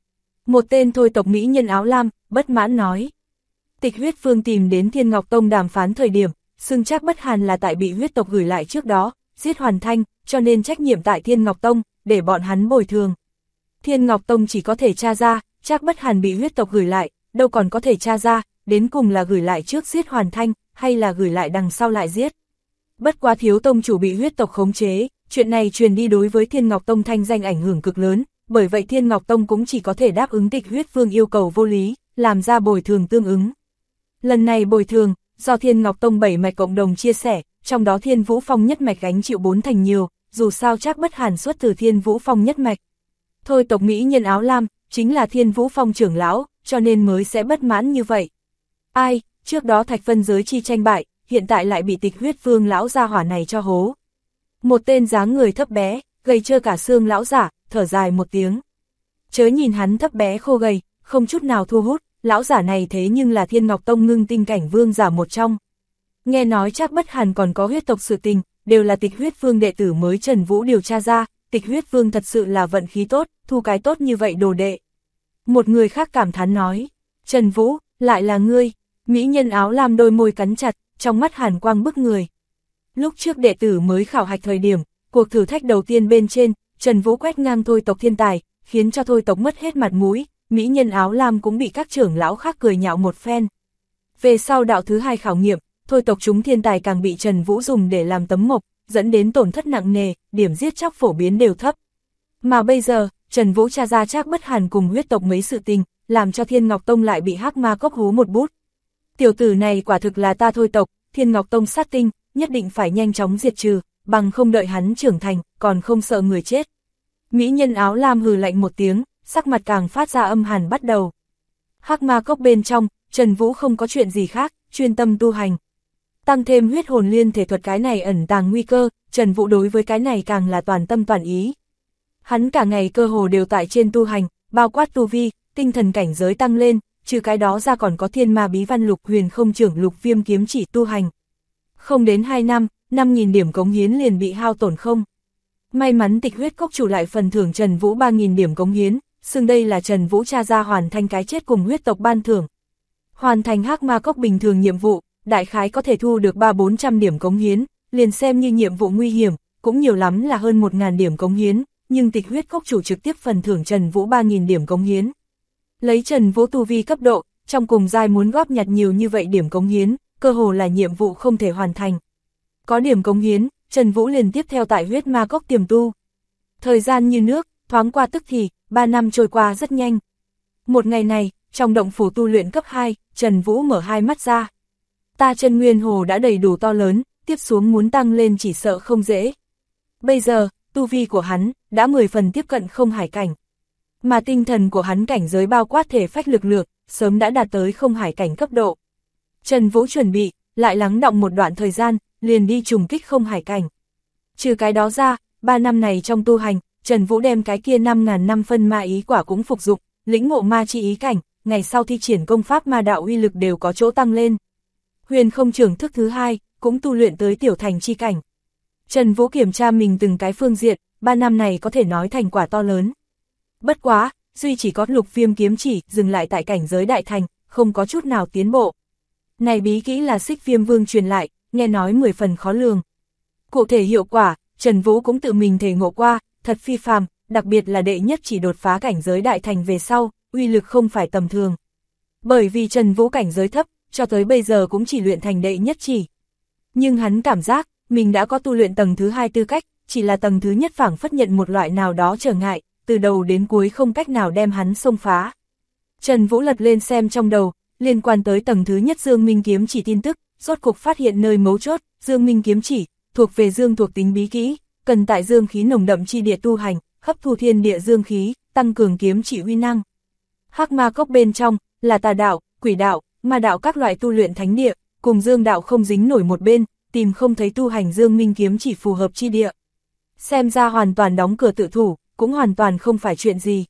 Một tên thôi tộc mỹ nhân áo lam, bất mãn nói. Tịch Huyết Vương tìm đến Thiên Ngọc Tông đàm phán thời điểm, xưng Trác Bất Hàn là tại bị huyết tộc gửi lại trước đó, giết Hoàn Thanh, cho nên trách nhiệm tại Thiên Ngọc Tông, để bọn hắn bồi thường. Thiên Ngọc Tông chỉ có thể tra ra, Trác Bất Hàn bị huyết tộc gửi lại, đâu còn có thể tra ra, đến cùng là gửi lại trước giết Hoàn Thanh, hay là gửi lại đằng sau lại giết. Bất quá thiếu tông chủ bị huyết tộc khống chế, chuyện này truyền đi đối với Thiên Ngọc Tông thanh danh ảnh hưởng cực lớn, bởi vậy Thiên Ngọc Tông cũng chỉ có thể đáp ứng Tịch Huyết Vương yêu cầu vô lý, làm ra bồi thường tương ứng. Lần này bồi thường, do Thiên Ngọc Tông 7 mạch cộng đồng chia sẻ, trong đó Thiên Vũ Phong nhất mạch gánh chịu 4 thành nhiều, dù sao Trác Bất Hàn xuất từ Thiên Vũ Phong nhất mạch. Thôi tộc mỹ nhân áo lam, chính là Thiên Vũ Phong trưởng lão, cho nên mới sẽ bất mãn như vậy. Ai, trước đó Thạch Vân giới chi tranh bại, hiện tại lại bị Tịch Huyết Vương lão gia hỏa này cho hố. Một tên dáng người thấp bé, gầy trơ cả xương lão giả, thở dài một tiếng. Chớ nhìn hắn thấp bé khô gầy, không chút nào thu hút, lão giả này thế nhưng là Thiên Ngọc Tông ngưng tinh cảnh vương giả một trong. Nghe nói Trác Bất Hàn còn có huyết tộc sự tình, đều là Tịch Huyết Vương đệ tử mới Trần Vũ điều tra ra, Tịch Huyết Vương thật sự là vận khí tốt, thu cái tốt như vậy đồ đệ. Một người khác cảm thán nói, Trần Vũ, lại là ngươi, mỹ nhân áo lam đôi môi cắn chặt, trong mắt hàn quang bức người. Lúc trước đệ tử mới khảo hạch thời điểm, cuộc thử thách đầu tiên bên trên, Trần Vũ quét ngang thôi tộc thiên tài, khiến cho thôi tộc mất hết mặt mũi, mỹ nhân áo lam cũng bị các trưởng lão khác cười nhạo một phen. Về sau đạo thứ hai khảo nghiệm, thôi tộc chúng thiên tài càng bị Trần Vũ dùng để làm tấm mộc, dẫn đến tổn thất nặng nề, điểm giết chóc phổ biến đều thấp. Mà bây giờ, Trần Vũ tra ra Trác Bất Hàn cùng huyết tộc mấy sự tình, làm cho Thiên Ngọc Tông lại bị Hắc Ma Cốc hú một bút. Tiểu tử này quả thực là ta thôi tộc, Thiên Ngọc Tông sát tinh, nhất định phải nhanh chóng diệt trừ, bằng không đợi hắn trưởng thành, còn không sợ người chết. Mỹ nhân áo lam hừ lạnh một tiếng, sắc mặt càng phát ra âm hàn bắt đầu. Hắc Ma Cốc bên trong, Trần Vũ không có chuyện gì khác, chuyên tâm tu hành. Tăng thêm huyết hồn liên thể thuật cái này ẩn tàng nguy cơ, Trần Vũ đối với cái này càng là toàn tâm toàn ý. Hắn cả ngày cơ hồ đều tại trên tu hành, bao quát tu vi, tinh thần cảnh giới tăng lên, trừ cái đó ra còn có thiên ma bí văn lục huyền không trưởng lục viêm kiếm chỉ tu hành. Không đến 2 năm, 5.000 điểm cống hiến liền bị hao tổn không. May mắn Tịch Huyết Cốc chủ lại phần thưởng Trần Vũ 3.000 điểm cống hiến, xưng đây là Trần Vũ tra ra hoàn thành cái chết cùng huyết tộc ban thưởng. Hoàn thành Hắc Ma Cốc bình thường nhiệm vụ, đại khái có thể thu được 300-400 điểm cống hiến, liền xem như nhiệm vụ nguy hiểm, cũng nhiều lắm là hơn 1.000 điểm cống hiến, nhưng Tịch Huyết Cốc chủ trực tiếp phần thưởng Trần Vũ 3.000 điểm cống hiến. Lấy Trần Vũ tu vi cấp độ, trong cùng giai muốn góp nhặt nhiều như vậy điểm cống hiến, cơ hồ là nhiệm vụ không thể hoàn thành. Có điểm cống hiến, Trần Vũ liền tiếp theo tại huyết ma cốc tiềm tu. Thời gian như nước, thoáng qua tức thì, 3 năm trôi qua rất nhanh. Một ngày này, trong động phủ tu luyện cấp 2, Trần Vũ mở hai mắt ra. Ta chân nguyên hồ đã đầy đủ to lớn, tiếp xuống muốn tăng lên chỉ sợ không dễ. Bây giờ, tu vi của hắn, đã 10 phần tiếp cận không hải cảnh. Mà tinh thần của hắn cảnh giới bao quát thể phách lực lượng, sớm đã đạt tới không hải cảnh cấp độ. Trần Vũ chuẩn bị, lại lắng đọng một đoạn thời gian, liền đi trùng kích không hải cảnh. Trừ cái đó ra, 3 năm này trong tu hành, Trần Vũ đem cái kia 5.000 năm phân ma ý quả cũng phục dụng, lĩnh ngộ ma chi ý cảnh, ngày sau thi triển công pháp ma đạo uy lực đều có chỗ tăng lên. Huyền không trưởng thức thứ 2, cũng tu luyện tới tiểu thành chi cảnh. Trần Vũ kiểm tra mình từng cái phương diện, 3 năm này có thể nói thành quả to lớn. Bất quá, duy chỉ có lục viêm kiếm chỉ dừng lại tại cảnh giới đại thành, không có chút nào tiến bộ. Này bí kỹ là Xích Viêm Vương truyền lại, nghe nói 10 phần khó lường. Cụ thể hiệu quả, Trần Vũ cũng tự mình thể ngộ qua, thật phi phàm, đặc biệt là đệ nhất chỉ đột phá cảnh giới đại thành về sau, uy lực không phải tầm thường. Bởi vì Trần Vũ cảnh giới thấp, cho tới bây giờ cũng chỉ luyện thành đệ nhất chỉ. Nhưng hắn cảm giác, mình đã có tu luyện tầng thứ 2 tư cách, chỉ là tầng thứ nhất phảng phất nhận một loại nào đó trở ngại, từ đầu đến cuối không cách nào đem hắn xông phá. Trần Vũ lật lên xem trong đầu, liên quan tới tầng thứ nhất Dương Minh kiếm chỉ tin tức, rốt cục phát hiện nơi mấu chốt, Dương Minh kiếm chỉ, thuộc về dương thuộc tính bí kỹ, cần tại dương khí nồng đậm chi địa tu hành, hấp thu thiên địa dương khí, tăng cường kiếm chỉ uy năng. Hắc Ma Cốc bên trong, là tà đạo, quỷ đạo, ma đạo các loại tu luyện thánh địa, cùng dương đạo không dính nổi một bên, tìm không thấy tu hành Dương Minh kiếm chỉ phù hợp chi địa. Xem ra hoàn toàn đóng cửa tự thủ, cũng hoàn toàn không phải chuyện gì.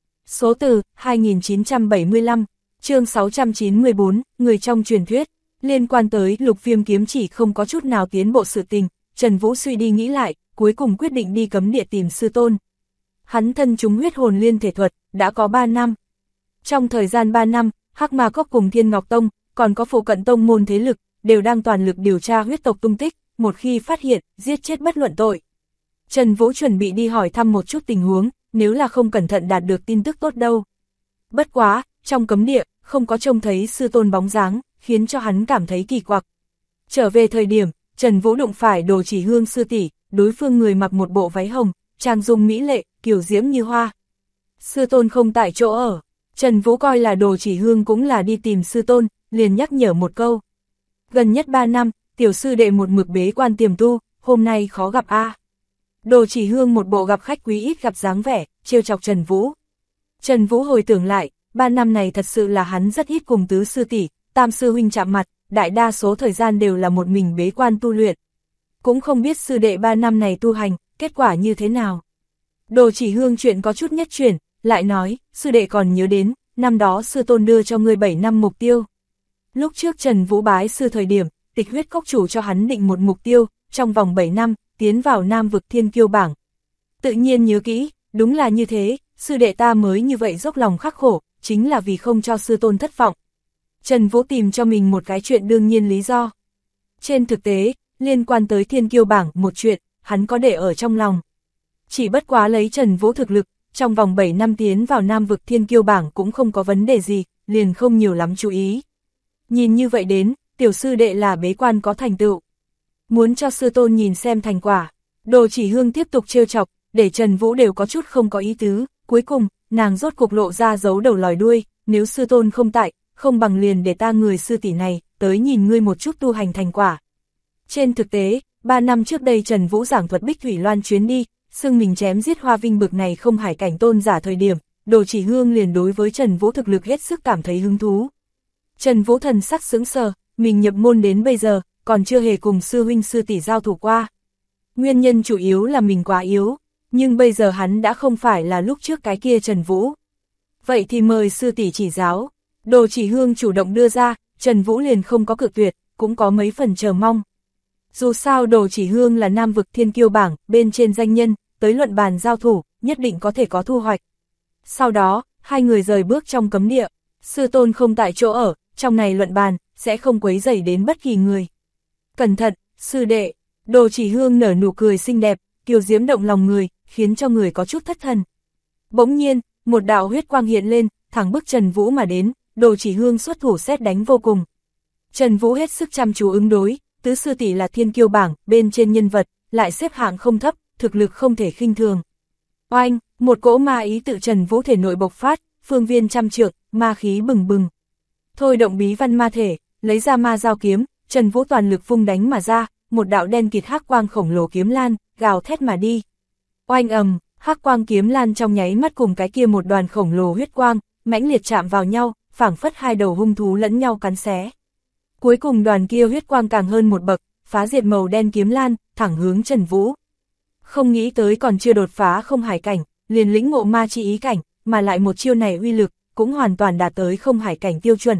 Số từ 2975, chương 694, người trong truyền thuyết, liên quan tới lục viêm kiếm chỉ không có chút nào tiến bộ sự tình, Trần Vũ suy đi nghĩ lại, cuối cùng quyết định đi cấm địa tìm sư tôn. Hắn thân chúng huyết hồn liên thể thuật, đã có 3 năm. Trong thời gian 3 năm, Hắc Ma Cốc cùng Thiên Ngọc Tông, còn có phụ cận tông môn thế lực, đều đang toàn lực điều tra huyết tộc tung tích, một khi phát hiện, giết chết bất luận tội. Trần Vũ chuẩn bị đi hỏi thăm một chút tình huống, nếu là không cẩn thận đạt được tin tức tốt đâu. Bất quá, trong cấm địa, không có trông thấy sư tôn bóng dáng, khiến cho hắn cảm thấy kỳ quặc. Trở về thời điểm, Trần Vũ đụng phải Đồ Chỉ Hương sư tỷ, đối phương người mặc một bộ váy hồng, trang dung mỹ lệ, kiều diễm như hoa. Sư tôn không tại chỗ ở, Trần Vũ coi là Đồ Chỉ Hương cũng là đi tìm sư tôn, liền nhắc nhở một câu. Gần nhất 3 năm, tiểu sư đệ một mực bế quan tiềm tu, hôm nay khó gặp a. Đồ Chỉ Hương một bộ gặp khách quý ít gặp dáng vẻ, trêu chọc Trần Vũ. Trần Vũ hồi tưởng lại, 3 năm này thật sự là hắn rất ít cùng tứ sư tỷ, tam sư huynh chạm mặt, đại đa số thời gian đều là một mình bế quan tu luyện. Cũng không biết sư đệ 3 năm này tu hành, kết quả như thế nào. Đồ Chỉ Hương chuyện có chút nhất chuyển, lại nói, sư đệ còn nhớ đến, năm đó sư tôn đưa cho ngươi 7 năm mục tiêu. Lúc trước Trần Vũ bái sư thời điểm, Tịch Huyết Cốc chủ cho hắn định một mục tiêu, trong vòng 7 năm, tiến vào Nam vực Thiên Kiêu bảng. Tự nhiên nhớ kỹ, đúng là như thế, sư đệ ta mới như vậy dốc lòng khắc khổ, chính là vì không cho sư tôn thất vọng. Trần Vũ tìm cho mình một cái chuyện đương nhiên lý do. Trên thực tế, liên quan tới Thiên Kiêu bảng một chuyện, hắn có để ở trong lòng. Chỉ bất quá lấy Trần Vũ thực lực, trong vòng 7 năm tiến vào Nam vực Thiên Kiêu bảng cũng không có vấn đề gì, liền không nhiều lắm chú ý. Nhìn như vậy đến, tiểu sư đệ là bế quan có thành tựu. Muốn cho sư tôn nhìn xem thành quả, Đồ Chỉ Hương tiếp tục trêu chọc, để Trần Vũ đều có chút không có ý tứ. Cuối cùng, nàng rốt cục lộ ra giấu đầu lòi đuôi, nếu sư tôn không tại, không bằng liền để ta người sư tỷ này, tới nhìn ngươi một chút tu hành thành quả. Trên thực tế, 3 năm trước đây Trần Vũ giảng thuật Bích Thủy Loan chuyến đi, xưng mình chém giết Hoa Vinh bực này không hải cảnh tôn giả thời điểm, Đồ Chỉ Hương liền đối với Trần Vũ thực lực hết sức cảm thấy hứng thú. Trần Vũ thần sắc sững sờ, mình nhập môn đến bây giờ, còn chưa hề cùng sư huynh sư tỷ giao thủ qua. Nguyên nhân chủ yếu là mình quá yếu, nhưng bây giờ hắn đã không phải là lúc trước cái kia Trần Vũ. Vậy thì mời sư tỷ chỉ giáo. Đồ Chỉ Hương chủ động đưa ra, Trần Vũ liền không có cự tuyệt, cũng có mấy phần chờ mong. Dù sao Đồ Chỉ Hương là Nam vực Thiên Kiêu bảng, bên trên danh nhân, tới luận bàn giao thủ, nhất định có thể có thu hoạch. Sau đó, hai người rời bước trong cấm địa, sư tôn không tại chỗ ở, trong này luận bàn, sẽ không quấy rầy đến bất kỳ người. Cẩn thận, sư đệ. Đồ Chỉ Hương nở nụ cười xinh đẹp, kiều diễm động lòng người, khiến cho người có chút thất thần. Bỗng nhiên, một đạo huyết quang hiện lên, thẳng bức Trần Vũ mà đến, Đồ Chỉ Hương xuất thủ sét đánh vô cùng. Trần Vũ hết sức chăm chú ứng đối, tứ sư tỷ là Thiên Kiêu bảng, bên trên nhân vật, lại xếp hạng không thấp, thực lực không thể khinh thường. Oanh, một cỗ ma ý tự Trần Vũ thể nội bộc phát, phương viên trăm trượng, ma khí bừng bừng. Thôi động bí văn ma thể, lấy ra ma giao kiếm, Trần Vũ toàn lực vung đánh mà ra, một đạo đen kịt hắc quang khổng lồ kiếm lan, gào thét mà đi. Oanh ầm, hắc quang kiếm lan trong nháy mắt cùng cái kia một đoàn khổng lồ huyết quang, mãnh liệt chạm vào nhau, phảng phất hai đầu hung thú lẫn nhau cắn xé. Cuối cùng đoàn kia huyết quang càng hơn một bậc, phá diệt màu đen kiếm lan, thẳng hướng Trần Vũ. Không nghĩ tới còn chưa đột phá không hải cảnh, liền lĩnh ngộ ma chi ý cảnh, mà lại một chiêu này uy lực, cũng hoàn toàn đạt tới không hải cảnh tiêu chuẩn.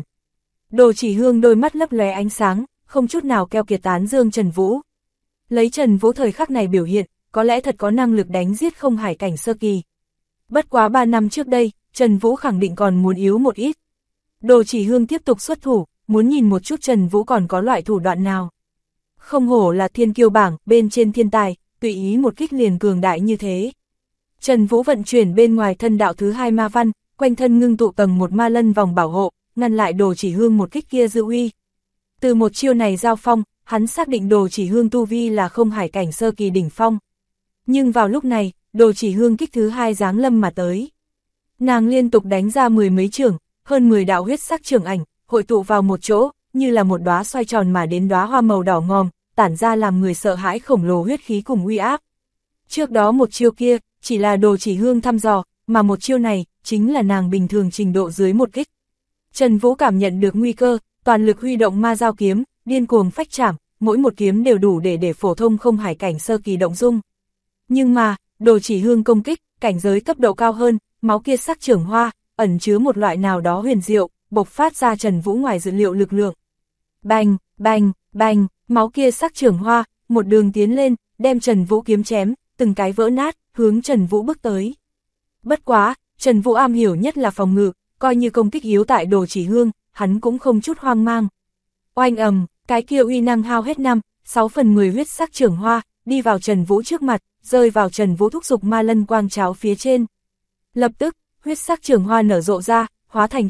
Đồ Chỉ Hương đôi mắt lấp lóe ánh sáng, không chút nào keo kiệt tán dương Trần Vũ. Lấy Trần Vũ thời khắc này biểu hiện, có lẽ thật có năng lực đánh giết không hải cảnh sơ kỳ. Bất quá 3 năm trước đây, Trần Vũ khẳng định còn muốn yếu một ít. Đồ Chỉ Hương tiếp tục xuất thủ, muốn nhìn một chút Trần Vũ còn có loại thủ đoạn nào. Không hổ là Thiên Kiêu bảng, bên trên thiên tài, tùy ý một kích liền cường đại như thế. Trần Vũ vận chuyển bên ngoài thân đạo thứ 2 ma văn, quanh thân ngưng tụ tầng một ma lân vòng bảo hộ, ngăn lại Đồ Chỉ Hương một kích kia dư uy. Từ một chiêu này giao phong, hắn xác định Đồ Chỉ Hương tu vi là không hải cảnh sơ kỳ đỉnh phong. Nhưng vào lúc này, Đồ Chỉ Hương kích thứ 2 giáng lâm mà tới. Nàng liên tục đánh ra 10 mấy chưởng, hơn 10 đạo huyết sắc chưởng ảnh, hội tụ vào một chỗ, như là một đóa xoay tròn mà đến đóa hoa màu đỏ ngòm, tản ra làm người sợ hãi khổng lồ huyết khí cùng uy áp. Trước đó một chiêu kia, chỉ là Đồ Chỉ Hương thăm dò, mà một chiêu này, chính là nàng bình thường trình độ dưới một kích. Trần Vũ cảm nhận được nguy cơ, toàn lực huy động ma giao kiếm, điên cuồng phách chạm, mỗi một kiếm đều đủ để phổ thông không hải cảnh sơ kỳ động dung. Nhưng mà, Đồ Chỉ Hương công kích, cảnh giới cấp độ cao hơn, máu kia sắc chưởng hoa, ẩn chứa một loại nào đó huyền diệu, bộc phát ra Trần Vũ ngoài dự liệu lực lượng. Bành, bành, bành, máu kia sắc chưởng hoa, một đường tiến lên, đem Trần Vũ kiếm chém, từng cái vỡ nát, hướng Trần Vũ bước tới. Bất quá, Trần Vũ am hiểu nhất là phòng ngự, coi như công kích yếu tại Đồ Chỉ Hương, hắn cũng không chút hoang mang. Oanh ầm, cái kia uy năng hao hết 6/10 huyết sắc trưởng hoa, đi vào Trần Vũ trước mặt, rơi vào Trần Vũ thúc dục ma lân quang cháo phía trên. Lập tức, huyết sắc trưởng hoa nở rộ ra, hóa thành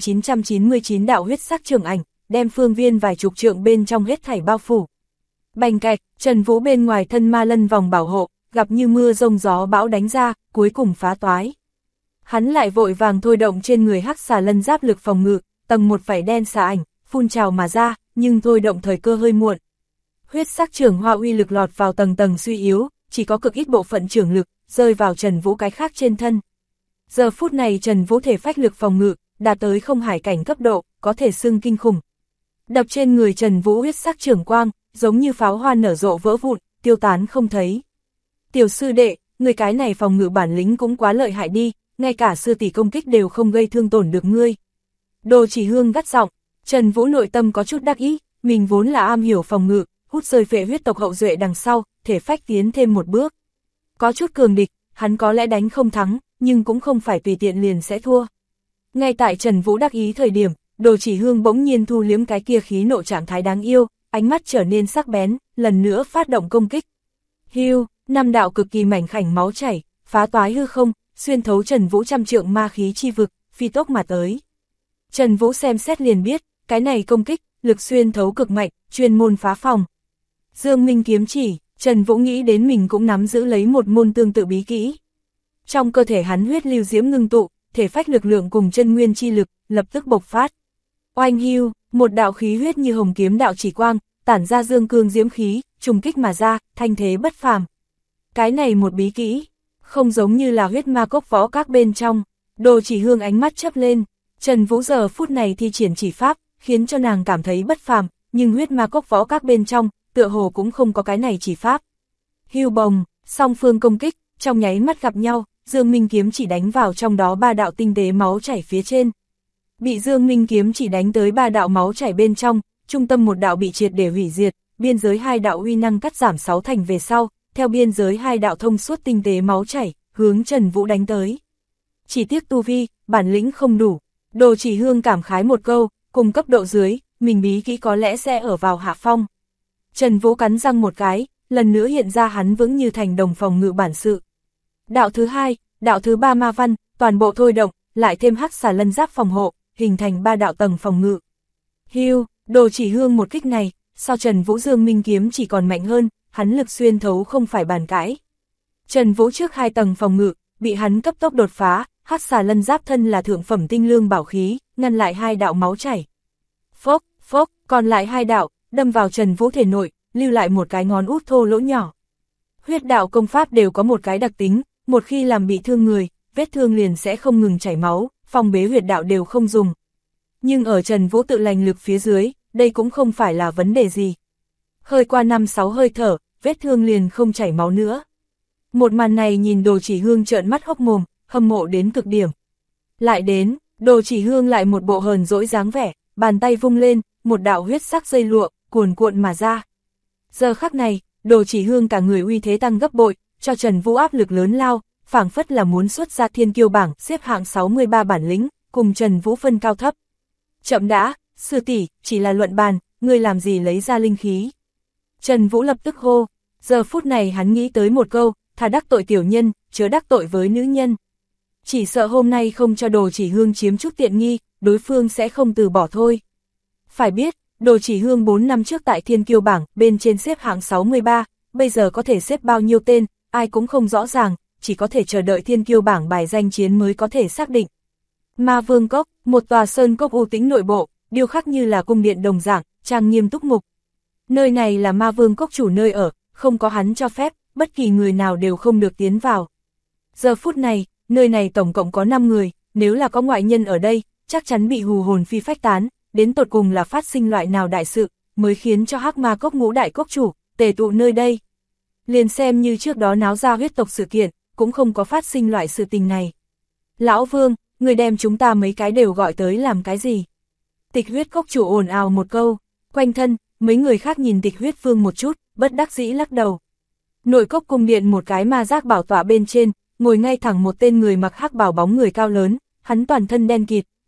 999 đạo huyết sắc trưởng ảnh, đem phương viên vài chục trượng bên trong hết thảy bao phủ. Bành cạch, Trần Vũ bên ngoài thân ma lân vòng bảo hộ, gặp như mưa rông gió bão đánh ra, cuối cùng phá toái. Hắn lại vội vàng thôi động trên người hắc xà lân giáp lực phòng ngự, tầng 1 vảy đen xà ảnh, phun trào mà ra, nhưng thôi động thời cơ hơi muộn. Huyết sắc trưởng hoa uy lực lọt vào tầng tầng suy yếu, chỉ có cực ít bộ phận trưởng lực, rơi vào Trần Vũ cái khác trên thân. Giờ phút này Trần Vũ thể phách lực phòng ngự, đạt tới không hải cảnh cấp độ, có thể xưng kinh khủng. Đập trên người Trần Vũ huyết sắc trưởng quang, giống như pháo hoa nở rộ vỡ vụn, tiêu tán không thấy. Tiểu sư đệ, người cái này phòng ngự bản lĩnh cũng quá lợi hại đi, ngay cả sư tỷ công kích đều không gây thương tổn được ngươi. Đồ Chỉ Hương gắt giọng, Trần Vũ nội tâm có chút đắc ý, mình vốn là am hiểu phòng ngự, hút rơi phệ huyết tộc hậu duệ đằng sau, thể phách tiến thêm một bước. Có chút cường địch, hắn có lẽ đánh không thắng, nhưng cũng không phải tùy tiện liền sẽ thua. Ngay tại Trần Vũ đắc ý thời điểm, Đồ Chỉ Hương bỗng nhiên thu liếm cái kia khí nộ trạng thái đáng yêu, ánh mắt trở nên sắc bén, lần nữa phát động công kích. Hưu, 5 đạo cực kỳ mảnh khảnh máu chảy, phá toái hư không, xuyên thấu Trần Vũ trăm trượng ma khí chi vực, phi tốc mà tới. Trần Vũ xem xét liền biết, cái này công kích, lực xuyên thấu cực mạnh, chuyên môn phá phòng. Dương Minh kiếm chỉ, Trần Vũ nghĩ đến mình cũng nắm giữ lấy một môn tương tự bí kỹ. Trong cơ thể hắn huyết lưu diễm ngưng tụ, thể phách lực lượng cùng chân nguyên chi lực, lập tức bộc phát. Oanh hưu, một đạo khí huyết như hồng kiếm đạo chỉ quang, tản ra dương cương diễm khí, trùng kích mà ra, thanh thế bất phàm. Cái này một bí kỹ, không giống như là huyết ma cốc võ các bên trong. Đồ Chỉ Hương ánh mắt chớp lên, Trần Vũ giờ phút này thi triển chỉ pháp, khiến cho nàng cảm thấy bất phàm, nhưng huyết ma cốc võ các bên trong, tựa hồ cũng không có cái này chỉ pháp. Hưu bồng, song phương công kích, trong nháy mắt gặp nhau, Dương Minh kiếm chỉ đánh vào trong đó 3 đạo tinh tế máu chảy phía trên. Bị Dương Minh kiếm chỉ đánh tới 3 đạo máu chảy bên trong, trung tâm một đạo bị triệt để hủy diệt, biên giới 2 đạo uy năng cắt giảm 6 thành về sau, theo biên giới 2 đạo thông suốt tinh tế máu chảy, hướng Trần Vũ đánh tới. Chỉ tiếc tu vi, bản lĩnh không đủ. Đồ Chỉ Hương cảm khái một câu, cùng cấp độ dưới, mình bí kỹ có lẽ sẽ ở vào hạ phong. Trần Vũ cắn răng một cái, lần nữa hiện ra hắn vững như thành đồng phòng ngự bản sự. Đạo thứ 2, đạo thứ 3 ma văn, toàn bộ thôi động, lại thêm hắc xà lân giáp phòng hộ, hình thành 3 đạo tầng phòng ngự. Hưu, Đồ Chỉ Hương một kích này, so Trần Vũ Dương Minh kiếm chỉ còn mạnh hơn, hắn lực xuyên thấu không phải bàn cãi. Trần Vũ trước 2 tầng phòng ngự, bị hắn cấp tốc đột phá, hắc xà lân giáp thân là thượng phẩm tinh lương bảo khí, ngăn lại 2 đạo máu chảy. Phốc, phốc, còn lại 2 đạo, đâm vào Trần Vũ thể nội, lưu lại một cái ngón út thô lỗ nhỏ. Huyết đạo công pháp đều có một cái đặc tính, một khi làm bị thương người, vết thương liền sẽ không ngừng chảy máu, phong bế huyệt đạo đều không dùng. Nhưng ở Trần Vũ tự lành lực phía dưới, đây cũng không phải là vấn đề gì. Hơi qua 5-6 hơi thở, vết thương liền không chảy máu nữa. Một màn này nhìn Đồ Chỉ Hương trợn mắt hốc mồm, hâm mộ đến cực điểm. Lại đến, Đồ Chỉ Hương lại một bộ hờn dỗi dáng vẻ, bàn tay vung lên, một đạo huyết sắc dây lụa, cuồn cuộn mà ra. Giờ khắc này, Đồ Chỉ Hương cả người uy thế tăng gấp bội, cho Trần Vũ áp lực lớn lao, phảng phất là muốn xuất ra thiên kiêu bảng xếp hạng 63 bản lĩnh, cùng Trần Vũ phân cao thấp. Chậm đã, sư tỷ, chỉ là luận bàn, ngươi làm gì lấy ra linh khí. Trần Vũ lập tức hô, giờ phút này hắn nghĩ tới một câu, thà đắc tội tiểu nhân, chớ đắc tội với nữ nhân. Chỉ sợ hôm nay không cho Đồ Chỉ Hương chiếm chút tiện nghi, đối phương sẽ không từ bỏ thôi. Phải biết, Đồ Chỉ Hương 4 năm trước tại thiên kiêu bảng, bên trên xếp hạng 63, bây giờ có thể xếp bao nhiêu tên, ai cũng không rõ ràng, chỉ có thể chờ đợi thiên kiêu bảng bài danh chiến mới có thể xác định. Ma Vương Cốc, một tòa sơn cốc u tĩnh nội bộ, điêu khắc như là cung điện đồng dạng, trang nghiêm túc mục. Nơi này là Ma Vương Cốc chủ nơi ở, không có hắn cho phép, bất kỳ người nào đều không được tiến vào. Giờ phút này, nơi này tổng cộng có 5 người, nếu là có ngoại nhân ở đây, chắc chắn bị hù hồn phi phách tán, đến tột cùng là phát sinh loại nào đại sự, mới khiến cho Hắc Ma Cốc ngũ đại cốc chủ, tề tụ nơi đây. Liền xem như trước đó náo ra huyết tộc sự kiện, cũng không có phát sinh loại sự tình này. Lão Vương, người đem chúng ta mấy cái đều gọi tới làm cái gì? Tịch huyết cốc chủ ồn ào một câu, quanh thân, mấy người khác nhìn Tịch huyết vương một chút, bất đắc dĩ lắc đầu. Nội cốc cung điện một cái ma giác bảo tọa bên trên, ngồi ngay thẳng một tên người mặc hắc bào bóng người cao lớn, hắn toàn thân đen kịt,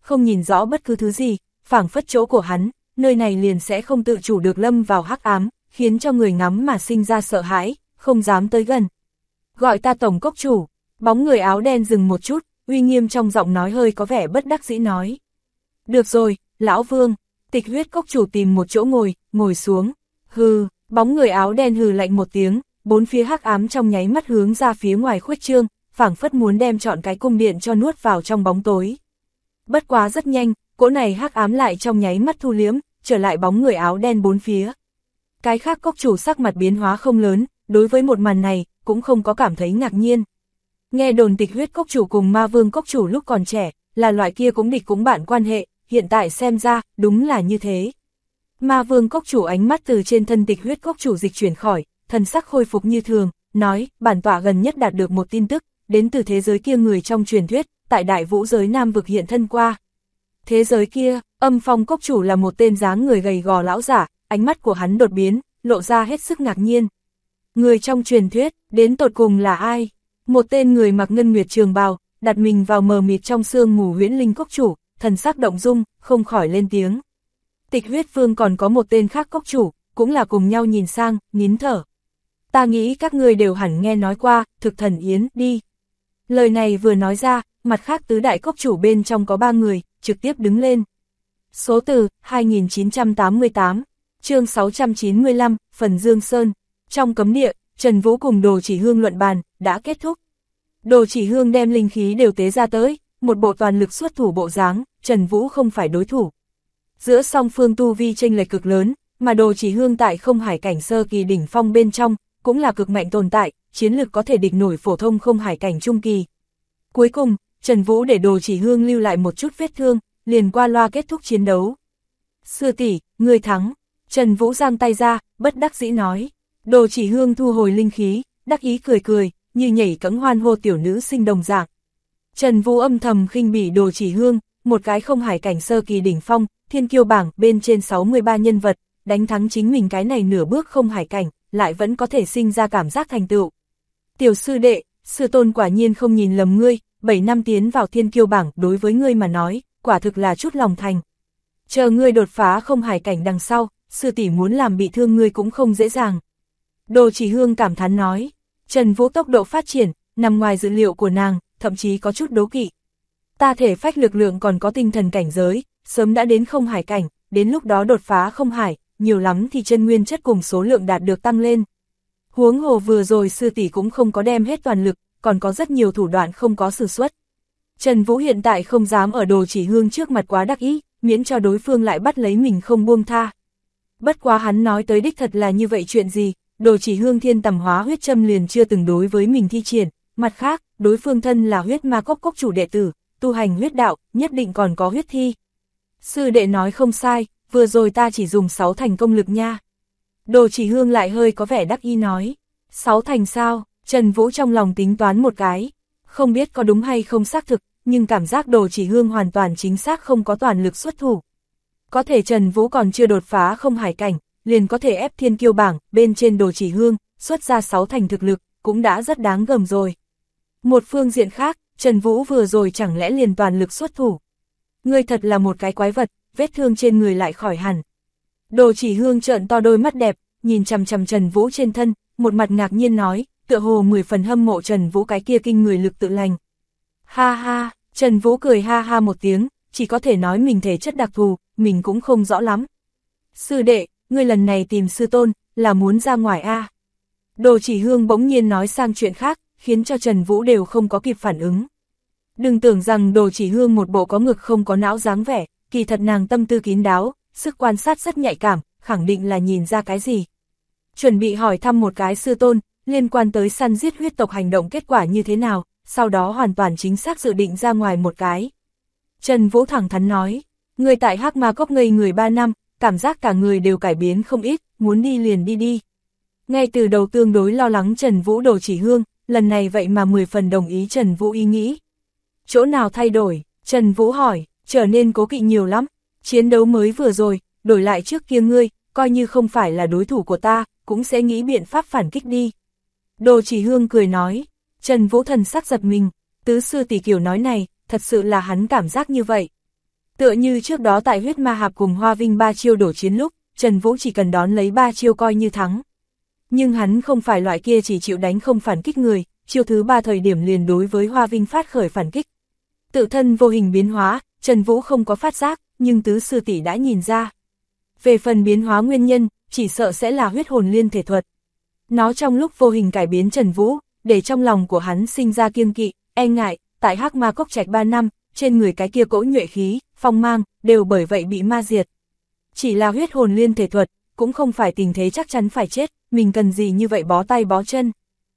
không nhìn rõ bất cứ thứ gì, phảng phất chỗ của hắn, nơi này liền sẽ không tự chủ được lâm vào hắc ám, khiến cho người ngắm mà sinh ra sợ hãi, không dám tới gần. Gọi ta tổng cốc chủ, bóng người áo đen dừng một chút, uy nghiêm trong giọng nói hơi có vẻ bất đắc dĩ nói. Được rồi, lão vương, Tịch Huyết cốc chủ tìm một chỗ ngồi xuống, hừ, bóng người áo đen hừ lạnh một tiếng, bốn phía hắc ám trong nháy mắt hướng ra phía ngoài khuếch trương, phảng phất muốn đem trọn cái cung điện cho nuốt vào trong bóng tối. Bất quá rất nhanh, cỗ này hắc ám lại trong nháy mắt thu liếm, trở lại bóng người áo đen bốn phía. Cái khác cốc chủ sắc mặt biến hóa không lớn, đối với một màn này, cũng không có cảm thấy ngạc nhiên. Nghe đồn Tịch Huyết cốc chủ cùng Ma Vương cốc chủ lúc còn trẻ, là loại kia cũng địch cũng bạn quan hệ, hiện tại xem ra, đúng là như thế. Ma Vương cốc chủ ánh mắt từ trên thân Tịch Huyết cốc chủ dịch chuyển khỏi, thần sắc khôi phục như thường, nói, bản tọa gần nhất đạt được một tin tức, đến từ thế giới kia người trong truyền thuyết, tại Đại Vũ giới Nam vực hiện thân qua. Thế giới kia, Âm Phong cốc chủ là một tên dáng người gầy gò lão giả, ánh mắt của hắn đột biến, lộ ra hết sức ngạc nhiên. Người trong truyền thuyết, đến tột cùng là ai? Một tên người mặc ngân nguyệt trường bào, đặt mình vào mờ mịt trong sương mù huyễn linh cốc chủ, thần sắc động dung, không khỏi lên tiếng. Tịch Huyết Vương còn có một tên khác cốc chủ, cũng là cùng nhau nhìn sang, nín thở. Ta nghĩ các ngươi đều hẳn nghe nói qua, Thực Thần Yến, đi. Lời này vừa nói ra, mặt khác tứ đại cốc chủ bên trong có 3 người, trực tiếp đứng lên. Số từ, 2988, chương 695, phần Dương Sơn. Trong cấm địa, Trần Vũ cùng Đồ Chỉ Hương luận bàn, đã kết thúc. Đồ Chỉ Hương đem linh khí đều tế ra tới, một bộ toàn lực xuất thủ bộ dáng, Trần Vũ không phải đối thủ. Giữa song phương tu vi chênh lệch cực lớn, mà Đồ Chỉ Hương tại không hải cảnh sơ kỳ đỉnh phong bên trong, cũng là cực mạnh tồn tại, chiến lực có thể địch nổi phổ thông không hải cảnh trung kỳ. Cuối cùng, Trần Vũ để Đồ Chỉ Hương lưu lại một chút vết thương, liền qua loa kết thúc chiến đấu. Sư tỷ, người thắng. Trần Vũ giang tay ra, bất đắc dĩ nói. Đồ Chỉ Hương thu hồi linh khí, đắc ý cười cười, như nhảy cẫng hoan hô tiểu nữ sinh đồng dạng. Trần Vũ âm thầm khinh bỉ Đồ Chỉ Hương, một cái không hải cảnh sơ kỳ đỉnh phong, thiên kiêu bảng bên trên 63 nhân vật, đánh thắng chính mình cái này nửa bước không hải cảnh, lại vẫn có thể sinh ra cảm giác thành tựu. Tiểu sư đệ, sư tôn quả nhiên không nhìn lầm ngươi, 7 năm tiến vào thiên kiêu bảng đối với ngươi mà nói, quả thực là chút lòng thành. Chờ ngươi đột phá không hải cảnh đằng sau, sư tỷ muốn làm bị thương ngươi cũng không dễ dàng. Đồ Chỉ Hương cảm thán nói, Trần Vũ tốc độ phát triển, nằm ngoài dự liệu của nàng, thậm chí có chút đố kỵ. Ta thể phách lực lượng còn có tinh thần cảnh giới, sớm đã đến không hải cảnh, đến lúc đó đột phá không hải, nhiều lắm thì chân nguyên chất cùng số lượng đạt được tăng lên. Huống hồ vừa rồi sư tỷ cũng không có đem hết toàn lực, còn có rất nhiều thủ đoạn không có sử xuất. Trần Vũ hiện tại không dám ở Đồ Chỉ Hương trước mặt quá đắc ý, miễn cho đối phương lại bắt lấy mình không buông tha. Bất quá hắn nói tới đích thật là như vậy chuyện gì, Đồ Chỉ Hương thiên tầm hóa huyết châm liền chưa từng đối với mình thi triển, mặt khác, đối phương thân là huyết ma cốc cốc chủ đệ tử, tu hành huyết đạo, nhất định còn có huyết thi. Sư đệ nói không sai, vừa rồi ta chỉ dùng 6 thành công lực nha. Đồ Chỉ Hương lại hơi có vẻ đắc ý nói, 6 thành sao? Trần Vũ trong lòng tính toán một cái, không biết có đúng hay không xác thực, nhưng cảm giác Đồ Chỉ Hương hoàn toàn chính xác không có toàn lực xuất thủ. Có thể Trần Vũ còn chưa đột phá không hải cảnh, liền có thể ép thiên kiêu bảng, bên trên Đồ Chỉ Hương, xuất ra 6 thành thực lực, cũng đã rất đáng gờm rồi. Một phương diện khác, Trần Vũ vừa rồi chẳng lẽ liền toàn lực xuất thủ. Ngươi thật là một cái quái vật, vết thương trên người lại khỏi hẳn. Đồ Chỉ Hương trợn to đôi mắt đẹp, nhìn chằm chằm Trần Vũ trên thân, một mặt ngạc nhiên nói, tựa hồ 10 phần hâm mộ Trần Vũ cái kia kinh người lực tự lành. Ha ha, Trần Vũ cười ha ha một tiếng, chỉ có thể nói mình thể chất đặc thù, mình cũng không rõ lắm. Sư đệ, ngươi lần này tìm sư tôn, là muốn ra ngoài a? Đồ Chỉ Hương bỗng nhiên nói sang chuyện khác, khiến cho Trần Vũ đều không có kịp phản ứng. Đừng tưởng rằng Đồ Chỉ Hương một bộ có ngực không có não dáng vẻ, kỳ thật nàng tâm tư kín đáo, sức quan sát rất nhạy cảm, khẳng định là nhìn ra cái gì. Chuẩn bị hỏi thăm một cái sư tôn, liên quan tới săn giết huyết tộc hành động kết quả như thế nào, sau đó hoàn toàn chính xác dự định ra ngoài một cái. Trần Vũ thẳng thắn nói, người tại Hắc Ma Cốc ngây người 3 năm, cảm giác cả người đều cải biến không ít, muốn đi liền đi đi. Ngay từ đầu tương đối lo lắng Trần Vũ Đồ Chỉ Hương, lần này vậy mà 10 phần đồng ý Trần Vũ ý nghĩ. Chỗ nào thay đổi? Trần Vũ hỏi, trở nên cố kỵ nhiều lắm, chiến đấu mới vừa rồi, đổi lại trước kia ngươi, coi như không phải là đối thủ của ta, cũng sẽ nghĩ biện pháp phản kích đi. Đồ Chỉ Hương cười nói, Trần Vũ thần sắc giật mình, tứ sư tỷ kiểu nói này, thật sự là hắn cảm giác như vậy. Tựa như trước đó tại huyết ma hạp cùng Hoa Vinh 3 chiêu đổ chiến lúc, Trần Vũ chỉ cần đón lấy 3 chiêu coi như thắng. Nhưng hắn không phải loại kia chỉ chịu đánh không phản kích người, chiêu thứ 3 thời điểm liền đối với Hoa Vinh phát khởi phản kích. Tự thân vô hình biến hóa, Trần Vũ không có phát giác, nhưng tứ sư tỷ đã nhìn ra. Về phần biến hóa nguyên nhân, chỉ sợ sẽ là huyết hồn liên thể thuật. Nó trong lúc vô hình cải biến Trần Vũ, để trong lòng của hắn sinh ra kiêng kỵ, e ngại, tại Hắc Ma Cốc trạch 3 năm, trên người cái kia cỗ nhuệ khí, phong mang, đều bởi vậy bị ma diệt. Chỉ là huyết hồn liên thể thuật, cũng không phải tình thế chắc chắn phải chết, mình cần gì như vậy bó tay bó chân.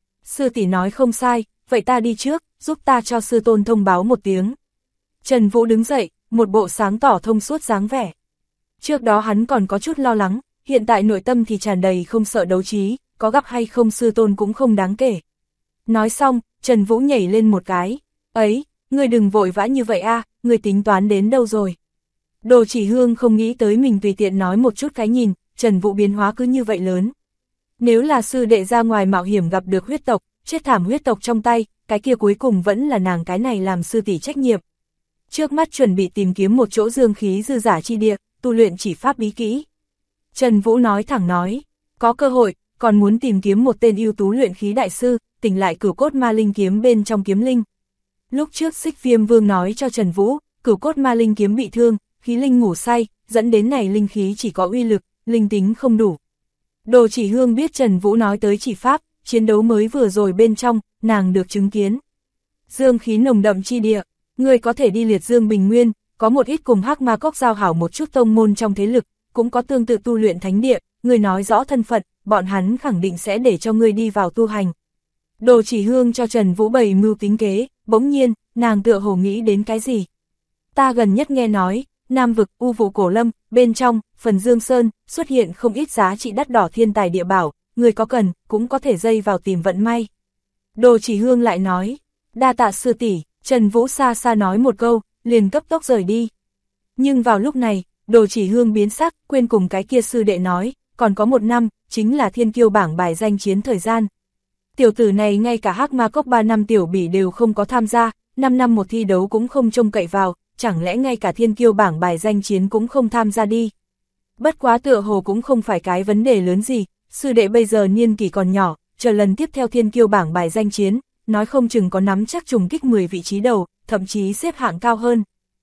Sư tỷ nói không sai, vậy ta đi trước, giúp ta cho sư tôn thông báo một tiếng. Trần Vũ đứng dậy, một bộ sáng tỏ thông suốt dáng vẻ. Trước đó hắn còn có chút lo lắng, hiện tại nội tâm thì tràn đầy không sợ đấu trí, có gặp hay không sư tôn cũng không đáng kể. Nói xong, Trần Vũ nhảy lên một cái. Ấy, ngươi đừng vội vã như vậy a, ngươi tính toán đến đâu rồi? Đồ Chỉ Hương không nghĩ tới mình tùy tiện nói một chút cái nhìn, Trần Vũ biến hóa cứ như vậy lớn. Nếu là sư đệ ra ngoài mạo hiểm gặp được huyết tộc, chết thảm huyết tộc trong tay, cái kia cuối cùng vẫn là nàng cái này làm sư tỷ trách nhiệm. Trước mắt chuẩn bị tìm kiếm một chỗ dương khí dư giả chi địa, tu luyện chỉ pháp bí kỹ. Trần Vũ nói thẳng nói, có cơ hội, còn muốn tìm kiếm một tên ưu tú luyện khí đại sư, tỉnh lại Cửu Cốt Ma Linh kiếm bên trong kiếm linh. Lúc trước Xích Viêm Vương nói cho Trần Vũ, Cửu Cốt Ma Linh kiếm bị thương, khí linh ngủ say, dẫn đến này linh khí chỉ có uy lực, linh tính không đủ. Đồ Chỉ Hương biết Trần Vũ nói tới chỉ pháp, chiến đấu mới vừa rồi bên trong, nàng được chứng kiến. Dương khí nồng đậm chi địa, người có thể đi liệt dương bình nguyên, có một ít cùng Hắc Ma Cốc giao hảo một chút tông môn trong thế lực, cũng có tương tự tu luyện thánh địa, người nói rõ thân phận, bọn hắn khẳng định sẽ để cho ngươi đi vào tu hành. Đồ Chỉ Hương cho Trần Vũ bày mưu tính kế, bỗng nhiên, nàng tựa hồ nghĩ đến cái gì. Ta gần nhất nghe nói, Nam vực U Vụ Cổ Lâm, bên trong, phần Dương Sơn, xuất hiện không ít giá trị đắt đỏ thiên tài địa bảo, người có cần, cũng có thể dây vào tìm vận may. Đồ Chỉ Hương lại nói, đa tạ sư tỷ. Trần Vũ xa xa nói một câu, liền cấp tốc rời đi. Nhưng vào lúc này, Đồ Chỉ Hương biến sắc, quên cùng cái kia sư đệ nói, còn có 1 năm, chính là thiên kiêu bảng bài danh chiến thời gian. Tiểu tử này ngay cả Hắc Ma Cốc 3 năm tiểu bỉ đều không có tham gia, 5 năm một thi đấu cũng không trông cậy vào, chẳng lẽ ngay cả thiên kiêu bảng bài danh chiến cũng không tham gia đi. Bất quá tựa hồ cũng không phải cái vấn đề lớn gì, sư đệ bây giờ niên kỷ còn nhỏ, chờ lần tiếp theo thiên kiêu bảng bài danh chiến, nói không chừng có nắm chắc trùng kích 10 vị trí đầu, thậm chí xếp hạng cao hơn.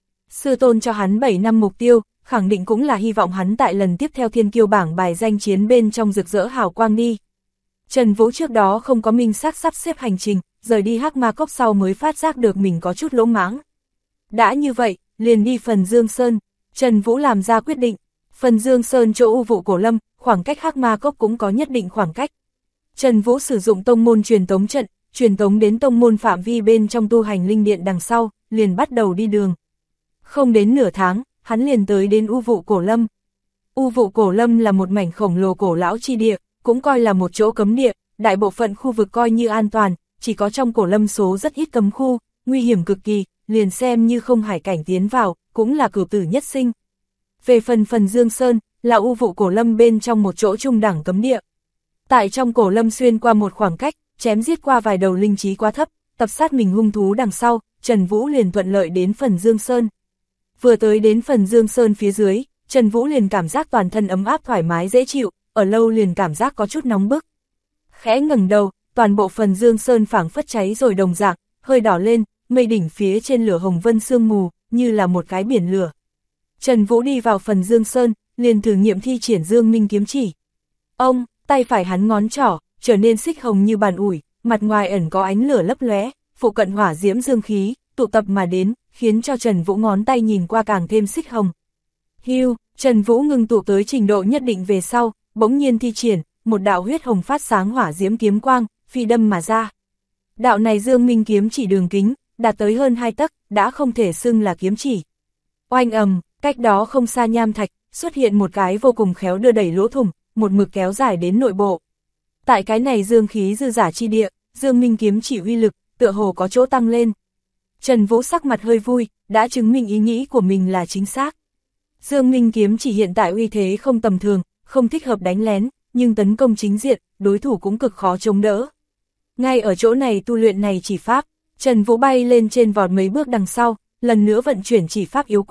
Sư tôn cho hắn 7 năm mục tiêu, khẳng định cũng là hy vọng hắn tại lần tiếp theo thiên kiêu bảng bài danh chiến bên trong rực rỡ hào quang đi. Trần Vũ trước đó không có minh xác sắp xếp hành trình, rời đi Hắc Ma Cốc sau mới phát giác được mình có chút lỗ mãng. Đã như vậy, liền đi phần Dương Sơn, Trần Vũ làm ra quyết định. Phần Dương Sơn chỗ U Vụ Cổ Lâm, khoảng cách Hắc Ma Cốc cũng có nhất định khoảng cách. Trần Vũ sử dụng tông môn truyền tống trận, truyền tống đến tông môn phạm vi bên trong tu hành linh điện đằng sau, liền bắt đầu đi đường. Không đến nửa tháng, hắn liền tới đến U Vụ Cổ Lâm. U Vụ Cổ Lâm là một mảnh khổng lồ cổ lão chi địa, cũng coi là một chỗ cấm địa, đại bộ phận khu vực coi như an toàn, chỉ có trong cổ lâm số rất ít cấm khu, nguy hiểm cực kỳ, liền xem như không hải cảnh tiến vào, cũng là cửu tử nhất sinh. Về phần Dương Sơn, là U Vụ Cổ Lâm bên trong một chỗ trung đẳng cấm địa. Tại trong cổ lâm xuyên qua một khoảng cách, chém giết qua vài đầu linh trí quá thấp, tập sát mình hung thú đằng sau, Trần Vũ liền thuận lợi đến phần Dương Sơn. Vừa tới đến phần Dương Sơn phía dưới, Trần Vũ liền cảm giác toàn thân ấm áp thoải mái dễ chịu, ở lâu liền cảm giác có chút nóng bức. Khẽ ngẩng đầu, toàn bộ phần Dương Sơn phảng phất cháy rồi đồng dạng, hơi đỏ lên, mây đỉnh phía trên lửa hồng vân sương mù, như là một cái biển lửa. Trần Vũ đi vào phần Dương Sơn, liền thử nghiệm thi triển Dương Minh kiếm chỉ. Ông, tay phải hắn ngón trỏ, trở nên xích hồng như bàn ủi, mặt ngoài ẩn có ánh lửa lấp lóe, phụ cận hỏa diễm dương khí, tụ tập mà đến, khiến cho Trần Vũ ngón tay nhìn qua càng thêm xích hồng. Hưu, Trần Vũ ngưng tụ tới trình độ nhất định về sau, bỗng nhiên thi triển, một đạo huyết hồng phát sáng hỏa diễm kiếm quang, phi đâm mà ra. Đạo này Dương Minh kiếm chỉ đường kính, đạt tới hơn 2 tấc, đã không thể xưng là kiếm chỉ. Oanh ầm, cách đó không xa nham thạch, xuất hiện một cái vô cùng khéo đưa đẩy lỗ thủng, một mực kéo dài đến nội bộ. Tại cái này dương khí dư giả chi địa, Dương Minh kiếm chỉ uy lực, tựa hồ có chỗ tăng lên. Trần Vũ sắc mặt hơi vui, đã chứng minh ý nghĩ của mình là chính xác. Dương Minh kiếm chỉ hiện tại uy thế không tầm thường, không thích hợp đánh lén, nhưng tấn công chính diện, đối thủ cũng cực khó chống đỡ. Ngay ở chỗ này tu luyện này chỉ pháp, Trần Vũ bay lên trên vọt mấy bước đằng sau, lần nữa vận chuyển chỉ pháp yếu quyết,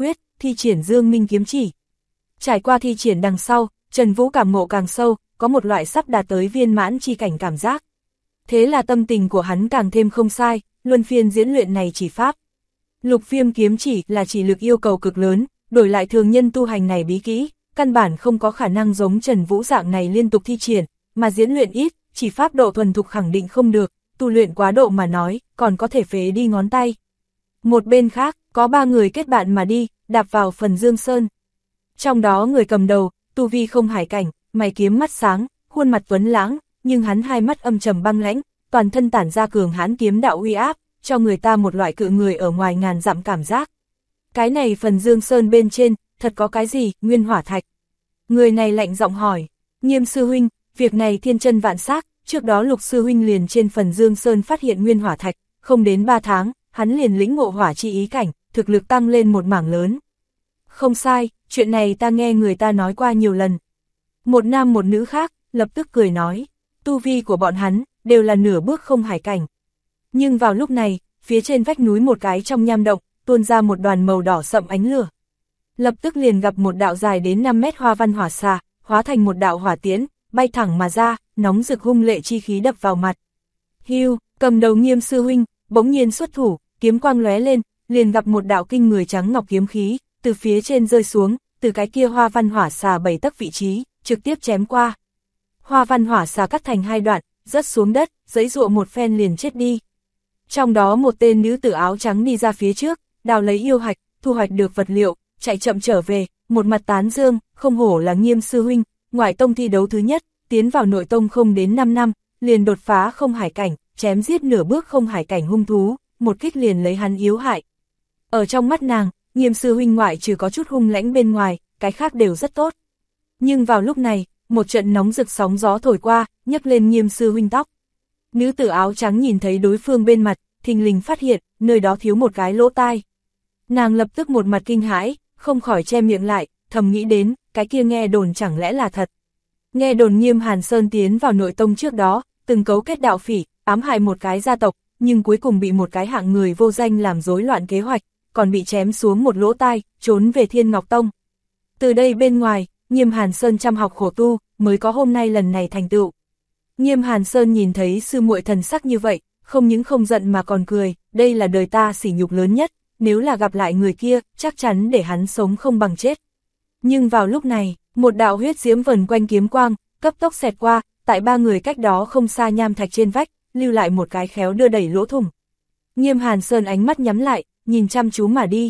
thi triển Dương Minh kiếm chỉ. Trải qua thi triển đằng sau, Trần Vũ cảm ngộ càng sâu, có một loại sắp đạt tới viên mãn chi cảnh cảm giác. Thế là tâm tình của hắn càng thêm không sai, luân phiên diễn luyện này chỉ pháp. Lục Viêm kiếm chỉ là chỉ lực yêu cầu cực lớn, đổi lại thường nhân tu hành này bí kỹ, căn bản không có khả năng giống Trần Vũ dạng này liên tục thi triển, mà diễn luyện ít, chỉ pháp độ thuần thục khẳng định không được, tu luyện quá độ mà nói, còn có thể phế đi ngón tay. Một bên khác, có 3 người kết bạn mà đi, đạp vào phần Dương Sơn. Trong đó người cầm đầu, tu vi không hải cảnh, mày kiếm mắt sáng, khuôn mặt tuấn lãng, nhưng hắn hai mắt âm trầm băng lãnh, toàn thân tản ra cường hãn kiếm đạo uy áp, cho người ta một loại cự người ở ngoài ngàn dặm cảm giác. Cái này phần Dương Sơn bên trên, thật có cái gì, nguyên hỏa thạch? Người này lạnh giọng hỏi, Nghiêm sư huynh, việc này thiên chân vạn xác, trước đó Lục sư huynh liền trên phần Dương Sơn phát hiện nguyên hỏa thạch, không đến 3 tháng, hắn liền lĩnh ngộ hỏa chi ý cảnh, thực lực tăng lên một mảng lớn. Không sai, chuyện này ta nghe người ta nói qua nhiều lần. Một nam một nữ khác, lập tức cười nói, tu vi của bọn hắn, đều là nửa bước không hải cảnh. Nhưng vào lúc này, phía trên vách núi một cái trong nham động, tuôn ra một đoàn màu đỏ sậm ánh lửa. Lập tức liền gặp một đạo dài đến 5 mét hoa văn hỏa xà, hóa thành một đạo hỏa tiễn, bay thẳng mà ra, nóng rực hung lệ chi khí đập vào mặt. Hưu, cầm đầu Nghiêm sư huynh, bỗng nhiên xuất thủ, kiếm quang lóe lên, liền gặp một đạo kinh người trắng ngọc kiếm khí, từ phía trên rơi xuống, từ cái kia hoa văn hỏa xà 7 tấc vị trí, trực tiếp chém qua. Hoa văn hỏa xà cắt thành 2 đoạn, rớt xuống đất, giãy giụa một phen liền chết đi. Trong đó một tên nữ tử áo trắng đi ra phía trước, đào lấy yêu hạch, thu hoạch được vật liệu, chạy chậm trở về, một mặt tán dương, không hổ là Nghiêm sư huynh, ngoại tông thi đấu thứ nhất, tiến vào nội tông không đến 5 năm, liền đột phá không hải cảnh, chém giết nửa bước không hải cảnh hung thú, một kích liền lấy hắn yếu hại. Ở trong mắt nàng, Nghiêm sư huynh ngoại trừ có chút hung lãnh bên ngoài, cái khác đều rất tốt. Nhưng vào lúc này, một trận nóng rực sóng gió thổi qua, nhấc lên Nghiêm sư huynh tóc. Nữ tử áo trắng nhìn thấy đối phương bên mặt, thình lình phát hiện, nơi đó thiếu một cái lỗ tai. Nàng lập tức một mặt kinh hãi, không khỏi che miệng lại, thầm nghĩ đến, cái kia nghe đồn chẳng lẽ là thật. Nghe đồn Nghiêm Hàn Sơn tiến vào nội tông trước đó, từng cấu kết đạo phỉ, ám hại một cái gia tộc, nhưng cuối cùng bị một cái hạng người vô danh làm rối loạn kế hoạch, còn bị chém xuống một lỗ tai, trốn về Thiên Ngọc Tông. Từ đây bên ngoài, Nghiêm Hàn Sơn chăm học khổ tu, mới có hôm nay lần này thành tựu. Nghiêm Hàn Sơn nhìn thấy sư muội thần sắc như vậy, không những không giận mà còn cười, đây là đời ta sỉ nhục lớn nhất, nếu là gặp lại người kia, chắc chắn để hắn sống không bằng chết. Nhưng vào lúc này, một đạo huyết diễm vần quanh kiếm quang, cấp tốc xẹt qua, tại 3 người cách đó không xa nham thạch trên vách, lưu lại một cái khéo đưa đẩy lỗ thủng. Nghiêm Hàn Sơn ánh mắt nhắm lại, nhìn chăm chú mà đi.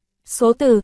Số từ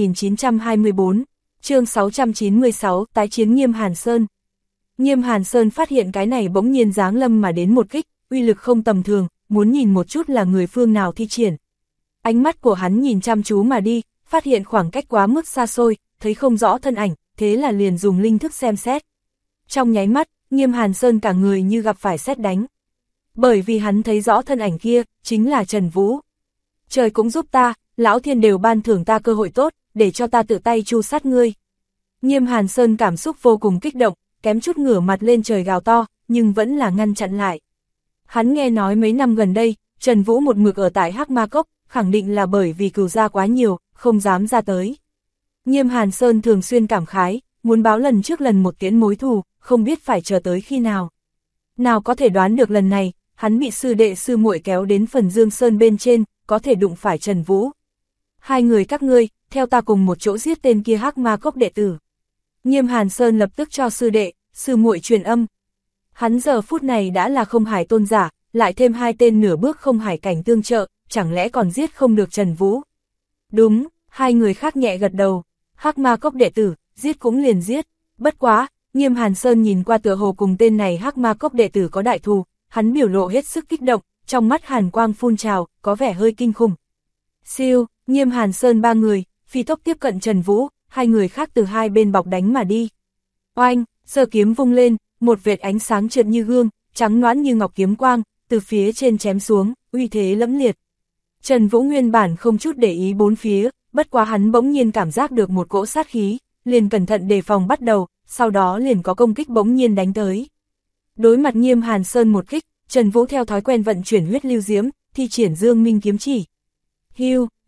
2924, chương 696, tái chiến Nghiêm Hàn Sơn. Nghiêm Hàn Sơn phát hiện cái này bỗng nhiên giáng lâm mà đến một kích, uy lực không tầm thường, muốn nhìn một chút là người phương nào thi triển. Ánh mắt của hắn nhìn chăm chú mà đi, phát hiện khoảng cách quá mức xa xôi, thấy không rõ thân ảnh, thế là liền dùng linh thức xem xét. Trong nháy mắt, Nghiêm Hàn Sơn cả người như gặp phải sét đánh. Bởi vì hắn thấy rõ thân ảnh kia, chính là Trần Vũ. Trời cũng giúp ta, lão thiên đều ban thưởng ta cơ hội tốt, để cho ta tự tay tru sát ngươi. Nghiêm Hàn Sơn cảm xúc vô cùng kích động, kém chút ngửa mặt lên trời gào to, nhưng vẫn là ngăn chặn lại. Hắn nghe nói mấy năm gần đây, Trần Vũ một mực ở tại Hắc Ma Cốc, khẳng định là bởi vì cừu gia quá nhiều, không dám ra tới. Nghiêm Hàn Sơn thường xuyên cảm khái, muốn báo lần trước lần một tiễn mối thù, không biết phải chờ tới khi nào. Nào có thể đoán được lần này, hắn bị sư đệ sư muội kéo đến phần Dương Sơn bên trên, có thể đụng phải Trần Vũ. 2 người các ngươi, theo ta cùng một chỗ giết tên kia Hắc Ma Cốc đệ tử. Nghiêm Hàn Sơn lập tức cho sư đệ, sư muội truyền âm. Hắn giờ phút này đã là không hải tôn giả, lại thêm 2 tên nửa bước không hải cảnh tương trợ, chẳng lẽ còn giết không được Trần Vũ? Đúng, 2 người khác nhẹ gật đầu. Hắc Ma Cốc đệ tử, giết cũng liền giết. Bất quá, Nghiêm Hàn Sơn nhìn qua tựa hồ cùng tên này Hắc Ma Cốc đệ tử có đại thù, hắn biểu lộ hết sức kích động, trong mắt hàn quang phun trào, có vẻ hơi kinh khủng. Siêu, Nghiêm Hàn Sơn 3 người, phi tốc tiếp cận Trần Vũ, 2 người khác từ 2 bên bọc đánh mà đi. Oanh, giơ kiếm vung lên, một vệt ánh sáng trượt như gương, trắng nõn như ngọc kiếm quang, từ phía trên chém xuống, uy thế lẫm liệt. Trần Vũ nguyên bản không chút để ý bốn phía, bất quá hắn bỗng nhiên cảm giác được một cỗ sát khí, liền cẩn thận đề phòng bắt đầu, sau đó liền có công kích bỗng nhiên đánh tới. Đối mặt Nghiêm Hàn Sơn một kích, Trần Vũ theo thói quen vận chuyển huyết lưu diễm, thi triển Dương Minh kiếm chỉ. Hưu,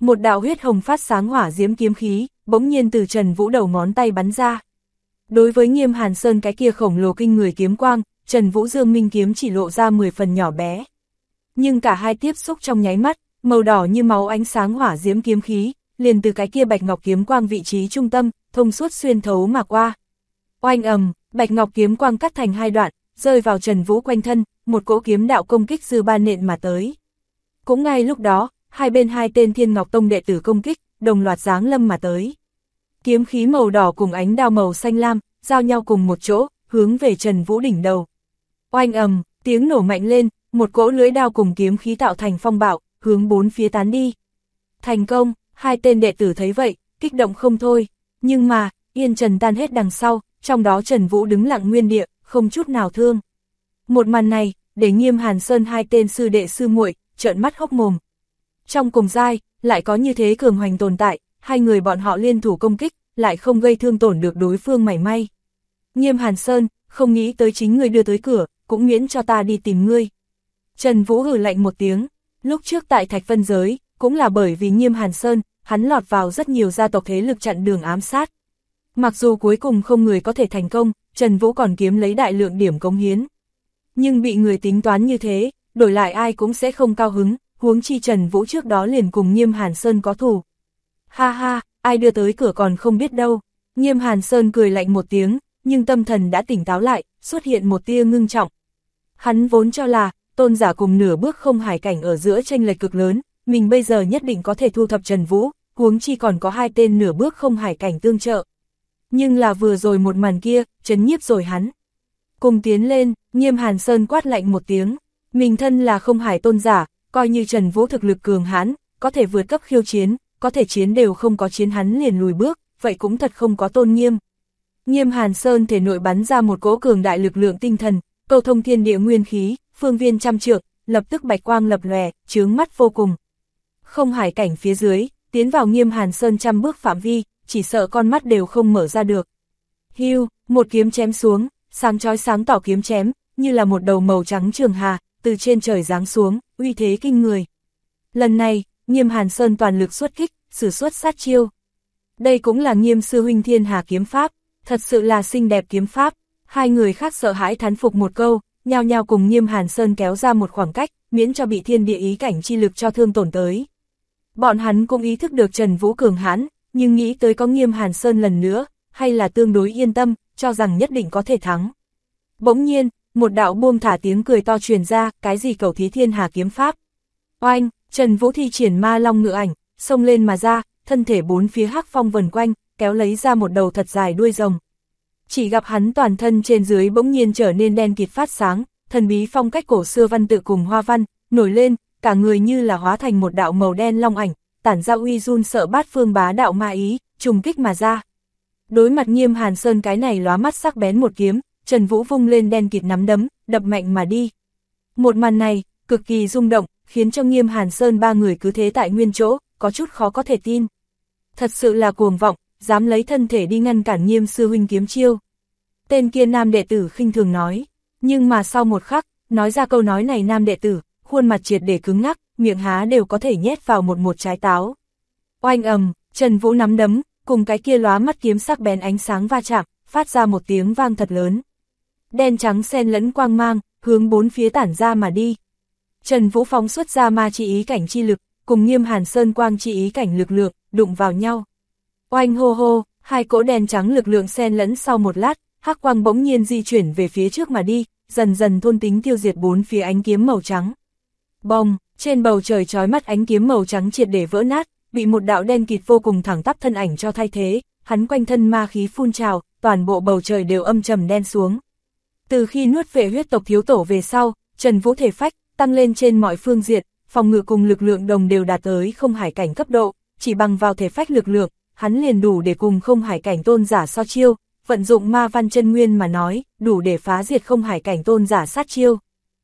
Một đạo huyết hồng phát sáng hỏa diễm kiếm khí, bỗng nhiên từ Trần Vũ đầu ngón tay bắn ra. Đối với Nghiêm Hàn Sơn cái kia khổng lồ kinh người kiếm quang, Trần Vũ Dương Minh kiếm chỉ lộ ra 10 phần nhỏ bé. Nhưng cả hai tiếp xúc trong nháy mắt, màu đỏ như máu ánh sáng hỏa diễm kiếm khí, liền từ cái kia bạch ngọc kiếm quang vị trí trung tâm, thông suốt xuyên thấu mà qua. Oanh ầm, bạch ngọc kiếm quang cắt thành hai đoạn, rơi vào Trần Vũ quanh thân, một cỗ kiếm đạo công kích dư ba nện mà tới. Cũng ngay lúc đó, hai bên hai tên Thiên Ngọc Tông đệ tử công kích, đồng loạt giáng lâm mà tới. Kiếm khí màu đỏ cùng ánh đao màu xanh lam, giao nhau cùng một chỗ, hướng về Trần Vũ đỉnh đầu. Oanh ầm, tiếng nổ mạnh lên, một cỗ lưỡi đao cùng kiếm khí tạo thành phong bạo, hướng bốn phía tán đi. Thành công, hai tên đệ tử thấy vậy, kích động không thôi. Nhưng mà, yên trần tan hết đằng sau, trong đó Trần Vũ đứng lặng nguyên địa, không chút nào thương. Một màn này, để Nghiêm Hàn Sơn hai tên sư đệ sư muội trợn mắt hốc mồm. Trong cùng giai, lại có như thế cường hoành tồn tại, hai người bọn họ liên thủ công kích, lại không gây thương tổn được đối phương mảy may. Nghiêm Hàn Sơn, không nghĩ tới chính người đưa tới cửa, cũng miễn cho ta đi tìm ngươi. Trần Vũ hừ lạnh một tiếng, lúc trước tại Thạch Vân Giới, cũng là bởi vì Nghiêm Hàn Sơn, hắn lọt vào rất nhiều gia tộc thế lực chặn đường ám sát. Mặc dù cuối cùng không người có thể thành công, Trần Vũ còn kiếm lấy đại lượng điểm cống hiến. Nhưng bị người tính toán như thế, đổi lại ai cũng sẽ không cao hứng, huống chi Trần Vũ trước đó liền cùng Nghiêm Hàn Sơn có thù. Ha ha, ai đưa tới cửa còn không biết đâu. Nghiêm Hàn Sơn cười lạnh một tiếng, nhưng tâm thần đã tỉnh táo lại, xuất hiện một tia ngưng trọng. Hắn vốn cho là, tôn giả cùng nửa bước không hải cảnh ở giữa chênh lệch cực lớn, mình bây giờ nhất định có thể thu thập Trần Vũ, huống chi còn có hai tên nửa bước không hải cảnh tương trợ. Nhưng là vừa rồi một màn kia, chấn nhiếp rồi hắn. Cùng tiến lên, Nghiêm Hàn Sơn quát lạnh một tiếng, mình thân là không hải tôn giả, coi như Trần Vũ thực lực cường hãn, có thể vượt cấp khiêu chiến, có thể chiến đều không có chiến hắn liền lùi bước, vậy cũng thật không có tôn nghiêm. Nghiêm Hàn Sơn thể nội bắn ra một cỗ cường đại lực lượng tinh thần, câu thông thiên địa nguyên khí, phương viên trăm trượng, lập tức bạch quang lập lòe, chướng mắt vô cùng. Không hải cảnh phía dưới, tiến vào Nghiêm Hàn Sơn trăm bước phạm vi, chỉ sợ con mắt đều không mở ra được. Hưu, một kiếm chém xuống, sáng chói sáng tỏ kiếm chém, như là một đầu màu trắng trường hà, từ trên trời giáng xuống, uy thế kinh người. Lần này, Nghiêm Hàn Sơn toàn lực xuất kích, sử xuất sát chiêu. Đây cũng là Nghiêm sư huynh Thiên Hà kiếm pháp, thật sự là xinh đẹp kiếm pháp. Hai người khác sợ hãi thán phục một câu, nhao nhao cùng Nghiêm Hàn Sơn kéo ra một khoảng cách, miễn cho bị thiên địa ý cảnh chi lực cho thương tổn tới. Bọn hắn cũng ý thức được Trần Vũ cường hãn, nhưng nghĩ tới có Nghiêm Hàn Sơn lần nữa, hay là tương đối yên tâm, cho rằng nhất định có thể thắng. Bỗng nhiên, một đạo buông thả tiếng cười to truyền ra, cái gì cầu thí Thiên Hà kiếm pháp. Oanh, Trần Vũ thi triển ma long ngự ảnh, xông lên mà ra, thân thể bốn phía hắc phong vần quanh, kéo lấy ra một đầu thật dài đuôi rồng. Chỉ gặp hắn toàn thân trên dưới bỗng nhiên trở nên đen kịt phát sáng, thần bí phong cách cổ xưa văn tự cùng hoa văn, nổi lên, cả người như là hóa thành một đạo màu đen long ảnh, tản ra uy run sợ bát phương bá đạo ma ý, trùng kích mà ra. Đối mặt Nghiêm Hàn Sơn cái này lóa mắt sắc bén một kiếm, Trần Vũ vung lên đen kịt nắm đấm, đập mạnh mà đi. Một màn này, cực kỳ rung động, khiến cho Nghiêm Hàn Sơn ba người cứ thế tại nguyên chỗ, có chút khó có thể tin. Thật sự là cuồng vọng, dám lấy thân thể đi ngăn cản Nghiêm sư huynh kiếm chiêu. Tên kia nam đệ tử khinh thường nói, nhưng mà sau một khắc, nói ra câu nói này nam đệ tử, khuôn mặt triệt để cứng ngắc, miệng há đều có thể nhét vào một trái táo. Oanh ầm, Trần Vũ nắm đấm, cùng cái kia lóa mắt kiếm sắc bén ánh sáng va chạm, phát ra một tiếng vang thật lớn. Đen trắng xen lẫn quang mang, hướng bốn phía tản ra mà đi. Trần Vũ phóng xuất ra ma chi ý cảnh chi lực, cùng Nghiêm Hàn Sơn quang chi ý cảnh lực lượng, đụng vào nhau. Oanh hô hô, hai cỗ đen trắng lực lượng xen lẫn sau một lát, hắc quang bỗng nhiên di chuyển về phía trước mà đi, dần dần thôn tính tiêu diệt bốn phía ánh kiếm màu trắng. Bông, trên bầu trời chói mắt ánh kiếm màu trắng triệt để vỡ nát, bị một đạo đen kịt vô cùng thẳng tắp thân ảnh cho thay thế, hắn quanh thân ma khí phun trào, toàn bộ bầu trời đều âm trầm đen xuống. Từ khi nuốt vệ huyết tộc thiếu tổ về sau, Trần Vũ thể phách tăng lên trên mọi phương diện, phòng ngự cùng lực lượng đồng đều đạt tới không hải cảnh cấp độ, chỉ bằng vào thể phách lực lượng, hắn liền đủ để cùng không hải cảnh tôn giả so chiêu, vận dụng ma văn chân nguyên mà nói, đủ để phá diệt không hải cảnh tôn giả sát chiêu.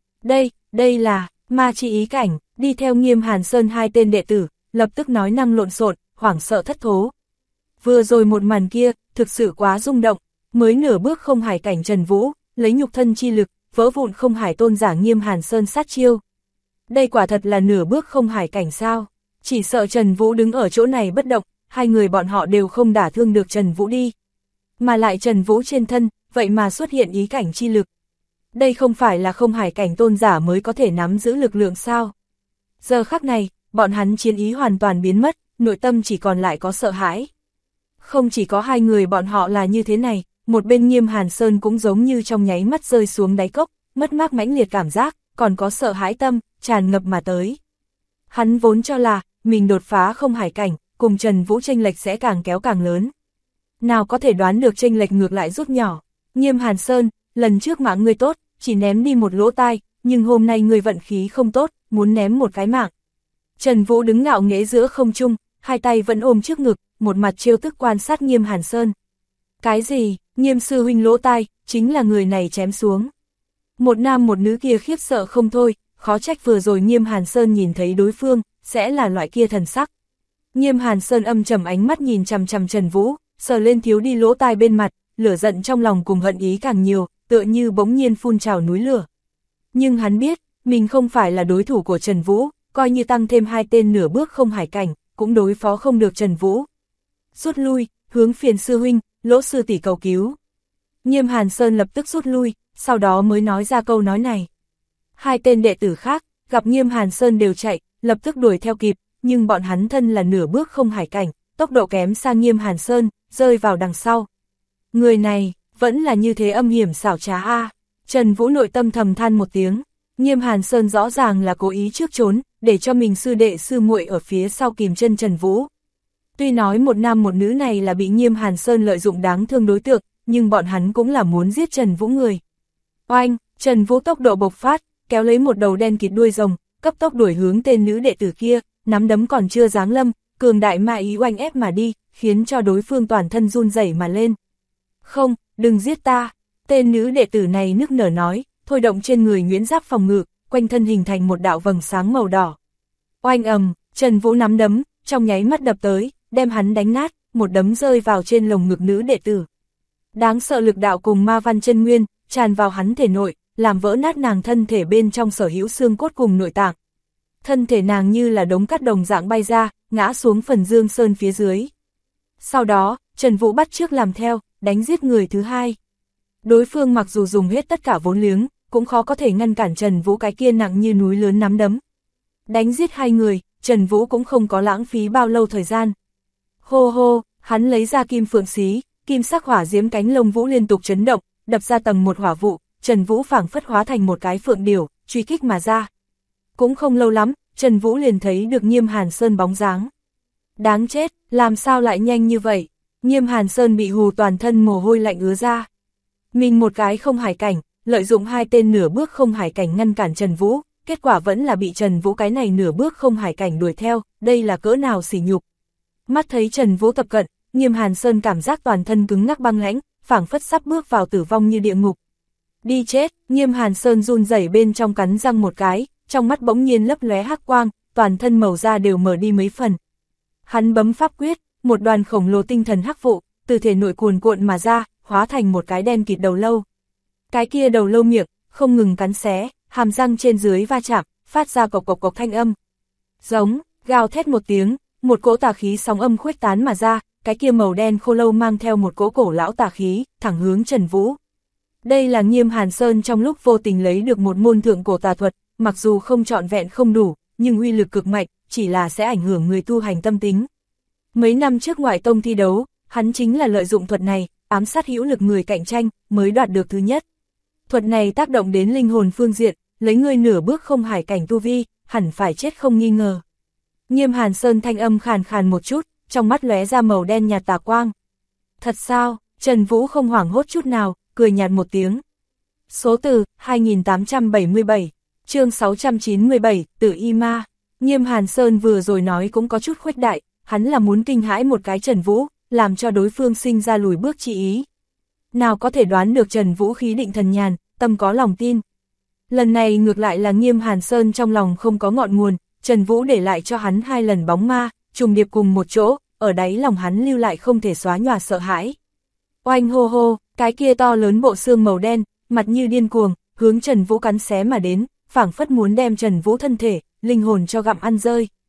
Đây là ma chi ý cảnh, đi theo Nghiêm Hàn Sơn hai tên đệ tử, lập tức nói năng lộn xộn, hoảng sợ thất thố. Vừa rồi một màn kia, thực sự quá rung động, mới nửa bước không hải cảnh Trần Vũ, lấy nhục thân chi lực, vỡ vụn không hải tôn giả Nghiêm Hàn Sơn sát chiêu. Đây quả thật là nửa bước không hải cảnh sao? Chỉ sợ Trần Vũ đứng ở chỗ này bất động, hai người bọn họ đều không đả thương được Trần Vũ đi. Mà lại Trần Vũ trên thân, vậy mà xuất hiện ý cảnh chi lực. Đây không phải là không hải cảnh tôn giả mới có thể nắm giữ lực lượng sao? Giờ khắc này, bọn hắn chiến ý hoàn toàn biến mất, nội tâm chỉ còn lại có sợ hãi. Không chỉ có hai người bọn họ là như thế này, một bên Nghiêm Hàn Sơn cũng giống như trong nháy mắt rơi xuống đáy cốc, mất mát mãnh liệt cảm giác, còn có sợ hãi tâm, tràn ngập mà tới. Hắn vốn cho là, mình đột phá không hải cảnh, cùng Trần Vũ chênh lệch sẽ càng kéo càng lớn. Nào có thể đoán được chênh lệch ngược lại rút nhỏ. Nghiêm Hàn Sơn, lần trước mạng ngươi tốt, chỉ ném đi một lỗ tai, nhưng hôm nay ngươi vận khí không tốt, muốn ném một cái mạng. Trần Vũ đứng ngạo nghễ giữa không trung, hai tay vẫn ôm trước ngực, một mặt trêu tức quan sát Nghiêm Hàn Sơn. Cái gì, Nghiêm sư huynh lỗ tai, chính là người này chém xuống. Một nam một nữ kia khiếp sợ không thôi, khó trách vừa rồi Nghiêm Hàn Sơn nhìn thấy đối phương, sẽ là loại kia thần sắc. Nghiêm Hàn Sơn âm trầm ánh mắt nhìn chằm chằm Trần Vũ, sờ lên thiếu đi lỗ tai bên mặt, lửa giận trong lòng cùng hận ý càng nhiều, tựa như bỗng nhiên phun trào núi lửa. Nhưng hắn biết, mình không phải là đối thủ của Trần Vũ, coi như tăng thêm hai tên nửa bước không hải cảnh, cũng đối phó không được Trần Vũ. Rút lui, hướng Phiền sư huynh, Lỗ sư tỷ cầu cứu. Nghiêm Hàn Sơn lập tức rút lui, sau đó mới nói ra câu nói này. Hai tên đệ tử khác, gặp Nghiêm Hàn Sơn đều chạy, lập tức đuổi theo kịp, nhưng bọn hắn thân là nửa bước không hải cảnh, tốc độ kém xa Nghiêm Hàn Sơn, rơi vào đằng sau. Người này, vẫn là như thế âm hiểm xảo trá a. Trần Vũ nội tâm thầm than một tiếng, Nghiêm Hàn Sơn rõ ràng là cố ý trước trốn, để cho mình sư đệ sư muội ở phía sau kìm chân Trần Vũ. Tuy nói một nam một nữ này là bị Nghiêm Hàn Sơn lợi dụng đáng thương đối tượng, nhưng bọn hắn cũng là muốn giết Trần Vũ người. Oanh, Trần Vũ tốc độ bộc phát, kéo lấy một đầu đen kịt đuôi rồng, cấp tốc đuổi hướng tên nữ đệ tử kia, nắm đấm còn chưa giáng lâm, cường đại ma ý oanh ép mà đi, khiến cho đối phương toàn thân run rẩy mà lên. Không, đừng giết ta, tên nữ đệ tử này nức nở nói, thôi động trên người Nguyễn Giáp phòng ngự, quanh thân hình thành một đạo vầng sáng màu đỏ. Oanh ầm, Trần Vũ nắm đấm, trong nháy mắt đập tới, đem hắn đánh nát, một đấm rơi vào trên lồng ngực nữ đệ tử. Đáng sợ lực đạo cùng ma văn chân nguyên, tràn vào hắn thể nội, làm vỡ nát nàng thân thể bên trong sở hữu xương cốt cùng nội tạng. Thân thể nàng như là đống cát đồng dạng bay ra, ngã xuống phần dương sơn phía dưới. Sau đó, Trần Vũ bắt chước làm theo, đánh giết người thứ hai. Đối phương mặc dù dùng hết tất cả vốn liếng, cũng khó có thể ngăn cản Trần Vũ cái kia nặng như núi lớn nắm đấm. Đánh giết hai người, Trần Vũ cũng không có lãng phí bao lâu thời gian. Hô hô, hắn lấy ra kim phượng xí, kim sắc hỏa diễm cánh lông vũ liên tục chấn động, đập ra tầng một hỏa vụ, Trần Vũ phảng phất hóa thành một cái phượng điểu, truy kích mà ra. Cũng không lâu lắm, Trần Vũ liền thấy được Nghiêm Hàn Sơn bóng dáng. Đáng chết, làm sao lại nhanh như vậy? Nghiêm Hàn Sơn bị hù toàn thân mồ hôi lạnh ứa ra. Mình một cái không hải cảnh, lợi dụng hai tên nửa bước không hải cảnh ngăn cản Trần Vũ, kết quả vẫn là bị Trần Vũ cái này nửa bước không hải cảnh đuổi theo, đây là cỡ nào sỉ nhục. Mắt thấy Trần Vũ tập cận, Nghiêm Hàn Sơn cảm giác toàn thân cứng ngắc băng lãnh, phảng phất sắp bước vào tử vong như địa ngục. Đi chết, Nghiêm Hàn Sơn run rẩy bên trong cắn răng một cái, trong mắt bỗng nhiên lấp lóe hắc quang, toàn thân màu da đều mở đi mấy phần. Hắn bấm pháp quyết, một đoàn khổng lồ tinh thần hắc vụ, từ thể nội cuồn cuộn mà ra, hóa thành một cái đen kịt đầu lâu. Cái kia đầu lâu miệng, không ngừng cắn xé, hàm răng trên dưới va chạm, phát ra cộc cộc cộc thanh âm. Giống, gào thét một tiếng, một cỗ tà khí sóng âm khuếch tán mà ra, cái kia màu đen khô lâu mang theo một cỗ cổ lão tà khí, thẳng hướng Trần Vũ. Đây là Nghiêm Hàn Sơn trong lúc vô tình lấy được một môn thượng cổ tà thuật, mặc dù không trọn vẹn không đủ, nhưng uy lực cực mạnh, chỉ là sẽ ảnh hưởng người tu hành tâm tính. Mấy năm trước ngoại tông thi đấu, hắn chính là lợi dụng thuật này, ám sát hữu lực người cạnh tranh, mới đoạt được thứ nhất. Thuật này tác động đến linh hồn phương diện, lấy người nửa bước không hải cảnh tu vi, hẳn phải chết không nghi ngờ. Nghiêm Hàn Sơn thanh âm khàn khàn một chút, trong mắt lóe ra màu đen nhạt tà quang. Thật sao? Trần Vũ không hoảng hốt chút nào, cười nhạt một tiếng. Số từ 2877, chương 697, Tử Y Ma. Nghiêm Hàn Sơn vừa rồi nói cũng có chút khuếch đại, hắn là muốn kinh hãi một cái Trần Vũ, làm cho đối phương sinh ra lùi bước chi ý. Nào có thể đoán được Trần Vũ khí định thần nhàn, tâm có lòng tin. Lần này ngược lại là Nghiêm Hàn Sơn trong lòng không có ngọn nguồn, Trần Vũ để lại cho hắn hai lần bóng ma, trùng điệp cùng một chỗ, ở đáy lòng hắn lưu lại không thể xóa nhòa sợ hãi. Oanh hô hô, cái kia to lớn bộ xương màu đen, mặt như điên cuồng, hướng Trần Vũ cắn xé mà đến, phảng phất muốn đem Trần Vũ thân thể, linh hồn cho gặm ăn rơi.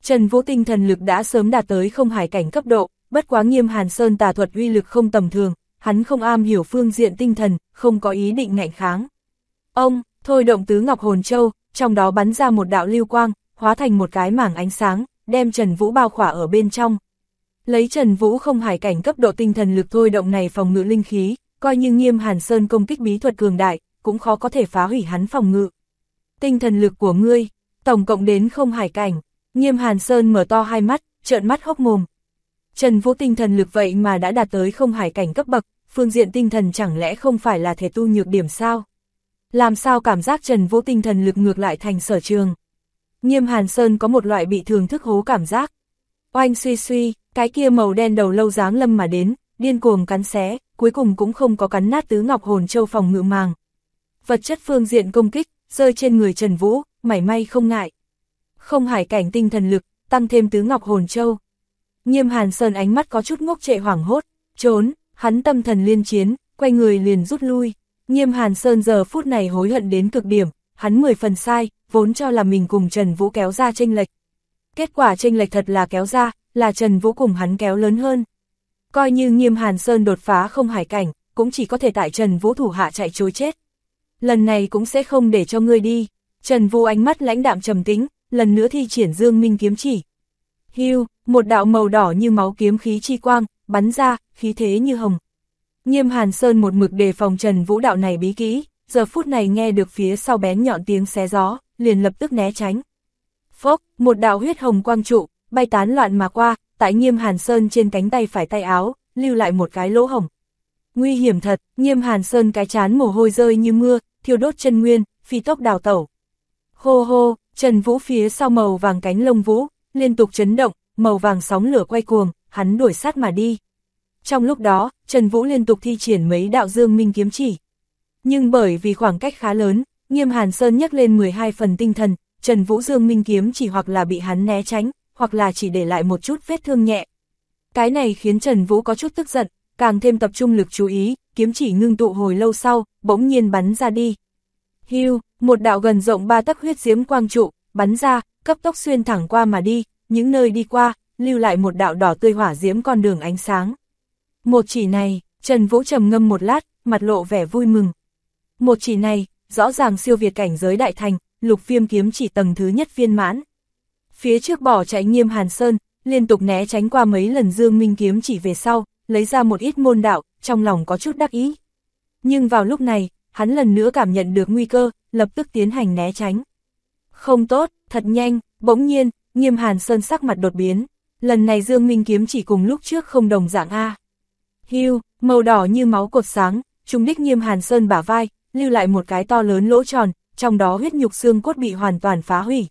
Trần Vũ tinh thần lực đã sớm đạt tới không hải cảnh cấp độ, bất quá Nghiêm Hàn Sơn tà thuật uy lực không tầm thường, hắn không am hiểu phương diện tinh thần, không có ý định ngạnh kháng. Ông, thôi động tứ ngọc hồn châu, trong đó bắn ra một đạo lưu quang, hóa thành một cái mảng ánh sáng, đem Trần Vũ bao khỏa ở bên trong. Lấy Trần Vũ không hải cảnh cấp độ tinh thần lực thôi động này phòng ngự linh khí, coi như Nghiêm Hàn Sơn công kích bí thuật cường đại, cũng khó có thể phá hủy hắn phòng ngự. Tinh thần lực của ngươi, tổng cộng đến không hải cảnh. Nghiêm Hàn Sơn mở to hai mắt, trợn mắt hốc mồm. Trần Vũ tinh thần lực vậy mà đã đạt tới không hải cảnh cấp bậc, phương diện tinh thần chẳng lẽ không phải là thể tu nhược điểm sao? Làm sao cảm giác Trần Vũ tinh thần lực ngược lại thành sở trường? Nghiêm Hàn Sơn có một loại bị thường thức hố cảm giác. Oanh suy suy, cái kia màu đen đầu lâu giáng lâm mà đến, điên cuồng cắn xé, cuối cùng cũng không có cắn nát tứ ngọc hồn châu phòng ngự màng. Vật chất phương diện công kích, rơi trên người Trần Vũ, mảy may không ngại. Không hải cảnh tinh thần lực, tăng thêm tứ ngọc hồn châu. Nghiêm Hàn Sơn ánh mắt có chút ngốc trệ hoảng hốt, trốn, hắn tâm thần liên chiến, quay người liền rút lui. Nghiêm Hàn Sơn giờ phút này hối hận đến cực điểm, hắn 10 phần sai, vốn cho là mình cùng Trần Vũ kéo ra chênh lệch. Kết quả chênh lệch thật là kéo ra, là Trần Vũ cùng hắn kéo lớn hơn. Coi như Nghiêm Hàn Sơn đột phá không hải cảnh, cũng chỉ có thể tại Trần Vũ thủ hạ chạy trối chết. Lần này cũng sẽ không để cho ngươi đi. Trần Vũ ánh mắt lãnh đạm trầm tĩnh, lần nữa thi triển Dương Minh kiếm chỉ. Hưu, một đạo màu đỏ như máu kiếm khí chi quang, bắn ra, khí thế như hồng. Nghiêm Hàn Sơn một mực đề phòng Trần Vũ đạo này bí kỹ, giờ phút này nghe được phía sau bén nhọn tiếng xé gió, liền lập tức né tránh. Phốc, một đạo huyết hồng quang trụ, bay tán loạn mà qua, tại Nghiêm Hàn Sơn trên cánh tay phải tay áo, lưu lại một cái lỗ hổng. Nguy hiểm thật, Nghiêm Hàn Sơn cái trán mồ hôi rơi như mưa, thiêu đốt chân nguyên, phi tốc đào tẩu. Hô hô, Trần Vũ phía sau màu vàng cánh lông vũ, liên tục chấn động, màu vàng sóng lửa quay cuồng, hắn đuổi sát mà đi. Trong lúc đó, Trần Vũ liên tục thi triển mấy đạo Dương Minh kiếm chỉ. Nhưng bởi vì khoảng cách khá lớn, Nghiêm Hàn Sơn nhấc lên 12 phần tinh thần, Trần Vũ Dương Minh kiếm chỉ hoặc là bị hắn né tránh, hoặc là chỉ để lại một chút vết thương nhẹ. Cái này khiến Trần Vũ có chút tức giận, càng thêm tập trung lực chú ý, kiếm chỉ ngưng tụ hồi lâu sau, bỗng nhiên bắn ra đi. Hưu, một đạo gần rộng 3 tấc huyết diễm quang trụ, bắn ra, cấp tốc xuyên thẳng qua mà đi, những nơi đi qua, lưu lại một đạo đỏ tươi hỏa diễm con đường ánh sáng. Một chỉ này, Trần Vũ trầm ngâm một lát, mặt lộ vẻ vui mừng. Một chỉ này, rõ ràng siêu việt cảnh giới đại thành, Lục Viêm kiếm chỉ tầng thứ nhất viên mãn. Phía trước bỏ chạy Nghiêm Hàn Sơn, liên tục né tránh qua mấy lần Dương Minh kiếm chỉ về sau, lấy ra một ít môn đạo, trong lòng có chút đắc ý. Nhưng vào lúc này, hắn lần nữa cảm nhận được nguy cơ, lập tức tiến hành né tránh. Không tốt, thật nhanh, bỗng nhiên, Nghiêm Hàn Sơn sắc mặt đột biến. Lần này Dương Minh kiếm chỉ cùng lúc trước không đồng dạng a. Hưu, màu đỏ như máu cột sáng, trúng đích Nghiêm Hàn Sơn bả vai, lưu lại một cái to lớn lỗ tròn, trong đó huyết nhục xương cốt bị hoàn toàn phá hủy.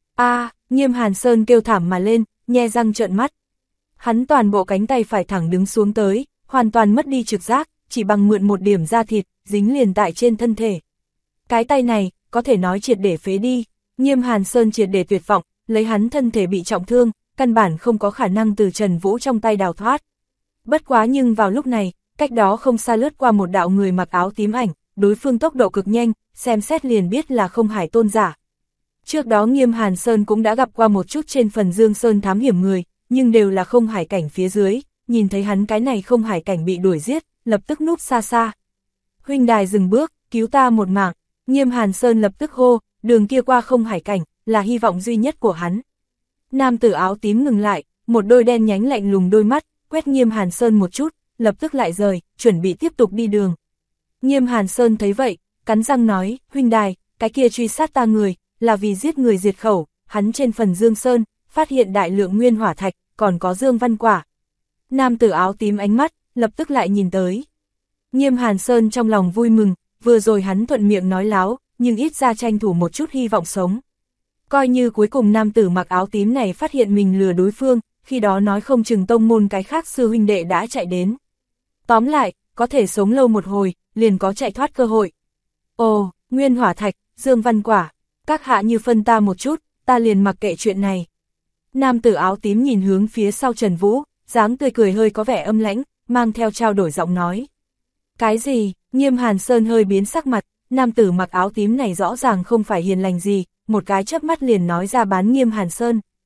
Nghiêm Hàn Sơn kêu thảm mà lên, nhe răng trợn mắt. Hắn toàn bộ cánh tay phải thẳng đứng xuống tới, hoàn toàn mất đi trực giác, chỉ bằng mượn một điểm da thịt, dính liền tại trên thân thể. Cái tay này, có thể nói triệt để phế đi. Nghiêm Hàn Sơn triệt để tuyệt vọng, lấy hắn thân thể bị trọng thương, căn bản không có khả năng từ Trần Vũ trong tay đào thoát. Bất quá nhưng vào lúc này, cách đó không xa lướt qua một đạo người mặc áo tím ảnh, đối phương tốc độ cực nhanh, xem xét liền biết là không hải tôn giả. Trước đó Nghiêm Hàn Sơn cũng đã gặp qua một chút trên phần Dương Sơn thám hiểm người, nhưng đều là không hải cảnh phía dưới, nhìn thấy hắn cái này không hải cảnh bị đuổi giết, lập tức núp xa xa. Huynh đài dừng bước, cứu ta một mạng, Nghiêm Hàn Sơn lập tức hô, đường kia qua không hải cảnh, là hy vọng duy nhất của hắn. Nam tử áo tím ngừng lại, một đôi đen nhánh lạnh lùng đôi mắt, quét Nghiêm Hàn Sơn một chút, lập tức lại rời, chuẩn bị tiếp tục đi đường. Nghiêm Hàn Sơn thấy vậy, cắn răng nói, huynh đài, cái kia truy sát ta người, là vì giết người diệt khẩu, hắn trên phần Dương Sơn, phát hiện đại lượng nguyên hỏa thạch, còn có dương văn quả. Nam tử áo tím ánh mắt, lập tức lại nhìn tới. Nghiêm Hàn Sơn trong lòng vui mừng, vừa rồi hắn thuận miệng nói láo, nhưng ít ra tranh thủ một chút hy vọng sống. Coi như cuối cùng nam tử mặc áo tím này phát hiện mình lừa đối phương, khi đó nói không chừng tông môn cái khác sư huynh đệ đã chạy đến. Tóm lại, có thể sống lâu một hồi, liền có chạy thoát cơ hội. Ồ, nguyên hỏa thạch, dương văn quả, các hạ như phân ta một chút, ta liền mặc kệ chuyện này. Nam tử áo tím nhìn hướng phía sau Trần Vũ, dáng tươi cười hơi có vẻ âm lãnh, mang theo trao đổi giọng nói. Cái gì? Nghiêm Hàn Sơn hơi biến sắc mặt, nam tử mặc áo tím này rõ ràng không phải hiền lành gì, một cái chớp mắt liền nói ra bán Nghiêm Hàn Sơn.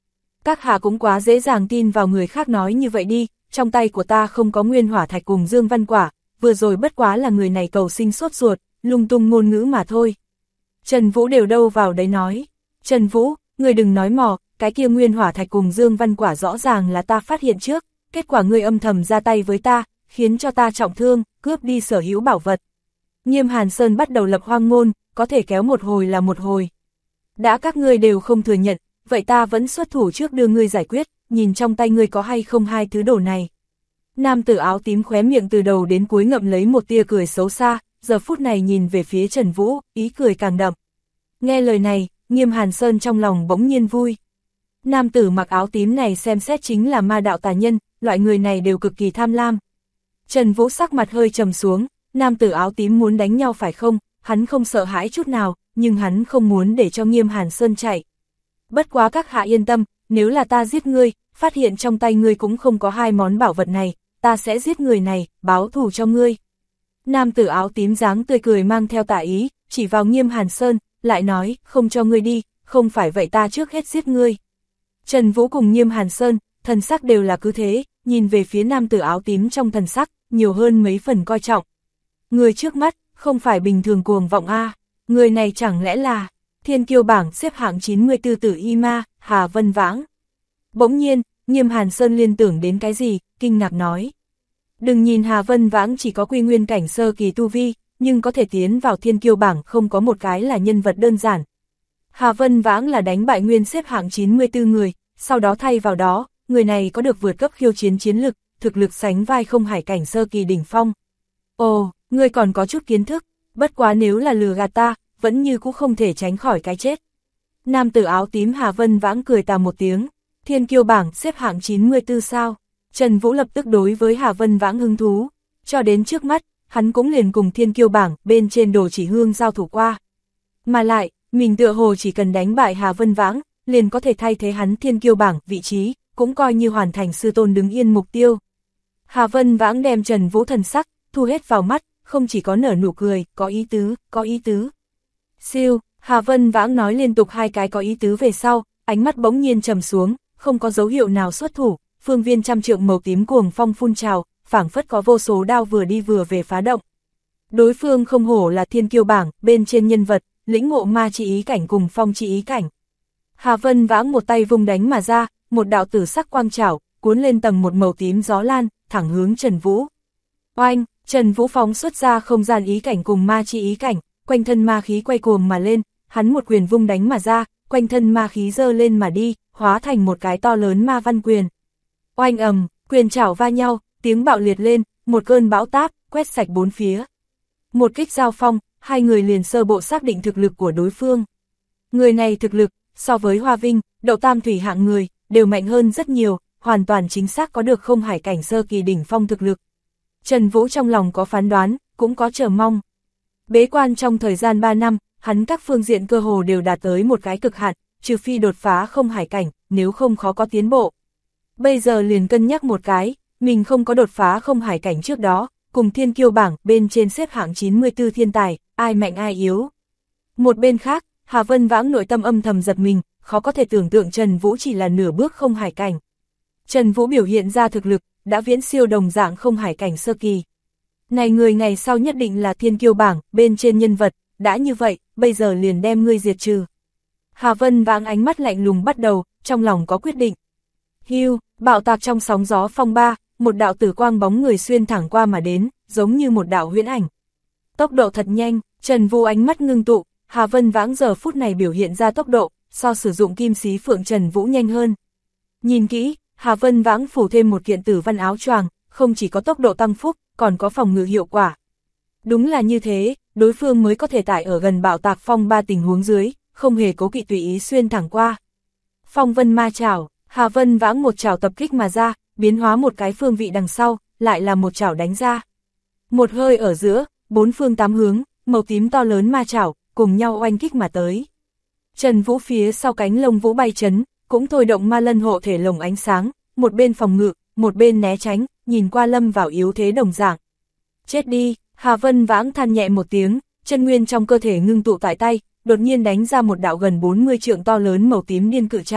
Các hạ cũng quá dễ dàng tin vào người khác nói như vậy đi, trong tay của ta không có nguyên hỏa thạch cùng dương văn quả, vừa rồi bất quá là người này cầu sinh sốt ruột, lung tung ngôn ngữ mà thôi. Trần Vũ đều đâu vào đấy nói. Trần Vũ, người đừng nói mò, cái kia nguyên hỏa thạch cùng dương văn quả rõ ràng là ta phát hiện trước, kết quả người âm thầm ra tay với ta, khiến cho ta trọng thương, cướp đi sở hữu bảo vật. Nghiêm Hàn Sơn bắt đầu lập hoang ngôn, có thể kéo một hồi là một hồi. Đã các ngươi đều không thừa nhận, vậy ta vẫn xuất thủ trước đưa ngươi giải quyết, nhìn trong tay ngươi có hay không hai thứ đồ này. Nam tử áo tím khóe miệng từ đầu đến cuối ngậm lấy một tia cười xấu xa, giờ phút này nhìn về phía Trần Vũ, ý cười càng đậm. Nghe lời này, Nghiêm Hàn Sơn trong lòng bỗng nhiên vui. Nam tử mặc áo tím này xem xét chính là ma đạo tà nhân, loại người này đều cực kỳ tham lam. Trần Vũ sắc mặt hơi trầm xuống, nam tử áo tím muốn đánh nhau phải không, hắn không sợ hãi chút nào, nhưng hắn không muốn để cho Nghiêm Hàn Sơn chạy. Bất quá các hạ yên tâm, nếu là ta giết ngươi, phát hiện trong tay ngươi cũng không có hai món bảo vật này, ta sẽ giết người này, báo thù cho ngươi. Nam tử áo tím dáng tươi cười mang theo tà ý, chỉ vào Nghiêm Hàn Sơn, lại nói, không cho ngươi đi, không phải vậy ta trước hết giết ngươi. Trần Vũ cùng Nghiêm Hàn Sơn, thần sắc đều là cứ thế, nhìn về phía nam tử áo tím trong thần sắc, nhiều hơn mấy phần coi trọng. Người trước mắt, không phải bình thường cuồng vọng a, người này chẳng lẽ là thiên kiêu bảng xếp hạng 94 tử y ma, Hà Vân Vãng. Bỗng nhiên, Nghiêm Hàn Sơn liên tưởng đến cái gì, kinh ngạc nói. Đừng nhìn Hà Vân Vãng chỉ có quy nguyên cảnh sơ kỳ tu vi, nhưng có thể tiến vào thiên kiêu bảng không có một cái là nhân vật đơn giản. Hà Vân Vãng là đánh bại nguyên xếp hạng 94 người, sau đó thay vào đó, người này có được vượt cấp khiêu chiến chiến lực, thực lực sánh vai không hải cảnh sơ kỳ đỉnh phong. Ồ, ngươi còn có chút kiến thức, bất quá nếu là lừa gạt ta, vẫn như cũng không thể tránh khỏi cái chết. Nam tử áo tím Hà Vân Vãng cười tà một tiếng, thiên kiêu bảng xếp hạng 94 sao. Trần Vũ lập tức đối với Hà Vân Vãng hứng thú, cho đến trước mắt, hắn cũng liền cùng thiên kiêu bảng bên trên Đồ Chỉ Hương giao thủ qua. Mà lại, mình tựa hồ chỉ cần đánh bại Hà Vân Vãng, liền có thể thay thế hắn thiên kiêu bảng vị trí, cũng coi như hoàn thành sư tôn đứng yên mục tiêu. Hà Vân Vãng đem Trần Vũ thần sắc, thu hết vào mắt, không chỉ có nở nụ cười, có ý tứ, có ý tứ. Siêu, Hà Vân Vãng nói liên tục hai cái có ý tứ về sau, ánh mắt bỗng nhiên trầm xuống, không có dấu hiệu nào xuất thủ, phương viên trăm trượng màu tím cuồng phong phun trào, phảng phất có vô số đao vừa đi vừa về phá động. Đối phương không hổ là thiên kiêu bảng, bên trên nhân vật, lĩnh ngộ ma chi ý cảnh cùng phong chi ý cảnh. Hà Vân Vãng một tay vung đánh mà ra, một đạo tử sắc quang trảo, cuốn lên tầng một màu tím gió lan, thẳng hướng Trần Vũ. Oanh, Trần Vũ phóng xuất ra không gian ý cảnh cùng ma chi ý cảnh, quanh thân ma khí quay cuồng mà lên, hắn một quyền vung đánh mà ra, quanh thân ma khí dơ lên mà đi, hóa thành một cái to lớn ma văn quyền. Oanh ầm, quyền chảo va nhau, tiếng bạo liệt lên, một cơn bão táp, quét sạch bốn phía. Một kích giao phong, hai người liền sơ bộ xác định thực lực của đối phương. Người này thực lực, so với Hoa Vinh, Đậu Tam Thủy hạng người, đều mạnh hơn rất nhiều, hoàn toàn chính xác có được không hải cảnh sơ kỳ đỉnh phong thực lực. Trần Vũ trong lòng có phán đoán, cũng có chờ mong. Bế quan trong thời gian 3 năm, hắn các phương diện cơ hồ đều đạt tới một cái cực hạn, trừ phi đột phá không hải cảnh, nếu không khó có tiến bộ. Bây giờ liền cân nhắc một cái, mình không có đột phá không hải cảnh trước đó, cùng thiên kiêu bảng bên trên xếp hạng 94 thiên tài, ai mạnh ai yếu. Một bên khác, Hà Vân Vãng nội tâm âm thầm giật mình, khó có thể tưởng tượng Trần Vũ chỉ là nửa bước không hải cảnh. Trần Vũ biểu hiện ra thực lực, đã viễn siêu đồng dạng không hải cảnh sơ kỳ. Này người ngày sau nhất định là thiên kiêu bảng, bên trên nhân vật, đã như vậy, bây giờ liền đem ngươi diệt trừ. Hà Vân Vãng ánh mắt lạnh lùng bắt đầu, trong lòng có quyết định. Hưu, bạo tạc trong sóng gió phong ba, một đạo tử quang bóng người xuyên thẳng qua mà đến, giống như một đạo huyễn ảnh. Tốc độ thật nhanh, Trần Vũ ánh mắt ngưng tụ, Hà Vân Vãng giờ phút này biểu hiện ra tốc độ, so sử dụng kim xí phượng Trần Vũ nhanh hơn. Nhìn kỹ, Hà Vân Vãng phủ thêm một kiện tử văn áo choàng, không chỉ có tốc độ tăng phúc, còn có phòng ngự hiệu quả. Đúng là như thế, đối phương mới có thể tại ở gần bạo tạc phong ba tình huống dưới, không hề cố kỵ tùy ý xuyên thẳng qua. Phong vân ma chảo, Hà Vân Vãng một chảo tập kích mà ra, biến hóa một cái phương vị đằng sau, lại là một chảo đánh ra. Một hơi ở giữa, bốn phương tám hướng, màu tím to lớn ma chảo, cùng nhau oanh kích mà tới. Trần Vũ phía sau cánh lông vũ bay chấn, cũng thôi động ma lân hộ thể lồng ánh sáng, một bên phòng ngự, một bên né tránh, nhìn qua lâm vào yếu thế đồng dạng. Chết đi, Hà Vân Vãng than nhẹ một tiếng, chân nguyên trong cơ thể ngưng tụ tại tay, đột nhiên đánh ra một đạo gần 40 trượng to lớn màu tím điên cự chảo,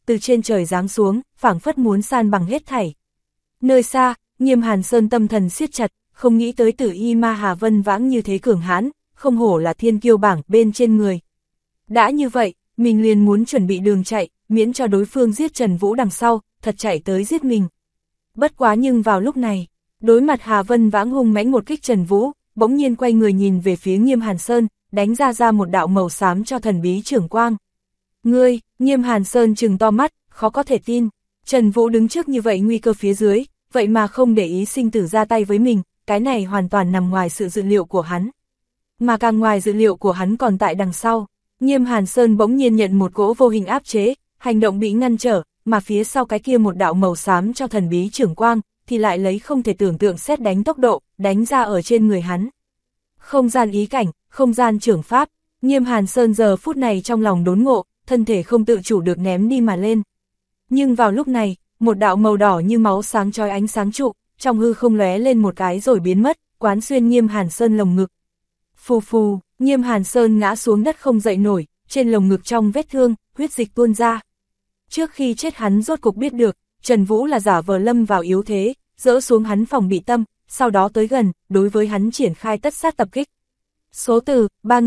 từ trên trời giáng xuống, phảng phất muốn san bằng hết thảy. Nơi xa, Nghiêm Hàn Sơn tâm thần siết chặt, không nghĩ tới Tử Y Ma Hà Vân Vãng như thế cường hãn, không hổ là thiên kiêu bảng bên trên người. Đã như vậy, mình liền muốn chuẩn bị đường chạy, miễn cho đối phương giết Trần Vũ đằng sau, thật chạy tới giết mình. Bất quá nhưng vào lúc này, đối mặt Hà Vân Vãng hung mãnh một kích Trần Vũ, bỗng nhiên quay người nhìn về phía Nghiêm Hàn Sơn, đánh ra một đạo màu xám cho thần bí trưởng quang. Ngươi, Nghiêm Hàn Sơn trừng to mắt, khó có thể tin. Trần Vũ đứng trước như vậy nguy cơ phía dưới, vậy mà không để ý sinh tử ra tay với mình, cái này hoàn toàn nằm ngoài sự dự liệu của hắn. Mà càng ngoài dự liệu của hắn còn tại đằng sau, Nghiêm Hàn Sơn bỗng nhiên nhận một cỗ vô hình áp chế, hành động bị ngăn trở, mà phía sau cái kia một đạo màu xám cho thần bí trưởng quang, thì lại lấy không thể tưởng tượng sét đánh tốc độ, đánh ra ở trên người hắn. Không gian ý cảnh, không gian trưởng pháp, Nghiêm Hàn Sơn giờ phút này trong lòng đốn ngộ, thân thể không tự chủ được ném đi mà lên. Nhưng vào lúc này, một đạo màu đỏ như máu sáng chói ánh sáng trụ, trong hư không lóe lên một cái rồi biến mất, quán xuyên Nghiêm Hàn Sơn lồng ngực. Phù phù, Nghiêm Hàn Sơn ngã xuống đất không dậy nổi, trên lồng ngực trong vết thương, huyết dịch tuôn ra. Trước khi chết hắn rốt cục biết được, Trần Vũ là giả vờ lâm vào yếu thế, dỡ xuống hắn phòng bị tâm, sau đó tới gần, đối với hắn triển khai tất sát tập kích. Số từ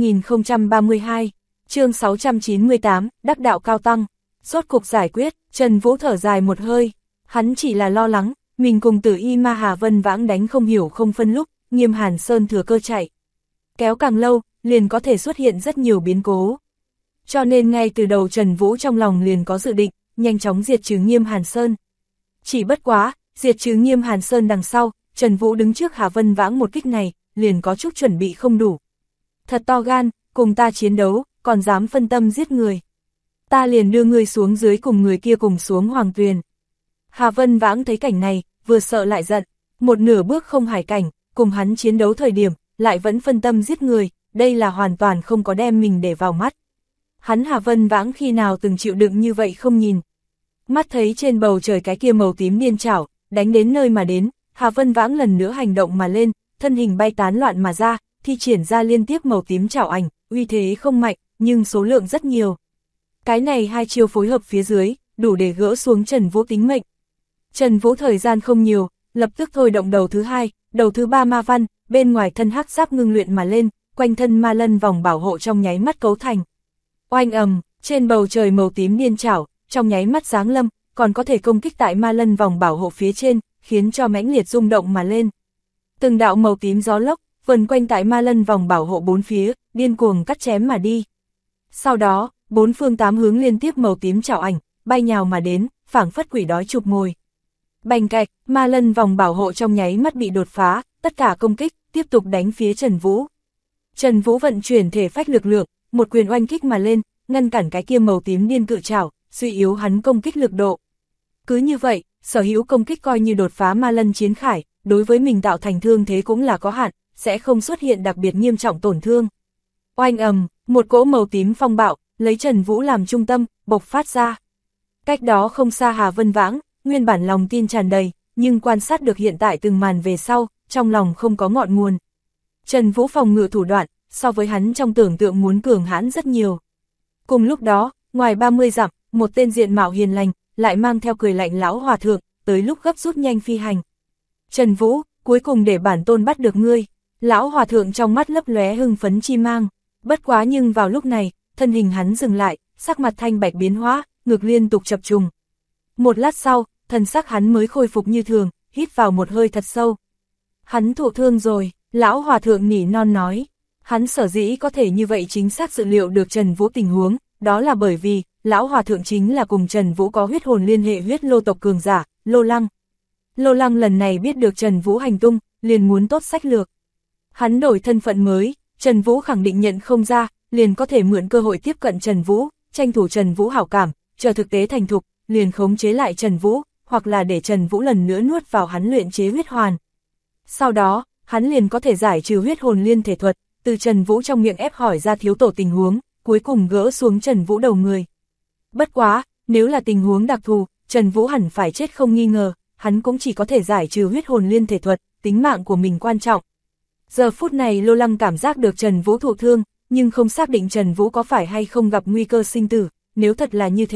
3032, chương 698, đắc đạo cao tăng. Rốt cục giải quyết, Trần Vũ thở dài một hơi, hắn chỉ là lo lắng, mình cùng Tử Y Ma Hà Vân Vãng đánh không hiểu không phân lúc, Nghiêm Hàn Sơn thừa cơ chạy. Kéo càng lâu, liền có thể xuất hiện rất nhiều biến cố. Cho nên ngay từ đầu Trần Vũ trong lòng liền có dự định, nhanh chóng diệt trừ Nghiêm Hàn Sơn. Chỉ bất quá, diệt trừ Nghiêm Hàn Sơn đằng sau, Trần Vũ đứng trước Hà Vân Vãng một kích này, liền có chút chuẩn bị không đủ. Thật to gan, cùng ta chiến đấu, còn dám phân tâm giết người. Ta liền đưa ngươi xuống dưới cùng người kia cùng xuống hoàng tuyền. Hà Vân Vãng thấy cảnh này, vừa sợ lại giận, một nửa bước không hải cảnh, cùng hắn chiến đấu thời điểm, lại vẫn phân tâm giết người, đây là hoàn toàn không có đem mình để vào mắt. Hắn Hà Vân Vãng khi nào từng chịu đựng như vậy không nhìn. Mắt thấy trên bầu trời cái kia màu tím điên chảo, đánh đến nơi mà đến, Hà Vân Vãng lần nữa hành động mà lên, thân hình bay tán loạn mà ra, thi triển ra liên tiếp màu tím chảo ảnh, uy thế không mạnh, nhưng số lượng rất nhiều. Cái này hai chiêu phối hợp phía dưới, đủ để gỡ xuống Trần Vũ tính mệnh. Trần Vũ thời gian không nhiều, lập tức thôi động đầu thứ hai, đầu thứ ba ma văn, bên ngoài thân hắc giáp ngưng luyện mà lên, quanh thân ma lân vòng bảo hộ trong nháy mắt cấu thành. Oanh ầm, trên bầu trời màu tím điên chảo, trong nháy mắt giáng lâm, còn có thể công kích tại ma lân vòng bảo hộ phía trên, khiến cho mãnh liệt rung động mà lên. Từng đạo màu tím gió lốc, vần quanh tại ma lân vòng bảo hộ bốn phía, điên cuồng cắt chém mà đi. Sau đó, bốn phương tám hướng liên tiếp màu tím chảo ảnh, bay nhào mà đến, phảng phất quỷ đói chụp mồi. Bành cạch, ma lân vòng bảo hộ trong nháy mắt bị đột phá, tất cả công kích, tiếp tục đánh phía Trần Vũ. Trần Vũ vận chuyển thể phách lực lượng, một quyền oanh kích mà lên, ngăn cản cái kia màu tím điên cự chảo, suy yếu hắn công kích lực độ. Cứ như vậy, sở hữu công kích coi như đột phá ma lân chiến khải, đối với mình tạo thành thương thế cũng là có hạn, sẽ không xuất hiện đặc biệt nghiêm trọng tổn thương. Oanh ầm, một cỗ màu tím phong bạo, lấy Trần Vũ làm trung tâm, bộc phát ra. Cách đó không xa Hà Vân Vãng, nguyên bản lòng tin tràn đầy, nhưng quan sát được hiện tại từng màn về sau, trong lòng không có ngọn nguồn. Trần Vũ phòng ngự thủ đoạn, so với hắn trong tưởng tượng muốn cường hãn rất nhiều. Cùng lúc đó, ngoài 30 dặm, một tên diện mạo hiền lành, lại mang theo cười lạnh lão hòa thượng, tới lúc gấp rút nhanh phi hành. Trần Vũ, cuối cùng để bản tôn bắt được ngươi. Lão hòa thượng trong mắt lấp lóe hưng phấn chi mang. Bất quá nhưng vào lúc này, thân hình hắn dừng lại, sắc mặt thanh bạch biến hóa, ngực liên tục chập trùng. Một lát sau, thần sắc hắn mới khôi phục như thường, hít vào một hơi thật sâu. Hắn thụ thương rồi, lão hòa thượng nỉ non nói. Hắn sở dĩ có thể như vậy chính xác dự liệu được Trần Vũ tình huống, đó là bởi vì, lão hòa thượng chính là cùng Trần Vũ có huyết hồn liên hệ huyết lô tộc cường giả, Lô Lăng. Lô Lăng lần này biết được Trần Vũ hành tung, liền muốn tốt sách lược. Hắn đổi thân phận mới, Trần Vũ khẳng định nhận không ra, liền có thể mượn cơ hội tiếp cận Trần Vũ, tranh thủ Trần Vũ hảo cảm, chờ thực tế thành thục, liền khống chế lại Trần Vũ, hoặc là để Trần Vũ lần nữa nuốt vào hắn luyện chế huyết hoàn. Sau đó, hắn liền có thể giải trừ huyết hồn liên thể thuật, từ Trần Vũ trong miệng ép hỏi ra thiếu tổ tình huống, cuối cùng gỡ xuống Trần Vũ đầu người. Bất quá, nếu là tình huống đặc thù, Trần Vũ hẳn phải chết không nghi ngờ, hắn cũng chỉ có thể giải trừ huyết hồn liên thể thuật, tính mạng của mình quan trọng. Giờ phút này Lô Lăng cảm giác được Trần Vũ thụ thương, nhưng không xác định Trần Vũ có phải hay không gặp nguy cơ sinh tử, nếu thật là như thế,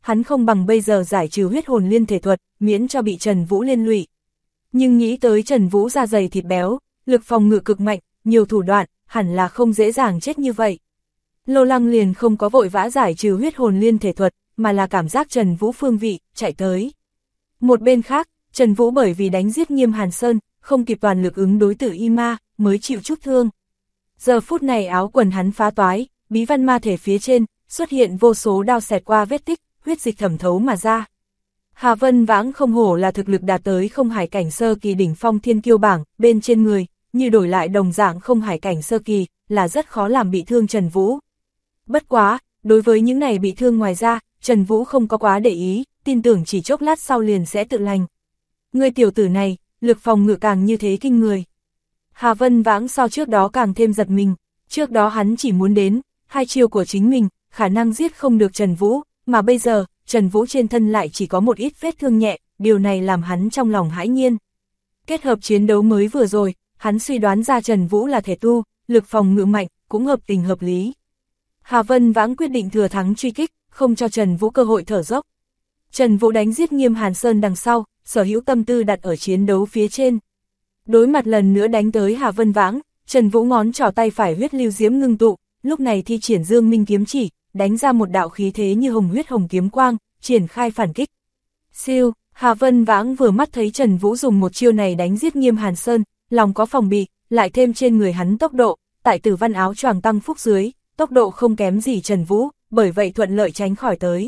hắn không bằng bây giờ giải trừ huyết hồn liên thể thuật, miễn cho bị Trần Vũ liên lụy. Nhưng nghĩ tới Trần Vũ da dày thịt béo, lực phòng ngự cực mạnh, nhiều thủ đoạn, hẳn là không dễ dàng chết như vậy. Lô Lăng liền không có vội vã giải trừ huyết hồn liên thể thuật, mà là cảm giác Trần Vũ phương vị, chạy tới. Một bên khác, Trần Vũ bởi vì đánh giết Nghiêm Hàn Sơn, không kịp toàn lực ứng đối tử y ma, mới chịu chút thương. Giờ phút này áo quần hắn phá toái, bí văn ma thể phía trên, xuất hiện vô số đao xẹt qua vết tích, huyết dịch thẩm thấu mà ra. Hà Vân Vãng không hổ là thực lực đạt tới không hải cảnh sơ kỳ đỉnh phong thiên kiêu bảng, bên trên người, như đổi lại đồng dạng không hải cảnh sơ kỳ, là rất khó làm bị thương Trần Vũ. Bất quá, đối với những này bị thương ngoài ra, Trần Vũ không có quá để ý, tin tưởng chỉ chốc lát sau liền sẽ tự lành. Người tiểu tử này, lực phòng ngự càng như thế kinh người. Hà Vân Vãng so trước đó càng thêm giật mình, trước đó hắn chỉ muốn đến, hai chiêu của chính mình, khả năng giết không được Trần Vũ, mà bây giờ, Trần Vũ trên thân lại chỉ có một ít vết thương nhẹ, điều này làm hắn trong lòng hãi nhiên. Kết hợp chiến đấu mới vừa rồi, hắn suy đoán ra Trần Vũ là thể tu, lực phòng ngự mạnh, cũng hợp tình hợp lý. Hà Vân Vãng quyết định thừa thắng truy kích, không cho Trần Vũ cơ hội thở dốc. Trần Vũ đánh giết Nghiêm Hàn Sơn đằng sau, sở hữu tâm tư đặt ở chiến đấu phía trên. Đối mặt lần nữa đánh tới Hà Vân Vãng, Trần Vũ ngón trỏ tay phải huyết lưu diễm ngưng tụ, lúc này thi triển Dương Minh kiếm chỉ, đánh ra một đạo khí thế như hồng huyết hồng kiếm quang, triển khai phản kích. Siêu, Hà Vân Vãng vừa mắt thấy Trần Vũ dùng một chiêu này đánh giết Nghiêm Hàn Sơn, lòng có phòng bị, lại thêm trên người hắn tốc độ, tại Tử Văn áo choàng tăng phúc dưới, tốc độ không kém gì Trần Vũ, bởi vậy thuận lợi tránh khỏi tới.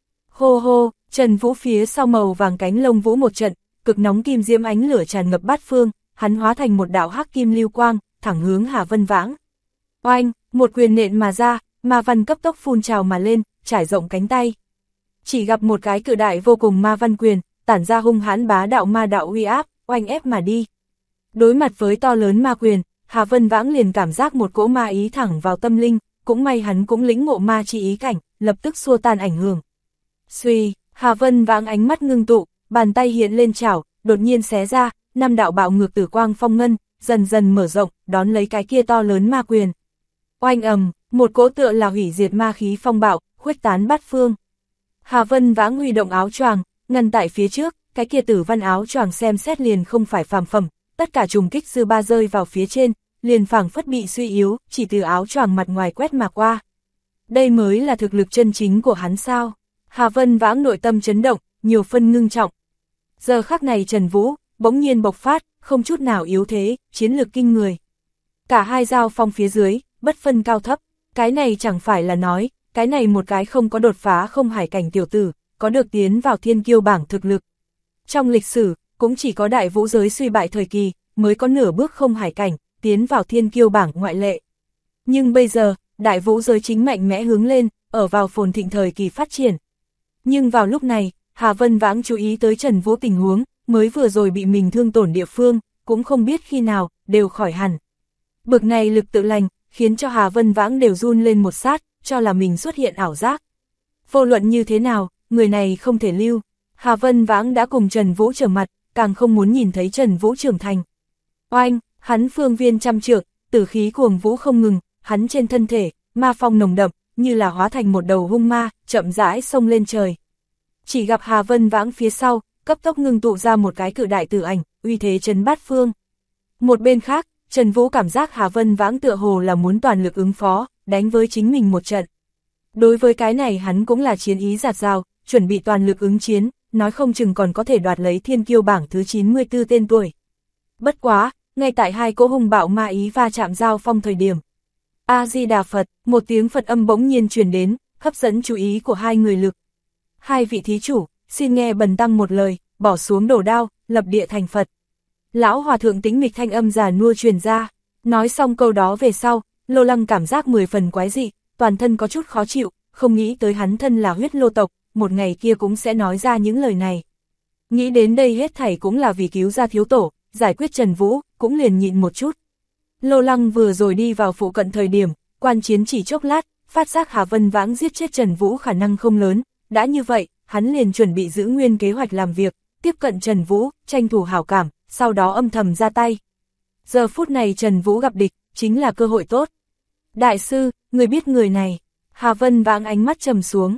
Hô hô, Trần Vũ phía sau màu vàng cánh lông vũ một trận, cực nóng kim diễm ánh lửa tràn ngập bát phương, hắn hóa thành một đạo hắc kim lưu quang, thẳng hướng Hà Vân Vãng. Oanh, một quyền nện mà ra, ma văn cấp tốc phun trào mà lên, trải rộng cánh tay. Chỉ gặp một cái cự đại vô cùng ma văn quyền, tản ra hung hãn bá đạo ma đạo uy áp, oanh ép mà đi. Đối mặt với to lớn ma quyền, Hà Vân Vãng liền cảm giác một cỗ ma ý thẳng vào tâm linh, cũng may hắn cũng lĩnh ngộ ma chi ý cảnh, lập tức xua tan ảnh hưởng. Suy, Hà Vân Vãng ánh mắt ngưng tụ, bàn tay hiện lên chảo, đột nhiên xé ra, năm đạo bạo ngược tử quang phong ngân, dần dần mở rộng, đón lấy cái kia to lớn ma quyền. Oanh ầm, một cỗ tựa là hủy diệt ma khí phong bạo, khuếch tán bát phương. Hà Vân Vãng huy động áo choàng, ngăn tại phía trước, cái kia Tử Văn áo choàng xem xét liền không phải phàm phẩm, tất cả trùng kích dư ba rơi vào phía trên, liền phảng phất bị suy yếu, chỉ từ áo choàng mặt ngoài quét mà qua. Đây mới là thực lực chân chính của hắn sao? Hà Vân Vãng nội tâm chấn động, nhiều phân ngưng trọng. Giờ khắc này Trần Vũ bỗng nhiên bộc phát, không chút nào yếu thế, chiến lược kinh người. Cả hai giao phong phía dưới, bất phân cao thấp, cái này chẳng phải là nói, cái này một cái không có đột phá không hải cảnh tiểu tử, có được tiến vào thiên kiêu bảng thực lực. Trong lịch sử, cũng chỉ có đại vũ giới suy bại thời kỳ, mới có nửa bước không hải cảnh, tiến vào thiên kiêu bảng ngoại lệ. Nhưng bây giờ, đại vũ giới chính mạnh mẽ hướng lên, ở vào phồn thịnh thời kỳ phát triển. Nhưng vào lúc này, Hà Vân Vãng chú ý tới Trần Vũ tình huống, mới vừa rồi bị mình thương tổn địa phương, cũng không biết khi nào, đều khỏi hẳn. Bực này lực tự lành, khiến cho Hà Vân Vãng đều run lên một sát, cho là mình xuất hiện ảo giác. Vô luận như thế nào, người này không thể lưu. Hà Vân Vãng đã cùng Trần Vũ trở mặt, càng không muốn nhìn thấy Trần Vũ trưởng thành. Oanh, hắn phương viên trăm trượng, tử khí cuồng vũ không ngừng, hắn trên thân thể, ma phong nồng đậm, như là hóa thành một đầu hung ma, chậm rãi xông lên trời. Chỉ gặp Hà Vân Vãng phía sau, cấp tốc ngưng tụ ra một cái cự đại tử ảnh, uy thế trấn bát phương. Một bên khác, Trần Vũ cảm giác Hà Vân Vãng tựa hồ là muốn toàn lực ứng phó, đánh với chính mình một trận. Đối với cái này hắn cũng là chiến ý dạt dào, chuẩn bị toàn lực ứng chiến, nói không chừng còn có thể đoạt lấy thiên kiêu bảng thứ 94 tên tuổi. Bất quá, ngay tại hai cỗ hung bạo ma ý va chạm giao phong thời điểm. A-di-đà Phật, một tiếng Phật âm bỗng nhiên truyền đến, hấp dẫn chú ý của hai người lực. Hai vị thí chủ, xin nghe bần tăng một lời, bỏ xuống đồ đao, lập địa thành Phật. Lão hòa thượng tính mịch thanh âm già nua truyền ra, nói xong câu đó về sau, Lô Lăng cảm giác 10 phần quái dị, toàn thân có chút khó chịu, không nghĩ tới hắn thân là huyết lô tộc, một ngày kia cũng sẽ nói ra những lời này. Nghĩ đến đây hết thảy cũng là vì cứu ra thiếu tổ, giải quyết Trần Vũ, cũng liền nhịn một chút. Lô Lăng vừa rồi đi vào phụ cận thời điểm, quan chiến chỉ chốc lát, phát giác Hà Vân Vãng giết chết Trần Vũ khả năng không lớn, đã như vậy, hắn liền chuẩn bị giữ nguyên kế hoạch làm việc, tiếp cận Trần Vũ, tranh thủ hảo cảm, sau đó âm thầm ra tay. Giờ phút này Trần Vũ gặp địch, chính là cơ hội tốt. Đại sư, người biết người này? Hà Vân Vãng ánh mắt trầm xuống.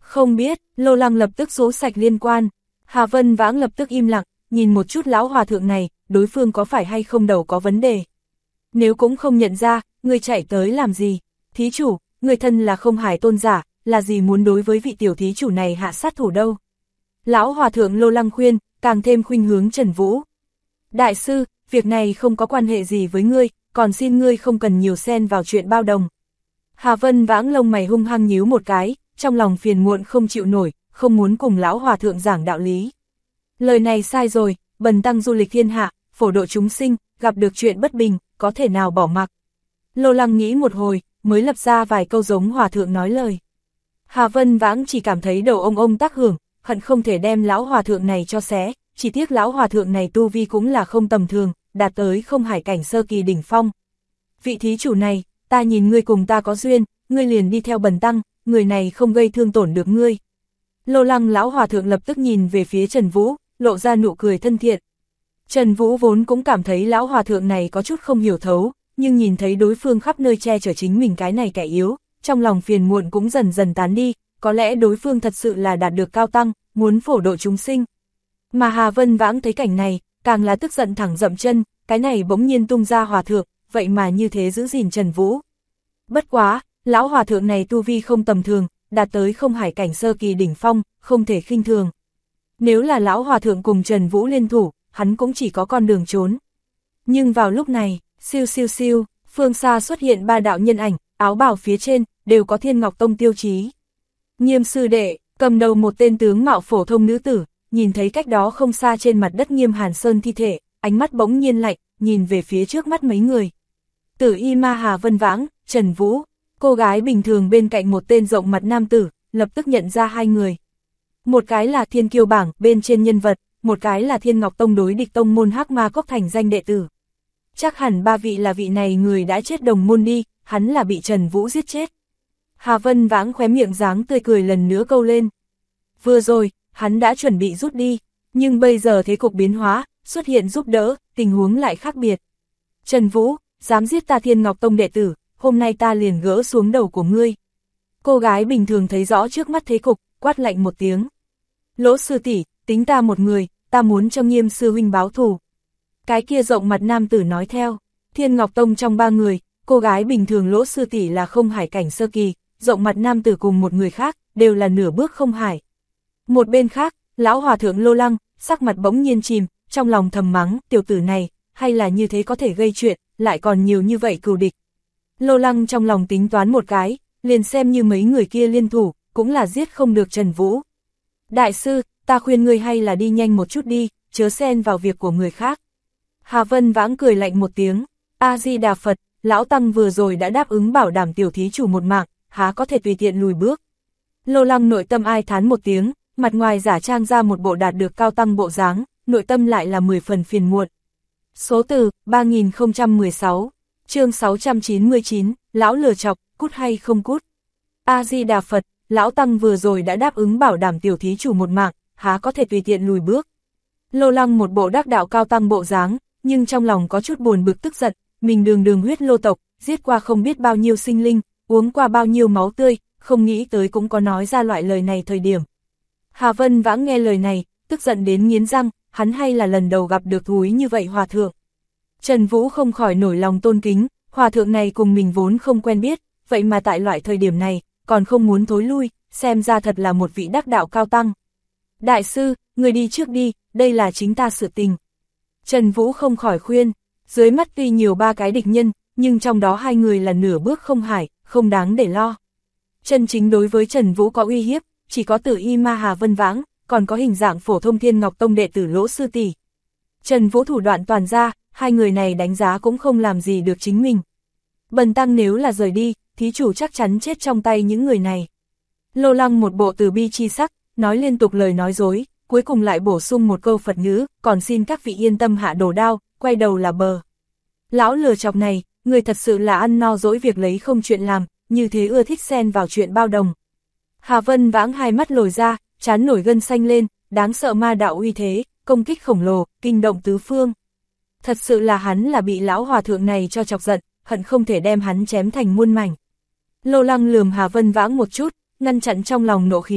Không biết, Lô Lăng lập tức rũ sạch liên quan. Hà Vân Vãng lập tức im lặng, nhìn một chút lão hòa thượng này, đối phương có phải hay không đầu có vấn đề. Nếu cũng không nhận ra, người chạy tới làm gì? Thí chủ, người thân là Không Hải tôn giả, là gì muốn đối với vị tiểu thí chủ này hạ sát thủ đâu? Lão hòa thượng Lô Lăng khuyên, càng thêm khuynh hướng Trần Vũ. Đại sư, việc này không có quan hệ gì với ngươi, còn xin ngươi không cần nhiều xen vào chuyện bao đồng. Hà Vân Vãng lông mày hung hăng nhíu một cái, trong lòng phiền muộn không chịu nổi, không muốn cùng lão hòa thượng giảng đạo lý. Lời này sai rồi, bần tăng du lịch thiên hạ, phổ độ chúng sinh, gặp được chuyện bất bình, có thể nào bỏ mặc. Lô Lăng nghĩ một hồi, mới lập ra vài câu giống hòa thượng nói lời. Hà Vân Vãng chỉ cảm thấy đầu ông tác hưởng, hận không thể đem lão hòa thượng này cho xé, chỉ tiếc lão hòa thượng này tu vi cũng là không tầm thường, đạt tới Không Hải cảnh sơ kỳ đỉnh phong. Vị thí chủ này, ta nhìn ngươi cùng ta có duyên, ngươi liền đi theo bần tăng, người này không gây thương tổn được ngươi. Lô Lăng lão hòa thượng lập tức nhìn về phía Trần Vũ, lộ ra nụ cười thân thiện. Trần Vũ vốn cũng cảm thấy lão hòa thượng này có chút không hiểu thấu, nhưng nhìn thấy đối phương khắp nơi che chở chính mình cái này kẻ yếu, trong lòng phiền muộn cũng dần dần tán đi, có lẽ đối phương thật sự là đạt được cao tăng, muốn phổ độ chúng sinh. Mà Hà Vân Vãng thấy cảnh này, càng là tức giận thẳng dậm chân, cái này bỗng nhiên tung ra hòa thượng, vậy mà như thế giữ gìn Trần Vũ. Bất quá, lão hòa thượng này tu vi không tầm thường, đạt tới Không Hải cảnh sơ kỳ đỉnh phong, không thể khinh thường. Nếu là lão hòa thượng cùng Trần Vũ liên thủ, hắn cũng chỉ có con đường trốn. Nhưng vào lúc này, siêu siêu siêu, phương xa xuất hiện ba đạo nhân ảnh, áo bào phía trên, đều có Thiên Ngọc Tông tiêu chí. Nghiêm sư đệ, cầm đầu một tên tướng mạo phổ thông nữ tử, nhìn thấy cách đó không xa trên mặt đất Nghiêm Hàn Sơn thi thể, ánh mắt bỗng nhiên lạnh, nhìn về phía trước mắt mấy người. Tử Y Ma Hà Vân Vãng, Trần Vũ, cô gái bình thường bên cạnh một tên rộng mặt nam tử, lập tức nhận ra hai người. Một cái là Thiên Kiêu bảng bên trên nhân vật, một cái là Thiên Ngọc Tông đối địch tông môn Hắc Ma Cốc thành danh đệ tử. Chắc hẳn ba vị là vị này người đã chết đồng môn đi, hắn là bị Trần Vũ giết chết. Hà Vân Vãng khóe miệng dáng tươi cười lần nữa câu lên. Vừa rồi, hắn đã chuẩn bị rút đi, nhưng bây giờ thế cục biến hóa, xuất hiện giúp đỡ, tình huống lại khác biệt. Trần Vũ, dám giết ta Thiên Ngọc Tông đệ tử, hôm nay ta liền gỡ xuống đầu của ngươi. Cô gái bình thường thấy rõ trước mắt thế cục, quát lạnh một tiếng. Lỗ sư tỷ, tính ta một người, ta muốn cho Nghiêm sư huynh báo thù. Cái kia rộng mặt nam tử nói theo, Thiên Ngọc Tông trong ba người, cô gái bình thường Lỗ sư tỷ là Không Hải cảnh sơ kỳ, rộng mặt nam tử cùng một người khác, đều là nửa bước không hải. Một bên khác, lão hòa thượng Lô Lăng, sắc mặt bỗng nhiên chìm, trong lòng thầm mắng, tiểu tử này, hay là như thế có thể gây chuyện, lại còn nhiều như vậy cừu địch. Lô Lăng trong lòng tính toán một cái, liền xem như mấy người kia liên thủ, cũng là giết không được Trần Vũ. Đại sư, ta khuyên ngươi hay là đi nhanh một chút đi, chớ xen vào việc của người khác. Hà Vân Vãng cười lạnh một tiếng, A-di-đà Phật, lão tăng vừa rồi đã đáp ứng bảo đảm tiểu thí chủ một mạng, há có thể tùy tiện lùi bước. Lô Lăng nội tâm ai thán một tiếng, mặt ngoài giả trang ra một bộ đạt được cao tăng bộ dáng, nội tâm lại là 10 phần phiền muộn. Số từ 3016, chương 699, lão lừa chọc, cút hay không cút. A-di-đà Phật, lão tăng vừa rồi đã đáp ứng bảo đảm tiểu thí chủ một mạng, há có thể tùy tiện lùi bước. Lô Lăng một bộ đắc đạo cao tăng bộ dáng, nhưng trong lòng có chút buồn bực tức giận, mình đường huyết lô tộc, giết qua không biết bao nhiêu sinh linh, uống qua bao nhiêu máu tươi, không nghĩ tới cũng có nói ra loại lời này thời điểm. Hà Vân Vãng nghe lời này, tức giận đến nghiến răng, hắn hay là lần đầu gặp được thúi như vậy hòa thượng. Trần Vũ không khỏi nổi lòng tôn kính, hòa thượng này cùng mình vốn không quen biết, vậy mà tại loại thời điểm này, còn không muốn thối lui, xem ra thật là một vị đắc đạo cao tăng. Đại sư, người đi trước đi, đây là chính ta sự tình. Trần Vũ không khỏi khuyên, dưới mắt tuy nhiều ba cái địch nhân, nhưng trong đó hai người là nửa bước không hải, không đáng để lo. Chân chính đối với Trần Vũ có uy hiếp, chỉ có Tử Y Ma Hà Vân Vãng, còn có hình dạng phổ thông Thiên Ngọc Tông đệ tử Lỗ sư tỷ. Trần Vũ thủ đoạn toàn ra, hai người này đánh giá cũng không làm gì được chính mình. Bần tăng nếu là rời đi, thí chủ chắc chắn chết trong tay những người này. Lô Lăng một bộ từ bi chi sắc, nói liên tục lời nói dối, cuối cùng lại bổ sung một câu Phật ngữ, còn xin các vị yên tâm hạ đồ đao, quay đầu là bờ. Lão lừa chọc này, người thật sự là ăn no dỗi việc lấy không chuyện làm, như thế ưa thích xen vào chuyện bao đồng. Hà Vân Vãng hai mắt lồi ra, trán nổi gân xanh lên, đáng sợ ma đạo uy thế, công kích khổng lồ, kinh động tứ phương. Thật sự là hắn là bị lão hòa thượng này cho chọc giận, hận không thể đem hắn chém thành muôn mảnh. Lô Lăng lườm Hà Vân Vãng một chút, ngăn chặn trong lòng nộ khí,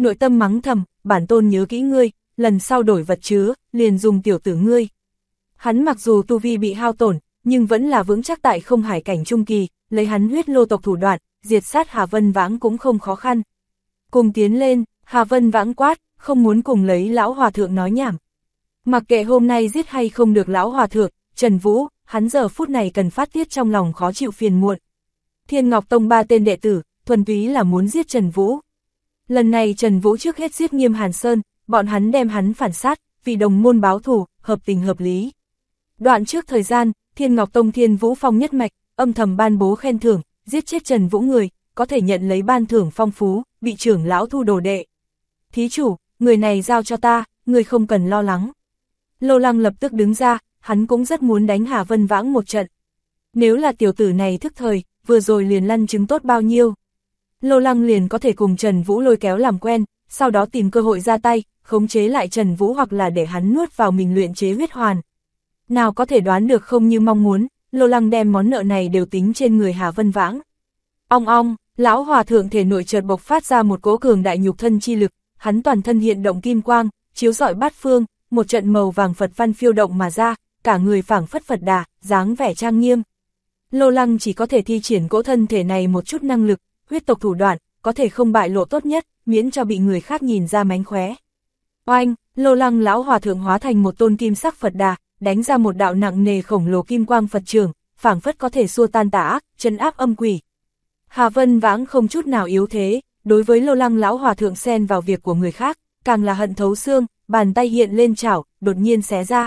nội tâm mắng thầm, bản tôn nhớ kỹ ngươi, lần sau đổi vật chứa, liền dùng tiểu tử ngươi. Hắn mặc dù tu vi bị hao tổn, nhưng vẫn là vững chắc tại không hải cảnh trung kỳ, lấy hắn huyết lô tộc thủ đoạn, diệt sát Hà Vân Vãng cũng không khó khăn. Cùng tiến lên, Hà Vân Vãng quát, không muốn cùng lấy lão hòa thượng nói nhảm. Mặc kệ hôm nay giết hay không được lão hòa thượng, Trần Vũ, hắn giờ phút này cần phát tiết trong lòng khó chịu phiền muộn. Thiên Ngọc Tông 3 tên đệ tử, thuần túy là muốn giết Trần Vũ. Lần này Trần Vũ trước hết giết Nghiêm Hàn Sơn, bọn hắn đem hắn phản sát, vì đồng môn báo thù, hợp tình hợp lý. Đoạn trước thời gian, Thiên Ngọc Tông Thiên Vũ Phong nhất mạch, âm thầm ban bố khen thưởng, giết chết Trần Vũ người, có thể nhận lấy ban thưởng phong phú, bị trưởng lão thu đồ đệ. Thí chủ, người này giao cho ta, người không cần lo lắng. Lô Lăng lập tức đứng ra, hắn cũng rất muốn đánh Hà Vân Vãng một trận. Nếu là tiểu tử này thức thời, vừa rồi liền lăn chứng tốt bao nhiêu. Lô Lăng liền có thể cùng Trần Vũ lôi kéo làm quen, sau đó tìm cơ hội ra tay, khống chế lại Trần Vũ hoặc là để hắn nuốt vào mình luyện chế huyết hoàn. Nào có thể đoán được không như mong muốn, Lô Lăng đem món nợ này đều tính trên người Hà Vân Vãng. Ong ong, lão hòa thượng thể nội chợt bộc phát ra một cỗ cường đại nhục thân chi lực, hắn toàn thân hiện động kim quang, chiếu rọi bát phương, một trận màu vàng Phật văn phiêu động mà ra, cả người phảng phất Phật Đà, dáng vẻ trang nghiêm. Lô Lăng chỉ có thể thi triển cỗ thân thể này một chút năng lực, huyết tộc thủ đoạn, có thể không bại lộ tốt nhất, miễn cho bị người khác nhìn ra mánh khóe. Oanh, Lô Lăng lão hòa thượng hóa thành một tôn kim sắc Phật Đà, đánh ra một đạo nặng nề khổng lồ kim quang Phật trường, phảng phất có thể xua tan tà ác, trấn áp âm quỷ. Hà Vân Vãng không chút nào yếu thế, đối với Lô Lăng lão hòa thượng xen vào việc của người khác, càng là hận thấu xương, bàn tay hiện lên chảo, đột nhiên xé ra.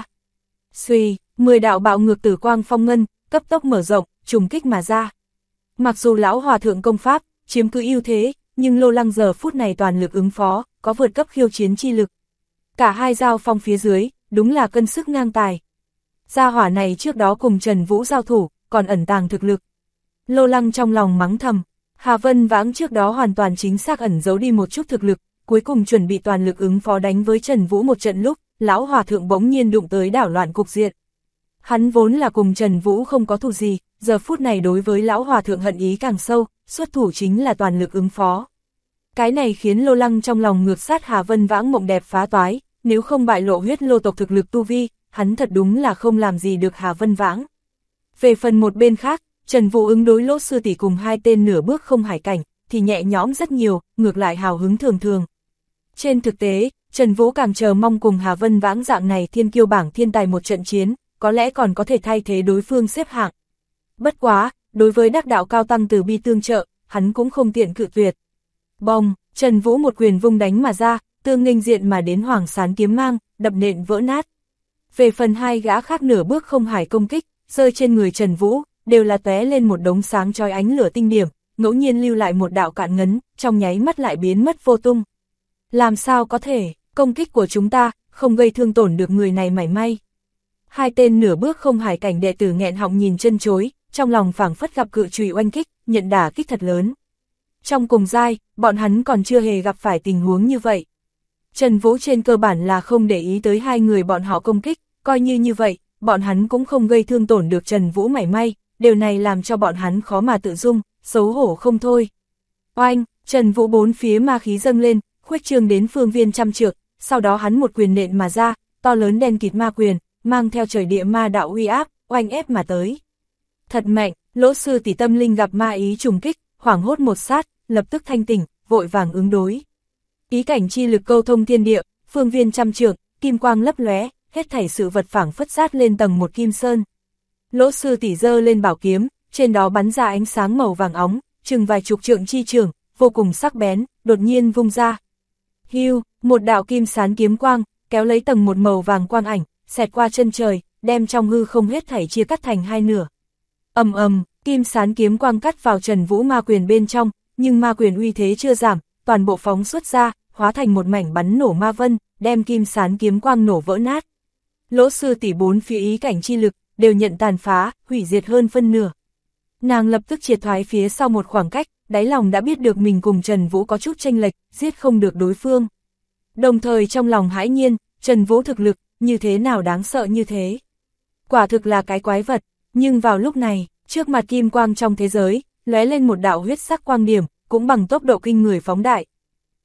Xuy, 10 đạo bạo ngược tử quang phong ngân, cấp tốc mở rộng, trùng kích mà ra. Mặc dù lão hòa thượng công pháp chiếm cứ ưu thế, nhưng Lô Lăng giờ phút này toàn lực ứng phó, có vượt cấp khiêu chiến chi lực. Cả hai giao phong phía dưới, đúng là cân sức ngang tài. Gia hỏa này trước đó cùng Trần Vũ giao thủ, còn ẩn tàng thực lực. Lô Lăng trong lòng mắng thầm, Hà Vân Vãng trước đó hoàn toàn chính xác ẩn giấu đi một chút thực lực, cuối cùng chuẩn bị toàn lực ứng phó đánh với Trần Vũ một trận lúc, lão hòa thượng bỗng nhiên đụng tới đảo loạn cục diện. Hắn vốn là cùng Trần Vũ không có thù gì, giờ phút này đối với lão hòa thượng hận ý càng sâu, xuất thủ chính là toàn lực ứng phó. Cái này khiến Lô Lăng trong lòng ngược sát Hà Vân Vãng mộng đẹp phá toái, nếu không bại lộ huyết lô tộc thực lực tu vi, hắn thật đúng là không làm gì được Hà Vân Vãng. Về phần một bên khác, Trần Vũ ứng đối Lỗ sư tỷ cùng hai tên nửa bước không hải cảnh, thì nhẹ nhõm rất nhiều, ngược lại hào hứng thường thường. Trên thực tế, Trần Vũ càng chờ mong cùng Hà Vân Vãng dạng này thiên kiêu bảng thiên tài một trận chiến, có lẽ còn có thể thay thế đối phương xếp hạng. Bất quá, đối với đắc đạo cao tăng từ bi tương trợ, hắn cũng không tiện cự tuyệt. Bông, Trần Vũ một quyền vung đánh mà ra, tương nghênh diện mà đến Hoàng Sán kiếm mang, đập nện vỡ nát. Về phần hai gã khác nửa bước không hải công kích, rơi trên người Trần Vũ, đều là tóe lên một đống sáng chói ánh lửa tinh điểm, ngẫu nhiên lưu lại một đạo cạn ngấn, trong nháy mắt lại biến mất vô tung. Làm sao có thể, công kích của chúng ta, không gây thương tổn được người này mảy may. Hai tên nửa bước không hải cảnh đệ tử nghẹn họng nhìn chân chối, trong lòng phảng phất gặp cự chùy oanh kích, nhận đả kích thật lớn. Trong cùng giai, bọn hắn còn chưa hề gặp phải tình huống như vậy. Trần Vũ trên cơ bản là không để ý tới hai người bọn họ công kích, coi như vậy, bọn hắn cũng không gây thương tổn được Trần Vũ mảy may, điều này làm cho bọn hắn khó mà tự dung, xấu hổ không thôi. Oanh, Trần Vũ bốn phía ma khí dâng lên, khuếch trương đến phương viên trăm trượng, sau đó hắn một quyền nện mà ra, to lớn đen kịt ma quyền, mang theo trời địa ma đạo uy áp, oanh ép mà tới. Thật mạnh, Lỗ sư tỷ tâm linh gặp ma ý trùng kích, hoảng hốt một sát, lập tức thanh tỉnh, vội vàng ứng đối. Ý cảnh chi lực câu thông thiên địa, phương viên trăm trượng, kim quang lấp lóe, hết thảy sự vật phảng phất sát lên tầng một kim sơn. Lỗ sư tỷ giơ lên bảo kiếm, trên đó bắn ra ánh sáng màu vàng óng, chừng vài chục trượng chi trường, vô cùng sắc bén, đột nhiên vung ra. Hưu, một đạo kim sán kiếm quang, kéo lấy tầng một màu vàng quang ảnh, xẹt qua chân trời, đem trong hư không hết thảy chia cắt thành hai nửa. Ầm ầm, kim sán kiếm quang cắt vào Trần Vũ ma quyền bên trong, nhưng ma quyền uy thế chưa giảm, toàn bộ phóng xuất ra, hóa thành một mảnh bắn nổ ma vân, đem kim sán kiếm quang nổ vỡ nát. Lỗ sư tỷ bốn phía ý cảnh chi lực, đều nhận tàn phá, hủy diệt hơn phân nửa. Nàng lập tức triệt thoái phía sau một khoảng cách, đáy lòng đã biết được mình cùng Trần Vũ có chút chênh lệch, giết không được đối phương. Đồng thời trong lòng hãi nhiên, Trần Vũ thực lực, như thế nào đáng sợ như thế. Quả thực là cái quái vật, nhưng vào lúc này, trước mặt kim quang trong thế giới, lóe lên một đạo huyết sắc quang điểm, cũng bằng tốc độ kinh người phóng đại.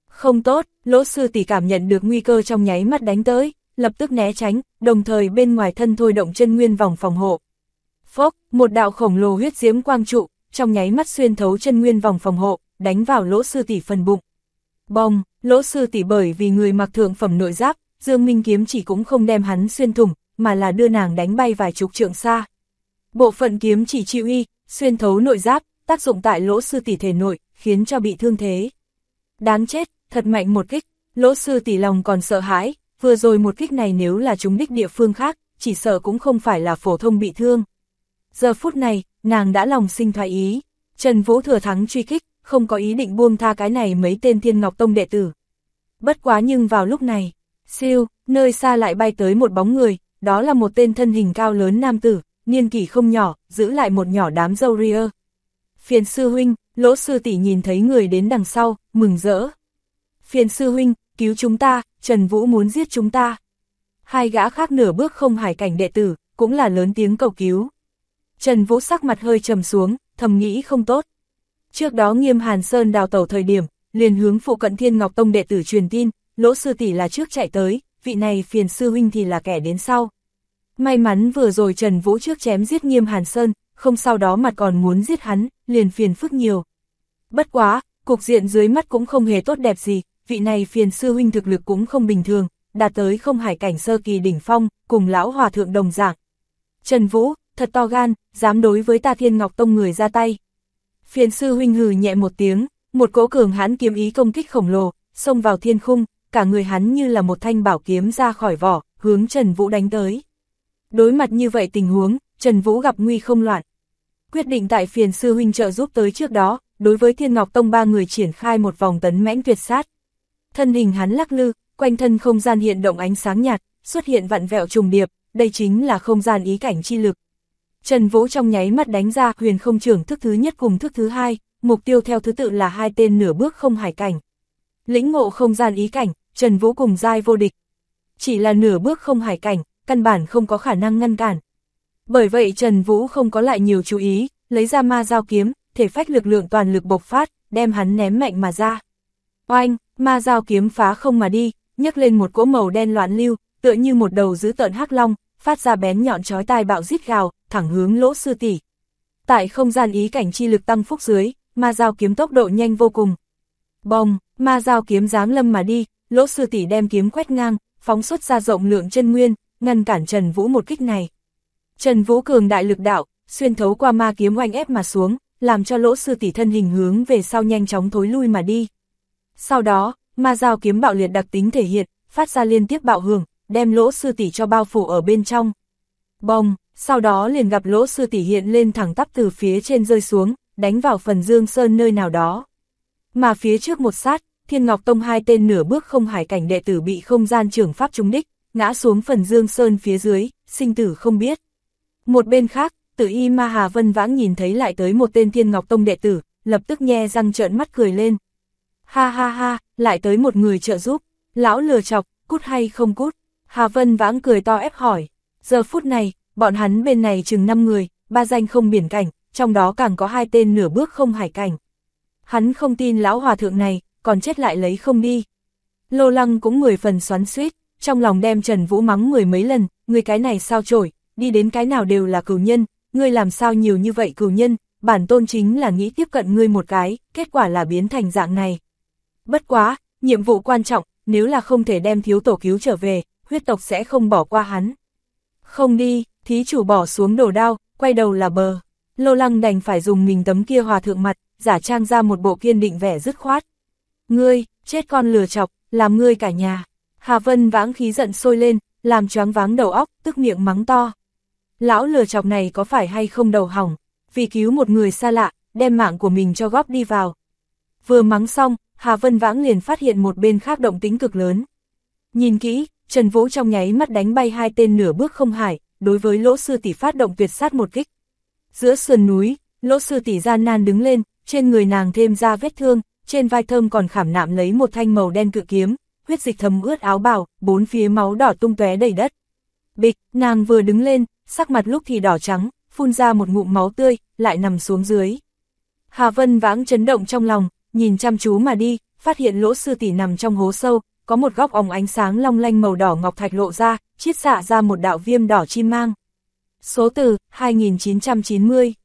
Không tốt, Lỗ sư tỷ cảm nhận được nguy cơ trong nháy mắt đánh tới, lập tức né tránh, đồng thời bên ngoài thân thôi động chân nguyên vòng phòng hộ. Phốc, một đạo khổng lồ huyết diễm quang trụ, trong nháy mắt xuyên thấu chân nguyên vòng phòng hộ, đánh vào Lỗ sư tỷ phần bụng. Bong, Lỗ sư tỷ bởi vì người mặc thượng phẩm nội giáp, Dương Minh kiếm chỉ cũng không đem hắn xuyên thủng, mà là đưa nàng đánh bay vài chục trượng xa. Bộ phận kiếm chỉ chịu y, xuyên thấu nội giáp, tác dụng tại Lỗ sư tỷ thể nội, khiến cho bị thương thế. Đáng chết, thật mạnh một kích, Lỗ sư tỷ lòng còn sợ hãi, vừa rồi một kích này nếu là trúng đích địa phương khác, chỉ sợ cũng không phải là phổ thông bị thương. Giờ phút này, nàng đã lòng sinh thoái ý, Trần Vũ thừa thắng truy kích, không có ý định buông tha cái này mấy tên Thiên Ngọc Tông đệ tử. Bất quá nhưng vào lúc này, siêu, nơi xa lại bay tới một bóng người, đó là một tên thân hình cao lớn nam tử, niên kỷ không nhỏ, giữ lại một nhỏ đám râu ria. Phiền sư huynh, Lỗ sư tỷ nhìn thấy người đến đằng sau, mừng rỡ. Phiền sư huynh, cứu chúng ta, Trần Vũ muốn giết chúng ta. Hai gã khác nửa bước không hải cảnh đệ tử, cũng là lớn tiếng cầu cứu. Trần Vũ sắc mặt hơi trầm xuống, thầm nghĩ không tốt. Trước đó Nghiêm Hàn Sơn đào tẩu thời điểm, liền hướng phụ cận Thiên Ngọc Tông đệ tử truyền tin, Lỗ sư tỷ là trước chạy tới, vị này phiền sư huynh thì là kẻ đến sau. May mắn vừa rồi Trần Vũ trước chém giết Nghiêm Hàn Sơn, không sau đó mặt còn muốn giết hắn, liền phiền phức nhiều. Bất quá, cục diện dưới mắt cũng không hề tốt đẹp gì, vị này phiền sư huynh thực lực cũng không bình thường, đạt tới không hải cảnh sơ kỳ đỉnh phong, cùng lão hòa thượng đồng dạng. Trần Vũ, thật to gan, dám đối với ta Thiên Ngọc Tông người ra tay. Phiền sư huynh hừ nhẹ một tiếng, một cỗ cường hãn kiếm ý công kích khổng lồ, xông vào thiên khung, cả người hắn như là một thanh bảo kiếm ra khỏi vỏ, hướng Trần Vũ đánh tới. Đối mặt như vậy tình huống, Trần Vũ gặp nguy không loạn. Quyết định tại phiền sư huynh trợ giúp tới trước đó, đối với Thiên Ngọc Tông ba người triển khai một vòng tấn mãnh tuyệt sát. Thân hình hắn lắc lư, quanh thân không gian hiện động ánh sáng nhạt, xuất hiện vặn vẹo trùng điệp, đây chính là không gian ý cảnh chi lực. Trần Vũ trong nháy mắt đánh ra huyền không trưởng thức thứ nhất cùng thức thứ hai, mục tiêu theo thứ tự là hai tên nửa bước không hải cảnh. Lĩnh ngộ không gian ý cảnh, Trần Vũ cùng giai vô địch. Chỉ là nửa bước không hải cảnh, căn bản không có khả năng ngăn cản. Bởi vậy Trần Vũ không có lại nhiều chú ý, lấy ra ma dao kiếm, thể phách lực lượng toàn lực bộc phát, đem hắn ném mạnh mà ra. Oanh, ma dao kiếm phá không mà đi, nhấc lên một cỗ màu đen loạn lưu, tựa như một đầu dữ tợn hắc long, phát ra bén nhọn chói tai bạo rít gào, thẳng hướng Lỗ sư tỷ. Tại không gian ý cảnh chi lực tăng phúc dưới, ma dao kiếm tốc độ nhanh vô cùng. Bồng, ma dao kiếm giáng lâm mà đi, Lỗ sư tỷ đem kiếm quét ngang, phóng xuất ra rộng lượng chân nguyên, ngăn cản Trần Vũ một kích này. Trần Vũ cường đại lực đạo, xuyên thấu qua ma kiếm oanh ép mà xuống, làm cho Lỗ sư tỷ thân hình hướng về sau nhanh chóng thối lui mà đi. Sau đó, ma dao kiếm bạo liệt đặc tính thể hiện, phát ra liên tiếp bạo hưởng, đem Lỗ sư tỷ cho bao phủ ở bên trong. Bồng, sau đó liền gặp Lỗ sư tỷ hiện lên thẳng tắp từ phía trên rơi xuống, đánh vào phần Dương Sơn nơi nào đó. Mà phía trước một sát, Thiên Ngọc Tông hai tên nửa bước không hải cảnh đệ tử bị không gian trưởng pháp trúng đích, ngã xuống phần Dương Sơn phía dưới, sinh tử không biết. Một bên khác, Tử Y Ma Hà Vân Vãng nhìn thấy lại tới một tên Thiên Ngọc Tông đệ tử, lập tức nhe răng trợn mắt cười lên. Ha ha ha, lại tới một người trợ giúp, lão lừa chọc, cút hay không cút? Hà Vân Vãng cười to ép hỏi. Giờ phút này, bọn hắn bên này chừng 5 người, 3 danh không biển cảnh, trong đó càng có 2 tên nửa bước không hải cảnh. Hắn không tin lão hòa thượng này, còn chết lại lấy không đi. Lô Lăng cũng 10 phần xoắn xuýt, trong lòng đem Trần Vũ mắng 10 mấy lần, người cái này sao trổi, đi đến cái nào đều là cừu nhân, ngươi làm sao nhiều như vậy cừu nhân, bản tôn chính là nghĩ tiếp cận ngươi một cái, kết quả là biến thành dạng này. Bất quá, nhiệm vụ quan trọng, nếu là không thể đem thiếu tổ cứu trở về, huyết tộc sẽ không bỏ qua hắn. Không đi, thí chủ bỏ xuống đồ đao, quay đầu là bờ. Lô Lăng đành phải dùng mình tấm kia hòa thượng mặt, giả trang ra một bộ kiên định vẻ dứt khoát. Ngươi, chết con lừa chọc, làm ngươi cả nhà. Hà Vân Vãng khí giận sôi lên, làm choáng váng đầu óc, tức miệng mắng to. Lão lừa chọc này có phải hay không đầu hỏng, vì cứu một người xa lạ, đem mạng của mình cho góp đi vào. Vừa mắng xong, Hà Vân Vãng liền phát hiện một bên khác động tĩnh cực lớn. Nhìn kỹ, Trần Vũ trong nháy mắt đánh bay 2 tên nửa bước không hải, đối với Lỗ sư tỷ phát động tuyệt sát một kích. Giữa sườn núi, Lỗ sư tỷ gian nan đứng lên, trên người nàng thêm ra vết thương, trên vai thơm còn khảm nạm lấy một thanh màu đen cự kiếm, huyết dịch thấm ướt áo bào, bốn phía máu đỏ tung tóe đầy đất. Bịch, nàng vừa đứng lên, sắc mặt lúc thì đỏ trắng, phun ra một ngụm máu tươi, lại nằm xuống dưới. Hà Vân Vãng chấn động trong lòng, nhìn chăm chú mà đi, phát hiện Lỗ sư tỷ nằm trong hố sâu, có một góc óng ánh sáng long lanh màu đỏ ngọc thạch lộ ra, chiết xạ ra một đạo viêm đỏ chim mang. Số từ 2990.